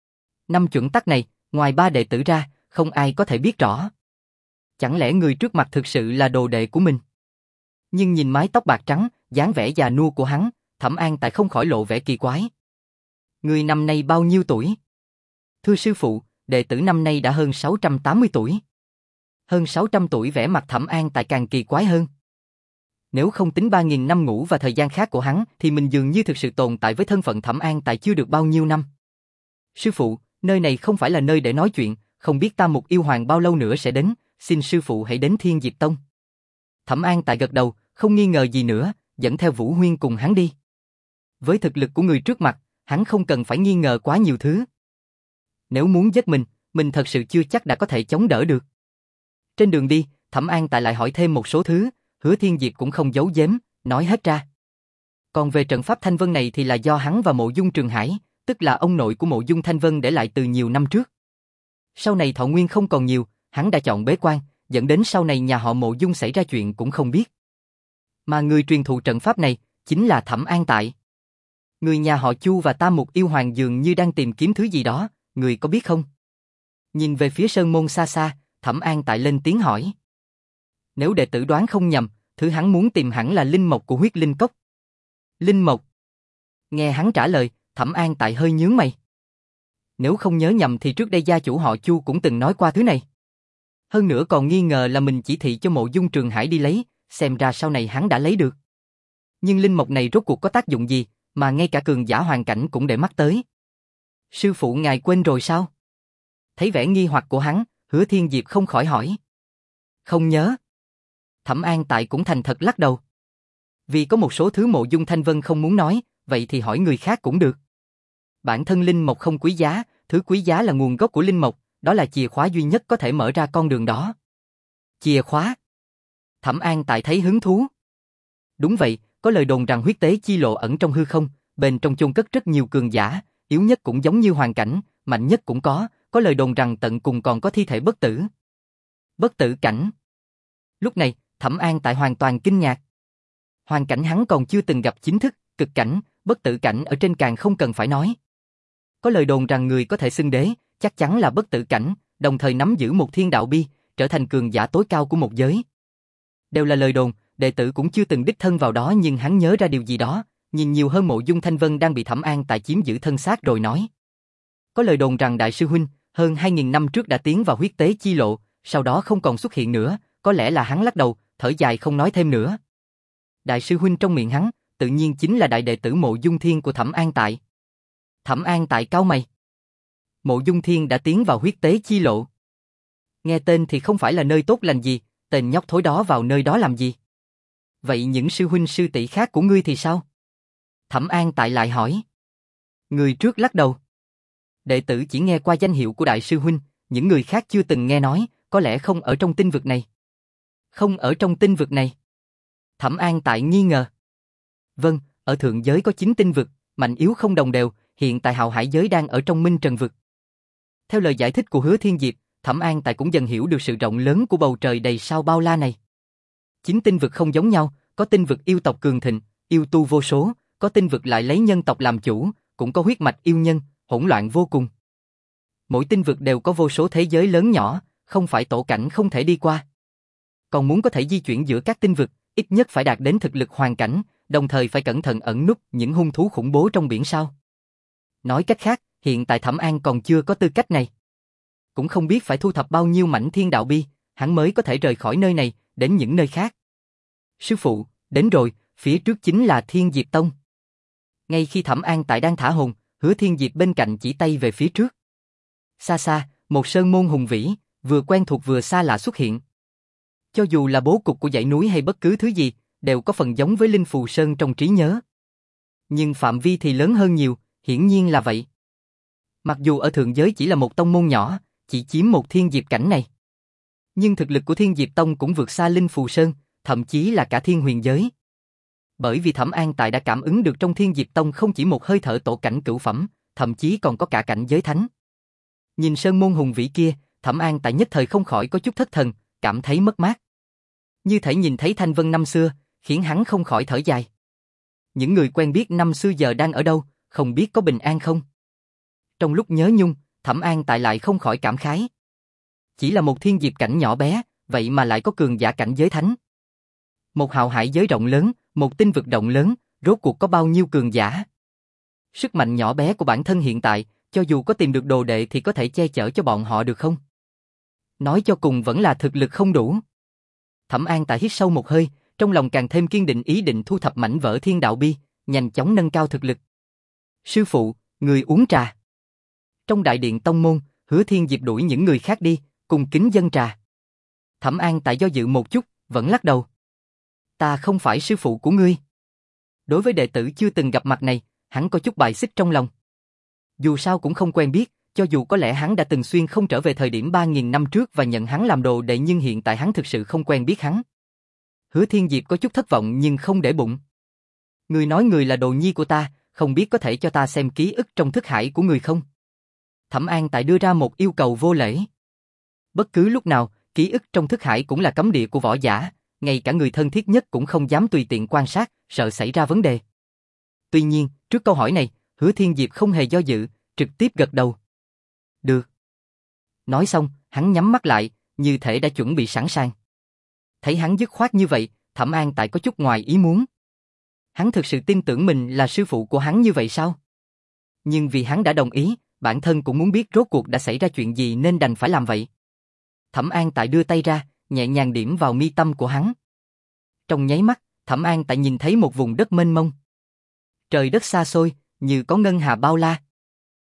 Năm chuẩn tắc này, ngoài ba đệ tử ra, không ai có thể biết rõ. Chẳng lẽ người trước mặt thực sự là đồ đệ của mình? Nhưng nhìn mái tóc bạc trắng, dáng vẻ già nua của hắn, Thẩm An Tại không khỏi lộ vẻ kỳ quái. Người năm nay bao nhiêu tuổi? Thưa sư phụ, đệ tử năm nay đã hơn sáu trăm tám mươi tuổi. Hơn sáu trăm tuổi, vẻ mặt Thẩm An Tại càng kỳ quái hơn. Nếu không tính ba nghìn năm ngủ và thời gian khác của hắn, thì mình dường như thực sự tồn tại với thân phận Thẩm An Tại chưa được bao nhiêu năm. Sư phụ, nơi này không phải là nơi để nói chuyện, không biết Tam Mục Yêu Hoàng bao lâu nữa sẽ đến, xin sư phụ hãy đến Thiên Diệp Tông. Thẩm An Tại gật đầu, không nghi ngờ gì nữa, dẫn theo Vũ Huyên cùng hắn đi. Với thực lực của người trước mặt, hắn không cần phải nghi ngờ quá nhiều thứ. Nếu muốn giết mình, mình thật sự chưa chắc đã có thể chống đỡ được. Trên đường đi, Thẩm An Tại lại hỏi thêm một số thứ, Hứa Thiên Diệp cũng không giấu giếm, nói hết ra. Còn về trận pháp Thanh Vân này thì là do hắn và Mộ Dung Trường Hải, tức là ông nội của Mộ Dung Thanh Vân để lại từ nhiều năm trước. Sau này thọ nguyên không còn nhiều, hắn đã chọn bế quan, dẫn đến sau này nhà họ Mộ Dung xảy ra chuyện cũng không biết. Mà người truyền thụ trận pháp này, chính là Thẩm An Tại. Người nhà họ Chu và Tam Mục Yêu Hoàng dường như đang tìm kiếm thứ gì đó, người có biết không? Nhìn về phía sơn môn xa xa, Thẩm An Tại lên tiếng hỏi. Nếu đệ tử đoán không nhầm, thứ hắn muốn tìm hẳn là linh mộc của huyết linh cốc. Linh mộc? Nghe hắn trả lời, Thẩm An Tại hơi nhướng mày. Nếu không nhớ nhầm thì trước đây gia chủ họ Chu cũng từng nói qua thứ này. Hơn nữa còn nghi ngờ là mình chỉ thị cho Mộ Dung Trường Hải đi lấy, xem ra sau này hắn đã lấy được. Nhưng linh mộc này rốt cuộc có tác dụng gì, mà ngay cả cường giả hoàn cảnh cũng để mắt tới. Sư phụ ngài quên rồi sao? Thấy vẻ nghi hoặc của hắn, Hứa Thiên Diệp không khỏi hỏi. Không nhớ. Thẩm An Tại cũng thành thật lắc đầu. Vì có một số thứ Mộ Dung Thanh Vân không muốn nói, vậy thì hỏi người khác cũng được. Bản thân linh mộc không quý giá, thứ quý giá là nguồn gốc của linh mộc, đó là chìa khóa duy nhất có thể mở ra con đường đó. Chìa khóa? Thẩm An Tại thấy hứng thú. Đúng vậy, có lời đồn rằng huyết tế chi lộ ẩn trong hư không, bên trong chôn cất rất nhiều cường giả, yếu nhất cũng giống như hoàn cảnh, mạnh nhất cũng có, có lời đồn rằng tận cùng còn có thi thể bất tử. Bất tử cảnh. Lúc này, Thẩm An Tại hoàn toàn kinh ngạc. Hoàn cảnh hắn còn chưa từng gặp chính thức, cực cảnh, bất tử cảnh ở trên càng không cần phải nói. Có lời đồn rằng người có thể xưng đế, chắc chắn là bất tử cảnh, đồng thời nắm giữ một thiên đạo bi, trở thành cường giả tối cao của một giới. Đều là lời đồn, đệ tử cũng chưa từng đích thân vào đó, nhưng hắn nhớ ra điều gì đó, nhìn nhiều hơn Mộ Dung Thanh Vân đang bị Thẩm An Tại chiếm giữ thân xác rồi nói. Có lời đồn rằng đại sư huynh, hơn hai nghìn năm trước đã tiến vào huyết tế chi lộ, sau đó không còn xuất hiện nữa, có lẽ là hắn lắc đầu, thở dài không nói thêm nữa. Đại sư huynh trong miệng hắn, tự nhiên chính là đại đệ tử Mộ Dung Thiên của Thẩm An Tại. Thẩm An Tại cau mày. Mộ Dung Thiên đã tiến vào huyết tế chi lộ. Nghe tên thì không phải là nơi tốt lành gì, tên nhóc thối đó vào nơi đó làm gì? Vậy những sư huynh sư tỷ khác của ngươi thì sao? Thẩm An Tại lại hỏi. Người trước lắc đầu. Đệ tử chỉ nghe qua danh hiệu của đại sư huynh, những người khác chưa từng nghe nói, có lẽ không ở trong tinh vực này. Không ở trong tinh vực này. Thẩm An Tại nghi ngờ. Vâng, ở thượng giới có chín tinh vực, mạnh yếu không đồng đều, hiện tại Hạo Hải giới đang ở trong Minh Trần vực. Theo lời giải thích của Hứa Thiên Diệp, Thẩm An Tại cũng dần hiểu được sự rộng lớn của bầu trời đầy sao bao la này. Chín tinh vực không giống nhau, có tinh vực yêu tộc cường thịnh, yêu tu vô số, có tinh vực lại lấy nhân tộc làm chủ, cũng có huyết mạch yêu nhân, hỗn loạn vô cùng. Mỗi tinh vực đều có vô số thế giới lớn nhỏ, không phải tổ cảnh không thể đi qua. Còn muốn có thể di chuyển giữa các tinh vực, ít nhất phải đạt đến thực lực hoàn cảnh, đồng thời phải cẩn thận ẩn núp những hung thú khủng bố trong biển sao. Nói cách khác, hiện tại Thẩm An còn chưa có tư cách này. Cũng không biết phải thu thập bao nhiêu mảnh thiên đạo bi, hắn mới có thể rời khỏi nơi này, đến những nơi khác. Sư phụ, đến rồi, phía trước chính là Thiên Diệp Tông. Ngay khi Thẩm An Tại đang thả hồn, Hứa Thiên Diệp bên cạnh chỉ tay về phía trước. Xa xa, một sơn môn hùng vĩ, vừa quen thuộc vừa xa lạ xuất hiện. Cho dù là bố cục của dãy núi hay bất cứ thứ gì, đều có phần giống với Linh Phù Sơn trong trí nhớ. Nhưng phạm vi thì lớn hơn nhiều, hiển nhiên là vậy. Mặc dù ở thượng giới chỉ là một tông môn nhỏ, chỉ chiếm một thiên diệp cảnh này. Nhưng thực lực của Thiên Diệp Tông cũng vượt xa Linh Phù Sơn, thậm chí là cả thiên huyền giới. Bởi vì Thẩm An Tại đã cảm ứng được trong Thiên Diệp Tông không chỉ một hơi thở tổ cảnh cửu phẩm, thậm chí còn có cả cảnh giới thánh. Nhìn sơn môn hùng vĩ kia, Thẩm An Tại nhất thời không khỏi có chút thất thần, cảm thấy mất mát. Như thể nhìn thấy Thanh Vân năm xưa, khiến hắn không khỏi thở dài. Những người quen biết năm xưa giờ đang ở đâu, không biết có bình an không? Trong lúc nhớ nhung, Thẩm An Tại lại không khỏi cảm khái. Chỉ là một thiên diệp cảnh nhỏ bé, vậy mà lại có cường giả cảnh giới thánh. Một hạo hải giới rộng lớn, một tinh vực rộng lớn, rốt cuộc có bao nhiêu cường giả? Sức mạnh nhỏ bé của bản thân hiện tại, cho dù có tìm được đồ đệ thì có thể che chở cho bọn họ được không? Nói cho cùng vẫn là thực lực không đủ. Thẩm An Tại hít sâu một hơi, trong lòng càng thêm kiên định ý định thu thập mảnh vỡ thiên đạo bi, nhanh chóng nâng cao thực lực. Sư phụ, người uống trà. Trong đại điện tông môn, Hứa Thiên Diệp đuổi những người khác đi, cùng kính dâng trà. Thẩm An Tại do dự một chút, vẫn lắc đầu. Ta không phải sư phụ của ngươi. Đối với đệ tử chưa từng gặp mặt này, hắn có chút bài xích trong lòng. Dù sao cũng không quen biết, cho dù có lẽ hắn đã từng xuyên không trở về thời điểm ba nghìn năm trước và nhận hắn làm đồ đệ, nhưng hiện tại hắn thực sự không quen biết hắn. Hứa Thiên Diệp có chút thất vọng nhưng không để bụng. Người nói người là đồ nhi của ta, không biết có thể cho ta xem ký ức trong thức hải của người không? Thẩm An Tại đưa ra một yêu cầu vô lễ. Bất cứ lúc nào, ký ức trong thức hải cũng là cấm địa của võ giả, ngay cả người thân thiết nhất cũng không dám tùy tiện quan sát, sợ xảy ra vấn đề. Tuy nhiên, trước câu hỏi này, Hứa Thiên Diệp không hề do dự, trực tiếp gật đầu. Được. Nói xong, hắn nhắm mắt lại, như thể đã chuẩn bị sẵn sàng. Thấy hắn dứt khoát như vậy, Thẩm An Tại có chút ngoài ý muốn. Hắn thực sự tin tưởng mình là sư phụ của hắn như vậy sao? Nhưng vì hắn đã đồng ý, bản thân cũng muốn biết rốt cuộc đã xảy ra chuyện gì nên đành phải làm vậy. Thẩm An Tại đưa tay ra, nhẹ nhàng điểm vào mi tâm của hắn. Trong nháy mắt, Thẩm An Tại nhìn thấy một vùng đất mênh mông. Trời đất xa xôi, như có ngân hà bao la.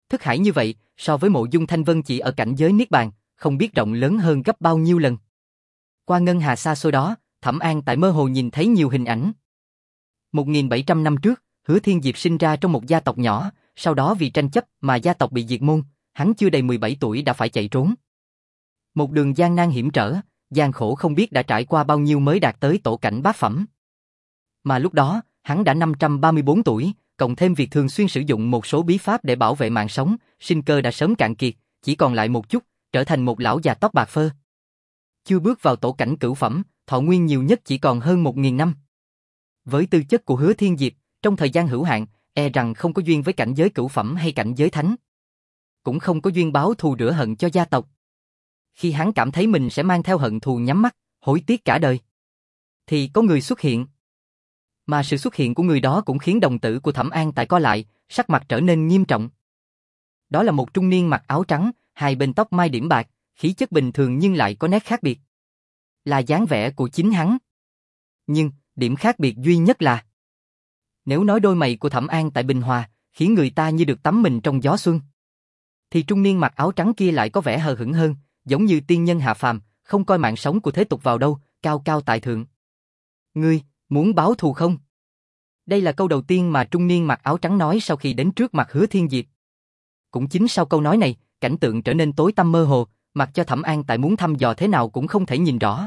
Thức hải như vậy, so với Mộ Dung Thanh Vân chỉ ở cảnh giới Niết Bàn, không biết rộng lớn hơn gấp bao nhiêu lần. Qua ngân hà xa xôi đó, Thẩm An tại mơ hồ nhìn thấy nhiều hình ảnh. một nghìn bảy trăm năm trước, Hứa Thiên Diệp sinh ra trong một gia tộc nhỏ, sau đó vì tranh chấp mà gia tộc bị diệt môn, hắn chưa đầy mười bảy tuổi đã phải chạy trốn. Một đường gian nan hiểm trở, gian khổ không biết đã trải qua bao nhiêu mới đạt tới tổ cảnh bát phẩm. Mà lúc đó, hắn đã năm trăm ba mươi bốn tuổi, cộng thêm việc thường xuyên sử dụng một số bí pháp để bảo vệ mạng sống, sinh cơ đã sớm cạn kiệt, chỉ còn lại một chút, trở thành một lão già tóc bạc phơ. Chưa bước vào tổ cảnh cửu phẩm, thọ nguyên nhiều nhất chỉ còn hơn một nghìn năm. Với tư chất của Hứa Thiên Diệp, trong thời gian hữu hạn, e rằng không có duyên với cảnh giới cửu phẩm hay cảnh giới thánh. Cũng không có duyên báo thù rửa hận cho gia tộc. Khi hắn cảm thấy mình sẽ mang theo hận thù nhắm mắt, hối tiếc cả đời, thì có người xuất hiện. Mà sự xuất hiện của người đó cũng khiến đồng tử của Thẩm An tại co lại, sắc mặt trở nên nghiêm trọng. Đó là một trung niên mặc áo trắng, hai bên tóc mai điểm bạc, khí chất bình thường nhưng lại có nét khác biệt. Là dáng vẻ của chính hắn. Nhưng, điểm khác biệt duy nhất là nếu nói đôi mày của Thẩm An tại bình hòa, khiến người ta như được tắm mình trong gió xuân, thì trung niên mặc áo trắng kia lại có vẻ hờ hững hơn, giống như tiên nhân hạ phàm, không coi mạng sống của thế tục vào đâu, cao cao tại thượng. Ngươi, muốn báo thù không? Đây là câu đầu tiên mà trung niên mặc áo trắng nói sau khi đến trước mặt Hứa Thiên Diệp. Cũng chính sau câu nói này, cảnh tượng trở nên tối tăm mơ hồ, mặc cho Thẩm An tại muốn thăm dò thế nào cũng không thể nhìn rõ.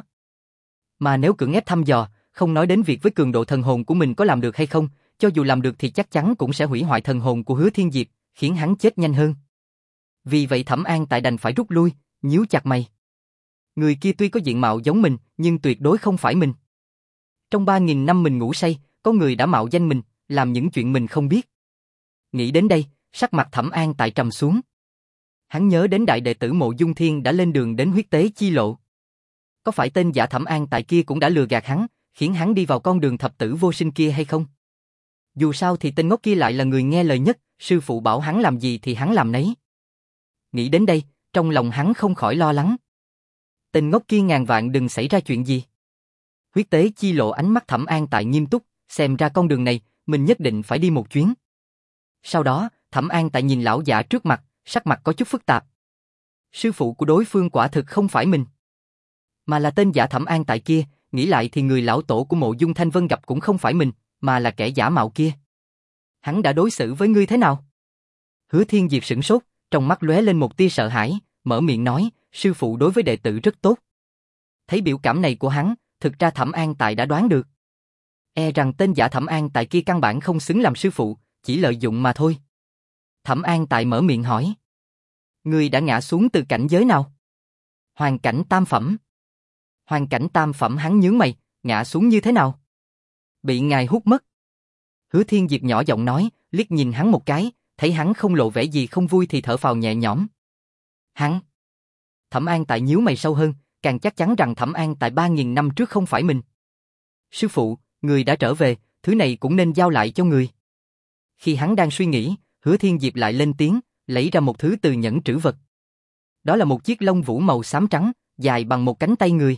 Mà nếu cưỡng ép thăm dò, không nói đến việc với cường độ thần hồn của mình có làm được hay không, cho dù làm được thì chắc chắn cũng sẽ hủy hoại thần hồn của Hứa Thiên Diệp, khiến hắn chết nhanh hơn. Vì vậy Thẩm An tại đành phải rút lui, nhíu chặt mày. Người kia tuy có diện mạo giống mình, nhưng tuyệt đối không phải mình. Trong ba nghìn năm mình ngủ say, có người đã mạo danh mình, làm những chuyện mình không biết. Nghĩ đến đây, sắc mặt Thẩm An tại trầm xuống. Hắn nhớ đến đại đệ tử Mộ Dung Thiên đã lên đường đến huyết tế chi lộ. Có phải tên giả Thẩm An tại kia cũng đã lừa gạt hắn, khiến hắn đi vào con đường thập tử vô sinh kia hay không? Dù sao thì tên ngốc kia lại là người nghe lời nhất, sư phụ bảo hắn làm gì thì hắn làm nấy. Nghĩ đến đây, trong lòng hắn không khỏi lo lắng. Tên ngốc kia ngàn vạn đừng xảy ra chuyện gì. Huyết tế chi lộ, ánh mắt Thẩm An tại nghiêm túc, xem ra con đường này, mình nhất định phải đi một chuyến. Sau đó, Thẩm An tại nhìn lão giả trước mặt, sắc mặt có chút phức tạp. Sư phụ của đối phương quả thực không phải mình, mà là tên giả Thẩm An tại kia, nghĩ lại thì người lão tổ của Mộ Dung Thanh Vân gặp cũng không phải mình, mà là kẻ giả mạo kia. Hắn đã đối xử với ngươi thế nào? Hứa Thiên Diệp sửng sốt, trong mắt lóe lên một tia sợ hãi, mở miệng nói, sư phụ đối với đệ tử rất tốt. Thấy biểu cảm này của hắn, thực ra Thẩm An tại đã đoán được. E rằng tên giả Thẩm An tại kia căn bản không xứng làm sư phụ, chỉ lợi dụng mà thôi. Thẩm An tại mở miệng hỏi. Ngươi đã ngã xuống từ cảnh giới nào? Hoàn cảnh tam phẩm. Hoàn cảnh tam phẩm, hắn nhướng mày, ngã xuống như thế nào? Bị ngài hút mất. Hứa Thiên Diệp nhỏ giọng nói, liếc nhìn hắn một cái, thấy hắn không lộ vẻ gì không vui thì thở phào nhẹ nhõm. Hắn. Thẩm An tại nhíu mày sâu hơn, càng chắc chắn rằng Thẩm An tại ba nghìn năm trước không phải mình. Sư phụ, người đã trở về, thứ này cũng nên giao lại cho người. Khi hắn đang suy nghĩ, Hứa Thiên Diệp lại lên tiếng, lấy ra một thứ từ nhẫn trữ vật. Đó là một chiếc lông vũ màu xám trắng, dài bằng một cánh tay người.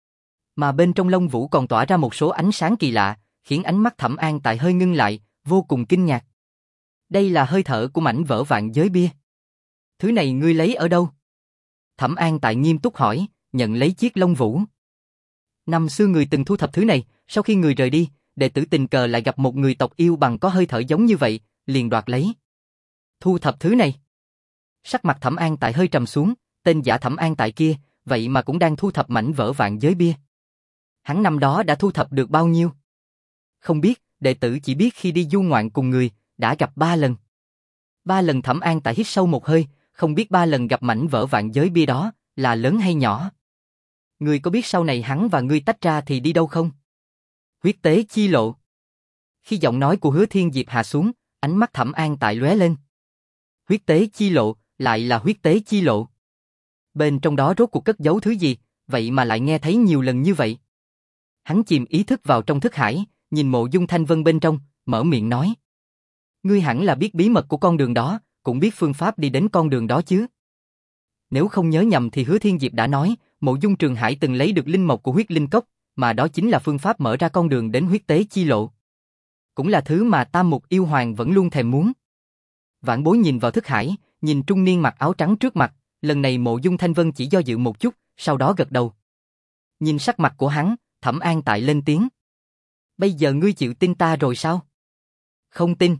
Mà bên trong lông vũ còn tỏa ra một số ánh sáng kỳ lạ, khiến ánh mắt Thẩm An tại hơi ngưng lại, vô cùng kinh ngạc. Đây là hơi thở của mảnh vỡ vạn giới bia. Thứ này ngươi lấy ở đâu? Thẩm An tại nghiêm túc hỏi, nhận lấy chiếc lông vũ. Năm xưa người từng thu thập thứ này, sau khi người rời đi, đệ tử tình cờ lại gặp một người tộc yêu bằng có hơi thở giống như vậy, liền đoạt lấy. Thu thập thứ này. Sắc mặt Thẩm An tại hơi trầm xuống, tên giả Thẩm An tại kia, vậy mà cũng đang thu thập mảnh vỡ vạn giới bia. Hắn năm đó đã thu thập được bao nhiêu? Không biết, đệ tử chỉ biết khi đi du ngoạn cùng người, đã gặp ba lần. Ba lần. Thẩm An tại hít sâu một hơi, không biết ba lần gặp mảnh vỡ vạn giới bia đó, là lớn hay nhỏ. Ngươi có biết sau này hắn và ngươi tách ra thì đi đâu không? Huyết tế chi lộ. Khi giọng nói của Hứa Thiên Diệp hạ xuống, ánh mắt Thẩm An tại lóe lên. Huyết tế chi lộ, lại là huyết tế chi lộ. Bên trong đó rốt cuộc cất giấu thứ gì, vậy mà lại nghe thấy nhiều lần như vậy. Hắn chìm ý thức vào trong thức hải, nhìn Mộ Dung Thanh Vân bên trong, mở miệng nói. Ngươi hẳn là biết bí mật của con đường đó, cũng biết phương pháp đi đến con đường đó chứ. Nếu không nhớ nhầm thì Hứa Thiên Diệp đã nói, Mộ Dung Trường Hải từng lấy được linh mộc của huyết linh cốc, mà đó chính là phương pháp mở ra con đường đến huyết tế chi lộ. Cũng là thứ mà Tam Mục Yêu Hoàng vẫn luôn thèm muốn. Vãn Bối nhìn vào thức hải, Nhìn trung niên mặc áo trắng trước mặt, lần này Mộ Dung Thanh Vân chỉ do dự một chút, sau đó gật đầu. Nhìn sắc mặt của hắn, Thẩm An Tại lên tiếng. Bây giờ ngươi chịu tin ta rồi sao? Không tin.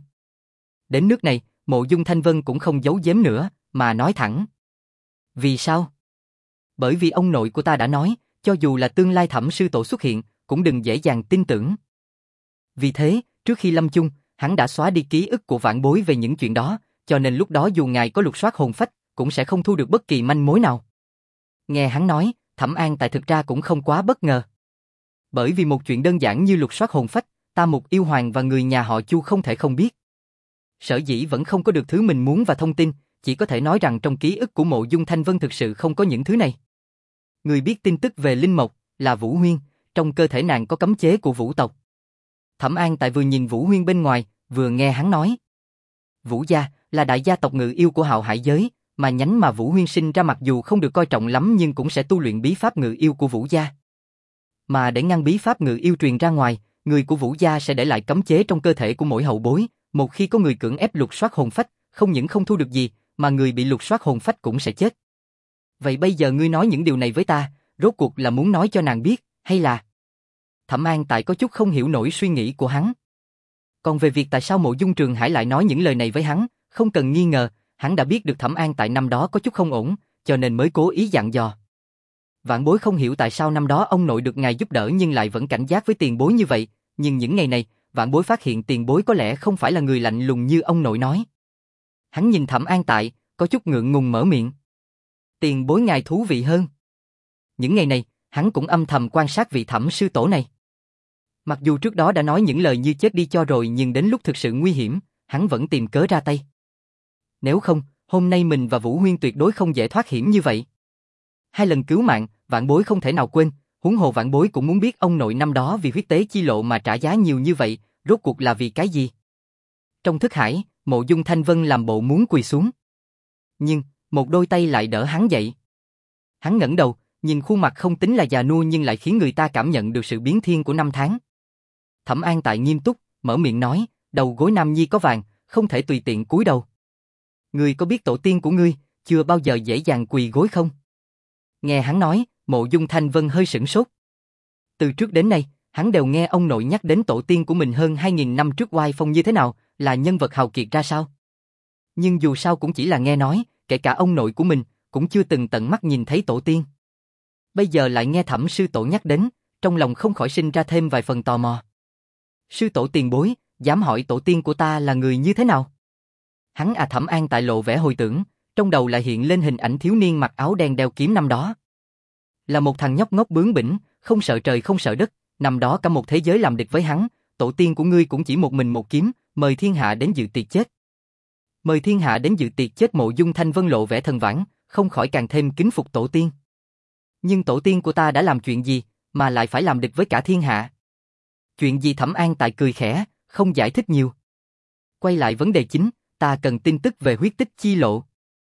Đến nước này, Mộ Dung Thanh Vân cũng không giấu giếm nữa, mà nói thẳng. Vì sao? Bởi vì ông nội của ta đã nói, cho dù là tương lai Thẩm sư tổ xuất hiện, cũng đừng dễ dàng tin tưởng. Vì thế, trước khi lâm chung, hắn đã xóa đi ký ức của vãn bối về những chuyện đó, cho nên lúc đó dù ngài có lục soát hồn phách, cũng sẽ không thu được bất kỳ manh mối nào. Nghe hắn nói, Thẩm An Tại thực ra cũng không quá bất ngờ. Bởi vì một chuyện đơn giản như lục soát hồn phách, Ta Mục Yêu Hoàng và người nhà họ Chu không thể không biết. Sở dĩ vẫn không có được thứ mình muốn và thông tin, chỉ có thể nói rằng trong ký ức của Mộ Dung Thanh Vân thực sự không có những thứ này. Người biết tin tức về Linh Mộc là Vũ Huyên, trong cơ thể nàng có cấm chế của Vũ tộc. Thẩm An Tại vừa nhìn Vũ Huyên bên ngoài, vừa nghe hắn nói. Vũ gia là đại gia tộc ngự yêu của Hạo Hải giới, mà nhánh mà Vũ Huyên sinh ra mặc dù không được coi trọng lắm nhưng cũng sẽ tu luyện bí pháp ngự yêu của Vũ gia. Mà để ngăn bí pháp ngự yêu truyền ra ngoài, người của Vũ gia sẽ để lại cấm chế trong cơ thể của mỗi hậu bối, một khi có người cưỡng ép lục soát hồn phách, không những không thu được gì, mà người bị lục soát hồn phách cũng sẽ chết. Vậy bây giờ ngươi nói những điều này với ta, rốt cuộc là muốn nói cho nàng biết, hay là... Thẩm An Tại có chút không hiểu nổi suy nghĩ của hắn. Còn về việc tại sao Mộ Dung Trường Hải lại nói những lời này với hắn, không cần nghi ngờ, hắn đã biết được Thẩm An Tại năm đó có chút không ổn, cho nên mới cố ý dặn dò. Vãn bối không hiểu tại sao năm đó ông nội được ngài giúp đỡ nhưng lại vẫn cảnh giác với tiền bối như vậy, nhưng những ngày này, vãn bối phát hiện tiền bối có lẽ không phải là người lạnh lùng như ông nội nói. Hắn nhìn Thẩm An Tại, có chút ngượng ngùng mở miệng. Tiền bối ngài thú vị hơn. Những ngày này, hắn cũng âm thầm quan sát vị Thẩm sư tổ này. Mặc dù trước đó đã nói những lời như chết đi cho rồi nhưng đến lúc thực sự nguy hiểm, hắn vẫn tìm cớ ra tay. Nếu không, hôm nay mình và Vũ Huyên tuyệt đối không dễ thoát hiểm như vậy. Hai lần cứu mạng, vãn bối không thể nào quên, huống hồ vãn bối cũng muốn biết ông nội năm đó vì huyết tế chi lộ mà trả giá nhiều như vậy, rốt cuộc là vì cái gì? Trong thức hải, Mộ Dung Thanh Vân làm bộ muốn quỳ xuống. Nhưng, một đôi tay lại đỡ hắn dậy. Hắn ngẩng đầu, nhìn khuôn mặt không tính là già nua nhưng lại khiến người ta cảm nhận được sự biến thiên của năm tháng. Thẩm An Tại nghiêm túc, mở miệng nói, đầu gối nam nhi có vàng, không thể tùy tiện cúi đầu. Ngươi có biết tổ tiên của ngươi, chưa bao giờ dễ dàng quỳ gối không? Nghe hắn nói, Mộ Dung Thanh Vân hơi sửng sốt. Từ trước đến nay, hắn đều nghe ông nội nhắc đến tổ tiên của mình hơn hai nghìn năm trước oai phong như thế nào, là nhân vật hào kiệt ra sao. Nhưng dù sao cũng chỉ là nghe nói, kể cả ông nội của mình, cũng chưa từng tận mắt nhìn thấy tổ tiên. Bây giờ lại nghe Thẩm sư tổ nhắc đến, trong lòng không khỏi sinh ra thêm vài phần tò mò. Sư tổ tiền bối, dám hỏi tổ tiên của ta là người như thế nào? Hắn à Thẩm An Tại lộ vẻ hồi tưởng, trong đầu lại hiện lên hình ảnh thiếu niên mặc áo đen đeo kiếm năm đó. Là một thằng nhóc ngốc bướng bỉnh, không sợ trời không sợ đất, năm đó cả một thế giới làm địch với hắn, tổ tiên của ngươi cũng chỉ một mình một kiếm, mời thiên hạ đến dự tiệc chết. Mời thiên hạ đến dự tiệc chết. Mộ Dung Thanh Vân lộ vẻ thần vãn, không khỏi càng thêm kính phục tổ tiên. Nhưng tổ tiên của ta đã làm chuyện gì, mà lại phải làm địch với cả thiên hạ? Chuyện gì? Thẩm An Tại cười khẽ, không giải thích nhiều. Quay lại vấn đề chính, ta cần tin tức về huyết tích chi lộ.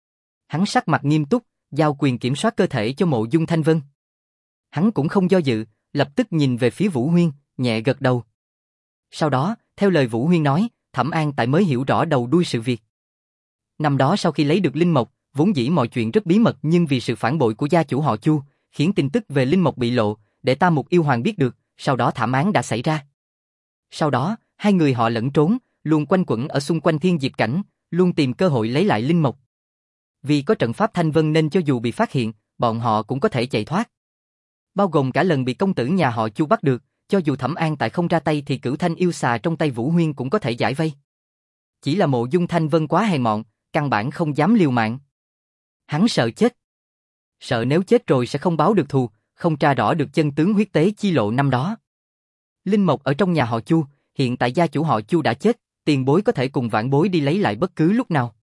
Hắn sắc mặt nghiêm túc, giao quyền kiểm soát cơ thể cho Mộ Dung Thanh Vân. Hắn cũng không do dự, lập tức nhìn về phía Vũ Huyên, nhẹ gật đầu. Sau đó, theo lời Vũ Huyên nói, Thẩm An Tại mới hiểu rõ đầu đuôi sự việc. Năm đó sau khi lấy được Linh Mộc, vốn dĩ mọi chuyện rất bí mật nhưng vì sự phản bội của gia chủ họ Chu, khiến tin tức về Linh Mộc bị lộ, để Ta Mục Yêu Hoàng biết được, sau đó thảm án đã xảy ra. Sau đó, hai người họ lẫn trốn, luôn quanh quẩn ở xung quanh Thiên Diệp Cảnh, luôn tìm cơ hội lấy lại Linh Mộc. Vì có trận pháp Thanh Vân nên cho dù bị phát hiện, bọn họ cũng có thể chạy thoát. Bao gồm cả lần bị công tử nhà họ Chu bắt được, cho dù Thẩm An Tại không ra tay thì Cửu Thanh yêu xà trong tay Vũ Huyên cũng có thể giải vây. Chỉ là Mộ Dung Thanh Vân quá hèn mọn, căn bản không dám liều mạng. Hắn sợ chết. Sợ nếu chết rồi sẽ không báo được thù, không tra rõ được chân tướng huyết tế chi lộ năm đó. Linh Mộc ở trong nhà họ Chu, hiện tại gia chủ họ Chu đã chết, tiền bối có thể cùng vãn bối đi lấy lại bất cứ lúc nào.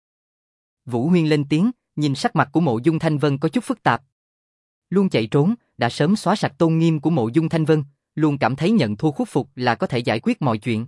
Vũ Huyên lên tiếng, nhìn sắc mặt của Mộ Dung Thanh Vân có chút phức tạp. Luôn chạy trốn, đã sớm xóa sạch tôn nghiêm của Mộ Dung Thanh Vân, luôn cảm thấy nhận thua khuất phục là có thể giải quyết mọi chuyện.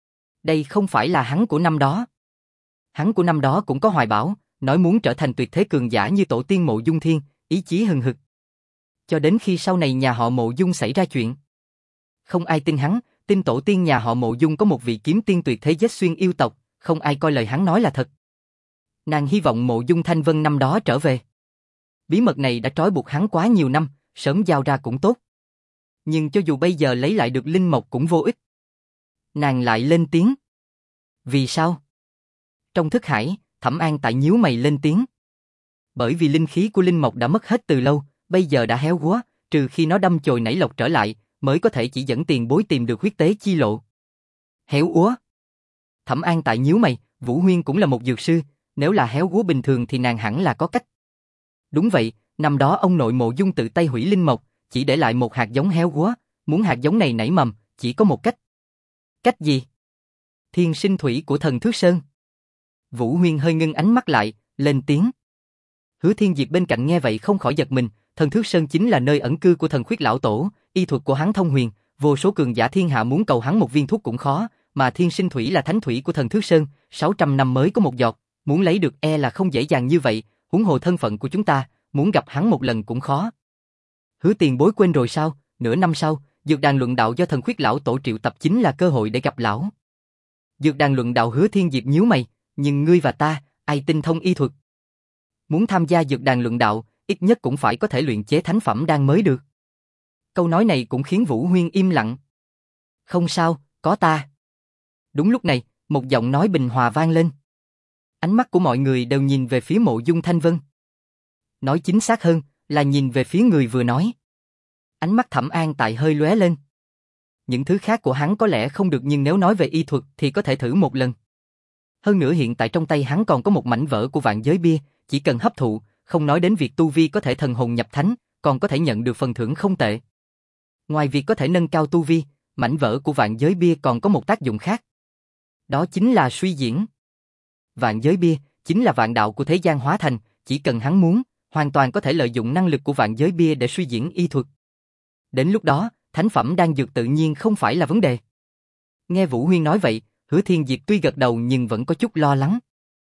Đây không phải là hắn của năm đó. Hắn của năm đó cũng có hoài bão, nói muốn trở thành tuyệt thế cường giả như tổ tiên Mộ Dung Thiên, ý chí hừng hực. Cho đến khi sau này nhà họ Mộ Dung xảy ra chuyện. Không ai tin hắn, tin tổ tiên nhà họ Mộ Dung có một vị kiếm tiên tuyệt thế giết xuyên yêu tộc, không ai coi lời hắn nói là thật. Nàng hy vọng Mộ Dung Thanh Vân năm đó trở về. Bí mật này đã trói buộc hắn quá nhiều năm, sớm giao ra cũng tốt. Nhưng cho dù bây giờ lấy lại được linh mộc cũng vô ích. Nàng lại lên tiếng. Vì sao? Trong thức hải, Thẩm An Tại nhíu mày lên tiếng. Bởi vì linh khí của linh mộc đã mất hết từ lâu, bây giờ đã héo úa, trừ khi nó đâm chồi nảy lộc trở lại, mới có thể chỉ dẫn tiền bối tìm được huyết tế chi lộ. Héo úa? Thẩm An Tại nhíu mày, Vũ Huyên cũng là một dược sư, nếu là héo úa bình thường thì nàng hẳn là có cách. Đúng vậy, năm đó ông nội Mộ Dung tự tay hủy linh mộc, chỉ để lại một hạt giống héo úa, muốn hạt giống này nảy mầm, chỉ có một cách. Cách gì? Thiên sinh thủy của thần Thước Sơn. Vũ Huyên hơi ngưng ánh mắt lại, lên tiếng. Hứa Thiên Diệp bên cạnh nghe vậy không khỏi giật mình, thần Thước Sơn chính là nơi ẩn cư của thần Khuyết lão tổ, y thuật của hắn thông huyền, vô số cường giả thiên hạ muốn cầu hắn một viên thuốc cũng khó, mà thiên sinh thủy là thánh thủy của thần Thước Sơn, sáu trăm năm mới có một giọt, muốn lấy được e là không dễ dàng như vậy, huống hồ thân phận của chúng ta, muốn gặp hắn một lần cũng khó. Hứa tiền bối quên rồi sao? Nửa năm sau, dược đàn luận đạo do thần Khuyết lão tổ triệu tập chính là cơ hội để gặp lão. Dược đàn luận đạo. Hứa Thiên Diệp nhíu mày, nhưng ngươi và ta, ai tinh thông y thuật? Muốn tham gia dược đàn luận đạo, ít nhất cũng phải có thể luyện chế thánh phẩm đan mới được. Câu nói này cũng khiến Vũ Huyên im lặng. Không sao, có ta. Đúng lúc này, một giọng nói bình hòa vang lên. Ánh mắt của mọi người đều nhìn về phía Mộ Dung Thanh Vân. Nói chính xác hơn, là nhìn về phía người vừa nói. Ánh mắt Thẩm An Tại hơi lóe lên. Những thứ khác của hắn có lẽ không được, nhưng nếu nói về y thuật thì có thể thử một lần. Hơn nữa hiện tại trong tay hắn còn có một mảnh vỡ của vạn giới bia, chỉ cần hấp thụ, không nói đến việc tu vi có thể thần hồn nhập thánh, còn có thể nhận được phần thưởng không tệ. Ngoài việc có thể nâng cao tu vi, mảnh vỡ của vạn giới bia còn có một tác dụng khác. Đó chính là suy diễn. Vạn giới bia chính là vạn đạo của thế gian hóa thành, chỉ cần hắn muốn, hoàn toàn có thể lợi dụng năng lực của vạn giới bia để suy diễn y thuật. Đến lúc đó, thánh phẩm đan dược tự nhiên không phải là vấn đề. Nghe Vũ Huyên nói vậy, Hứa Thiên Diệp tuy gật đầu nhưng vẫn có chút lo lắng.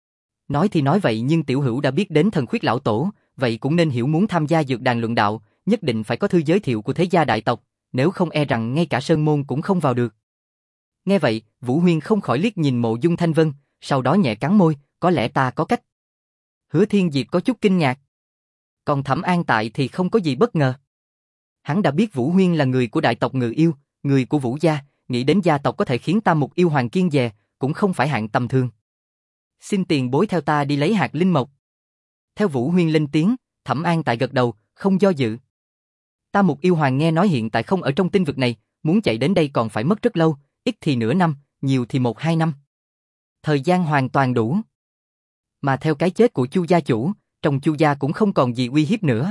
Nói thì nói vậy nhưng tiểu hữu đã biết đến thần Khuyết lão tổ, vậy cũng nên hiểu muốn tham gia dược đàn luận đạo, nhất định phải có thư giới thiệu của thế gia đại tộc, nếu không e rằng ngay cả sơn môn cũng không vào được. Nghe vậy, Vũ Huyên không khỏi liếc nhìn Mộ Dung Thanh Vân, sau đó nhẹ cắn môi, có lẽ ta có cách. Hứa Thiên Diệp có chút kinh ngạc. Còn Thẩm An Tại thì không có gì bất ngờ. Hắn đã biết Vũ Huyên là người của đại tộc Ngự Yêu, người của Vũ gia, nghĩ đến gia tộc có thể khiến Tam Mục Yêu Hoàng kiêng dè, cũng không phải hạng tầm thường. Xin tiền bối theo ta đi lấy hạt linh mộc. Theo Vũ Huyên lên tiếng, Thẩm An Tại gật đầu, không do dự. Tam Mục Yêu Hoàng nghe nói hiện tại không ở trong tinh vực này, muốn chạy đến đây còn phải mất rất lâu, ít thì nửa năm, nhiều thì một hai năm. Thời gian hoàn toàn đủ. Mà theo cái chết của Chu gia chủ, trong Chu gia cũng không còn gì uy hiếp nữa.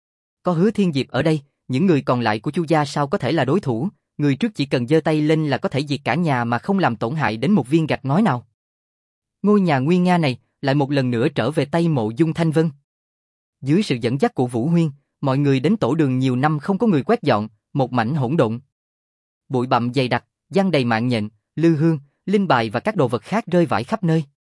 Có Hứa Thiên Diệp ở đây, những người còn lại của Chu gia sao có thể là đối thủ, người trước chỉ cần giơ tay lên là có thể diệt cả nhà mà không làm tổn hại đến một viên gạch ngói nào. Ngôi nhà nguy nga này lại một lần nữa trở về tay Mộ Dung Thanh Vân. Dưới sự dẫn dắt của Vũ Huyên, mọi người đến tổ đường nhiều năm không có người quét dọn, một mảnh hỗn độn. Bụi bặm dày đặc, giăng đầy mạng nhện, lư hương, linh bài và các đồ vật khác rơi vãi khắp nơi.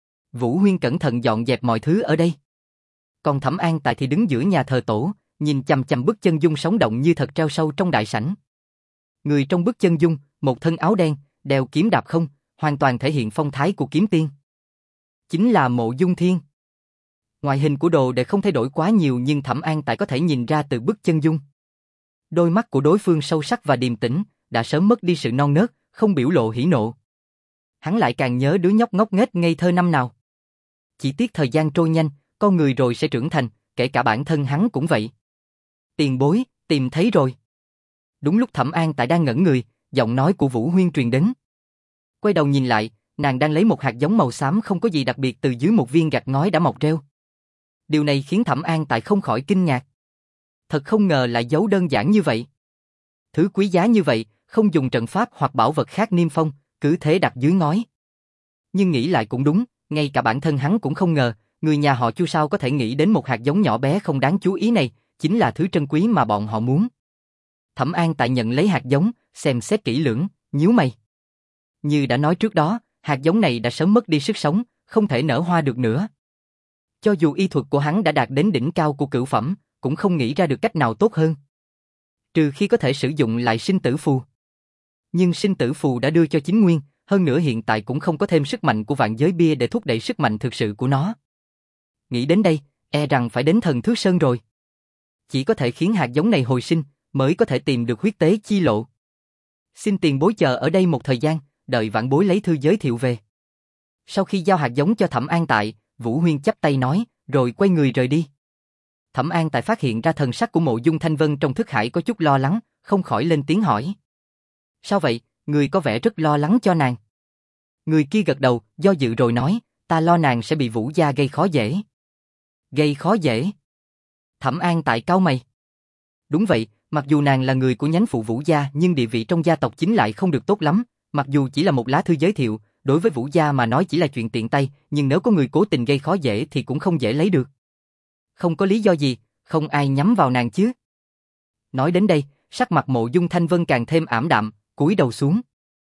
Vũ Huyên cẩn thận dọn dẹp mọi thứ ở đây. Còn Thẩm An Tại thì đứng giữa nhà thờ tổ, nhìn chằm chằm bức chân dung sống động như thật treo sâu trong đại sảnh. Người trong bức chân dung, một thân áo đen, đeo kiếm đạp không, hoàn toàn thể hiện phong thái của kiếm tiên. Chính là Mộ Dung Thiên. Ngoại hình của đồ đệ không thay đổi quá nhiều nhưng Thẩm An Tại có thể nhìn ra từ bức chân dung. Đôi mắt của đối phương sâu sắc và điềm tĩnh, đã sớm mất đi sự non nớt, không biểu lộ hỉ nộ. Hắn lại càng nhớ đứa nhóc ngốc nghếch ngây thơ năm nào. Chỉ tiếc thời gian trôi nhanh, con người rồi sẽ trưởng thành, kể cả bản thân hắn cũng vậy. Tiền bối, tìm thấy rồi. Đúng lúc Thẩm An Tại đang ngẩn người, giọng nói của Vũ Huyên truyền đến. Quay đầu nhìn lại, nàng đang lấy một hạt giống màu xám không có gì đặc biệt từ dưới một viên gạch ngói đã mọc rêu. Điều này khiến Thẩm An Tại không khỏi kinh ngạc. Thật không ngờ lại giấu đơn giản như vậy. Thứ quý giá như vậy, không dùng trận pháp hoặc bảo vật khác niêm phong, cứ thế đặt dưới ngói. Nhưng nghĩ lại cũng đúng, ngay cả bản thân hắn cũng không ngờ, người nhà họ Chu sao có thể nghĩ đến một hạt giống nhỏ bé không đáng chú ý này, chính là thứ trân quý mà bọn họ muốn. Thẩm An Tại nhận lấy hạt giống, xem xét kỹ lưỡng, nhíu mày. Như đã nói trước đó, hạt giống này đã sớm mất đi sức sống, không thể nở hoa được nữa. Cho dù y thuật của hắn đã đạt đến đỉnh cao của cửu phẩm, cũng không nghĩ ra được cách nào tốt hơn. Trừ khi có thể sử dụng lại sinh tử phù. Nhưng sinh tử phù đã đưa cho chính nguyên, hơn nữa hiện tại cũng không có thêm sức mạnh của vạn giới bia để thúc đẩy sức mạnh thực sự của nó. nghĩ đến đây, e rằng phải đến Thần Thước Sơn rồi. Chỉ có thể khiến hạt giống này hồi sinh, mới có thể tìm được huyết tế chi lộ. Xin tiền bối chờ ở đây một thời gian, đợi vãn bối lấy thư giới thiệu về. Sau khi giao hạt giống cho Thẩm An Tại, Vũ Huyên chắp tay nói, rồi quay người rời đi. Thẩm An Tại phát hiện ra thần sắc của Mộ Dung Thanh Vân trong thức hải có chút lo lắng, không khỏi lên tiếng hỏi. Sao vậy, người có vẻ rất lo lắng cho nàng. Người kia gật đầu, do dự rồi nói, ta lo nàng sẽ bị Vũ gia gây khó dễ. Gây khó dễ? Thẩm An Tại cau mày. Đúng vậy, mặc dù nàng là người của nhánh phụ Vũ gia nhưng địa vị trong gia tộc chính lại không được tốt lắm, mặc dù chỉ là một lá thư giới thiệu, đối với Vũ gia mà nói chỉ là chuyện tiện tay, nhưng nếu có người cố tình gây khó dễ thì cũng không dễ lấy được. Không có lý do gì, không ai nhắm vào nàng chứ. Nói đến đây, sắc mặt Mộ Dung Thanh Vân càng thêm ảm đạm, cúi đầu xuống.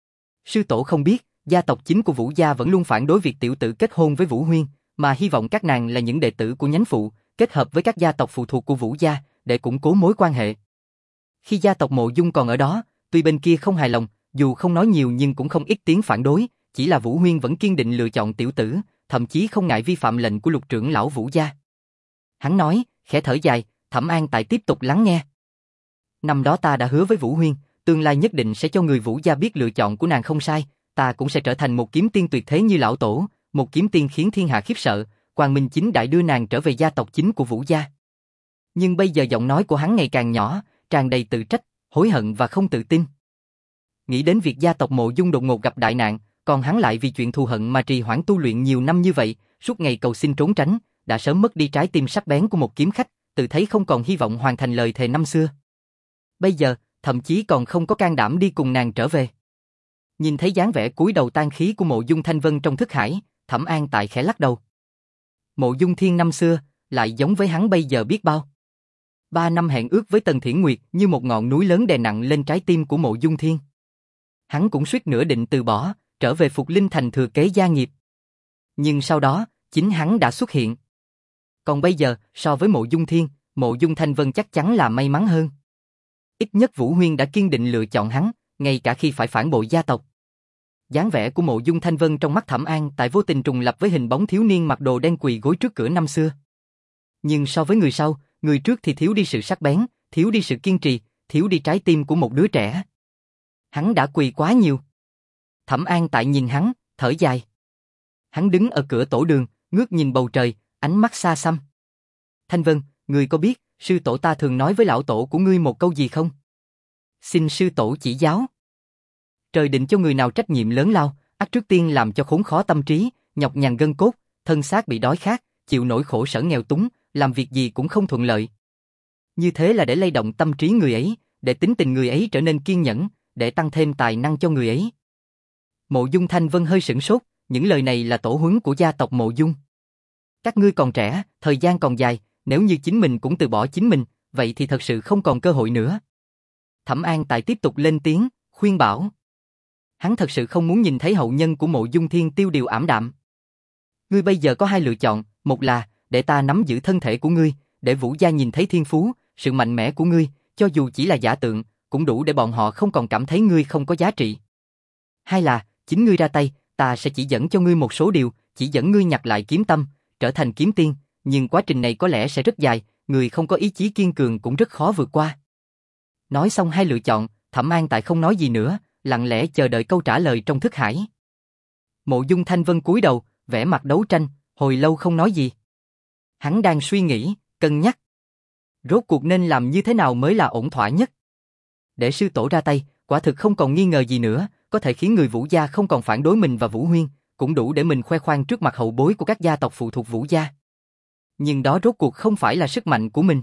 Sư tổ không biết, gia tộc chính của Vũ gia vẫn luôn phản đối việc tiểu tử kết hôn với Vũ Huyên, mà hy vọng các nàng là những đệ tử của nhánh phụ, kết hợp với các gia tộc phụ thuộc của Vũ gia, để củng cố mối quan hệ. Khi gia tộc Mộ Dung còn ở đó, tuy bên kia không hài lòng, dù không nói nhiều nhưng cũng không ít tiếng phản đối, chỉ là Vũ Huyên vẫn kiên định lựa chọn tiểu tử, thậm chí không ngại vi phạm lệnh của lục trưởng lão Vũ gia. Hắn nói, khẽ thở dài, Thẩm An Tại tiếp tục lắng nghe. Năm đó ta đã hứa với Vũ Huyên, tương lai nhất định sẽ cho người Vũ gia biết lựa chọn của nàng không sai, ta cũng sẽ trở thành một kiếm tiên tuyệt thế như lão tổ, một kiếm tiên khiến thiên hạ khiếp sợ, Quang Minh chính đại đưa nàng trở về gia tộc chính của Vũ gia. Nhưng bây giờ giọng nói của hắn ngày càng nhỏ, tràn đầy tự trách, hối hận và không tự tin. Nghĩ đến việc gia tộc Mộ Dung đột ngột gặp đại nạn, còn hắn lại vì chuyện thù hận mà trì hoãn tu luyện nhiều năm như vậy, suốt ngày cầu xin trốn tránh, đã sớm mất đi trái tim sắc bén của một kiếm khách, tự thấy không còn hy vọng hoàn thành lời thề năm xưa. Bây giờ, thậm chí còn không có can đảm đi cùng nàng trở về. Nhìn thấy dáng vẻ cúi đầu tang khí của Mộ Dung Thanh Vân trong thức hải, Thẩm An Tại khẽ lắc đầu. Mộ Dung Thiên năm xưa, lại giống với hắn bây giờ biết bao. Ba năm hẹn ước với Tần Thiển Nguyệt như một ngọn núi lớn đè nặng lên trái tim của Mộ Dung Thiên. Hắn cũng suýt nữa định từ bỏ, trở về Phục Linh Thành thừa kế gia nghiệp. Nhưng sau đó, chính hắn đã xuất hiện. Còn bây giờ, so với Mộ Dung Thiên, Mộ Dung Thanh Vân chắc chắn là may mắn hơn. Ít nhất Vũ Huyên đã kiên định lựa chọn hắn, ngay cả khi phải phản bội gia tộc. Dáng vẻ của Mộ Dung Thanh Vân trong mắt Thẩm An Tại vô tình trùng lập với hình bóng thiếu niên mặc đồ đen quỳ gối trước cửa năm xưa. Nhưng so với người sau, người trước thì thiếu đi sự sắc bén, thiếu đi sự kiên trì, thiếu đi trái tim của một đứa trẻ. Hắn đã quỳ quá nhiều. Thẩm An Tại nhìn hắn, thở dài. Hắn đứng ở cửa tổ đường, ngước nhìn bầu trời, ánh mắt xa xăm. Thanh Vân, ngươi có biết, sư tổ ta thường nói với lão tổ của ngươi một câu gì không? Xin sư tổ chỉ giáo. Trời định cho người nào trách nhiệm lớn lao, ắt trước tiên làm cho khốn khó tâm trí, nhọc nhằn gân cốt, thân xác bị đói khát, chịu nỗi khổ sở nghèo túng, làm việc gì cũng không thuận lợi. Như thế là để lay động tâm trí người ấy, để tính tình người ấy trở nên kiên nhẫn, để tăng thêm tài năng cho người ấy. Mộ Dung Thanh Vân hơi sửng sốt, những lời này là tổ huấn của gia tộc Mộ Dung. Các ngươi còn trẻ, thời gian còn dài, nếu như chính mình cũng từ bỏ chính mình, vậy thì thật sự không còn cơ hội nữa. Thẩm An Tại tiếp tục lên tiếng, khuyên bảo. Hắn thật sự không muốn nhìn thấy hậu nhân của Mộ Dung Thiên tiêu điều ảm đạm. Ngươi bây giờ có hai lựa chọn, một là để ta nắm giữ thân thể của ngươi, để Vũ gia nhìn thấy thiên phú, sự mạnh mẽ của ngươi, cho dù chỉ là giả tượng, cũng đủ để bọn họ không còn cảm thấy ngươi không có giá trị. Hai là, chính ngươi ra tay, ta sẽ chỉ dẫn cho ngươi một số điều, chỉ dẫn ngươi nhặt lại kiếm tâm, trở thành kiếm tiên, nhưng quá trình này có lẽ sẽ rất dài, người không có ý chí kiên cường cũng rất khó vượt qua. Nói xong hai lựa chọn, Thẩm An Tại không nói gì nữa, lặng lẽ chờ đợi câu trả lời trong thức hải. Mộ Dung Thanh Vân cúi đầu, vẻ mặt đấu tranh, hồi lâu không nói gì. Hắn đang suy nghĩ, cân nhắc. Rốt cuộc nên làm như thế nào mới là ổn thỏa nhất? Để sư tổ ra tay, quả thực không còn nghi ngờ gì nữa, có thể khiến người Vũ gia không còn phản đối mình và Vũ Huyên, cũng đủ để mình khoe khoang trước mặt hậu bối của các gia tộc phụ thuộc Vũ gia. Nhưng đó rốt cuộc không phải là sức mạnh của mình.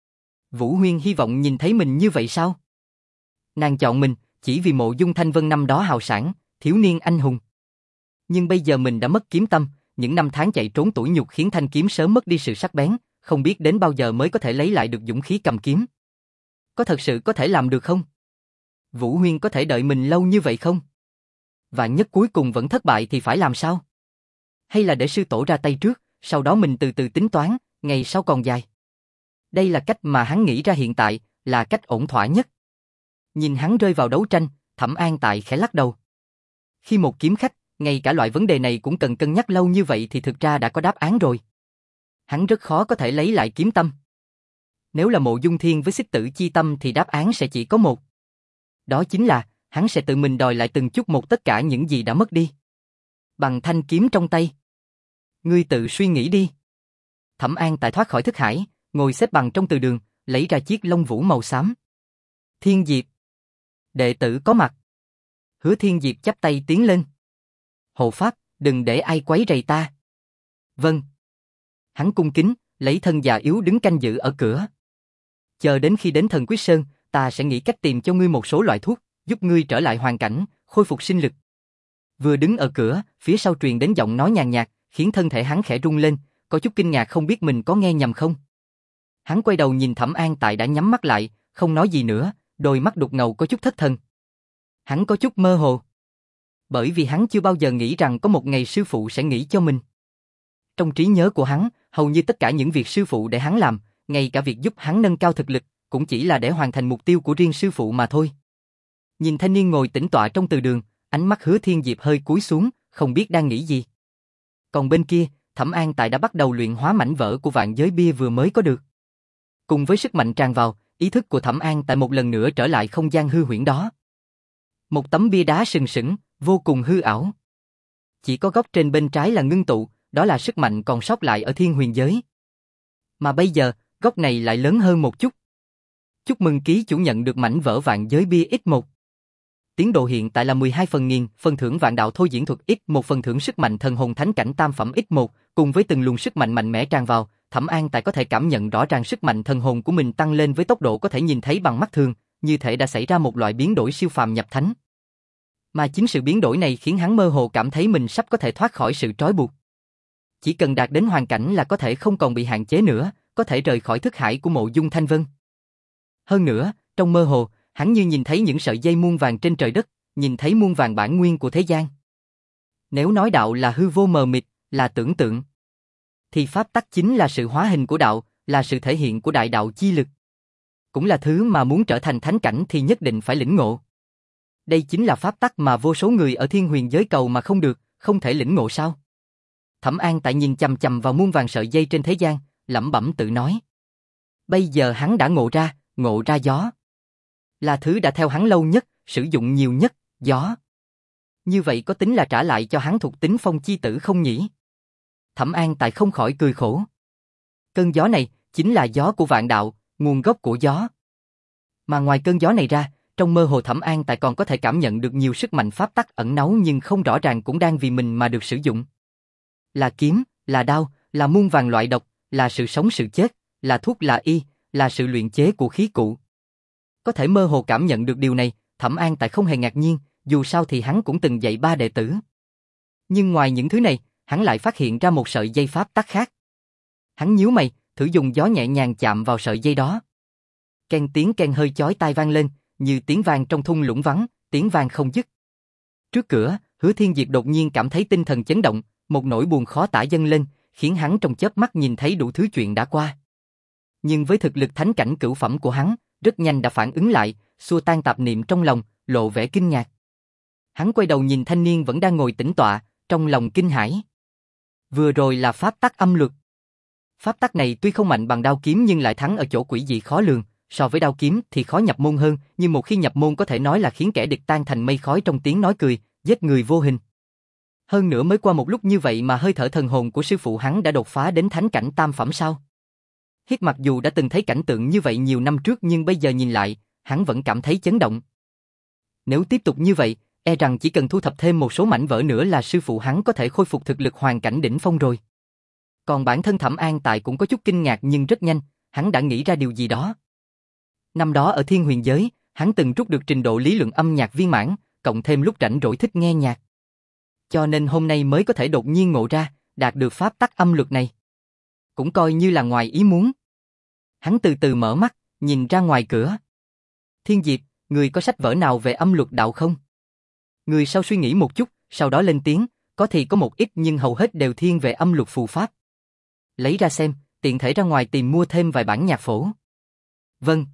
Vũ Huyên hy vọng nhìn thấy mình như vậy sao? Nàng chọn mình, chỉ vì Mộ Dung Thanh Vân năm đó hào sảng, thiếu niên anh hùng. Nhưng bây giờ mình đã mất kiếm tâm, những năm tháng chạy trốn tủi nhục khiến thanh kiếm sớm mất đi sự sắc bén, không biết đến bao giờ mới có thể lấy lại được dũng khí cầm kiếm. Có thật sự có thể làm được không? Vũ Huyên có thể đợi mình lâu như vậy không? Vạn nhất cuối cùng vẫn thất bại thì phải làm sao? Hay là để sư tổ ra tay trước, sau đó mình từ từ tính toán, ngày sau còn dài. Đây là cách mà hắn nghĩ ra hiện tại, là cách ổn thỏa nhất. Nhìn hắn rơi vào đấu tranh, Thẩm An Tại khẽ lắc đầu. Khi một kiếm khách, ngay cả loại vấn đề này cũng cần cân nhắc lâu như vậy thì thực ra đã có đáp án rồi. Hắn rất khó có thể lấy lại kiếm tâm. Nếu là Mộ Dung Thiên với Xích Tử Chi Tâm thì đáp án sẽ chỉ có một. Đó chính là, hắn sẽ tự mình đòi lại từng chút một tất cả những gì đã mất đi. Bằng thanh kiếm trong tay. Ngươi tự suy nghĩ đi. Thẩm An Tại thoát khỏi thức hải, ngồi xếp bằng trong từ đường, lấy ra chiếc lông vũ màu xám. Thiên Diệp. Đệ tử có mặt. Hứa Thiên Diệp chắp tay tiến lên. Hộ pháp, đừng để ai quấy rầy ta. Vâng. Hắn cung kính, lấy thân già yếu đứng canh giữ ở cửa. Chờ đến khi đến Thần Quyết Sơn, ta sẽ nghĩ cách tìm cho ngươi một số loại thuốc, giúp ngươi trở lại hoàn cảnh, khôi phục sinh lực. Vừa đứng ở cửa, phía sau truyền đến giọng nói nhàn nhạt, khiến thân thể hắn khẽ rung lên, có chút kinh ngạc không biết mình có nghe nhầm không. Hắn quay đầu nhìn Thẩm An Tại đã nhắm mắt lại, không nói gì nữa, đôi mắt đục ngầu có chút thất thần. Hắn có chút mơ hồ. Bởi vì hắn chưa bao giờ nghĩ rằng có một ngày sư phụ sẽ nghĩ cho mình. Trong trí nhớ của hắn, hầu như tất cả những việc sư phụ để hắn làm, ngay cả việc giúp hắn nâng cao thực lực, cũng chỉ là để hoàn thành mục tiêu của riêng sư phụ mà thôi. Nhìn thanh niên ngồi tĩnh tọa trong từ đường, ánh mắt Hứa Thiên Diệp hơi cúi xuống, không biết đang nghĩ gì. Còn bên kia, Thẩm An Tại đã bắt đầu luyện hóa mảnh vỡ của vạn giới bia vừa mới có được. Cùng với sức mạnh tràn vào, ý thức của Thẩm An Tại một lần nữa trở lại không gian hư huyễn đó. Một tấm bia đá sừng sững, vô cùng hư ảo. Chỉ có góc trên bên trái là ngưng tụ, đó là sức mạnh còn sót lại ở thiên huyền giới. Mà bây giờ, góc này lại lớn hơn một chút. Chúc mừng ký chủ nhận được mảnh vỡ vạn giới bia nhân một. Tiến độ hiện tại là mười hai phần nghìn, phần thưởng vạn đạo thôi diễn thuật nhân một, phần thưởng sức mạnh thần hồn thánh cảnh tam phẩm nhân một, cùng với từng luồng sức mạnh mạnh mẽ tràn vào, Thẩm An Tại có thể cảm nhận rõ ràng sức mạnh thần hồn của mình tăng lên với tốc độ có thể nhìn thấy bằng mắt thường, như thể đã xảy ra một loại biến đổi siêu phàm nhập thánh. Mà chính sự biến đổi này khiến hắn mơ hồ cảm thấy mình sắp có thể thoát khỏi sự trói buộc. Chỉ cần đạt đến hoàn cảnh là có thể không còn bị hạn chế nữa, có thể rời khỏi thức hải của Mộ Dung Thanh Vân. Hơn nữa, trong mơ hồ, hắn như nhìn thấy những sợi dây muôn vàng trên trời đất, nhìn thấy muôn vàng bản nguyên của thế gian. Nếu nói đạo là hư vô mờ mịt, là tưởng tượng, thì pháp tắc chính là sự hóa hình của đạo, là sự thể hiện của đại đạo chi lực. Cũng là thứ mà muốn trở thành thánh cảnh thì nhất định phải lĩnh ngộ. Đây chính là pháp tắc mà vô số người ở thiên huyền giới cầu mà không được, không thể lĩnh ngộ sao? Thẩm An Tại nhìn chằm chằm vào muôn vàng sợi dây trên thế gian, lẩm bẩm tự nói. Bây giờ hắn đã ngộ ra, ngộ ra gió. Là thứ đã theo hắn lâu nhất, sử dụng nhiều nhất, gió. Như vậy có tính là trả lại cho hắn thuộc tính phong chi tử không nhỉ? Thẩm An Tại không khỏi cười khổ. Cơn gió này, chính là gió của vạn đạo, nguồn gốc của gió. Mà ngoài cơn gió này ra, trong mơ hồ Thẩm An Tại còn có thể cảm nhận được nhiều sức mạnh pháp tắc ẩn náu nhưng không rõ ràng cũng đang vì mình mà được sử dụng. Là kiếm, là đao, là muôn vàng loại độc, là sự sống sự chết, là thuốc là y, là sự luyện chế của khí cụ. Có thể mơ hồ cảm nhận được điều này, Thẩm An Tại không hề ngạc nhiên, dù sao thì hắn cũng từng dạy ba đệ tử. Nhưng ngoài những thứ này, hắn lại phát hiện ra một sợi dây pháp tắc khác. Hắn nhíu mày, thử dùng gió nhẹ nhàng chạm vào sợi dây đó. Ken tiếng ken hơi chói tai vang lên, như tiếng vang trong thung lũng vắng, tiếng vang không dứt. Trước cửa, Hứa Thiên Diệp đột nhiên cảm thấy tinh thần chấn động, một nỗi buồn khó tả dâng lên, khiến hắn trong chớp mắt nhìn thấy đủ thứ chuyện đã qua. Nhưng với thực lực thánh cảnh cửu phẩm của hắn, rất nhanh đã phản ứng lại, xua tan tạp niệm trong lòng, lộ vẻ kinh ngạc. Hắn quay đầu nhìn thanh niên vẫn đang ngồi tĩnh tọa, trong lòng kinh hãi. Vừa rồi là pháp tắc âm luật. Pháp tắc này tuy không mạnh bằng đao kiếm nhưng lại thắng ở chỗ quỷ dị khó lường, so với đao kiếm thì khó nhập môn hơn, nhưng một khi nhập môn có thể nói là khiến kẻ địch tan thành mây khói trong tiếng nói cười, giết người vô hình. Hơn nữa mới qua một lúc như vậy mà hơi thở thần hồn của sư phụ hắn đã đột phá đến thánh cảnh tam phẩm sao? Hiết mặc dù đã từng thấy cảnh tượng như vậy nhiều năm trước nhưng bây giờ nhìn lại, hắn vẫn cảm thấy chấn động. Nếu tiếp tục như vậy, e rằng chỉ cần thu thập thêm một số mảnh vỡ nữa là sư phụ hắn có thể khôi phục thực lực hoàn cảnh đỉnh phong rồi. Còn bản thân Thẩm An Tại cũng có chút kinh ngạc nhưng rất nhanh, hắn đã nghĩ ra điều gì đó. Năm đó ở thiên huyền giới, hắn từng rút được trình độ lý luận âm nhạc viên mãn, cộng thêm lúc rảnh rỗi thích nghe nhạc. Cho nên hôm nay mới có thể đột nhiên ngộ ra, đạt được pháp tắc âm luật này. Cũng coi như là ngoài ý muốn. Hắn từ từ mở mắt, nhìn ra ngoài cửa. Thiên Diệp, người có sách vở nào về âm luật đạo không? Người sau suy nghĩ một chút, sau đó lên tiếng, có thì có một ít nhưng hầu hết đều thiên về âm luật phù pháp. Lấy ra xem, tiện thể ra ngoài tìm mua thêm vài bản nhạc phổ. Vâng.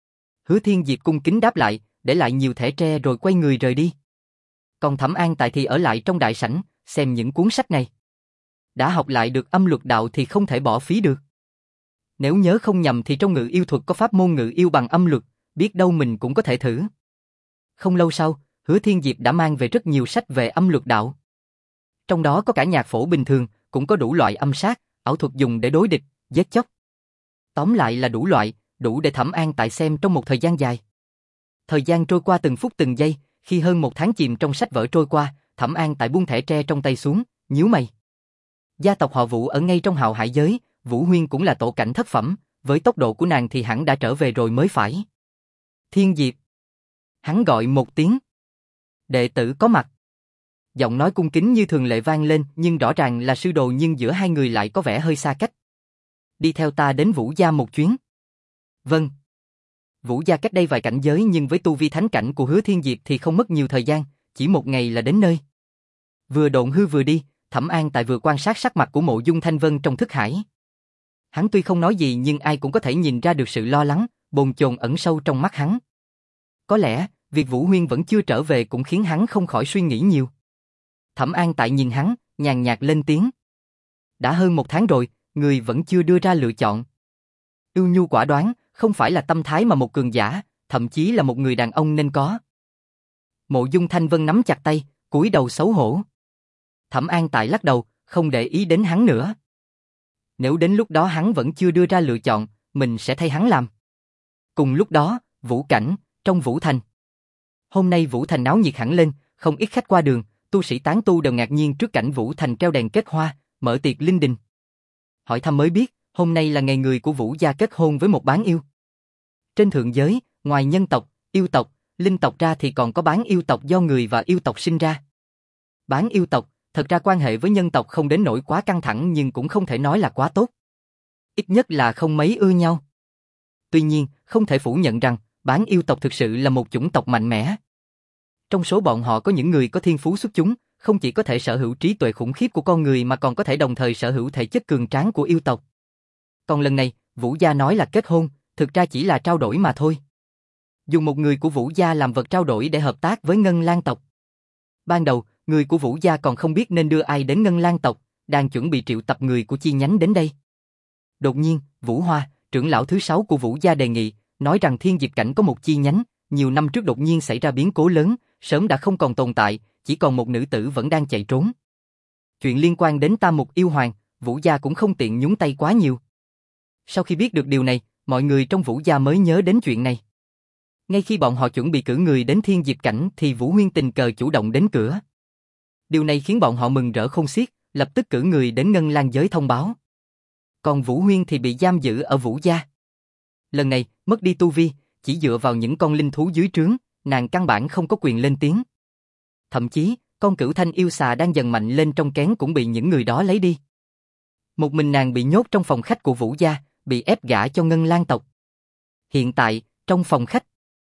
Hứa Thiên Diệp cung kính đáp lại, để lại nhiều thẻ tre rồi quay người rời đi. Còn Thẩm An Tại thì ở lại trong đại sảnh, xem những cuốn sách này. đã học lại được âm luật đạo thì không thể bỏ phí được. Nếu nhớ không nhầm thì trong ngự yêu thuật có pháp môn ngự yêu bằng âm luật, biết đâu mình cũng có thể thử. Không lâu sau, Hứa Thiên Diệp đã mang về rất nhiều sách về âm luật đạo. Trong đó có cả nhạc phổ bình thường, cũng có đủ loại âm sát, ảo thuật dùng để đối địch, giết chóc. Tóm lại là đủ loại, đủ để Thẩm An Tại xem trong một thời gian dài. Thời gian trôi qua từng phút từng giây, khi hơn một tháng chìm trong sách vở trôi qua, Thẩm An Tại buông thẻ tre trong tay xuống, nhíu mày. Gia tộc họ Vũ ở ngay trong Hạo Hải giới, Vũ Huyên cũng là tổ cảnh thất phẩm, với tốc độ của nàng thì hẳn đã trở về rồi mới phải. Thiên Diệp. Hắn gọi một tiếng. Đệ tử có mặt. Giọng nói cung kính như thường lệ vang lên, nhưng rõ ràng là sư đồ, nhưng giữa hai người lại có vẻ hơi xa cách. Đi theo ta đến Vũ gia một chuyến. Vâng. Vũ gia cách đây vài cảnh giới, nhưng với tu vi thánh cảnh của Hứa Thiên Diệp thì không mất nhiều thời gian, chỉ một ngày là đến nơi. Vừa độn hư vừa đi, Thẩm An Tại vừa quan sát sắc mặt của Mộ Dung Thanh Vân trong thức hải. Hắn tuy không nói gì nhưng ai cũng có thể nhìn ra được sự lo lắng, bồn chồn ẩn sâu trong mắt hắn. Có lẽ, việc Vũ Huyên vẫn chưa trở về cũng khiến hắn không khỏi suy nghĩ nhiều. Thẩm An Tại nhìn hắn, nhàn nhạt lên tiếng. Đã hơn một tháng rồi, người vẫn chưa đưa ra lựa chọn. Ưu nhu quả đoán, không phải là tâm thái mà một cường giả, thậm chí là một người đàn ông nên có. Mộ Dung Thanh Vân nắm chặt tay, cúi đầu xấu hổ. Thẩm An Tại lắc đầu, không để ý đến hắn nữa. Nếu đến lúc đó hắn vẫn chưa đưa ra lựa chọn, mình sẽ thay hắn làm. Cùng lúc đó, Vũ Cảnh, trong Vũ Thành. Hôm nay Vũ Thành náo nhiệt hẳn lên, không ít khách qua đường, tu sĩ tán tu đều ngạc nhiên trước cảnh Vũ Thành treo đèn kết hoa, mở tiệc linh đình. Hỏi thăm mới biết, hôm nay là ngày người của Vũ gia kết hôn với một bán yêu. Trên thượng giới, ngoài nhân tộc, yêu tộc, linh tộc ra thì còn có bán yêu tộc do người và yêu tộc sinh ra. Bán yêu tộc, thật ra quan hệ với nhân tộc không đến nỗi quá căng thẳng nhưng cũng không thể nói là quá tốt. Ít nhất là không mấy ưa nhau. Tuy nhiên, không thể phủ nhận rằng, bán yêu tộc thực sự là một chủng tộc mạnh mẽ. Trong số bọn họ có những người có thiên phú xuất chúng, không chỉ có thể sở hữu trí tuệ khủng khiếp của con người mà còn có thể đồng thời sở hữu thể chất cường tráng của yêu tộc. Còn lần này, Vũ gia nói là kết hôn, thực ra chỉ là trao đổi mà thôi. Dùng một người của Vũ gia làm vật trao đổi để hợp tác với Ngân Lang tộc. Ban đầu, người của Vũ gia còn không biết nên đưa ai đến Ngân Lang tộc, đang chuẩn bị triệu tập người của chi nhánh đến đây. Đột nhiên, Vũ Hoa, trưởng lão thứ sáu của Vũ gia đề nghị, nói rằng Thiên Diệp cảnh có một chi nhánh, nhiều năm trước đột nhiên xảy ra biến cố lớn, sớm đã không còn tồn tại, chỉ còn một nữ tử vẫn đang chạy trốn. Chuyện liên quan đến Tam Mục Yêu Hoàng, Vũ gia cũng không tiện nhúng tay quá nhiều. Sau khi biết được điều này, mọi người trong Vũ gia mới nhớ đến chuyện này. Ngay khi bọn họ chuẩn bị cử người đến Thiên Diệp cảnh thì Vũ Huyên tình cờ chủ động đến cửa. Điều này khiến bọn họ mừng rỡ khôn xiết, lập tức cử người đến Ngân Lang giới thông báo. Còn Vũ Huyên thì bị giam giữ ở Vũ gia. Lần này, mất đi tu vi, chỉ dựa vào những con linh thú dưới trướng, nàng căn bản không có quyền lên tiếng. Thậm chí, con cửu thanh yêu xà đang dần mạnh lên trong kén cũng bị những người đó lấy đi. Một mình nàng bị nhốt trong phòng khách của Vũ gia, bị ép gả cho Ngân Lang tộc. Hiện tại, trong phòng khách,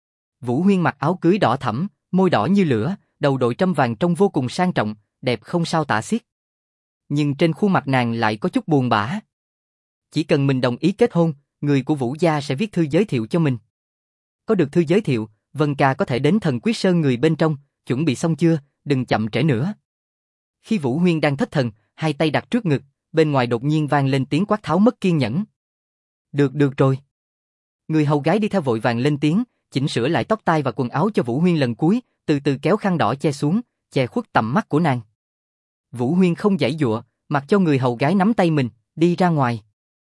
Vũ Huyên mặc áo cưới đỏ thẫm, môi đỏ như lửa, đầu đội trâm vàng trông vô cùng sang trọng, đẹp không sao tả xiết. Nhưng trên khuôn mặt nàng lại có chút buồn bã. Chỉ cần mình đồng ý kết hôn, người của Vũ gia sẽ viết thư giới thiệu cho mình. Có được thư giới thiệu, Vân Ca có thể đến Thần Quyết Sơn người bên trong, chuẩn bị xong chưa, đừng chậm trễ nữa. Khi Vũ Huyên đang thất thần, hai tay đặt trước ngực, bên ngoài đột nhiên vang lên tiếng quát tháo mất kiên nhẫn. Được được rồi. Người hầu gái đi theo vội vàng lên tiếng, chỉnh sửa lại tóc tai và quần áo cho Vũ Huyên lần cuối, từ từ kéo khăn đỏ che xuống, che khuất tầm mắt của nàng. Vũ Huyên không giãy giụa, mặc cho người hầu gái nắm tay mình, đi ra ngoài.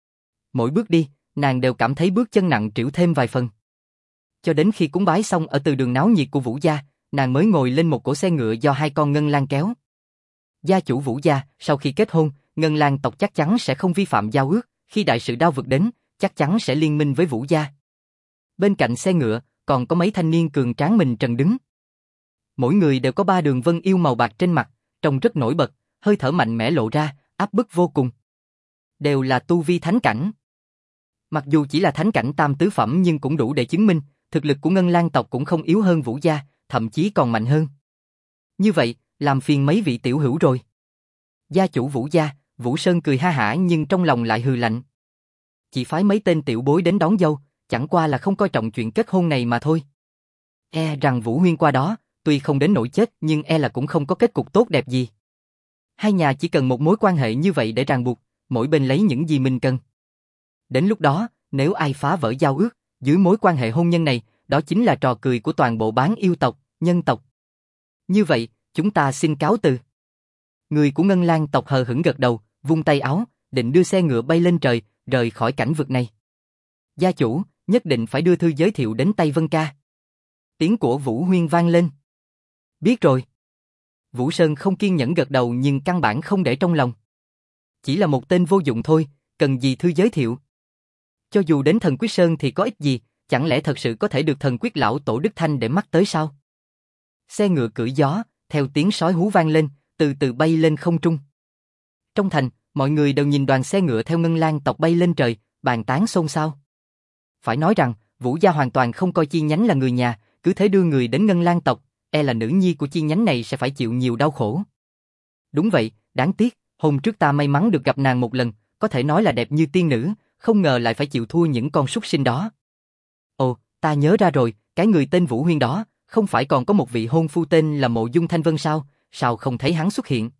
Mỗi bước đi, nàng đều cảm thấy bước chân nặng trĩu thêm vài phần. Cho đến khi cúng bái xong ở từ đường náo nhiệt của Vũ gia, nàng mới ngồi lên một cỗ xe ngựa do hai con ngân lang kéo. Gia chủ Vũ gia, sau khi kết hôn, Ngân Lang tộc chắc chắn sẽ không vi phạm giao ước, khi đại sự đao vực đến, chắc chắn sẽ liên minh với Vũ gia. Bên cạnh xe ngựa, còn có mấy thanh niên cường tráng mình trần đứng. Mỗi người đều có ba đường vân yêu màu bạc trên mặt, trông rất nổi bật, hơi thở mạnh mẽ lộ ra, áp bức vô cùng. Đều là tu vi thánh cảnh. Mặc dù chỉ là thánh cảnh tam tứ phẩm nhưng cũng đủ để chứng minh, thực lực của Ngân Lang tộc cũng không yếu hơn Vũ gia, thậm chí còn mạnh hơn. Như vậy, làm phiền mấy vị tiểu hữu rồi. Gia chủ Vũ gia, Vũ Sơn cười ha hả nhưng trong lòng lại hừ lạnh. Chỉ phái mấy tên tiểu bối đến đón dâu, chẳng qua là không coi trọng chuyện kết hôn này mà thôi. E rằng Vũ Huyên qua đó, tuy không đến nỗi chết nhưng e là cũng không có kết cục tốt đẹp gì. Hai nhà chỉ cần một mối quan hệ như vậy để ràng buộc, mỗi bên lấy những gì mình cần. Đến lúc đó, nếu ai phá vỡ giao ước, dưới mối quan hệ hôn nhân này, đó chính là trò cười của toàn bộ bán yêu tộc, nhân tộc. Như vậy, chúng ta xin cáo từ. Người của Ngân Lang tộc hờ hững gật đầu, vung tay áo, định đưa xe ngựa bay lên trời, rời khỏi cảnh vực này. Gia chủ, nhất định phải đưa thư giới thiệu đến tay Vân Ca. Tiếng của Vũ Huyên vang lên. Biết rồi. Vũ Sơn không kiên nhẫn gật đầu nhưng căn bản không để trong lòng. Chỉ là một tên vô dụng thôi, cần gì thư giới thiệu. Cho dù đến thần Quyết Sơn thì có ích gì, chẳng lẽ thật sự có thể được thần Quyết lão tổ Đức Thanh để mắt tới sao? Xe ngựa cưỡi gió, theo tiếng sói hú vang lên, từ từ bay lên không trung. Trong thành, mọi người đều nhìn đoàn xe ngựa theo Ngân Lang tộc bay lên trời, bàn tán xôn xao. Phải nói rằng, Vũ gia hoàn toàn không coi chi nhánh là người nhà, cứ thế đưa người đến Ngân Lang tộc, e là nữ nhi của chi nhánh này sẽ phải chịu nhiều đau khổ. Đúng vậy, đáng tiếc, hôm trước ta may mắn được gặp nàng một lần, có thể nói là đẹp như tiên nữ, không ngờ lại phải chịu thua những con súc sinh đó. Ồ, ta nhớ ra rồi, cái người tên Vũ Huyên đó, không phải còn có một vị hôn phu tên là Mộ Dung Thanh Vân sao, sao không thấy hắn xuất hiện?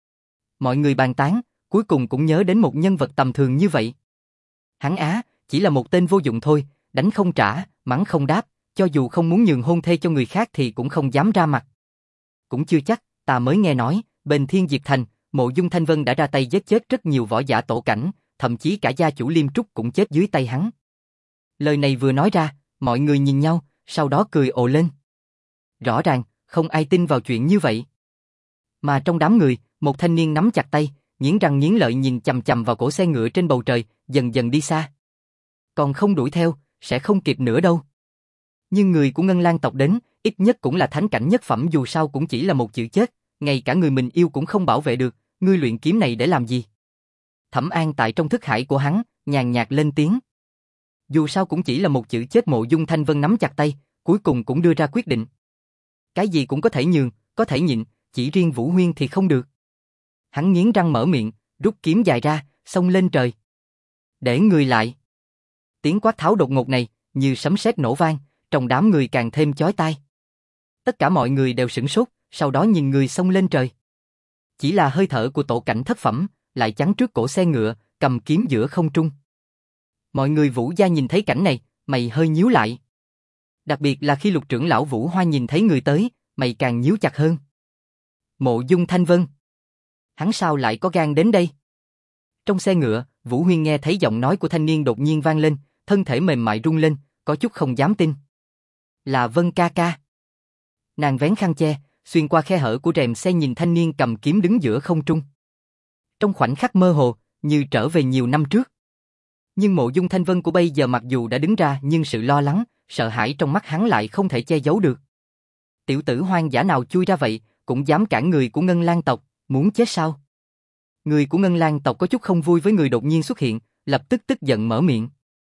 Mọi người bàn tán, cuối cùng cũng nhớ đến một nhân vật tầm thường như vậy. Hắn á, chỉ là một tên vô dụng thôi, đánh không trả, mắng không đáp, cho dù không muốn nhường hôn thê cho người khác thì cũng không dám ra mặt. Cũng chưa chắc, ta mới nghe nói, bên Thiên Diệp Thành, Mộ Dung Thanh Vân đã ra tay giết chết rất nhiều võ giả tổ cảnh, thậm chí cả gia chủ Liêm Trúc cũng chết dưới tay hắn. Lời này vừa nói ra, mọi người nhìn nhau, sau đó cười ồ lên. Rõ ràng, không ai tin vào chuyện như vậy. Mà trong đám người, một thanh niên nắm chặt tay, nghiến răng nghiến lợi nhìn chằm chằm vào cổ xe ngựa trên bầu trời, dần dần đi xa. Còn không đuổi theo, sẽ không kịp nữa đâu. Nhưng người của Ngân Lang tộc đến, ít nhất cũng là thánh cảnh nhất phẩm, dù sao cũng chỉ là một chữ chết, ngay cả người mình yêu cũng không bảo vệ được, ngươi luyện kiếm này để làm gì? Thẩm An tại trong thức hải của hắn, nhàn nhạt lên tiếng. Dù sao cũng chỉ là một chữ chết. Mộ Dung Thanh Vân nắm chặt tay, cuối cùng cũng đưa ra quyết định. Cái gì cũng có thể nhường, có thể nhịn, chỉ riêng Vũ Huyên thì không được. Hắn nghiến răng mở miệng, rút kiếm dài ra, xông lên trời. Để người lại. Tiếng quát tháo đột ngột này, như sấm sét nổ vang, trong đám người càng thêm chói tai. Tất cả mọi người đều sửng sốt, sau đó nhìn người xông lên trời. Chỉ là hơi thở của tổ cảnh thất phẩm, lại chắn trước cổ xe ngựa, cầm kiếm giữa không trung. Mọi người Vũ gia nhìn thấy cảnh này, mày hơi nhíu lại. Đặc biệt là khi Lục trưởng lão Vũ Hoa nhìn thấy người tới, mày càng nhíu chặt hơn. Mộ Dung Thanh Vân. Hắn sao lại có gan đến đây? Trong xe ngựa, Vũ Huyên nghe thấy giọng nói của thanh niên đột nhiên vang lên, thân thể mềm mại rung lên, có chút không dám tin. Là Vân ca ca. Nàng vén khăn che, xuyên qua khe hở của rèm xe nhìn thanh niên cầm kiếm đứng giữa không trung. Trong khoảnh khắc mơ hồ, như trở về nhiều năm trước. Nhưng Mộ Dung Thanh Vân của bây giờ mặc dù đã đứng ra, nhưng sự lo lắng, sợ hãi trong mắt hắn lại không thể che giấu được. Tiểu tử hoang dã nào chui ra vậy, cũng dám cản người của Ngân Lang tộc, muốn chết sao? Người của Ngân Lang tộc có chút không vui với người đột nhiên xuất hiện, lập tức tức giận mở miệng.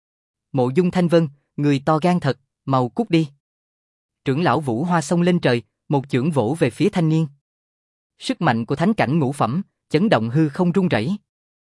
Mộ Dung Thanh Vân, người to gan thật, mau cút đi. Trưởng lão Vũ Hoa xông lên trời, một chưởng vỗ về phía thanh niên. Sức mạnh của thánh cảnh ngũ phẩm, chấn động hư không rung rẩy.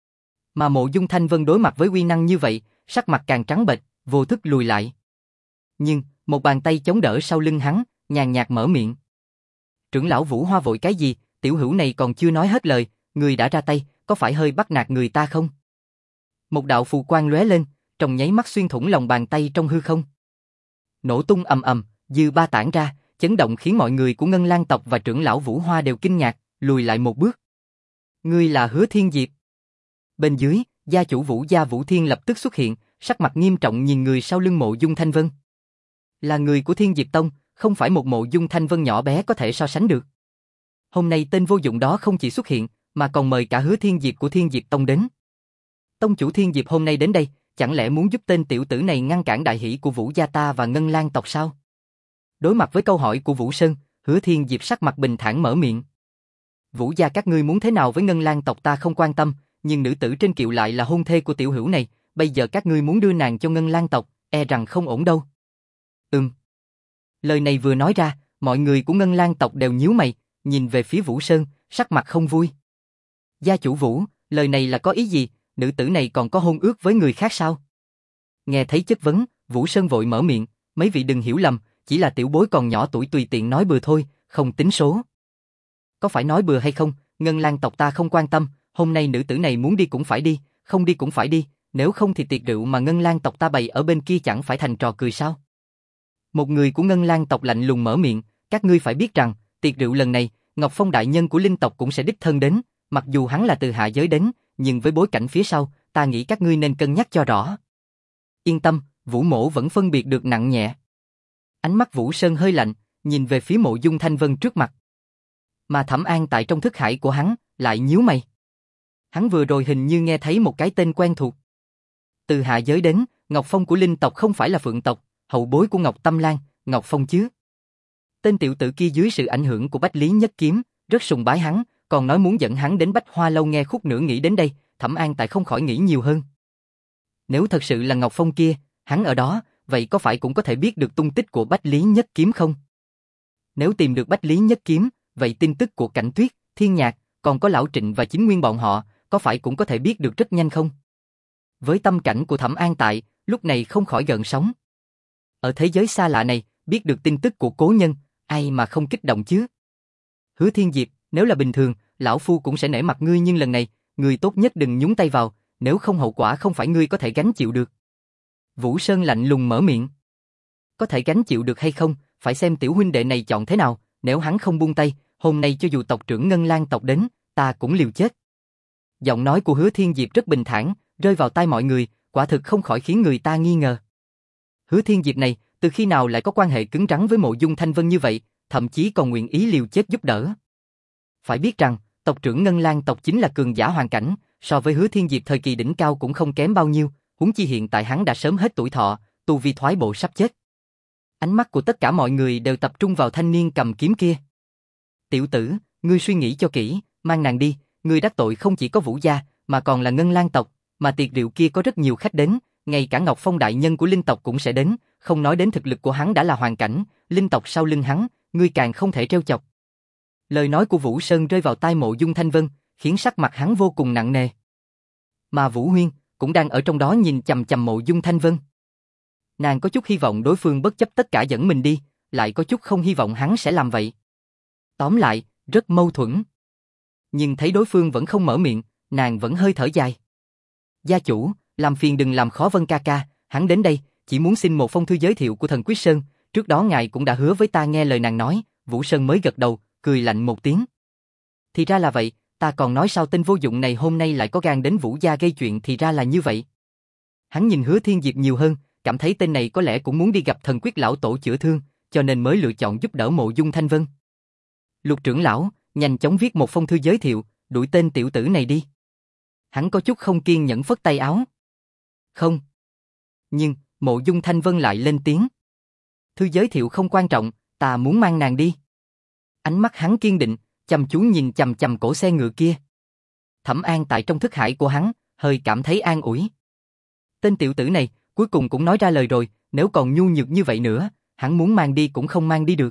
Mà Mộ Dung Thanh Vân đối mặt với uy năng như vậy, sắc mặt càng trắng bệch, vô thức lùi lại. Nhưng, một bàn tay chống đỡ sau lưng hắn, nhàn nhạt mở miệng. Trưởng lão Vũ Hoa vội cái gì, tiểu hữu này còn chưa nói hết lời, người đã ra tay, có phải hơi bắt nạt người ta không? Một đạo phù quang lóe lên, trong nháy mắt xuyên thủng lòng bàn tay trong hư không. Nổ tung ầm ầm, dư ba tản ra, chấn động khiến mọi người của Ngân Lang tộc và trưởng lão Vũ Hoa đều kinh ngạc, lùi lại một bước. Ngươi là Hứa Thiên Diệp. Bên dưới, gia chủ Vũ gia Vũ Thiên lập tức xuất hiện, sắc mặt nghiêm trọng nhìn người sau lưng Mộ Dung Thanh Vân. Là người của Thiên Diệp Tông, không phải một Mộ Dung Thanh Vân nhỏ bé có thể so sánh được. Hôm nay tên vô dụng đó không chỉ xuất hiện, mà còn mời cả Hứa Thiên Diệp của Thiên Diệp Tông đến. Tông chủ Thiên Diệp hôm nay đến đây, chẳng lẽ muốn giúp tên tiểu tử này ngăn cản đại hỷ của Vũ gia ta và Ngân Lang tộc sao? Đối mặt với câu hỏi của Vũ Sơn, Hứa Thiên Diệp sắc mặt bình thản mở miệng. Vũ gia các ngươi muốn thế nào với Ngân Lang tộc ta không quan tâm, nhưng nữ tử trên kiệu lại là hôn thê của tiểu hữu này, bây giờ các ngươi muốn đưa nàng cho Ngân Lang tộc, e rằng không ổn đâu. Ừm. Lời này vừa nói ra, mọi người của Ngân Lang tộc đều nhíu mày, nhìn về phía Vũ Sơn, sắc mặt không vui. Gia chủ Vũ, lời này là có ý gì, nữ tử này còn có hôn ước với người khác sao? Nghe thấy chất vấn, Vũ Sơn vội mở miệng, mấy vị đừng hiểu lầm, chỉ là tiểu bối còn nhỏ tuổi tùy tiện nói bừa thôi, không tính số. Có phải nói bừa hay không, Ngân Lang tộc ta không quan tâm, hôm nay nữ tử này muốn đi cũng phải đi, không đi cũng phải đi, nếu không thì tiệc rượu mà Ngân Lang tộc ta bày ở bên kia chẳng phải thành trò cười sao? Một người của Ngân Lang tộc lạnh lùng mở miệng, các ngươi phải biết rằng, tiệc rượu lần này, Ngọc Phong đại nhân của linh tộc cũng sẽ đích thân đến, mặc dù hắn là từ hạ giới đến, nhưng với bối cảnh phía sau, ta nghĩ các ngươi nên cân nhắc cho rõ. Yên tâm, Vũ Mỗ vẫn phân biệt được nặng nhẹ. Ánh mắt Vũ Sơn hơi lạnh, nhìn về phía Mộ Dung Thanh Vân trước mặt. Mà Thẩm An tại trong thức hải của hắn, lại nhíu mày. Hắn vừa rồi hình như nghe thấy một cái tên quen thuộc. Từ hạ giới đến, Ngọc Phong của linh tộc không phải là Phượng tộc, hậu bối của Ngọc Tâm Lan, Ngọc Phong chứ. Tên tiểu tử kia dưới sự ảnh hưởng của Bách Lý Nhất Kiếm, rất sùng bái hắn, còn nói muốn dẫn hắn đến Bách Hoa Lâu nghe khúc nữa. Nghĩ đến đây, Thẩm An tại không khỏi nghĩ nhiều hơn. Nếu thật sự là Ngọc Phong kia, hắn ở đó, vậy có phải cũng có thể biết được tung tích của Bách Lý Nhất Kiếm không? Nếu tìm được Bách Lý Nhất Kiếm, vậy tin tức của Cảnh Tuyết, Thiên Nhạc, còn có Lão Trịnh và Chính Nguyên bọn họ, có phải cũng có thể biết được rất nhanh không? Với tâm cảnh của Thẩm An tại, lúc này không khỏi gợn sóng. Ở thế giới xa lạ này, biết được tin tức của cố nhân, ai mà không kích động chứ? Hứa Thiên Diệp, nếu là bình thường, lão phu cũng sẽ nể mặt ngươi, nhưng lần này, ngươi tốt nhất đừng nhúng tay vào, nếu không hậu quả không phải ngươi có thể gánh chịu được. Vũ Sơn lạnh lùng mở miệng. Có thể gánh chịu được hay không, phải xem tiểu huynh đệ này chọn thế nào, nếu hắn không buông tay, hôm nay cho dù tộc trưởng Ngân Lang tộc đến, ta cũng liều chết. Giọng nói của Hứa Thiên Diệp rất bình thản, rơi vào tai mọi người, quả thực không khỏi khiến người ta nghi ngờ. Hứa Thiên Diệp này, từ khi nào lại có quan hệ cứng rắn với Mộ Dung Thanh Vân như vậy, thậm chí còn nguyện ý liều chết giúp đỡ. Phải biết rằng, tộc trưởng Ngân Lang tộc chính là cường giả hoàn cảnh, so với Hứa Thiên Diệp thời kỳ đỉnh cao cũng không kém bao nhiêu, huống chi hiện tại hắn đã sớm hết tuổi thọ, tu vi thoái bộ sắp chết. Ánh mắt của tất cả mọi người đều tập trung vào thanh niên cầm kiếm kia. Tiểu tử, ngươi suy nghĩ cho kỹ, mang nàng đi, ngươi đắc tội không chỉ có Vũ gia, mà còn là Ngân Lang tộc, mà tiệc rượu kia có rất nhiều khách đến, ngay cả Ngọc Phong đại nhân của linh tộc cũng sẽ đến, không nói đến thực lực của hắn đã là hoàn cảnh, linh tộc sau lưng hắn, ngươi càng không thể trêu chọc. Lời nói của Vũ Sơn rơi vào tai Mộ Dung Thanh Vân, khiến sắc mặt hắn vô cùng nặng nề. Mà Vũ Huyên cũng đang ở trong đó nhìn chằm chằm Mộ Dung Thanh Vân. Nàng có chút hy vọng đối phương bất chấp tất cả dẫn mình đi, lại có chút không hy vọng hắn sẽ làm vậy. Tóm lại, rất mâu thuẫn. Nhưng thấy đối phương vẫn không mở miệng, nàng vẫn hơi thở dài. Gia chủ, làm phiền đừng làm khó Vân ca ca, hắn đến đây, chỉ muốn xin một phong thư giới thiệu của thần Quyết Sơn, trước đó ngài cũng đã hứa với ta. Nghe lời nàng nói, Vũ Sơn mới gật đầu, cười lạnh một tiếng. Thì ra là vậy, ta còn nói sao tên vô dụng này hôm nay lại có gan đến Vũ gia gây chuyện, thì ra là như vậy. Hắn nhìn Hứa Thiên Diệp nhiều hơn, cảm thấy tên này có lẽ cũng muốn đi gặp thần quyết lão tổ chữa thương, cho nên mới lựa chọn giúp đỡ Mộ Dung Thanh Vân. Lục trưởng lão, nhanh chóng viết một phong thư giới thiệu, đuổi tên tiểu tử này đi. Hắn có chút không kiên nhẫn phất tay áo. Không. Nhưng, Mộ Dung Thanh Vân lại lên tiếng. Thư giới thiệu không quan trọng, ta muốn mang nàng đi. Ánh mắt hắn kiên định, chăm chú nhìn chằm chằm cổ xe ngựa kia. Thẩm An tại trong thức hải của hắn, hơi cảm thấy an ủi. Tên tiểu tử này, cuối cùng cũng nói ra lời rồi, nếu còn nhu nhược như vậy nữa, hắn muốn mang đi cũng không mang đi được.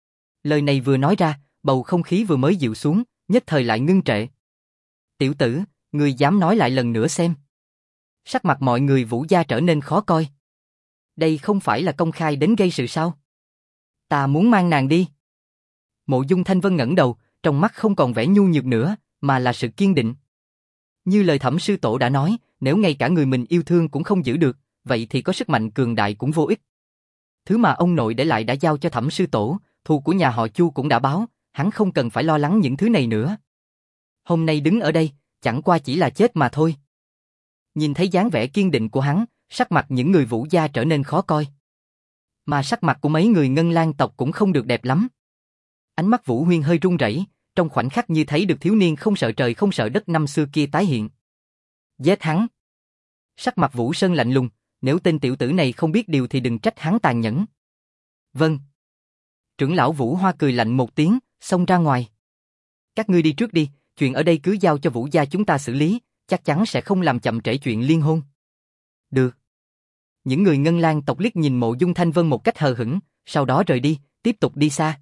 Lời này vừa nói ra, bầu không khí vừa mới dịu xuống, nhất thời lại ngưng trệ. Tiểu tử, ngươi dám nói lại lần nữa xem. Sắc mặt mọi người Vũ gia trở nên khó coi. Đây không phải là công khai đến gây sự sao? Ta muốn mang nàng đi. Mộ Dung Thanh Vân ngẩng đầu, trong mắt không còn vẻ nhu nhược nữa, mà là sự kiên định. Như lời Thẩm sư tổ đã nói, nếu ngay cả người mình yêu thương cũng không giữ được, vậy thì có sức mạnh cường đại cũng vô ích. Thứ mà ông nội để lại đã giao cho Thẩm sư tổ, thù của nhà họ Chu cũng đã báo, hắn không cần phải lo lắng những thứ này nữa. Hôm nay đứng ở đây, chẳng qua chỉ là chết mà thôi. Nhìn thấy dáng vẻ kiên định của hắn, sắc mặt những người Vũ gia trở nên khó coi. Mà sắc mặt của mấy người Ngân Lang tộc cũng không được đẹp lắm. Ánh mắt Vũ Huyên hơi run rẩy, trong khoảnh khắc như thấy được thiếu niên không sợ trời không sợ đất năm xưa kia tái hiện. Giết hắn. Sắc mặt Vũ Sơn lạnh lùng, nếu tên tiểu tử này không biết điều thì đừng trách hắn tàn nhẫn. Vâng. Trưởng lão Vũ Hoa cười lạnh một tiếng, xông ra ngoài. Các ngươi đi trước đi, chuyện ở đây cứ giao cho Vũ gia chúng ta xử lý, chắc chắn sẽ không làm chậm trễ chuyện liên hôn. Được. Những người Ngân Lang tộc liếc nhìn Mộ Dung Thanh Vân một cách hờ hững, sau đó rời đi, tiếp tục đi xa.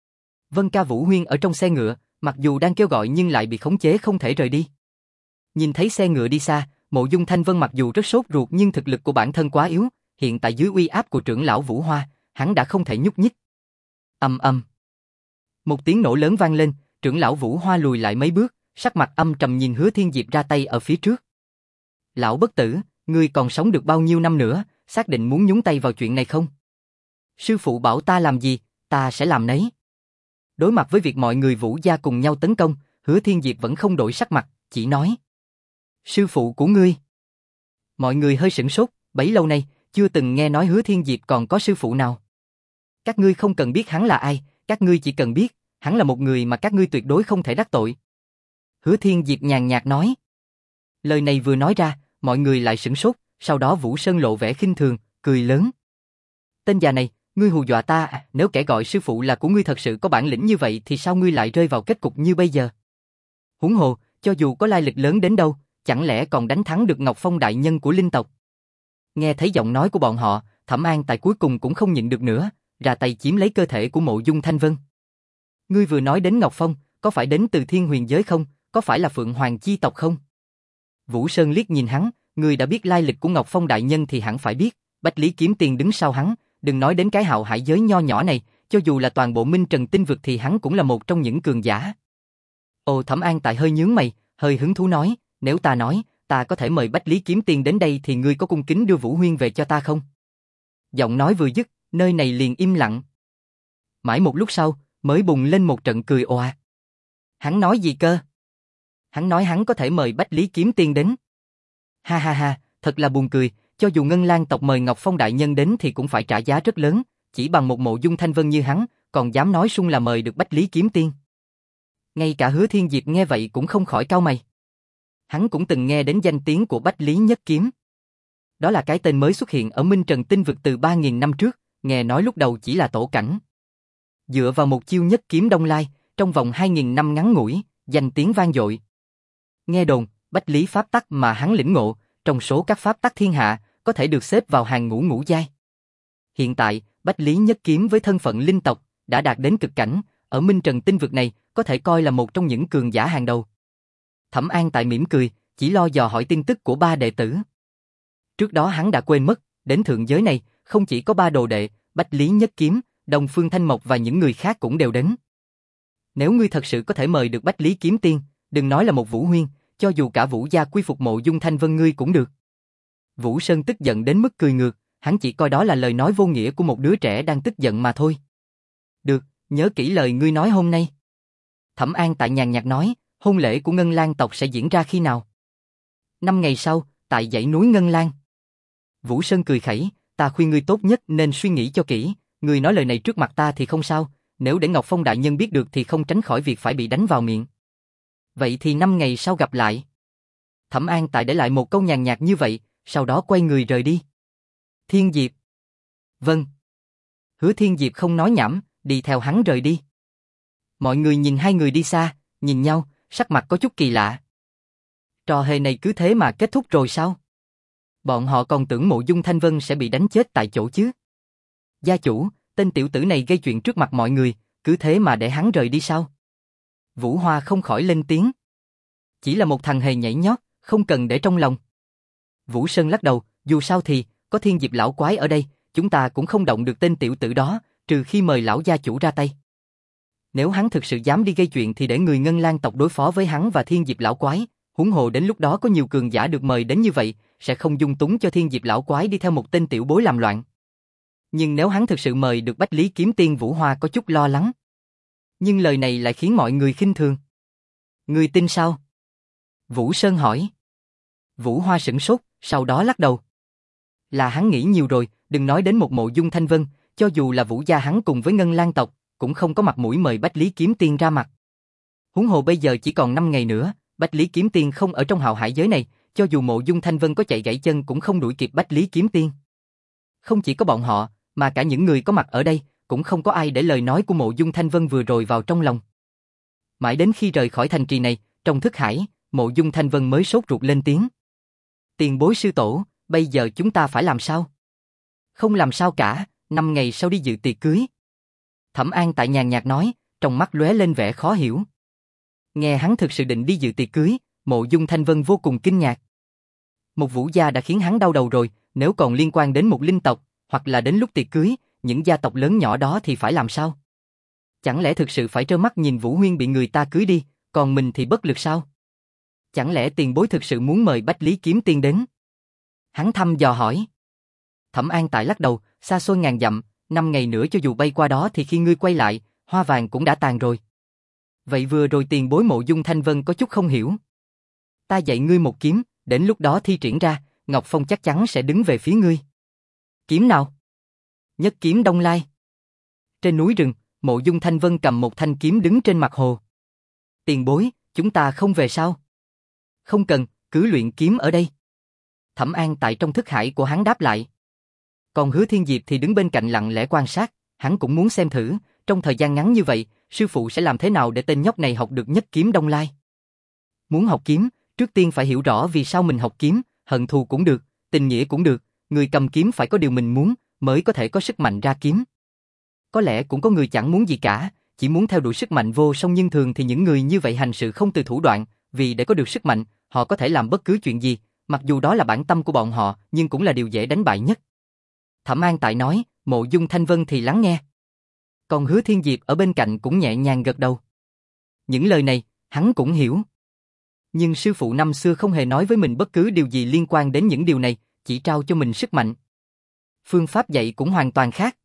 Vân ca Vũ Huyên ở trong xe ngựa, mặc dù đang kêu gọi nhưng lại bị khống chế không thể rời đi. Nhìn thấy xe ngựa đi xa, Mộ Dung Thanh Vân mặc dù rất sốt ruột nhưng thực lực của bản thân quá yếu, hiện tại dưới uy áp của trưởng lão Vũ Hoa, hắn đã không thể nhúc nhích. Ầm ầm. Một tiếng nổ lớn vang lên, Trưởng lão Vũ Hoa lùi lại mấy bước, sắc mặt âm trầm nhìn Hứa Thiên Diệp ra tay ở phía trước. Lão bất tử, ngươi còn sống được bao nhiêu năm nữa, xác định muốn nhúng tay vào chuyện này không? Sư phụ bảo ta làm gì, ta sẽ làm nấy. Đối mặt với việc mọi người Vũ gia cùng nhau tấn công, Hứa Thiên Diệp vẫn không đổi sắc mặt, chỉ nói. Sư phụ của ngươi. Mọi người hơi sửng sốt, bấy lâu nay, chưa từng nghe nói Hứa Thiên Diệp còn có sư phụ nào. Các ngươi không cần biết hắn là ai, các ngươi chỉ cần biết, hắn là một người mà các ngươi tuyệt đối không thể đắc tội. Hứa Thiên Diệp nhàn nhạt nói. Lời này vừa nói ra, mọi người lại sửng sốt, sau đó Vũ Sơn lộ vẻ khinh thường, cười lớn. Tên già này, ngươi hù dọa ta à, nếu kẻ gọi sư phụ là của ngươi thật sự có bản lĩnh như vậy thì sao ngươi lại rơi vào kết cục như bây giờ? Huống hồ, cho dù có lai lịch lớn đến đâu, chẳng lẽ còn đánh thắng được Ngọc Phong đại nhân của linh tộc? Nghe thấy giọng nói của bọn họ, Thẩm An tại cuối cùng cũng không nhịn được nữa, ra tay chiếm lấy cơ thể của Mộ Dung Thanh Vân. Ngươi vừa nói đến Ngọc Phong, có phải đến từ Thiên Huyền giới không, có phải là Phượng Hoàng chi tộc không? Vũ Sơn liếc nhìn hắn, ngươi đã biết lai lịch của Ngọc Phong đại nhân thì hẳn phải biết, Bách Lý Kiếm Tiên đứng sau hắn, đừng nói đến cái Hạo Hải giới nho nhỏ này, cho dù là toàn bộ Minh Trần tinh vực thì hắn cũng là một trong những cường giả. Ồ, Thẩm An tại hơi nhướng mày, hơi hứng thú nói, nếu ta nói, ta có thể mời Bách Lý Kiếm Tiên đến đây thì ngươi có cung kính đưa Vũ Huyên về cho ta không? Giọng nói vừa dứt, nơi này liền im lặng. Mãi một lúc sau, mới bùng lên một trận cười ồ ạt. Hắn nói gì cơ? Hắn nói hắn có thể mời Bách Lý Kiếm Tiên đến. Ha ha ha, thật là buồn cười, cho dù Ngân Lang tộc mời Ngọc Phong đại nhân đến thì cũng phải trả giá rất lớn, chỉ bằng một Mộ Dung Thanh Vân như hắn, còn dám nói sung là mời được Bách Lý Kiếm Tiên. Ngay cả Hứa Thiên Diệp nghe vậy cũng không khỏi cau mày. Hắn cũng từng nghe đến danh tiếng của Bách Lý Nhất Kiếm. Đó là cái tên mới xuất hiện ở Minh Trần tinh vực từ ba nghìn năm trước, nghe nói lúc đầu chỉ là tổ cảnh. Dựa vào một chiêu Nhất Kiếm Đông Lai, trong vòng hai nghìn năm ngắn ngủi, danh tiếng vang dội. Nghe đồn, Bách Lý pháp tắc mà hắn lĩnh ngộ, trong số các pháp tắc thiên hạ, có thể được xếp vào hàng ngũ ngũ giai. Hiện tại, Bách Lý Nhất Kiếm với thân phận linh tộc, đã đạt đến cực cảnh, ở Minh Trần tinh vực này, có thể coi là một trong những cường giả hàng đầu. Thẩm An tại mỉm cười, chỉ lo dò hỏi tin tức của ba đệ tử. Trước đó hắn đã quên mất, đến thượng giới này, không chỉ có ba đồ đệ, Bách Lý Nhất Kiếm, Đông Phương Thanh Mộc và những người khác cũng đều đến. Nếu ngươi thật sự có thể mời được Bách Lý Kiếm Tiên, đừng nói là một Vũ Huyên, cho dù cả Vũ gia quy phục Mộ Dung Thanh Vân ngươi cũng được. Vũ Sơn tức giận đến mức cười ngược, hắn chỉ coi đó là lời nói vô nghĩa của một đứa trẻ đang tức giận mà thôi. Được, nhớ kỹ lời ngươi nói hôm nay. Thẩm An tại nhàn nhạt nói, hôn lễ của Ngân Lang tộc sẽ diễn ra khi nào? Năm ngày sau, tại dãy núi Ngân Lang. Vũ Sơn cười khẩy, ta khuyên ngươi tốt nhất nên suy nghĩ cho kỹ, ngươi nói lời này trước mặt ta thì không sao, nếu để Ngọc Phong đại nhân biết được thì không tránh khỏi việc phải bị đánh vào miệng. Vậy thì năm ngày sau gặp lại. Thẩm An tại để lại một câu nhàn nhạt như vậy, sau đó quay người rời đi. Thiên Diệp. Vâng. Hứa Thiên Diệp không nói nhảm, đi theo hắn rời đi. Mọi người nhìn hai người đi xa, nhìn nhau, sắc mặt có chút kỳ lạ. Trò hề này cứ thế mà kết thúc rồi sao? Bọn họ còn tưởng Mộ Dung Thanh Vân sẽ bị đánh chết tại chỗ chứ. Gia chủ, tên tiểu tử này gây chuyện trước mặt mọi người, cứ thế mà để hắn rời đi sao? Vũ Hoa không khỏi lên tiếng. Chỉ là một thằng hề nhảy nhót, không cần để trong lòng. Vũ Sơn lắc đầu, dù sao thì, có Thiên Diệp lão quái ở đây, chúng ta cũng không động được tên tiểu tử đó, trừ khi mời lão gia chủ ra tay. Nếu hắn thực sự dám đi gây chuyện thì để người Ngân Lang tộc đối phó với hắn và Thiên Diệp lão quái, huống hồ đến lúc đó có nhiều cường giả được mời đến như vậy, sẽ không dung túng cho Thiên Diệp lão quái đi theo một tên tiểu bối làm loạn. Nhưng nếu hắn thực sự mời được Bách Lý Kiếm Tiên, Vũ Hoa có chút lo lắng. Nhưng lời này lại khiến mọi người khinh thường. Ngươi tin sao? Vũ Sơn hỏi. Vũ Hoa sửng sốt, sau đó lắc đầu. Là hắn nghĩ nhiều rồi, đừng nói đến một Mộ Dung Thanh Vân, cho dù là Vũ gia hắn cùng với Ngân Lang tộc, cũng không có mặt mũi mời Bách Lý Kiếm Tiên ra mặt. Huống hồ bây giờ chỉ còn năm ngày nữa, Bách Lý Kiếm Tiên không ở trong Hạo Hải giới này, cho dù Mộ Dung Thanh Vân có chạy gãy chân cũng không đuổi kịp Bách Lý Kiếm Tiên. Không chỉ có bọn họ, mà cả những người có mặt ở đây, cũng không có ai để lời nói của Mộ Dung Thanh Vân vừa rồi vào trong lòng. Mãi đến khi rời khỏi thành trì này, trong thức hải, Mộ Dung Thanh Vân mới sốt ruột lên tiếng. Tiền bối sư tổ, bây giờ chúng ta phải làm sao? Không làm sao cả, năm ngày sau đi dự tiệc cưới. Thẩm An tại nhàn nhạt nói, trong mắt lóe lên vẻ khó hiểu. Nghe hắn thực sự định đi dự tiệc cưới, Mộ Dung Thanh Vân vô cùng kinh ngạc. Một Vũ gia đã khiến hắn đau đầu rồi, nếu còn liên quan đến một linh tộc, hoặc là đến lúc tiệc cưới, những gia tộc lớn nhỏ đó thì phải làm sao? Chẳng lẽ thực sự phải trơ mắt nhìn Vũ Huyên bị người ta cưới đi, còn mình thì bất lực sao? Chẳng lẽ tiền bối thực sự muốn mời Bách Lý Kiếm Tiên đến? Hắn thăm dò hỏi. Thẩm An Tại lắc đầu, xa xôi ngàn dặm, năm ngày nữa cho dù bay qua đó thì khi ngươi quay lại, hoa vàng cũng đã tàn rồi. Vậy vừa rồi tiền bối Mộ Dung Thanh Vân có chút không hiểu. Ta dạy ngươi một kiếm, đến lúc đó thi triển ra, Ngọc Phong chắc chắn sẽ đứng về phía ngươi. Kiếm nào? Nhất kiếm Đông Lai. Trên núi rừng, Mộ Dung Thanh Vân cầm một thanh kiếm đứng trên mặt hồ. Tiền bối, chúng ta không về sao? Không cần, cứ luyện kiếm ở đây. Thẩm An Tại trong thức hải của hắn đáp lại. Còn Hứa Thiên Diệp thì đứng bên cạnh lặng lẽ quan sát, hắn cũng muốn xem thử, trong thời gian ngắn như vậy, sư phụ sẽ làm thế nào để tên nhóc này học được nhất kiếm Đông Lai. Muốn học kiếm, trước tiên phải hiểu rõ vì sao mình học kiếm, hận thù cũng được, tình nghĩa cũng được, người cầm kiếm phải có điều mình muốn, mới có thể có sức mạnh ra kiếm. Có lẽ cũng có người chẳng muốn gì cả, chỉ muốn theo đuổi sức mạnh vô song, nhưng thường thì những người như vậy hành sự không từ thủ đoạn, vì để có được sức mạnh, họ có thể làm bất cứ chuyện gì, mặc dù đó là bản tâm của bọn họ, nhưng cũng là điều dễ đánh bại nhất. Thẩm An Tại nói, Mộ Dung Thanh Vân thì lắng nghe. Còn Hứa Thiên Diệp ở bên cạnh cũng nhẹ nhàng gật đầu. Những lời này, hắn cũng hiểu. Nhưng sư phụ năm xưa không hề nói với mình bất cứ điều gì liên quan đến những điều này, chỉ trao cho mình sức mạnh. Phương pháp dạy cũng hoàn toàn khác.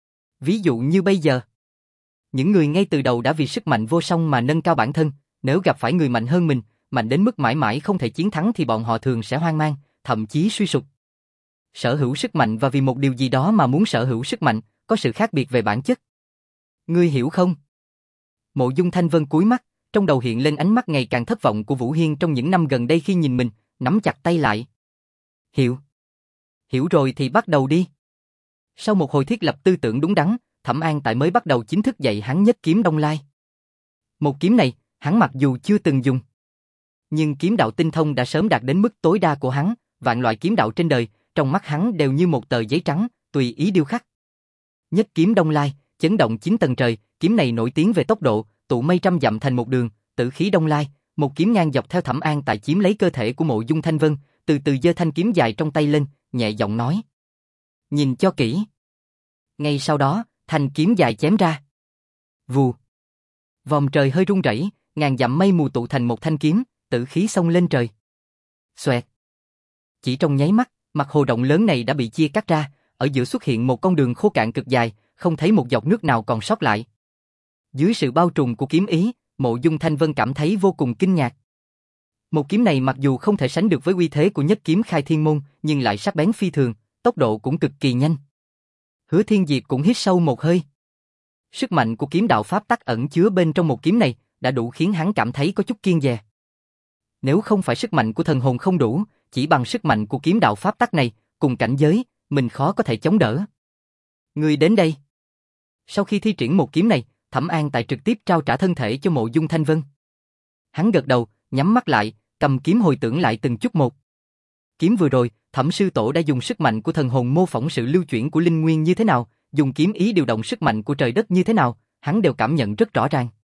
Ví dụ như bây giờ, những người ngay từ đầu đã vì sức mạnh vô song mà nâng cao bản thân, nếu gặp phải người mạnh hơn mình, mạnh đến mức mãi mãi không thể chiến thắng thì bọn họ thường sẽ hoang mang, thậm chí suy sụp. Sở hữu sức mạnh và vì một điều gì đó mà muốn sở hữu sức mạnh, có sự khác biệt về bản chất. Ngươi hiểu không? Mộ Dung Thanh Vân cúi mắt, trong đầu hiện lên ánh mắt ngày càng thất vọng của Vũ Hiên trong những năm gần đây khi nhìn mình, nắm chặt tay lại. Hiểu. Hiểu rồi thì bắt đầu đi. Sau một hồi thiết lập tư tưởng đúng đắn, Thẩm An Tại mới bắt đầu chính thức dạy hắn nhất kiếm Đông Lai. Một kiếm này, hắn mặc dù chưa từng dùng, nhưng kiếm đạo tinh thông đã sớm đạt đến mức tối đa của hắn, vạn loại kiếm đạo trên đời, trong mắt hắn đều như một tờ giấy trắng, tùy ý điêu khắc. Nhất kiếm Đông Lai, chấn động chín tầng trời, kiếm này nổi tiếng về tốc độ, tụ mây trăm dặm thành một đường, tử khí Đông Lai, một kiếm ngang dọc theo Thẩm An Tại chiếm lấy cơ thể của Mộ Dung Thanh Vân, từ từ giơ thanh kiếm dài trong tay lên, nhẹ giọng nói: "Nhìn cho kỹ." Ngay sau đó, thanh kiếm dài chém ra. Vù. Vòm trời hơi rung rẩy, ngàn dặm mây mù tụ thành một thanh kiếm, tử khí xông lên trời. Xoẹt. Chỉ trong nháy mắt, mặt hồ rộng lớn này đã bị chia cắt ra, ở giữa xuất hiện một con đường khô cạn cực dài, không thấy một giọt nước nào còn sót lại. Dưới sự bao trùm của kiếm ý, Mộ Dung Thanh Vân cảm thấy vô cùng kinh ngạc. Một kiếm này mặc dù không thể sánh được với uy thế của nhất kiếm Khai Thiên Môn, nhưng lại sắc bén phi thường, tốc độ cũng cực kỳ nhanh. Hứa Thiên Diệp cũng hít sâu một hơi. Sức mạnh của kiếm đạo pháp tắc ẩn chứa bên trong một kiếm này đã đủ khiến hắn cảm thấy có chút kiêng dè. Nếu không phải sức mạnh của thần hồn không đủ, chỉ bằng sức mạnh của kiếm đạo pháp tắc này, cùng cảnh giới, mình khó có thể chống đỡ. Ngươi đến đây. Sau khi thi triển một kiếm này, Thẩm An Tại trực tiếp trao trả thân thể cho Mộ Dung Thanh Vân. Hắn gật đầu, nhắm mắt lại, cầm kiếm hồi tưởng lại từng chút một. Kiếm vừa rồi, Thẩm sư tổ đã dùng sức mạnh của thần hồn mô phỏng sự lưu chuyển của linh nguyên như thế nào, dùng kiếm ý điều động sức mạnh của trời đất như thế nào, hắn đều cảm nhận rất rõ ràng.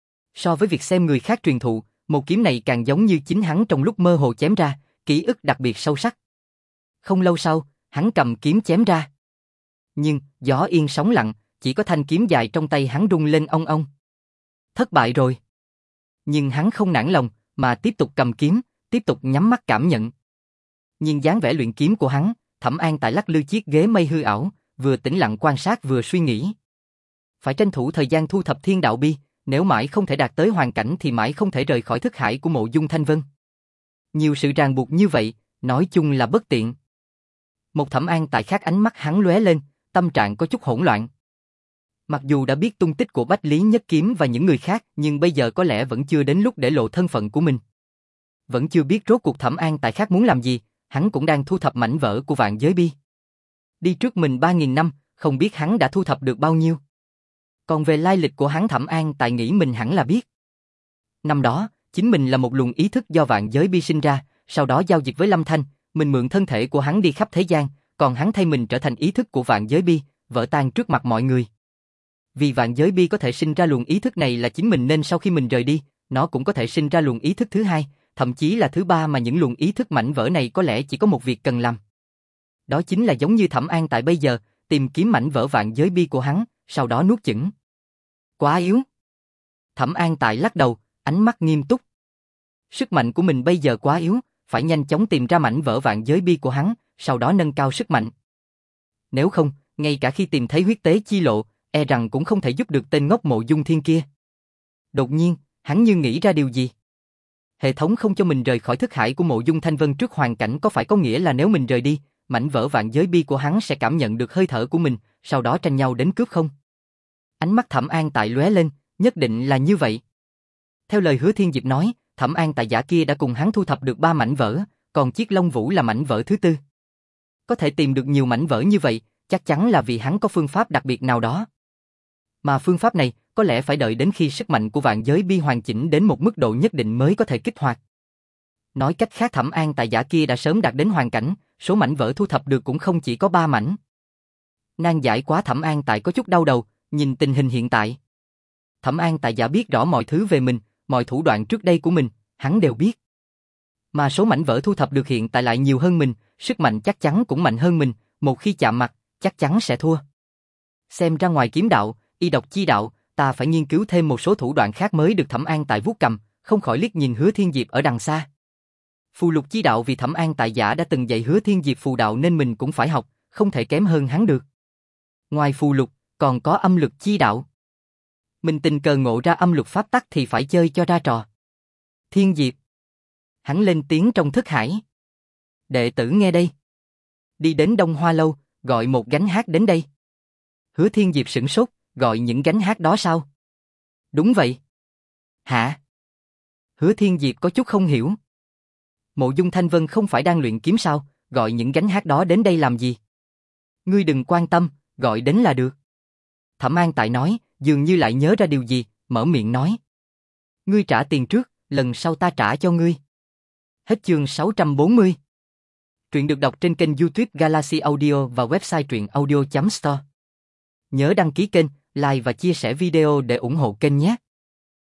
So với việc xem người khác truyền thụ, một kiếm này càng giống như chính hắn trong lúc mơ hồ chém ra, ký ức đặc biệt sâu sắc. Không lâu sau, hắn cầm kiếm chém ra. Nhưng, gió yên sóng lặng, chỉ có thanh kiếm dài trong tay hắn rung lên ong ong. Thất bại rồi. Nhưng hắn không nản lòng, mà tiếp tục cầm kiếm, tiếp tục nhắm mắt cảm nhận. Nhìn dáng vẻ luyện kiếm của hắn, Thẩm An Tại lắc lư chiếc ghế mây hư ảo, vừa tĩnh lặng quan sát vừa suy nghĩ. Phải tranh thủ thời gian thu thập thiên đạo bi, nếu mãi không thể đạt tới hoàn cảnh thì mãi không thể rời khỏi thức hải của Mộ Dung Thanh Vân. Nhiều sự ràng buộc như vậy, nói chung là bất tiện. Một Thẩm An Tại khác ánh mắt hắn lóe lên, tâm trạng có chút hỗn loạn. Mặc dù đã biết tung tích của Bách Lý Nhất Kiếm và những người khác, nhưng bây giờ có lẽ vẫn chưa đến lúc để lộ thân phận của mình. Vẫn chưa biết rốt cuộc Thẩm An Tại khác muốn làm gì, hắn cũng đang thu thập mảnh vỡ của vạn giới bi. Đi trước mình ba nghìn năm, không biết hắn đã thu thập được bao nhiêu. Còn về lai lịch của hắn, Thẩm An Tại nghĩ mình hẳn là biết. Năm đó, chính mình là một luồng ý thức do vạn giới bi sinh ra, sau đó giao dịch với Lâm Thanh, mình mượn thân thể của hắn đi khắp thế gian, còn hắn thay mình trở thành ý thức của vạn giới bi, vỡ tan trước mặt mọi người. Vì vạn giới bi có thể sinh ra luồng ý thức này là chính mình, nên sau khi mình rời đi, nó cũng có thể sinh ra luồng ý thức thứ hai, thậm chí là thứ ba, mà những luồng ý thức mảnh vỡ này có lẽ chỉ có một việc cần làm. Đó chính là giống như Thẩm An Tại bây giờ, tìm kiếm mảnh vỡ vạn giới bi của hắn, sau đó nuốt chửng. Quá yếu. Thẩm An Tại lắc đầu, ánh mắt nghiêm túc. Sức mạnh của mình bây giờ quá yếu, phải nhanh chóng tìm ra mảnh vỡ vạn giới bi của hắn, sau đó nâng cao sức mạnh. Nếu không, ngay cả khi tìm thấy huyết tế chi lộ, e rằng cũng không thể giúp được tên ngốc Mộ Dung Thiên kia. Đột nhiên, hắn như nghĩ ra điều gì. Hệ thống không cho mình rời khỏi thức hải của Mộ Dung Thanh Vân trước hoàn cảnh có phải có nghĩa là nếu mình rời đi, mảnh vỡ vạn giới bi của hắn sẽ cảm nhận được hơi thở của mình, sau đó tranh nhau đến cướp không? Ánh mắt Thẩm An Tại lóe lên, nhất định là như vậy. Theo lời Hứa Thiên Diệp nói, Thẩm An Tại giả kia đã cùng hắn thu thập được ba mảnh vỡ, còn chiếc Long Vũ là mảnh vỡ thứ tư. Có thể tìm được nhiều mảnh vỡ như vậy, chắc chắn là vì hắn có phương pháp đặc biệt nào đó. Mà phương pháp này, có lẽ phải đợi đến khi sức mạnh của vạn giới bi hoàn chỉnh đến một mức độ nhất định mới có thể kích hoạt. Nói cách khác, Thẩm An Tại giả kia đã sớm đạt đến hoàn cảnh, số mảnh vỡ thu thập được cũng không chỉ có ba mảnh. Nan giải quá, Thẩm An Tại có chút đau đầu, nhìn tình hình hiện tại. Thẩm An Tại giả biết rõ mọi thứ về mình, mọi thủ đoạn trước đây của mình, hắn đều biết. Mà số mảnh vỡ thu thập được hiện tại lại nhiều hơn mình, sức mạnh chắc chắn cũng mạnh hơn mình, một khi chạm mặt, chắc chắn sẽ thua. Xem ra ngoài kiếm đạo, y độc chi đạo, ta phải nghiên cứu thêm một số thủ đoạn khác mới được. Thẩm An Tại vuốt cầm, không khỏi liếc nhìn Hứa Thiên Diệp ở đằng xa. Phù lục chi đạo vì Thẩm An Tại giả đã từng dạy Hứa Thiên Diệp phù đạo nên mình cũng phải học, không thể kém hơn hắn được. Ngoài phù lục, còn có âm lực chi đạo. Mình tình cờ ngộ ra âm luật pháp tắc thì phải chơi cho ra trò. Thiên Diệp. Hắn lên tiếng trong thức hải. Đệ tử nghe đây. Đi đến Đông Hoa Lâu, gọi một gánh hát đến đây. Hứa Thiên Diệp sửng sốt, gọi những gánh hát đó sao? Đúng vậy. Hả? Hứa Thiên Diệp có chút không hiểu. Mộ Dung Thanh Vân không phải đang luyện kiếm sao, gọi những gánh hát đó đến đây làm gì? Ngươi đừng quan tâm, gọi đến là được. Thẩm An Tại nói, dường như lại nhớ ra điều gì, mở miệng nói. Ngươi trả tiền trước, lần sau ta trả cho ngươi. Hết chương sáu trăm bốn mươi. Truyện được đọc trên kênh YouTube Galaxy Audio và website truyện audio chấm store. Nhớ đăng ký kênh, like và chia sẻ video để ủng hộ kênh nhé.